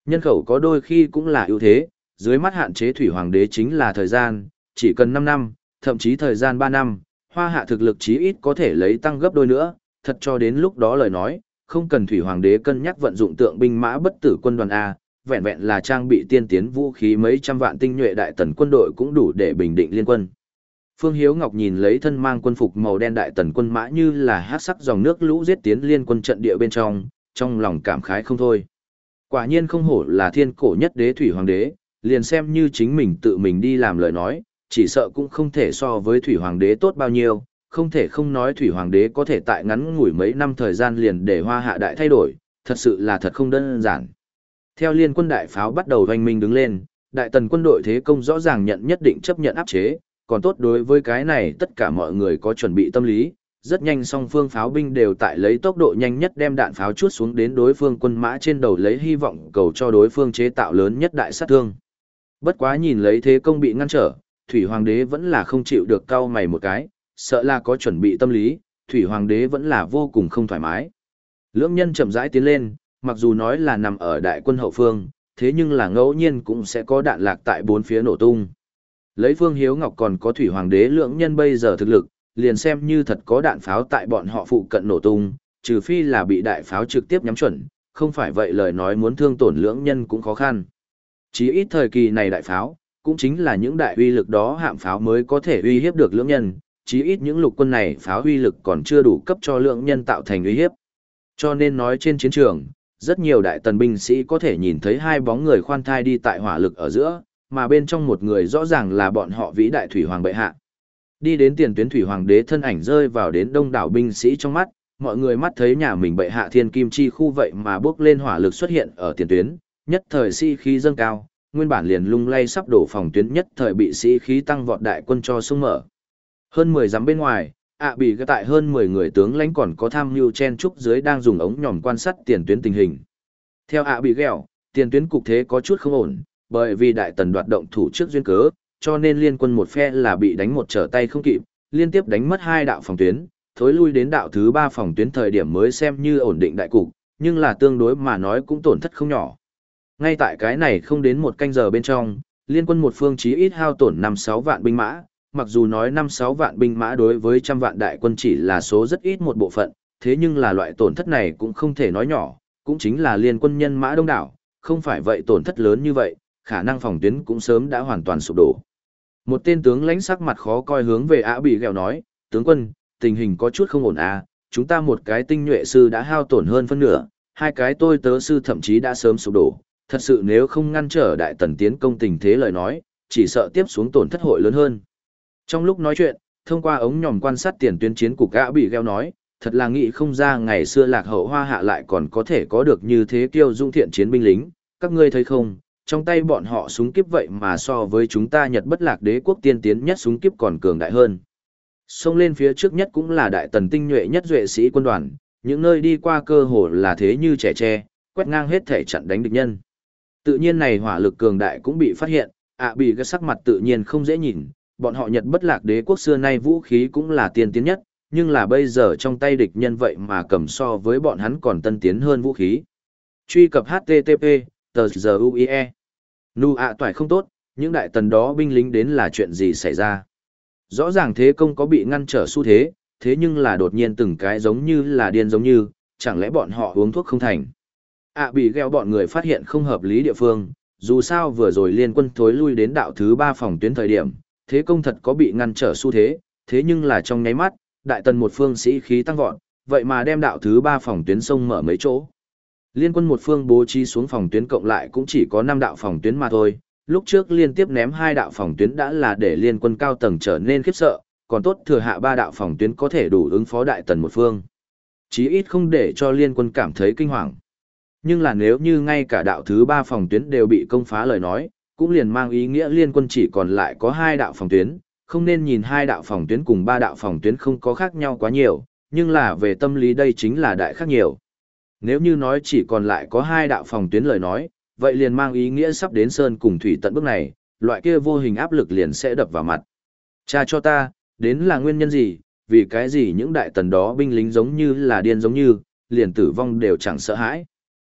Nhân khẩu có đôi khi cũng là ưu thế, dưới mắt hạn chế thủy hoàng đế chính là thời gian, chỉ cần năm năm, thậm chí thời gian ba năm, hoa hạ thực lực chí ít có thể lấy tăng gấp đôi nữa, thật cho đến lúc đó lời nói, không cần thủy hoàng đế cân nhắc vận dụng tượng binh mã bất tử quân đoàn A, vẹn vẹn là trang bị tiên tiến vũ khí mấy trăm vạn tinh nhuệ đại tần quân đội cũng đủ để bình định liên quân. Phương Hiếu Ngọc nhìn lấy thân mang quân phục màu đen đại tần quân mã như là hát sắc dòng nước lũ giết tiến liên quân trận địa bên trong, trong lòng cảm khái không thôi. Quả nhiên không hổ là thiên cổ nhất đế thủy hoàng đế, liền xem như chính mình tự mình đi làm lời nói, chỉ sợ cũng không thể so với thủy hoàng đế tốt bao nhiêu, không thể không nói thủy hoàng đế có thể tại ngắn ngủi mấy năm thời gian liền để hoa hạ đại thay đổi, thật sự là thật không đơn giản. Theo liên quân đại pháo bắt đầu hoành minh đứng lên, đại tần quân đội thế công rõ ràng nhận nhất định chấp nhận áp chế, còn tốt đối với cái này tất cả mọi người có chuẩn bị tâm lý, rất nhanh song phương pháo binh đều tại lấy tốc độ nhanh nhất đem đạn pháo chuốt xuống đến đối phương quân mã trên đầu lấy hy vọng cầu cho đối phương chế tạo lớn nhất đại sát thương. Bất quá nhìn lấy thế công bị ngăn trở, thủy hoàng đế vẫn là không chịu được cau mày một cái, sợ là có chuẩn bị tâm lý, thủy hoàng đế vẫn là vô cùng không thoải mái. Lưỡng nhân chậm rãi tiến lên, mặc dù nói là nằm ở đại quân hậu phương, thế nhưng là ngẫu nhiên cũng sẽ có đạn lạc tại bốn phía nổ tung. Lấy Phương Hiếu Ngọc còn có thủy hoàng đế lưỡng nhân bây giờ thực lực, liền xem như thật có đạn pháo tại bọn họ phụ cận nổ tung, trừ phi là bị đại pháo trực tiếp nhắm chuẩn, không phải vậy lời nói muốn thương tổn lưỡng nhân cũng khó khăn. Chỉ ít thời kỳ này đại pháo, cũng chính là những đại uy lực đó hạm pháo mới có thể uy hiếp được lưỡng nhân, chí ít những lục quân này pháo uy lực còn chưa đủ cấp cho lưỡng nhân tạo thành uy hiếp. Cho nên nói trên chiến trường, rất nhiều đại tần binh sĩ có thể nhìn thấy hai bóng người khoan thai đi tại hỏa lực ở giữa, mà bên trong một người rõ ràng là bọn họ vĩ đại thủy hoàng bệ hạ. Đi đến tiền tuyến thủy hoàng đế thân ảnh rơi vào đến đông đảo binh sĩ trong mắt, mọi người mắt thấy nhà mình bệ hạ thiên kim chi khu vậy mà bước lên hỏa lực xuất hiện ở tiền tuyến, nhất thời sĩ khí dâng cao, nguyên bản liền lung lay sắp đổ phòng tuyến nhất thời bị sĩ khí tăng vọt đại quân cho sung mở. Hơn mười dặm bên ngoài, ạ bị cái tại hơn mười người tướng lãnh còn có tham mưu chen trúc dưới đang dùng ống nhòm quan sát tiền tuyến tình hình. Theo ạ bị ghẹo, tiền tuyến cục thế có chút không ổn, bởi vì đại tần đoạt động thủ trước duyên cớ, cho nên liên quân một phe là bị đánh một trở tay không kịp, liên tiếp đánh mất hai đạo phòng tuyến, thối lui đến đạo thứ ba phòng tuyến thời điểm mới xem như ổn định đại cục, nhưng là tương đối mà nói cũng tổn thất không nhỏ. Ngay tại cái này không đến một canh giờ bên trong, liên quân một phương chí ít hao tổn năm sáu vạn binh mã, mặc dù nói năm sáu vạn binh mã đối với trăm vạn đại quân chỉ là số rất ít một bộ phận, thế nhưng là loại tổn thất này cũng không thể nói nhỏ, cũng chính là liên quân nhân mã đông đảo, không phải vậy tổn thất lớn như vậy, khả năng phòng tuyến cũng sớm đã hoàn toàn sụp đổ. Một tên tướng lãnh sắc mặt khó coi hướng về Ả Bị Ghẹo nói, tướng quân, tình hình có chút không ổn à, chúng ta một cái tinh nhuệ sư đã hao tổn hơn phân nửa, hai cái tôi tớ sư thậm chí đã sớm sụp đổ, thật sự nếu không ngăn trở đại tần tiến công tình thế lời nói, chỉ sợ tiếp xuống tổn thất hội lớn hơn. Trong lúc nói chuyện, thông qua ống nhòm quan sát tiền tuyến chiến cục Ả Bị Ghẹo nói, thật là nghĩ không ra ngày xưa lạc hậu hoa hạ lại còn có thể có được như thế kiêu dung thiện chiến binh lính, các ngươi thấy không? Trong tay bọn họ súng kíp vậy mà so với chúng ta Nhật Bất Lạc Đế quốc tiên tiến nhất súng kíp còn cường đại hơn. Xông lên phía trước nhất cũng là đại tần tinh nhuệ nhất duệ sĩ quân đoàn, những nơi đi qua cơ hồ là thế như trẻ tre, quét ngang hết thể chặn đánh địch nhân. Tự nhiên này hỏa lực cường đại cũng bị phát hiện, ạ bị cái sắc mặt tự nhiên không dễ nhìn, bọn họ Nhật Bất Lạc Đế quốc xưa nay vũ khí cũng là tiên tiến nhất, nhưng là bây giờ trong tay địch nhân vậy mà cầm so với bọn hắn còn tân tiến hơn vũ khí. Truy cập H T T P tờ giờ u i e Nu ạ toại không tốt, những đại tần đó binh lính đến là chuyện gì xảy ra. Rõ ràng thế công có bị ngăn trở xu thế, thế nhưng là đột nhiên từng cái giống như là điên giống như, chẳng lẽ bọn họ uống thuốc không thành. ạ bị gheo bọn người phát hiện không hợp lý địa phương, dù sao vừa rồi liên quân thối lui đến đạo thứ ba phòng tuyến thời điểm, thế công thật có bị ngăn trở xu thế, thế nhưng là trong nháy mắt, đại tần một phương sĩ khí tăng vọt, vậy mà đem đạo thứ ba phòng tuyến sông mở mấy chỗ. Liên quân một phương bố trí xuống phòng tuyến cộng lại cũng chỉ có năm đạo phòng tuyến mà thôi, lúc trước liên tiếp ném hai đạo phòng tuyến đã là để liên quân cao tầng trở nên khiếp sợ, còn tốt thừa hạ ba đạo phòng tuyến có thể đủ ứng phó đại tần một phương. Chí ít không để cho liên quân cảm thấy kinh hoàng. Nhưng là nếu như ngay cả đạo thứ ba phòng tuyến đều bị công phá lời nói, cũng liền mang ý nghĩa liên quân chỉ còn lại có hai đạo phòng tuyến, không nên nhìn hai đạo phòng tuyến cùng ba đạo phòng tuyến không có khác nhau quá nhiều, nhưng là về tâm lý đây chính là đại khác nhiều. Nếu như nói chỉ còn lại có hai đạo phòng tuyến lời nói, vậy liền mang ý nghĩa sắp đến sơn cùng thủy tận bước này, loại kia vô hình áp lực liền sẽ đập vào mặt. Cha cho ta, đến là nguyên nhân gì, vì cái gì những đại tần đó binh lính giống như là điên giống như, liền tử vong đều chẳng sợ hãi.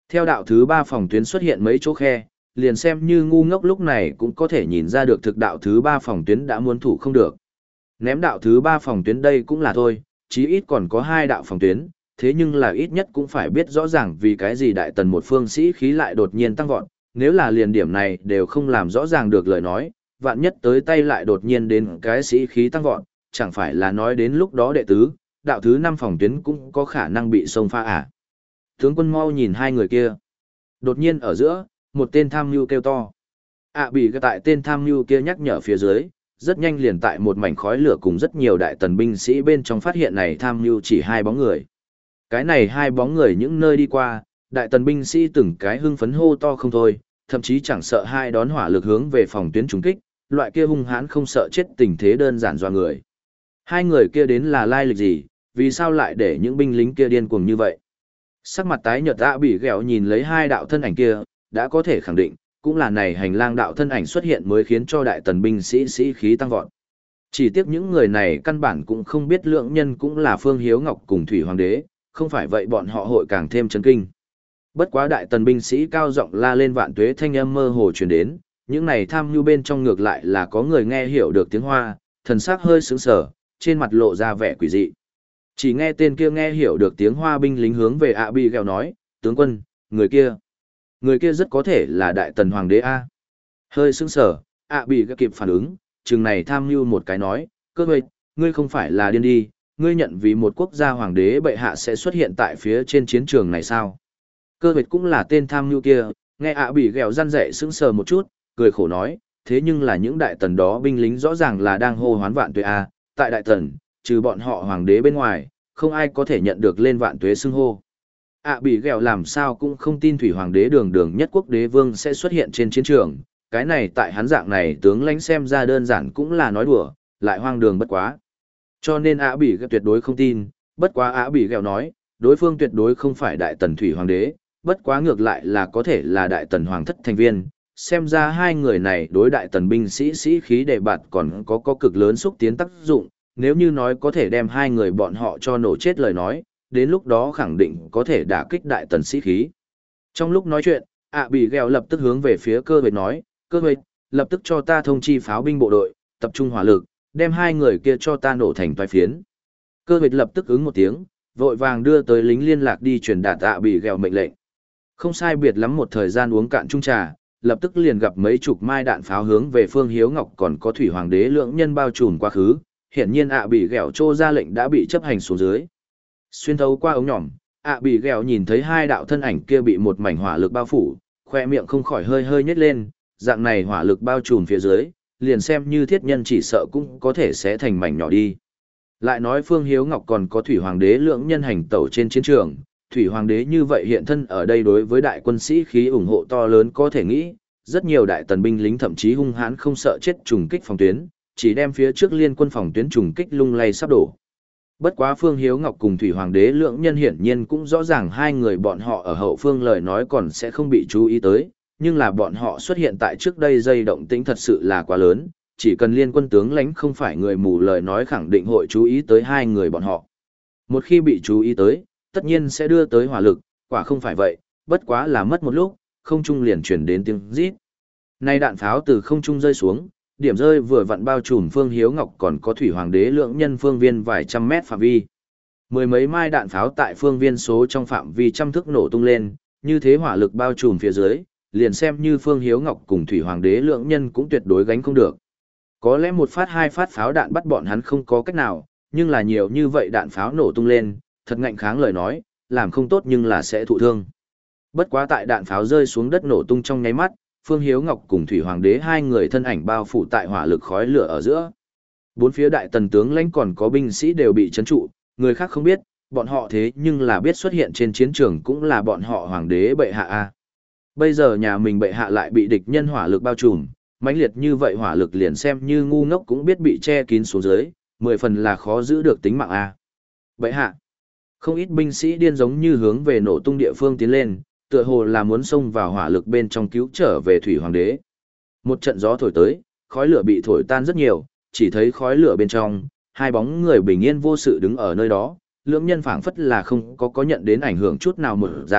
Theo đạo thứ ba phòng tuyến xuất hiện mấy chỗ khe, liền xem như ngu ngốc lúc này cũng có thể nhìn ra được thực đạo thứ ba phòng tuyến đã muốn thủ không được. Ném đạo thứ ba phòng tuyến đây cũng là thôi, chí ít còn có hai đạo phòng tuyến, thế nhưng là ít nhất cũng phải biết rõ ràng vì cái gì đại tần một phương sĩ khí lại đột nhiên tăng vọt, nếu là liền điểm này đều không làm rõ ràng được lời nói, vạn nhất tới tay lại đột nhiên đến cái sĩ khí tăng vọt, chẳng phải là nói đến lúc đó đệ tứ, đạo thứ năm phòng tuyến cũng có khả năng bị xông pha à. Tướng quân mau nhìn hai người kia. Đột nhiên ở giữa, một tên tham mưu kêu to. À bị cái tại tên tham mưu kia nhắc nhở phía dưới, rất nhanh liền tại một mảnh khói lửa cùng rất nhiều đại tần binh sĩ bên trong phát hiện này tham mưu chỉ hai bóng người. Cái này hai bóng người những nơi đi qua, đại tần binh sĩ từng cái hưng phấn hô to không thôi, thậm chí chẳng sợ hai đón hỏa lực hướng về phòng tuyến trúng kích, loại kia hung hãn không sợ chết tình thế đơn giản doa người. Hai người kia đến là lai lịch gì, vì sao lại để những binh lính kia điên cuồng như vậy? Sắc mặt tái nhợt đã bị ghẹo nhìn lấy hai đạo thân ảnh kia, đã có thể khẳng định, cũng là này hành lang đạo thân ảnh xuất hiện mới khiến cho đại tần binh sĩ sĩ khí tăng vọt. Chỉ tiếc những người này căn bản cũng không biết lượng nhân cũng là Phương Hiếu Ngọc cùng Thủy Hoàng đế, không phải vậy bọn họ hội càng thêm chấn kinh. Bất quá đại tần binh sĩ cao giọng la lên vạn tuế thanh âm mơ hồ truyền đến, những này tham nhu bên trong ngược lại là có người nghe hiểu được tiếng Hoa, thần sắc hơi sững sờ, trên mặt lộ ra vẻ quỷ dị. Chỉ nghe tên kia nghe hiểu được tiếng Hoa binh lính hướng về ạ bị ghẹo nói, tướng quân, người kia, người kia rất có thể là đại tần hoàng đế A. Hơi sững sờ, ạ bị ghẹo kịp phản ứng, chừng này tham nhu một cái nói, cơ huyệt, ngươi không phải là điên đi, ngươi nhận vì một quốc gia hoàng đế bệ hạ sẽ xuất hiện tại phía trên chiến trường này sao? Cơ huyệt cũng là tên tham nhu kia, nghe ạ bị ghẹo răn dậy sững sờ một chút, cười khổ nói, thế nhưng là những đại tần đó binh lính rõ ràng là đang hô hoán vạn tuế A, tại đại tần, trừ bọn họ hoàng đế bên ngoài, không ai có thể nhận được lên vạn tuế xưng hô. ạ bị ghẹo làm sao cũng không tin thủy hoàng đế đường đường nhất quốc đế vương sẽ xuất hiện trên chiến trường, cái này tại hắn dạng này tướng lãnh xem ra đơn giản cũng là nói đùa, lại hoang đường bất quá. Cho nên ạ bị ghẹo tuyệt đối không tin, bất quá ạ bị ghẹo nói, đối phương tuyệt đối không phải đại tần thủy hoàng đế, bất quá ngược lại là có thể là đại tần hoàng thất thành viên. Xem ra hai người này đối đại tần binh sĩ sĩ khí đề bạt còn có có cực lớn xúc tiến tác dụng, nếu như nói có thể đem hai người bọn họ cho nổ chết lời nói, đến lúc đó khẳng định có thể đả kích đại tần sĩ khí. Trong lúc nói chuyện, ạ bị ghẹo lập tức hướng về phía cơ huyệt nói, cơ huyệt, lập tức cho ta thông chi pháo binh bộ đội, tập trung hỏa lực, đem hai người kia cho ta nổ thành toái phiến. Cơ huyệt lập tức ứng một tiếng, vội vàng đưa tới lính liên lạc đi truyền đạt ạ bị ghẹo mệnh lệnh. Không sai biệt lắm một thời gian uống cạn chung trà, lập tức liền gặp mấy chục mai đạn pháo hướng về Phương Hiếu Ngọc còn có Thủy Hoàng đế lượng nhân bao trùm quá khứ, hiển nhiên ạ bị ghẹo trô ra lệnh đã bị chấp hành xuống dưới. Xuyên thấu qua ống nhỏm, ạ bị ghẹo nhìn thấy hai đạo thân ảnh kia bị một mảnh hỏa lực bao phủ, khoe miệng không khỏi hơi hơi nhếch lên, dạng này hỏa lực bao trùm phía dưới, liền xem như thiết nhân chỉ sợ cũng có thể sẽ thành mảnh nhỏ đi. Lại nói Phương Hiếu Ngọc còn có Thủy Hoàng đế lượng nhân hành tẩu trên chiến trường, Thủy Hoàng đế như vậy hiện thân ở đây đối với đại quân sĩ khí ủng hộ to lớn có thể nghĩ, rất nhiều đại tần binh lính thậm chí hung hãn không sợ chết trùng kích phòng tuyến, chỉ đem phía trước liên quân phòng tuyến trùng kích lung lay sắp đổ. Bất quá Phương Hiếu Ngọc cùng Thủy Hoàng đế lượng nhân hiển nhiên cũng rõ ràng hai người bọn họ ở hậu phương lời nói còn sẽ không bị chú ý tới, nhưng là bọn họ xuất hiện tại trước đây dây động tĩnh thật sự là quá lớn, chỉ cần liên quân tướng lãnh không phải người mù lời nói khẳng định hội chú ý tới hai người bọn họ. Một khi bị chú ý tới, tất nhiên sẽ đưa tới hỏa lực, quả không phải vậy, bất quá là mất một lúc, không trung liền chuyển đến tiếng rít. Nay đạn pháo từ không trung rơi xuống, điểm rơi vừa vặn bao trùm Phương Hiếu Ngọc còn có Thủy Hoàng đế lượng nhân phương viên vài trăm mét phạm vi. Mười mấy mai đạn pháo tại phương viên số trong phạm vi trăm thước nổ tung lên, như thế hỏa lực bao trùm phía dưới, liền xem như Phương Hiếu Ngọc cùng Thủy Hoàng đế lượng nhân cũng tuyệt đối gánh không được. Có lẽ một phát hai phát pháo đạn bắt bọn hắn không có cách nào, nhưng là nhiều như vậy đạn pháo nổ tung lên, thật ngạnh kháng lời nói, làm không tốt nhưng là sẽ thụ thương. Bất quá tại đạn pháo rơi xuống đất nổ tung trong nháy mắt, Phương Hiếu Ngọc cùng Thủy Hoàng đế hai người thân ảnh bao phủ tại hỏa lực khói lửa ở giữa. Bốn phía đại tần tướng lãnh còn có binh sĩ đều bị trấn trụ, người khác không biết, bọn họ thế nhưng là biết xuất hiện trên chiến trường cũng là bọn họ hoàng đế bệ hạ a. Bây giờ nhà mình bệ hạ lại bị địch nhân hỏa lực bao trùm, mãnh liệt như vậy hỏa lực liền xem như ngu ngốc cũng biết bị che kín xuống dưới, mười phần là khó giữ được tính mạng a. Bệ hạ, không ít binh sĩ điên giống như hướng về nổ tung địa phương tiến lên, tựa hồ là muốn xông vào hỏa lực bên trong cứu trở về Thủy Hoàng đế. Một trận gió thổi tới, khói lửa bị thổi tan rất nhiều, chỉ thấy khói lửa bên trong, hai bóng người bình yên vô sự đứng ở nơi đó, lưỡng nhân phảng phất là không có có nhận đến ảnh hưởng chút nào một dạng,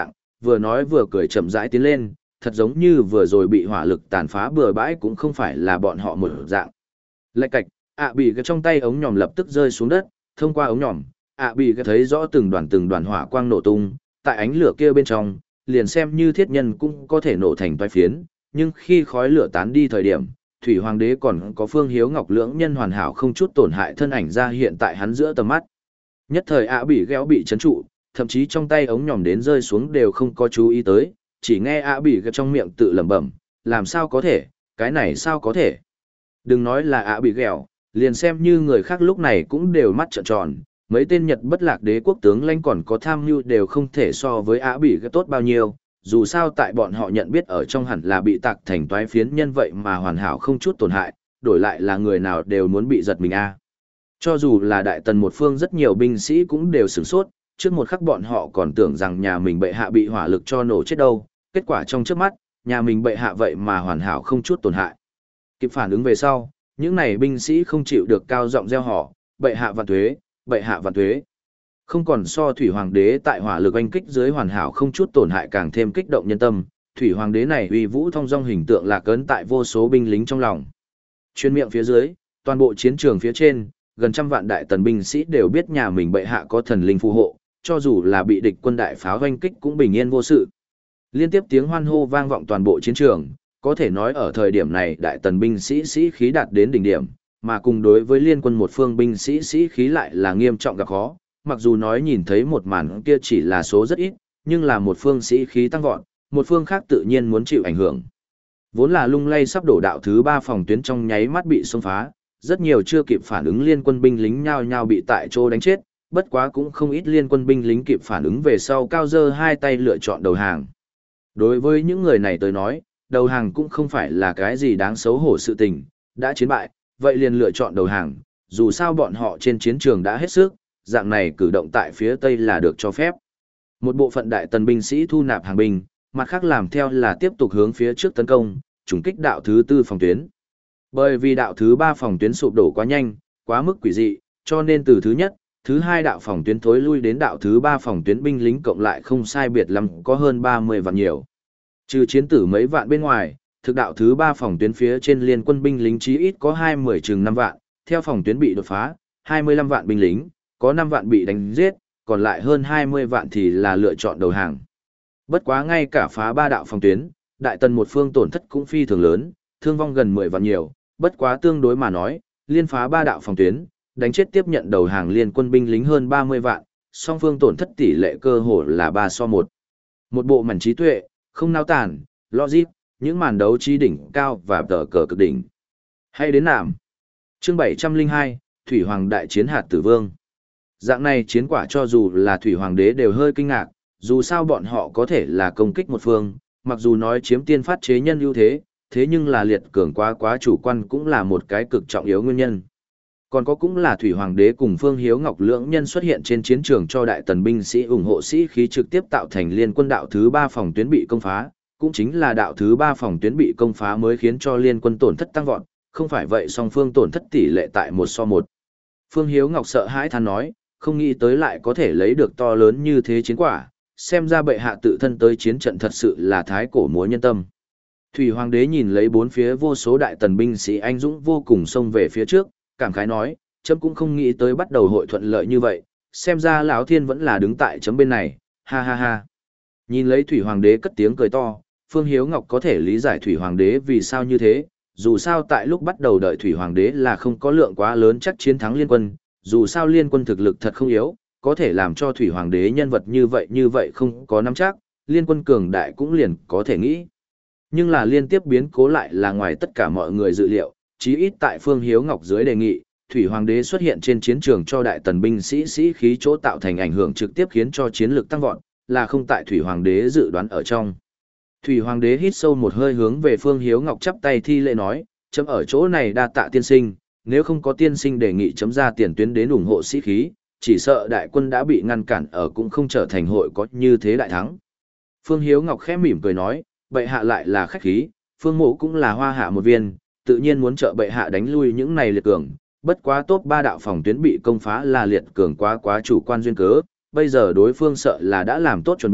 vừa nói vừa cười chậm rãi tiến lên, thật giống như vừa rồi bị hỏa lực tàn phá bừa bãi cũng không phải là bọn họ một dạng. Lạch cạch, ạ bị cái trong tay ống nhòm lập tức rơi xuống đất, thông qua ống nhòm, ạ bị cái thấy rõ từng đoàn từng đoàn hỏa quang nổ tung, tại ánh lửa kia bên trong, liền xem như thiết nhân cũng có thể nổ thành toái phiến, nhưng khi khói lửa tán đi thời điểm, Thủy Hoàng đế còn có Phương Hiếu Ngọc lưỡng nhân hoàn hảo không chút tổn hại thân ảnh ra hiện tại hắn giữa tầm mắt. Nhất thời ạ bị ghéo bị chấn trụ, thậm chí trong tay ống nhòm đến rơi xuống đều không có chú ý tới, chỉ nghe ạ bị ghéo trong miệng tự lẩm bẩm, làm sao có thể, cái này sao có thể. Đừng nói là ạ bị ghẹo, liền xem như người khác lúc này cũng đều mắt trợn tròn, mấy tên Nhật bất lạc đế quốc tướng lãnh còn có tham mưu đều không thể so với ạ bị ghẹo tốt bao nhiêu, dù sao tại bọn họ nhận biết ở trong hẳn là bị tạc thành toái phiến nhân vậy mà hoàn hảo không chút tổn hại, đổi lại là người nào đều muốn bị giật mình a. Cho dù là đại tần một phương rất nhiều binh sĩ cũng đều sửng sốt, trước một khắc bọn họ còn tưởng rằng nhà mình bệ hạ bị hỏa lực cho nổ chết đâu, kết quả trong trước mắt, nhà mình bệ hạ vậy mà hoàn hảo không chút tổn hại. Kịp phản ứng về sau, những này binh sĩ không chịu được cao giọng reo hò, bệ hạ vạn tuế, bệ hạ vạn tuế. Không còn so Thủy Hoàng đế tại hỏa lực oanh kích dưới hoàn hảo không chút tổn hại càng thêm kích động nhân tâm, Thủy Hoàng đế này uy vũ thông dong hình tượng lạc ấn tại vô số binh lính trong lòng. Chuyên miệng phía dưới, toàn bộ chiến trường phía trên, gần trăm vạn đại tần binh sĩ đều biết nhà mình bệ hạ có thần linh phù hộ, cho dù là bị địch quân đại pháo oanh kích cũng bình yên vô sự. Liên tiếp tiếng hoan hô vang vọng toàn bộ chiến trường, có thể nói ở thời điểm này đại tần binh sĩ sĩ khí đạt đến đỉnh điểm, mà cùng đối với liên quân một phương binh sĩ sĩ khí lại là nghiêm trọng gặp khó, mặc dù nói nhìn thấy một màn kia chỉ là số rất ít, nhưng là một phương sĩ khí tăng vọt, một phương khác tự nhiên muốn chịu ảnh hưởng. Vốn là lung lay sắp đổ đạo thứ ba phòng tuyến trong nháy mắt bị xông phá, rất nhiều chưa kịp phản ứng liên quân binh lính nhao nhao bị tại chỗ đánh chết, bất quá cũng không ít liên quân binh lính kịp phản ứng về sau cao dơ hai tay lựa chọn đầu hàng. Đối với những người này tới nói, đầu hàng cũng không phải là cái gì đáng xấu hổ sự tình, đã chiến bại, vậy liền lựa chọn đầu hàng, dù sao bọn họ trên chiến trường đã hết sức, dạng này cử động tại phía Tây là được cho phép. Một bộ phận đại tần binh sĩ thu nạp hàng binh, mặt khác làm theo là tiếp tục hướng phía trước tấn công, trùng kích đạo thứ tư phòng tuyến. Bởi vì đạo thứ ba phòng tuyến sụp đổ quá nhanh, quá mức quỷ dị, cho nên từ thứ nhất, thứ hai đạo phòng tuyến thối lui đến đạo thứ ba phòng tuyến binh lính cộng lại không sai biệt lắm có hơn ba mươi vạn nhiều. Trừ chiến tử mấy vạn bên ngoài, thực đạo thứ ba phòng tuyến phía trên liên quân binh lính chí ít có hai mươi chừng năm vạn, theo phòng tuyến bị đột phá, hai mươi lăm vạn binh lính, có năm vạn bị đánh giết, còn lại hơn hai mươi vạn thì là lựa chọn đầu hàng. Bất quá ngay cả phá ba đạo phòng tuyến, đại tần một phương tổn thất cũng phi thường lớn, thương vong gần mười vạn nhiều, bất quá tương đối mà nói, liên phá ba đạo phòng tuyến, đánh chết tiếp nhận đầu hàng liên quân binh lính hơn ba mươi vạn, song phương tổn thất tỷ lệ cơ hồ là ba so một. Một bộ mảnh trí tuệ, không nao tản, logic, những màn đấu trí đỉnh cao và tờ cờ cực đỉnh. Hay đến nạm. Chương bảy trăm lẻ hai, Thủy Hoàng đại chiến hạt tử vương. Dạng này chiến quả cho dù là Thủy Hoàng đế đều hơi kinh ngạc, dù sao bọn họ có thể là công kích một phương, mặc dù nói chiếm tiên phát chế nhân ưu thế, thế nhưng là liệt cường quá quá chủ quan cũng là một cái cực trọng yếu nguyên nhân. Còn có cũng là Thủy Hoàng đế cùng Phương Hiếu Ngọc lưỡng nhân xuất hiện trên chiến trường cho đại tần binh sĩ ủng hộ sĩ khí trực tiếp tạo thành liên quân đạo thứ ba phòng tuyến bị công phá, cũng chính là đạo thứ ba phòng tuyến bị công phá mới khiến cho liên quân tổn thất tăng vọt, không phải vậy song phương tổn thất tỷ lệ tại một so một. Phương Hiếu Ngọc sợ hãi than nói, không nghĩ tới lại có thể lấy được to lớn như thế chiến quả, xem ra bệ hạ tự thân tới chiến trận thật sự là thái cổ múa nhân tâm. Thủy Hoàng đế nhìn lấy bốn phía vô số đại tần binh sĩ anh dũng vô cùng xông về phía trước, cảm khái nói, chấm cũng không nghĩ tới bắt đầu hội thuận lợi như vậy, xem ra lão thiên vẫn là đứng tại chấm bên này, ha ha ha. Nhìn lấy Thủy Hoàng đế cất tiếng cười to, Phương Hiếu Ngọc có thể lý giải Thủy Hoàng đế vì sao như thế, dù sao tại lúc bắt đầu đợi Thủy Hoàng đế là không có lượng quá lớn chắc chiến thắng liên quân, dù sao liên quân thực lực thật không yếu, có thể làm cho Thủy Hoàng đế nhân vật như vậy như vậy không có nắm chắc, liên quân cường đại cũng liền có thể nghĩ. Nhưng là liên tiếp biến cố lại là ngoài tất cả mọi người dự liệu, chí ít tại Phương Hiếu Ngọc dưới đề nghị, Thủy Hoàng đế xuất hiện trên chiến trường cho đại tần binh sĩ sĩ khí chỗ tạo thành ảnh hưởng trực tiếp khiến cho chiến lược tăng vọt, là không tại Thủy Hoàng đế dự đoán ở trong. Thủy Hoàng đế hít sâu một hơi hướng về Phương Hiếu Ngọc chắp tay thi lễ nói, chấm ở chỗ này đa tạ tiên sinh, nếu không có tiên sinh đề nghị chấm ra tiền tuyến đến ủng hộ sĩ khí, chỉ sợ đại quân đã bị ngăn cản ở cũng không trở thành hội có như thế đại thắng. Phương Hiếu Ngọc khẽ mỉm cười nói, bệ hạ lại là khách khí, Phương Mộ cũng là hoa hạ một viên, tự nhiên muốn trợ bệ hạ đánh lui những này liệt cường, bất quá tốt ba đạo phòng tuyến bị công phá là liệt cường quá quá chủ quan duyên cớ, bây giờ đối phương sợ là đã làm tốt chuẩn bị,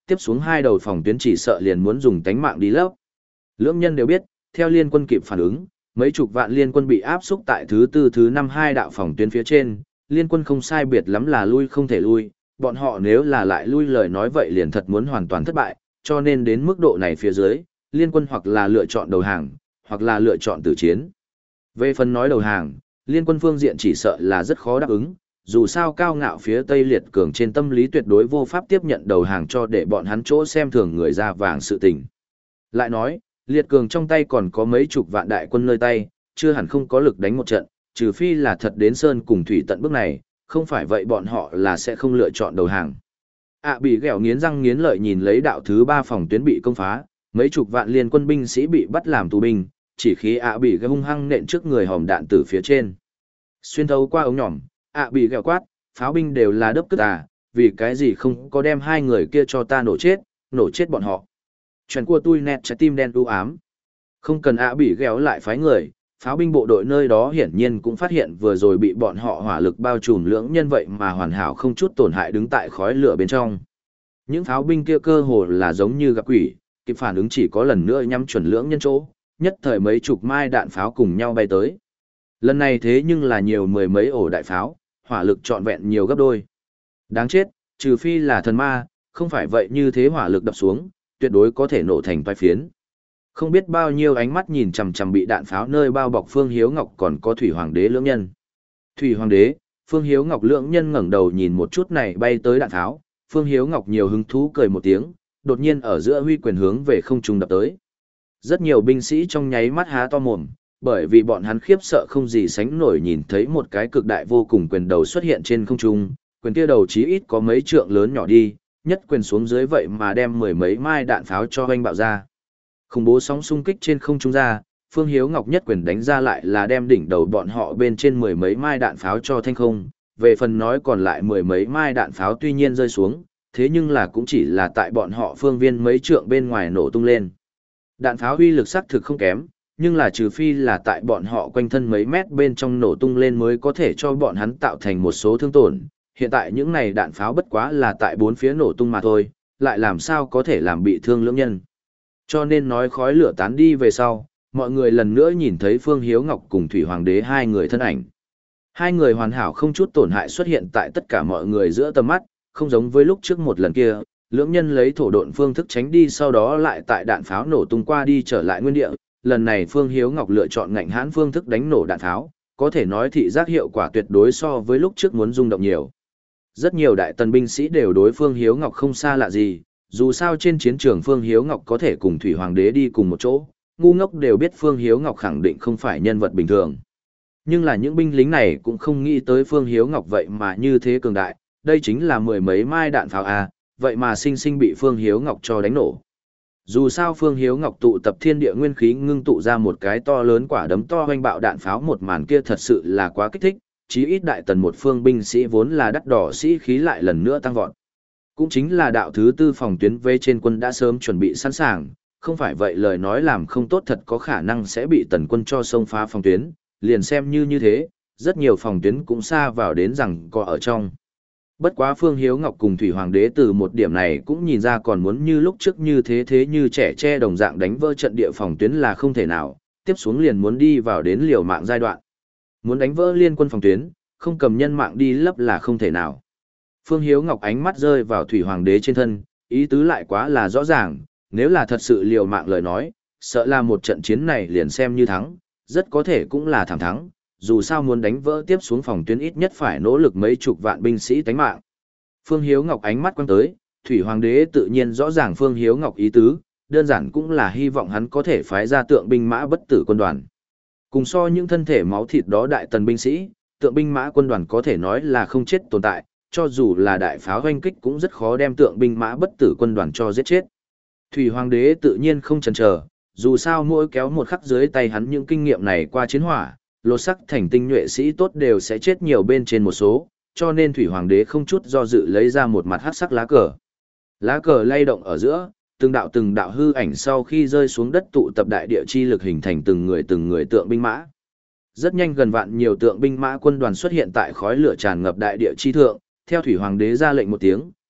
tiếp xuống hai đầu phòng tuyến chỉ sợ liền muốn dùng tánh mạng đi lấp. Lưỡng nhân đều biết, theo liên quân kịp phản ứng, mấy chục vạn liên quân bị áp xúc tại thứ tư thứ năm hai đạo phòng tuyến phía trên, liên quân không sai biệt lắm là lui không thể lui, bọn họ nếu là lại lui lời nói vậy liền thật muốn hoàn toàn thất bại, cho nên đến mức độ này phía dưới, liên quân hoặc là lựa chọn đầu hàng, hoặc là lựa chọn tử chiến. Về phần nói đầu hàng, liên quân phương diện chỉ sợ là rất khó đáp ứng, dù sao cao ngạo phía Tây liệt cường trên tâm lý tuyệt đối vô pháp tiếp nhận đầu hàng cho để bọn hắn chỗ xem thường người da vàng sự tình. Lại nói, liệt cường trong tay còn có mấy chục vạn đại quân nơi tay, chưa hẳn không có lực đánh một trận, trừ phi là thật đến sơn cùng thủy tận bước này, không phải vậy bọn họ là sẽ không lựa chọn đầu hàng. ạ bị ghẹo nghiến răng nghiến lợi nhìn lấy đạo thứ ba phòng tuyến bị công phá, mấy chục vạn liên quân binh sĩ bị bắt làm tù binh, chỉ khí ạ bị ghẹo hung hăng nện trước người hòm đạn từ phía trên. Xuyên thấu qua ống nhỏm, ạ bị ghẹo quát, pháo binh đều là đớp cứt à, vì cái gì không có đem hai người kia cho ta nổ chết, nổ chết bọn họ. Chuyện của tôi nẹt trái tim đen u ám. Không cần ạ bị ghẹo lại phái người, pháo binh bộ đội nơi đó hiển nhiên cũng phát hiện vừa rồi bị bọn họ hỏa lực bao trùm lưỡng nhân vậy mà hoàn hảo không chút tổn hại đứng tại khói lửa bên trong. Những pháo binh kia cơ hồ là giống như gặp quỷ, kịp phản ứng chỉ có lần nữa nhắm chuẩn lưỡng nhân chỗ, nhất thời mấy chục mai đạn pháo cùng nhau bay tới. Lần này thế nhưng là nhiều mười mấy ổ đại pháo, hỏa lực trọn vẹn nhiều gấp đôi. Đáng chết, trừ phi là thần ma, không phải vậy như thế hỏa lực đập xuống, tuyệt đối có thể nổ thành toái phiến. Không biết bao nhiêu ánh mắt nhìn chằm chằm bị đạn pháo nơi bao bọc Phương Hiếu Ngọc còn có Thủy Hoàng đế lưỡng nhân. Thủy Hoàng đế, Phương Hiếu Ngọc lưỡng nhân ngẩng đầu nhìn một chút này bay tới đạn pháo, Phương Hiếu Ngọc nhiều hứng thú cười một tiếng, đột nhiên ở giữa huy quyền hướng về không trung đập tới. Rất nhiều binh sĩ trong nháy mắt há to mồm, bởi vì bọn hắn khiếp sợ không gì sánh nổi nhìn thấy một cái cực đại vô cùng quyền đầu xuất hiện trên không trung, quyền kia đầu chí ít có mấy trượng lớn nhỏ đi, nhất quyền xuống dưới vậy mà đem mười mấy mai đạn pháo cho hoanh bạo ra. Khủng bố sóng xung kích trên không trung ra, Phương Hiếu Ngọc nhất quyền đánh ra lại là đem đỉnh đầu bọn họ bên trên mười mấy mai đạn pháo cho thanh không, về phần nói còn lại mười mấy mai đạn pháo tuy nhiên rơi xuống, thế nhưng là cũng chỉ là tại bọn họ phương viên mấy trượng bên ngoài nổ tung lên. Đạn pháo uy lực sắc thực không kém, nhưng là trừ phi là tại bọn họ quanh thân mấy mét bên trong nổ tung lên mới có thể cho bọn hắn tạo thành một số thương tổn. Hiện tại những này đạn pháo bất quá là tại bốn phía nổ tung mà thôi, lại làm sao có thể làm bị thương lưỡng nhân. Cho nên nói khói lửa tán đi về sau, mọi người lần nữa nhìn thấy Phương Hiếu Ngọc cùng Thủy Hoàng đế hai người thân ảnh. Hai người hoàn hảo không chút tổn hại xuất hiện tại tất cả mọi người giữa tầm mắt, không giống với lúc trước một lần kia, lưỡng nhân lấy thổ độn phương thức tránh đi sau đó lại tại đạn pháo nổ tung qua đi trở lại nguyên địa. Lần này Phương Hiếu Ngọc lựa chọn ngạnh hãn phương thức đánh nổ đạn pháo, có thể nói thị giác hiệu quả tuyệt đối so với lúc trước muốn rung động nhiều. Rất nhiều đại tần binh sĩ đều đối Phương Hiếu Ngọc không xa lạ gì, dù sao trên chiến trường Phương Hiếu Ngọc có thể cùng Thủy Hoàng đế đi cùng một chỗ, ngu ngốc đều biết Phương Hiếu Ngọc khẳng định không phải nhân vật bình thường. Nhưng là những binh lính này cũng không nghĩ tới Phương Hiếu Ngọc vậy mà như thế cường đại, đây chính là mười mấy mai đạn pháo A, vậy mà sinh sinh bị Phương Hiếu Ngọc cho đánh nổ. Dù sao Phương Hiếu Ngọc tụ tập thiên địa nguyên khí ngưng tụ ra một cái to lớn quả đấm to hoanh bạo đạn pháo một màn kia thật sự là quá kích thích, chí ít đại tần một phương binh sĩ vốn là đắt đỏ sĩ khí lại lần nữa tăng vọt. Cũng chính là đạo thứ tư phòng tuyến vây trên quân đã sớm chuẩn bị sẵn sàng, không phải vậy lời nói làm không tốt thật có khả năng sẽ bị tần quân cho xông phá phòng tuyến, liền xem như như thế, rất nhiều phòng tuyến cũng xa vào đến rằng có ở trong. Bất quá Phương Hiếu Ngọc cùng Thủy Hoàng đế từ một điểm này cũng nhìn ra còn muốn như lúc trước như thế thế như trẻ tre đồng dạng đánh vỡ trận địa phòng tuyến là không thể nào, tiếp xuống liền muốn đi vào đến liều mạng giai đoạn. Muốn đánh vỡ liên quân phòng tuyến, không cầm nhân mạng đi lấp là không thể nào. Phương Hiếu Ngọc ánh mắt rơi vào Thủy Hoàng đế trên thân, ý tứ lại quá là rõ ràng, nếu là thật sự liều mạng lời nói, sợ là một trận chiến này liền xem như thắng, rất có thể cũng là thảm thắng, dù sao muốn đánh vỡ tiếp xuống phòng tuyến ít nhất phải nỗ lực mấy chục vạn binh sĩ tánh mạng. Phương Hiếu Ngọc ánh mắt quăng tới, Thủy Hoàng đế tự nhiên rõ ràng Phương Hiếu Ngọc ý tứ, đơn giản cũng là hy vọng hắn có thể phái ra tượng binh mã bất tử quân đoàn. Cùng so những thân thể máu thịt đó đại tần binh sĩ, tượng binh mã quân đoàn có thể nói là không chết tồn tại, cho dù là đại pháo hoanh kích cũng rất khó đem tượng binh mã bất tử quân đoàn cho giết chết. Thủy Hoàng đế tự nhiên không chần chờ, dù sao mỗi kéo một khắc dưới tay hắn những kinh nghiệm này qua chiến hỏa, lột sắc thành tinh nhuệ sĩ tốt đều sẽ chết nhiều bên trên một số, cho nên Thủy Hoàng đế không chút do dự lấy ra một mặt hắc sắc lá cờ. Lá cờ lay động ở giữa, từng đạo từng đạo hư ảnh sau khi rơi xuống đất tụ tập đại địa chi lực hình thành từng người từng người tượng binh mã. Rất nhanh gần vạn nhiều tượng binh mã quân đoàn xuất hiện tại khói lửa tràn ngập đại địa chi thượng, theo Thủy Hoàng đế ra lệnh một tiếng,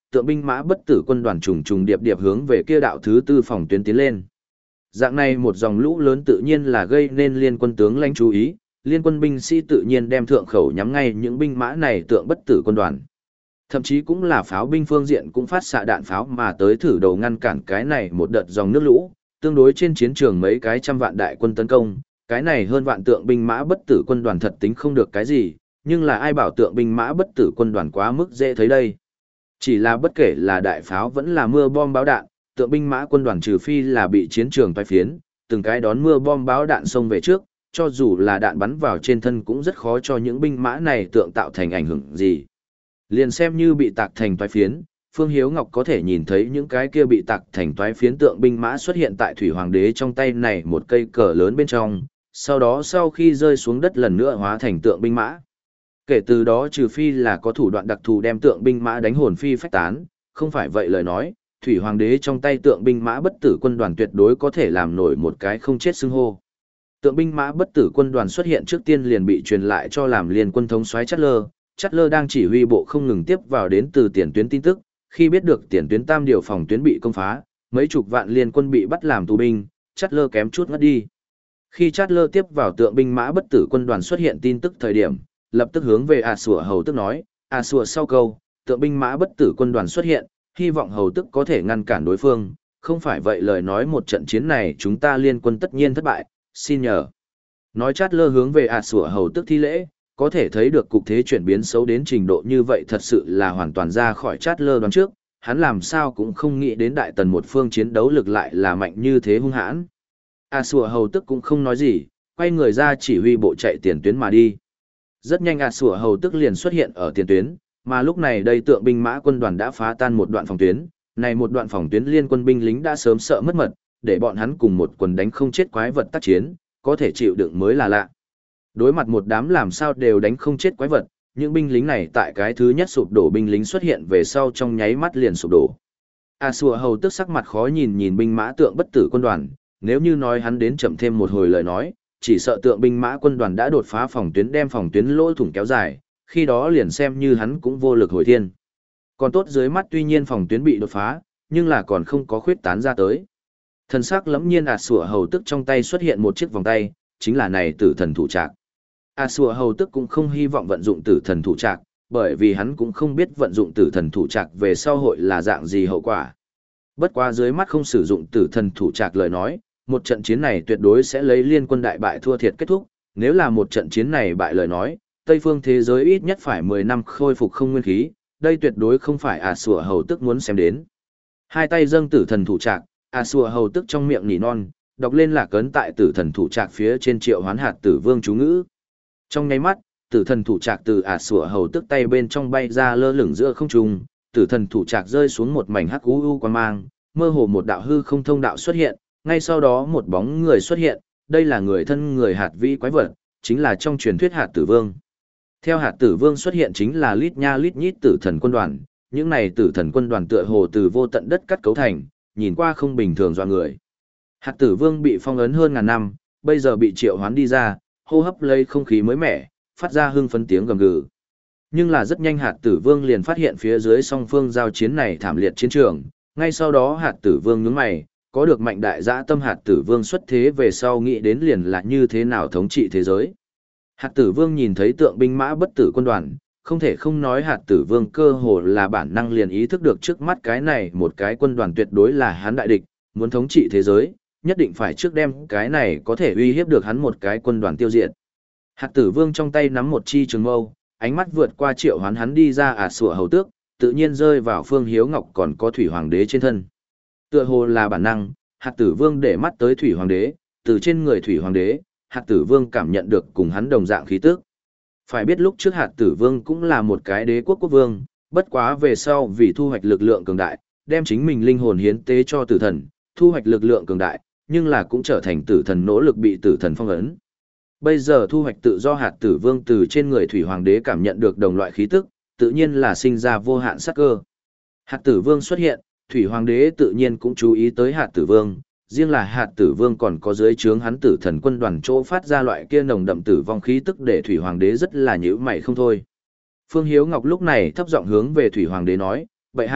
tượng binh mã bất tử quân đoàn trùng trùng điệp điệp hướng về kia đạo thứ tư phòng tuyến tiến lên. Dạng này một dòng lũ lớn tự nhiên là gây nên liên quân tướng lãnh chú ý, liên quân binh sĩ tự nhiên đem thượng khẩu nhắm ngay những binh mã này tượng bất tử quân đoàn. Thậm chí cũng là pháo binh phương diện cũng phát xạ đạn pháo mà tới thử đầu ngăn cản cái này một đợt dòng nước lũ, tương đối trên chiến trường mấy cái trăm vạn đại quân tấn công, cái này hơn vạn tượng binh mã bất tử quân đoàn thật tính không được cái gì, nhưng là ai bảo tượng binh mã bất tử quân đoàn quá mức dễ thấy đây. Chỉ là bất kể là đại pháo vẫn là mưa bom báo đạn, tượng binh mã quân đoàn trừ phi là bị chiến trường toái phiến, từng cái đón mưa bom báo đạn xông về trước, cho dù là đạn bắn vào trên thân cũng rất khó cho những binh mã này tượng tạo thành ảnh hưởng gì. Liền xem như bị tạc thành toái phiến, Phương Hiếu Ngọc có thể nhìn thấy những cái kia bị tạc thành toái phiến tượng binh mã xuất hiện tại Thủy Hoàng đế trong tay này một cây cờ lớn bên trong, sau đó sau khi rơi xuống đất lần nữa hóa thành tượng binh mã. Kể từ đó trừ phi là có thủ đoạn đặc thù đem tượng binh mã đánh hồn phi phách tán, không phải vậy lời nói, Thủy Hoàng đế trong tay tượng binh mã bất tử quân đoàn tuyệt đối có thể làm nổi một cái không chết xưng hô. Tượng binh mã bất tử quân đoàn xuất hiện trước tiên liền bị truyền lại cho làm liên quân thống soái Chát Lơ, Chát Lơ đang chỉ huy bộ không ngừng tiếp vào đến từ tiền tuyến tin tức, khi biết được tiền tuyến tam điều phòng tuyến bị công phá, mấy chục vạn liên quân bị bắt làm tù binh, Chát Lơ kém chút ngất đi. Khi Chát Lơ tiếp vào tượng binh mã bất tử quân đoàn xuất hiện tin tức thời điểm, lập tức hướng về A Sủa hầu tức nói, A Sủa sau câu, tượng binh mã bất tử quân đoàn xuất hiện, hy vọng hầu tức có thể ngăn cản đối phương, không phải vậy lời nói một trận chiến này chúng ta liên quân tất nhiên thất bại, xin nhờ. Nói Chát Lơ hướng về A Sủa hầu tức thi lễ, có thể thấy được cục thế chuyển biến xấu đến trình độ như vậy thật sự là hoàn toàn ra khỏi Chát Lơ đoán trước, hắn làm sao cũng không nghĩ đến đại tần một phương chiến đấu lực lại là mạnh như thế hung hãn. A Sủa hầu tức cũng không nói gì, quay người ra chỉ huy bộ chạy tiền tuyến mà đi. Rất nhanh A Sủa hầu tức liền xuất hiện ở tiền tuyến, mà lúc này đây tượng binh mã quân đoàn đã phá tan một đoạn phòng tuyến, này một đoạn phòng tuyến liên quân binh lính đã sớm sợ mất mật, để bọn hắn cùng một quần đánh không chết quái vật tác chiến, có thể chịu đựng mới là lạ. Đối mặt một đám làm sao đều đánh không chết quái vật, những binh lính này tại cái thứ nhất sụp đổ binh lính xuất hiện về sau trong nháy mắt liền sụp đổ. A Sủa hầu tức sắc mặt khó nhìn nhìn binh mã tượng bất tử quân đoàn, nếu như nói hắn đến chậm thêm một hồi lời nói, chỉ sợ tượng binh mã quân đoàn đã đột phá phòng tuyến đem phòng tuyến lỗ thủng kéo dài, khi đó liền xem như hắn cũng vô lực hồi thiên. Còn tốt dưới mắt tuy nhiên phòng tuyến bị đột phá, nhưng là còn không có khuyết tán ra tới. Thần sắc lẫm nhiên A Sủa hầu tức trong tay xuất hiện một chiếc vòng tay, chính là này tử thần thủ trạc. A Sủa hầu tức cũng không hy vọng vận dụng tử thần thủ trạc, bởi vì hắn cũng không biết vận dụng tử thần thủ trạc về sau hội là dạng gì hậu quả. Bất quá dưới mắt không sử dụng tử thần thủ trạc lời nói, một trận chiến này tuyệt đối sẽ lấy liên quân đại bại thua thiệt kết thúc, nếu là một trận chiến này bại lời nói, Tây phương thế giới ít nhất phải mười năm khôi phục không nguyên khí, đây tuyệt đối không phải A Sủa hầu tức muốn xem đến. Hai tay dâng tử thần thủ trạc, A Sủa hầu tức trong miệng nỉ non, đọc lên là cấn tại tử thần thủ trạc phía trên triệu hoán hạt tử vương chú ngữ. Trong nháy mắt, tử thần thủ trạc từ A Sủa hầu tức tay bên trong bay ra lơ lửng giữa không trung, tử thần thủ trạc rơi xuống một mảnh hắc u u quang mang, mơ hồ một đạo hư không thông đạo xuất hiện, ngay sau đó một bóng người xuất hiện, đây là người thân người hạt vĩ quái vật, chính là trong truyền thuyết hạt tử vương. Theo hạt tử vương xuất hiện chính là lít nha lít nhít tử thần quân đoàn, những này tử thần quân đoàn tựa hồ từ vô tận đất cắt cấu thành, nhìn qua không bình thường dọa người. Hạt tử vương bị phong ấn hơn ngàn năm, bây giờ bị triệu hoán đi ra, hô hấp lấy không khí mới mẻ, phát ra hưng phấn tiếng gầm gừ. Nhưng là rất nhanh hạt tử vương liền phát hiện phía dưới song phương giao chiến này thảm liệt chiến trường, ngay sau đó hạt tử vương nhướng mày, có được mạnh đại dã tâm hạt tử vương xuất thế về sau nghĩ đến liền là như thế nào thống trị thế giới. Hạt tử vương nhìn thấy tượng binh mã bất tử quân đoàn, không thể không nói hạt tử vương cơ hồ là bản năng liền ý thức được trước mắt cái này một cái quân đoàn tuyệt đối là hắn đại địch, muốn thống trị thế giới, nhất định phải trước đem cái này có thể uy hiếp được hắn một cái quân đoàn tiêu diệt. Hạt tử vương trong tay nắm một chi trường mâu, ánh mắt vượt qua triệu hoán hắn đi ra A Sủa hầu tước, tự nhiên rơi vào Phương Hiếu Ngọc còn có Thủy Hoàng đế trên thân. Tựa hồ là bản năng, hạt tử vương để mắt tới Thủy Hoàng đế, từ trên người Thủy Hoàng đế, hạt tử vương cảm nhận được cùng hắn đồng dạng khí tức. Phải biết lúc trước hạt tử vương cũng là một cái đế quốc quốc vương, bất quá về sau vì thu hoạch lực lượng cường đại, đem chính mình linh hồn hiến tế cho tử thần, thu hoạch lực lượng cường đại, nhưng là cũng trở thành tử thần nỗ lực bị tử thần phong ấn. Bây giờ thu hoạch tự do hạt tử vương từ trên người Thủy Hoàng đế cảm nhận được đồng loại khí tức, tự nhiên là sinh ra vô hạn sát cơ. Hạt tử vương xuất hiện, Thủy Hoàng đế tự nhiên cũng chú ý tới hạt tử vương, riêng là hạt tử vương còn có dưới trướng hắn tử thần quân đoàn chỗ phát ra loại kia nồng đậm tử vong khí tức để Thủy Hoàng đế rất là nhíu mày không thôi. Phương Hiếu Ngọc lúc này thấp giọng hướng về Thủy Hoàng đế nói, bệ hạ,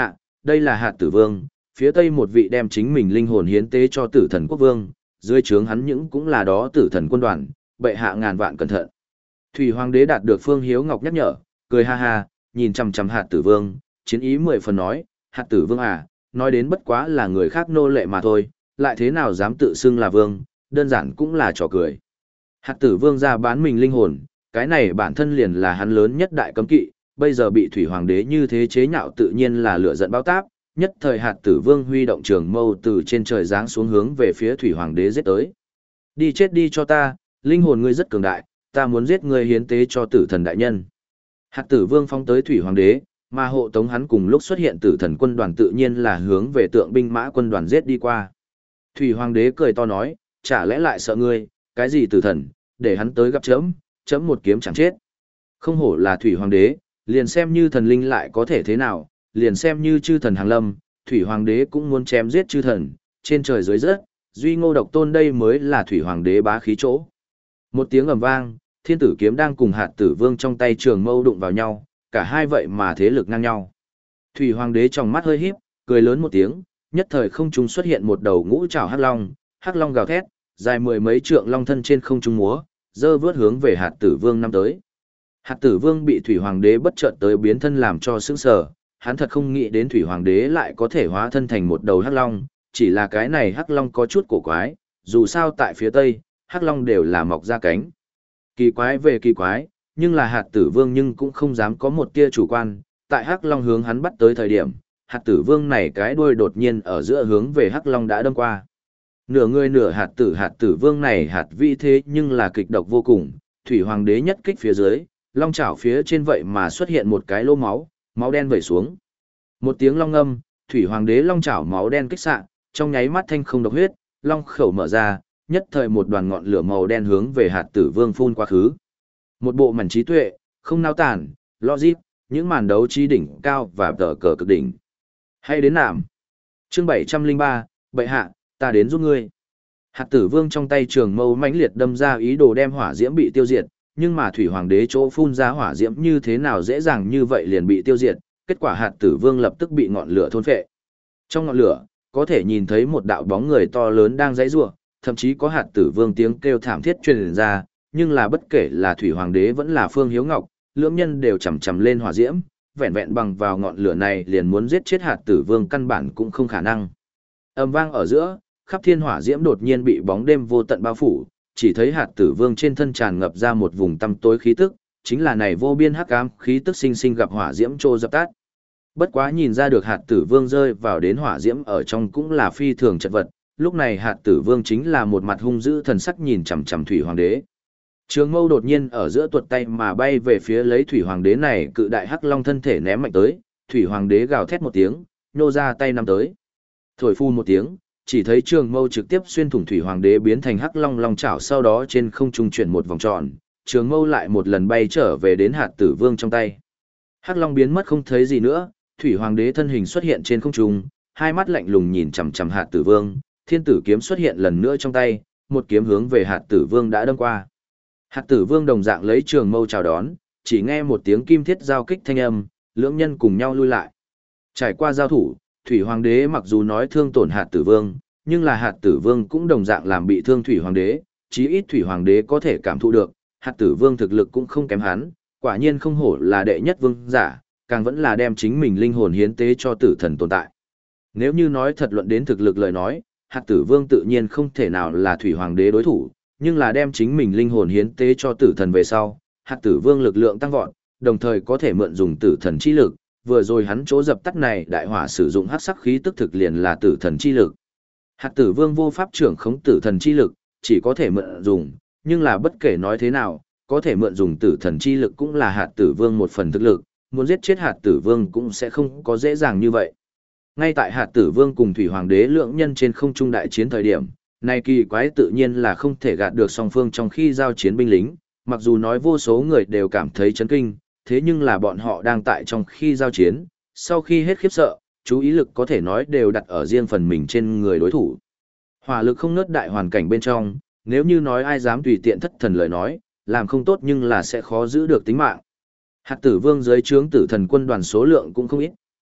đây là hạt tử vương, phía tây một vị đem chính mình linh hồn hiến tế cho tử thần quốc vương, dưới trướng hắn những cũng là đó tử thần quân đoàn, bệ hạ ngàn vạn cẩn thận. Thủy hoàng đế đạt được Phương Hiếu Ngọc nhắc nhở, cười ha ha, nhìn chằm chằm hạt tử vương, chiến ý mười phần nói, hạt tử vương à, nói đến bất quá là người khác nô lệ mà thôi, lại thế nào dám tự xưng là vương, đơn giản cũng là trò cười. Hạt tử vương ra bán mình linh hồn, cái này bản thân liền là hắn lớn nhất đại cấm kỵ, bây giờ bị thủy hoàng đế như thế chế nhạo tự nhiên là lửa giận báo táp, nhất thời hạt tử vương huy động trường mâu từ trên trời giáng xuống hướng về phía thủy hoàng đế giết tới. Đi chết đi cho ta, linh hồn ngươi rất cường đại, ta muốn giết ngươi hiến tế cho tử thần đại nhân. Hạt tử vương phóng tới thủy hoàng đế, mà hộ tống hắn cùng lúc xuất hiện tử thần quân đoàn tự nhiên là hướng về tượng binh mã quân đoàn giết đi qua. Thủy hoàng đế cười to nói, chả lẽ lại sợ ngươi, cái gì tử thần, để hắn tới gặp chấm, chấm một kiếm chẳng chết. Không hổ là thủy hoàng đế, liền xem như thần linh lại có thể thế nào, liền xem như chư thần hàng lâm, thủy hoàng đế cũng muốn chém giết chư thần, trên trời dưới đất, duy ngô độc tôn đây mới là thủy hoàng đế bá khí chỗ. Một tiếng ầm vang, thiên tử kiếm đang cùng hạt tử vương trong tay trường mâu đụng vào nhau, cả hai vậy mà thế lực ngang nhau. Thủy hoàng đế trong mắt hơi híp, cười lớn một tiếng, nhất thời không trung xuất hiện một đầu ngũ trảo hắc long, hắc long gào thét, dài mười mấy trượng long thân trên không trung múa, dơ vướt hướng về hạt tử vương năm tới. Hạt tử vương bị thủy hoàng đế bất chợt tới biến thân làm cho sững sờ, hắn thật không nghĩ đến thủy hoàng đế lại có thể hóa thân thành một đầu hắc long, chỉ là cái này hắc long có chút cổ quái, dù sao tại phía tây, hắc long đều là mọc ra cánh. Kỳ quái về kỳ quái, nhưng là hạt tử vương nhưng cũng không dám có một tia chủ quan, tại hắc long hướng hắn bắt tới thời điểm, hạt tử vương này cái đuôi đột nhiên ở giữa hướng về hắc long đã đâm qua. Nửa người nửa hạt tử hạt tử vương này hạt vi thế nhưng là kịch độc vô cùng, thủy hoàng đế nhất kích phía dưới, long chảo phía trên vậy mà xuất hiện một cái lỗ máu, máu đen vẩy xuống. Một tiếng long ngâm, thủy hoàng đế long chảo máu đen kích xạ, trong nháy mắt thanh không độc huyết, long khẩu mở ra, nhất thời một đoàn ngọn lửa màu đen hướng về hạt tử vương phun quá khứ. Một bộ mảnh trí tuệ, không nao tản, logic, những màn đấu trí đỉnh cao và tờ cờ cực đỉnh. Hay đến nạm. Chương bảy trăm lẻ ba, bệ hạ, ta đến giúp ngươi. Hạt tử vương trong tay trường mâu mãnh liệt đâm ra ý đồ đem hỏa diễm bị tiêu diệt, nhưng mà thủy hoàng đế chỗ phun ra hỏa diễm như thế nào dễ dàng như vậy liền bị tiêu diệt, kết quả hạt tử vương lập tức bị ngọn lửa thôn phệ. Trong ngọn lửa, có thể nhìn thấy một đạo bóng người to lớn đang giãy giụa, thậm chí có hạt tử vương tiếng kêu thảm thiết truyền ra, nhưng là bất kể là thủy hoàng đế vẫn là Phương Hiếu Ngọc, lưỡng nhân đều chầm chầm lên hỏa diễm, vẹn vẹn bằng vào ngọn lửa này liền muốn giết chết hạt tử vương căn bản cũng không khả năng. Âm vang ở giữa, khắp thiên hỏa diễm đột nhiên bị bóng đêm vô tận bao phủ, chỉ thấy hạt tử vương trên thân tràn ngập ra một vùng tăm tối khí tức, chính là này vô biên hắc ám khí tức sinh sinh gặp hỏa diễm trô dập tắt. Bất quá nhìn ra được hạt tử vương rơi vào đến hỏa diễm ở trong cũng là phi thường chật vật, lúc này hạt tử vương chính là một mặt hung dữ thần sắc nhìn chằm chằm thủy hoàng đế. Trường mâu đột nhiên ở giữa tuột tay mà bay về phía lấy thủy hoàng đế này cự đại hắc long thân thể ném mạnh tới, thủy hoàng đế gào thét một tiếng, nhô ra tay nắm tới. Thổi phun một tiếng, chỉ thấy trường mâu trực tiếp xuyên thủng thủy hoàng đế biến thành hắc long long chảo, sau đó trên không trung chuyển một vòng tròn, trường mâu lại một lần bay trở về đến hạt tử vương trong tay. Hắc long biến mất không thấy gì nữa, thủy hoàng đế thân hình xuất hiện trên không trung, hai mắt lạnh lùng nhìn chằm chằm hạt tử vương, thiên tử kiếm xuất hiện lần nữa trong tay, một kiếm hướng về hạt tử vương đã đâm qua. Hạt tử vương đồng dạng lấy trường mâu chào đón, chỉ nghe một tiếng kim thiết giao kích thanh âm, lưỡng nhân cùng nhau lui lại. Trải qua giao thủ, thủy hoàng đế mặc dù nói thương tổn hạt tử vương, nhưng là hạt tử vương cũng đồng dạng làm bị thương thủy hoàng đế, chí ít thủy hoàng đế có thể cảm thụ được, hạt tử vương thực lực cũng không kém hắn, quả nhiên không hổ là đệ nhất vương giả, càng vẫn là đem chính mình linh hồn hiến tế cho tử thần tồn tại. Nếu như nói thật luận đến thực lực lời nói, hạt tử vương tự nhiên không thể nào là thủy hoàng đế đối thủ, nhưng là đem chính mình linh hồn hiến tế cho tử thần về sau, hạt tử vương lực lượng tăng vọt, đồng thời có thể mượn dùng tử thần chi lực, vừa rồi hắn chỗ dập tắt này đại hỏa sử dụng hắc sắc khí tức thực liền là tử thần chi lực. Hạt tử vương vô pháp trưởng khống tử thần chi lực, chỉ có thể mượn dùng, nhưng là bất kể nói thế nào, có thể mượn dùng tử thần chi lực cũng là hạt tử vương một phần thực lực, muốn giết chết hạt tử vương cũng sẽ không có dễ dàng như vậy. Ngay tại hạt tử vương cùng thủy hoàng đế lượng nhân trên không trung đại chiến thời điểm, này kỳ quái tự nhiên là không thể gạt được song phương trong khi giao chiến binh lính, mặc dù nói vô số người đều cảm thấy chấn kinh, thế nhưng là bọn họ đang tại trong khi giao chiến, sau khi hết khiếp sợ, chú ý lực có thể nói đều đặt ở riêng phần mình trên người đối thủ. Hỏa lực không nớt đại hoàn cảnh bên trong, nếu như nói ai dám tùy tiện thất thần lời nói, làm không tốt nhưng là sẽ khó giữ được tính mạng. Hạt tử vương dưới trướng tử thần quân đoàn số lượng cũng không ít,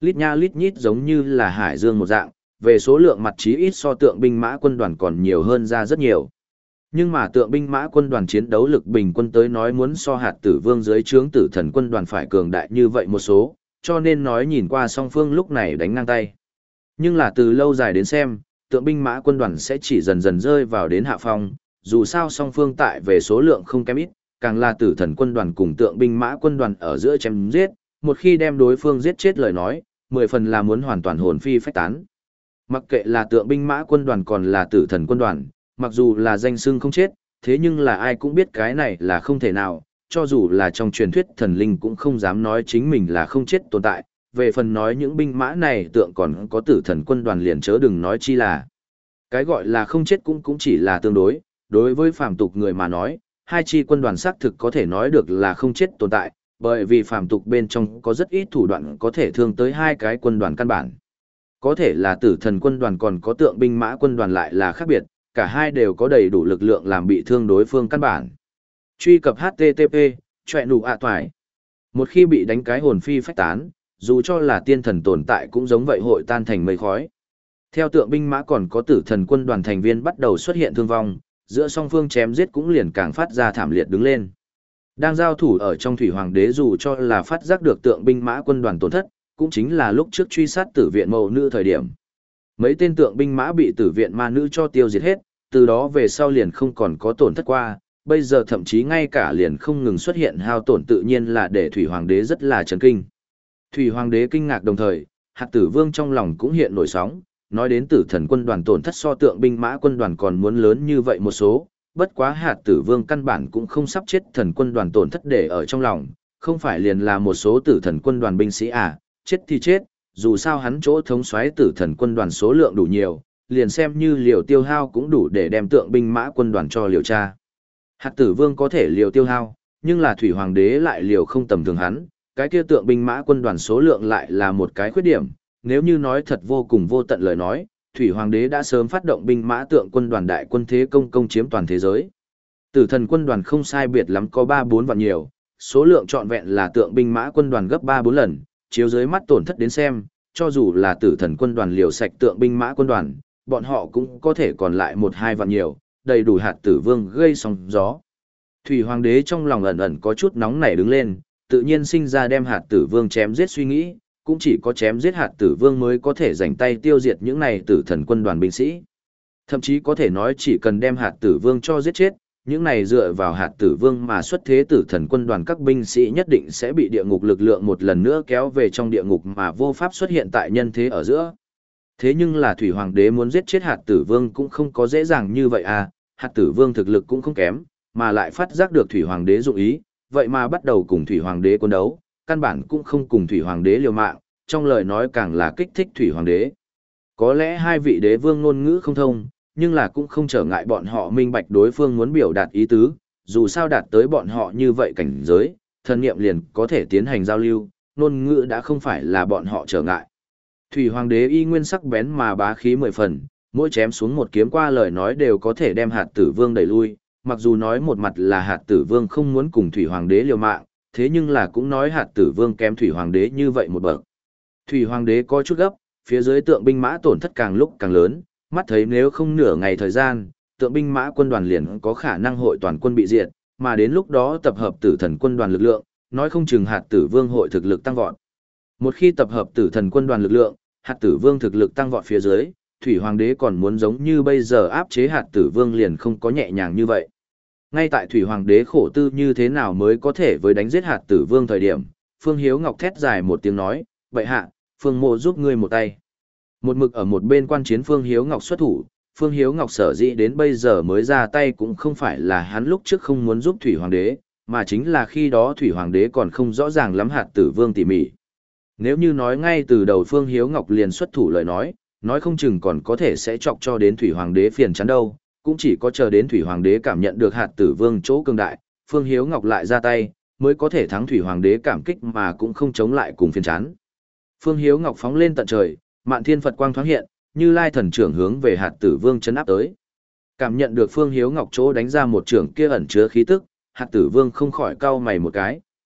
lít nha lít nhít giống như là hải dương một dạng, về số lượng mặt chí ít so tượng binh mã quân đoàn còn nhiều hơn ra rất nhiều. Nhưng mà tượng binh mã quân đoàn chiến đấu lực bình quân tới nói muốn so hạt tử vương dưới trướng tử thần quân đoàn phải cường đại như vậy một số, cho nên nói nhìn qua song phương lúc này đánh ngang tay. Nhưng là từ lâu dài đến xem, tượng binh mã quân đoàn sẽ chỉ dần dần rơi vào đến hạ phong, dù sao song phương tại về số lượng không kém ít, càng là tử thần quân đoàn cùng tượng binh mã quân đoàn ở giữa chém giết, một khi đem đối phương giết chết lời nói, mười phần là muốn hoàn toàn hồn phi phách tán. Mặc kệ là tượng binh mã quân đoàn còn là tử thần quân đoàn, mặc dù là danh xưng không chết, thế nhưng là ai cũng biết cái này là không thể nào, cho dù là trong truyền thuyết thần linh cũng không dám nói chính mình là không chết tồn tại, về phần nói những binh mã này tượng còn có tử thần quân đoàn liền chớ đừng nói chi là. Cái gọi là không chết cũng cũng chỉ là tương đối, đối với phàm tục người mà nói, hai chi quân đoàn xác thực có thể nói được là không chết tồn tại, bởi vì phàm tục bên trong có rất ít thủ đoạn có thể thương tới hai cái quân đoàn căn bản. Có thể là tử thần quân đoàn còn có tượng binh mã quân đoàn lại là khác biệt, cả hai đều có đầy đủ lực lượng làm bị thương đối phương căn bản. Truy cập H T T P, chọe nụ ạ toài. Một khi bị đánh cái hồn phi phách tán, dù cho là tiên thần tồn tại cũng giống vậy hội tan thành mây khói. Theo tượng binh mã còn có tử thần quân đoàn thành viên bắt đầu xuất hiện thương vong, giữa song phương chém giết cũng liền càng phát ra thảm liệt đứng lên. Đang giao thủ ở trong thủy hoàng đế dù cho là phát giác được tượng binh mã quân đoàn tổn thất, cũng chính là lúc trước truy sát tử viện mẫu nữ thời điểm. Mấy tên tượng binh mã bị tử viện ma nữ cho tiêu diệt hết, từ đó về sau liền không còn có tổn thất qua, bây giờ thậm chí ngay cả liền không ngừng xuất hiện hao tổn tự nhiên là để thủy hoàng đế rất là chấn kinh. Thủy hoàng đế kinh ngạc đồng thời, hạt tử vương trong lòng cũng hiện nổi sóng, nói đến tử thần quân đoàn tổn thất so tượng binh mã quân đoàn còn muốn lớn như vậy một số, bất quá hạt tử vương căn bản cũng không sắp chết thần quân đoàn tổn thất để ở trong lòng, không phải liền là một số tử thần quân đoàn binh sĩ à, chết thì chết, dù sao hắn chỗ thống soái tử thần quân đoàn số lượng đủ nhiều, liền xem như liều tiêu hao cũng đủ để đem tượng binh mã quân đoàn cho liều tra. Hạt tử vương có thể liều tiêu hao, nhưng là thủy hoàng đế lại liều không tầm thường hắn, cái kia tượng binh mã quân đoàn số lượng lại là một cái khuyết điểm, nếu như nói thật vô cùng vô tận lời nói, thủy hoàng đế đã sớm phát động binh mã tượng quân đoàn đại quân thế công công chiếm toàn thế giới. Tử thần quân đoàn không sai biệt lắm có ba bốn vạn nhiều, số lượng trọn vẹn là tượng binh mã quân đoàn gấp ba bốn lần, chiếu dưới mắt tổn thất đến xem, cho dù là tử thần quân đoàn liều sạch tượng binh mã quân đoàn, bọn họ cũng có thể còn lại một hai vạn nhiều, đầy đủ hạt tử vương gây sóng gió. Thủy hoàng đế trong lòng ẩn ẩn có chút nóng nảy đứng lên, tự nhiên sinh ra đem hạt tử vương chém giết suy nghĩ, cũng chỉ có chém giết hạt tử vương mới có thể rảnh tay tiêu diệt những này tử thần quân đoàn binh sĩ. Thậm chí có thể nói chỉ cần đem hạt tử vương cho giết chết, những này dựa vào hạt tử vương mà xuất thế tử thần quân đoàn các binh sĩ nhất định sẽ bị địa ngục lực lượng một lần nữa kéo về trong địa ngục mà vô pháp xuất hiện tại nhân thế ở giữa. Thế nhưng là thủy hoàng đế muốn giết chết hạt tử vương cũng không có dễ dàng như vậy à, hạt tử vương thực lực cũng không kém, mà lại phát giác được thủy hoàng đế dụng ý, vậy mà bắt đầu cùng thủy hoàng đế quân đấu, căn bản cũng không cùng thủy hoàng đế liều mạng, trong lời nói càng là kích thích thủy hoàng đế. Có lẽ hai vị đế vương ngôn ngữ không thông, nhưng là cũng không trở ngại bọn họ minh bạch đối phương muốn biểu đạt ý tứ, dù sao đạt tới bọn họ như vậy cảnh giới, thần niệm liền có thể tiến hành giao lưu, ngôn ngữ đã không phải là bọn họ trở ngại. Thủy hoàng đế y nguyên sắc bén mà bá khí mười phần, mỗi chém xuống một kiếm qua lời nói đều có thể đem hạt tử vương đẩy lui, mặc dù nói một mặt là hạt tử vương không muốn cùng thủy hoàng đế liều mạng, thế nhưng là cũng nói hạt tử vương kém thủy hoàng đế như vậy một bậc. Thủy hoàng đế có chút gấp, phía dưới tượng binh mã tổn thất càng lúc càng lớn, mắt thấy nếu không nửa ngày thời gian, tượng binh mã quân đoàn liền có khả năng hội toàn quân bị diệt, mà đến lúc đó tập hợp tử thần quân đoàn lực lượng, nói không chừng hạt tử vương hội thực lực tăng vọt. Một khi tập hợp tử thần quân đoàn lực lượng, hạt tử vương thực lực tăng vọt phía dưới, thủy hoàng đế còn muốn giống như bây giờ áp chế hạt tử vương liền không có nhẹ nhàng như vậy. Ngay tại thủy hoàng đế khổ tư như thế nào mới có thể với đánh giết hạt tử vương thời điểm, Phương Hiếu Ngọc thét dài một tiếng nói, vậy hạ, Phương Mộ giúp ngươi một tay. Một mực ở một bên quan chiến Phương Hiếu Ngọc xuất thủ, Phương Hiếu Ngọc sở dĩ đến bây giờ mới ra tay cũng không phải là hắn lúc trước không muốn giúp thủy hoàng đế, mà chính là khi đó thủy hoàng đế còn không rõ ràng lắm hạt tử vương tỉ mỉ. Nếu như nói ngay từ đầu Phương Hiếu Ngọc liền xuất thủ lời nói, nói không chừng còn có thể sẽ chọc cho đến thủy hoàng đế phiền chán đâu, cũng chỉ có chờ đến thủy hoàng đế cảm nhận được hạt tử vương chỗ cường đại, Phương Hiếu Ngọc lại ra tay, mới có thể thắng thủy hoàng đế cảm kích mà cũng không chống lại cùng phiền chán. Phương Hiếu Ngọc phóng lên tận trời, Mạn Thiên Phật quang thoáng hiện, Như Lai thần trưởng hướng về hạt tử vương chấn áp tới. Cảm nhận được Phương Hiếu Ngọc chỗ đánh ra một trưởng kia ẩn chứa khí tức, hạt tử vương không khỏi cau mày một cái,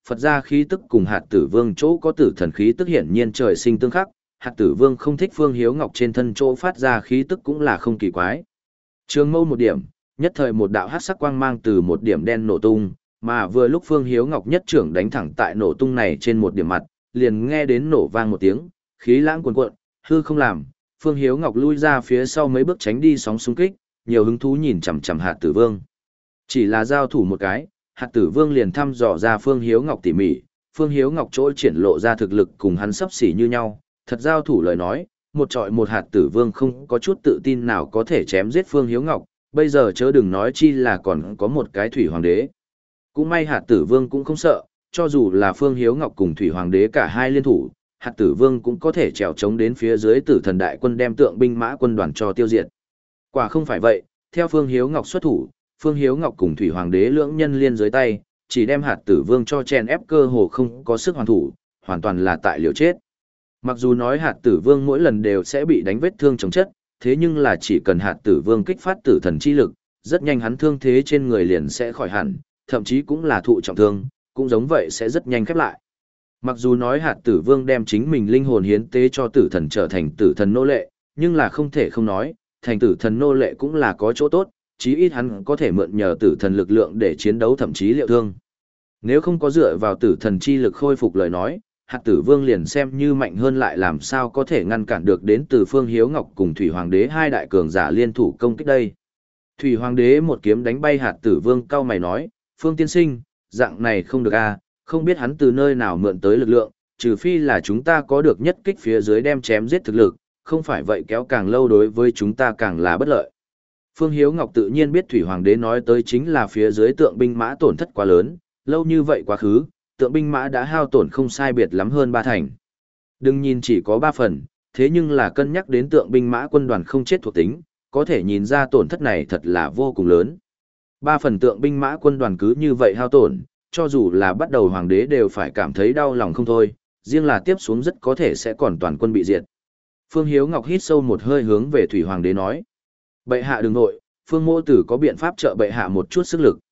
Phật gia khí tức cùng hạt tử vương chỗ có tử thần khí tức hiển nhiên trời sinh tương khắc, hạt tử vương không thích Phương Hiếu Ngọc trên thân chỗ phát ra khí tức cũng là không kỳ quái. Trường mâu một điểm, nhất thời một đạo hắc sắc quang mang từ một điểm đen nổ tung, mà vừa lúc Phương Hiếu Ngọc nhất trưởng đánh thẳng tại nổ tung này trên một điểm mặt, liền nghe đến nổ vang một tiếng, khí lãng cuồn cuộn, hư không làm, Phương Hiếu Ngọc lui ra phía sau mấy bước tránh đi sóng xung kích, nhiều hứng thú nhìn chằm chằm hạt tử vương. Chỉ là giao thủ một cái, hạt tử vương liền thăm dò ra Phương Hiếu Ngọc tỉ mỉ, Phương Hiếu Ngọc chỗ triển lộ ra thực lực cùng hắn sấp xỉ như nhau, thật giao thủ lời nói, một trọi một hạt tử vương không có chút tự tin nào có thể chém giết Phương Hiếu Ngọc, bây giờ chớ đừng nói chi là còn có một cái thủy hoàng đế. Cũng may hạt tử vương cũng không sợ, cho dù là Phương Hiếu Ngọc cùng thủy hoàng đế cả hai liên thủ, hạt tử vương cũng có thể trèo chống đến phía dưới tử thần đại quân đem tượng binh mã quân đoàn cho tiêu diệt. Quả không phải vậy, theo Phương Hiếu Ngọc xuất thủ, Phương Hiếu Ngọc cùng thủy hoàng đế lưỡng nhân liên dưới tay, chỉ đem hạt tử vương cho chèn ép cơ hồ không có sức hoàn thủ, hoàn toàn là tại liều chết. Mặc dù nói hạt tử vương mỗi lần đều sẽ bị đánh vết thương chống chất, thế nhưng là chỉ cần hạt tử vương kích phát tử thần chi lực, rất nhanh hắn thương thế trên người liền sẽ khỏi hẳn, thậm chí cũng là thụ trọng thương, cũng giống vậy sẽ rất nhanh khép lại. Mặc dù nói hạt tử vương đem chính mình linh hồn hiến tế cho tử thần trở thành tử thần nô lệ, nhưng là không thể không nói, thành tử thần nô lệ cũng là có chỗ tốt, chí ít hắn có thể mượn nhờ tử thần lực lượng để chiến đấu thậm chí liệu thương. Nếu không có dựa vào tử thần chi lực khôi phục lời nói, hạt tử vương liền xem như mạnh hơn lại làm sao có thể ngăn cản được đến từ Phương Hiếu Ngọc cùng Thủy Hoàng đế hai đại cường giả liên thủ công kích đây. Thủy Hoàng đế một kiếm đánh bay hạt tử vương cao mày nói, Phương tiên sinh, dạng này không được a, không biết hắn từ nơi nào mượn tới lực lượng, trừ phi là chúng ta có được nhất kích phía dưới đem chém giết thực lực, không phải vậy kéo càng lâu đối với chúng ta càng là bất lợi. Phương Hiếu Ngọc tự nhiên biết Thủy Hoàng đế nói tới chính là phía dưới tượng binh mã tổn thất quá lớn, lâu như vậy quá khứ, tượng binh mã đã hao tổn không sai biệt lắm hơn ba thành. Đừng nhìn chỉ có ba phần, thế nhưng là cân nhắc đến tượng binh mã quân đoàn không chết thuộc tính, có thể nhìn ra tổn thất này thật là vô cùng lớn. Ba phần tượng binh mã quân đoàn cứ như vậy hao tổn, cho dù là bắt đầu hoàng đế đều phải cảm thấy đau lòng không thôi, riêng là tiếp xuống rất có thể sẽ còn toàn quân bị diệt. Phương Hiếu Ngọc hít sâu một hơi hướng về Thủy Hoàng đế nói. Bệ hạ đừng nội, Phương mô tử có biện pháp trợ bệ hạ một chút sức lực.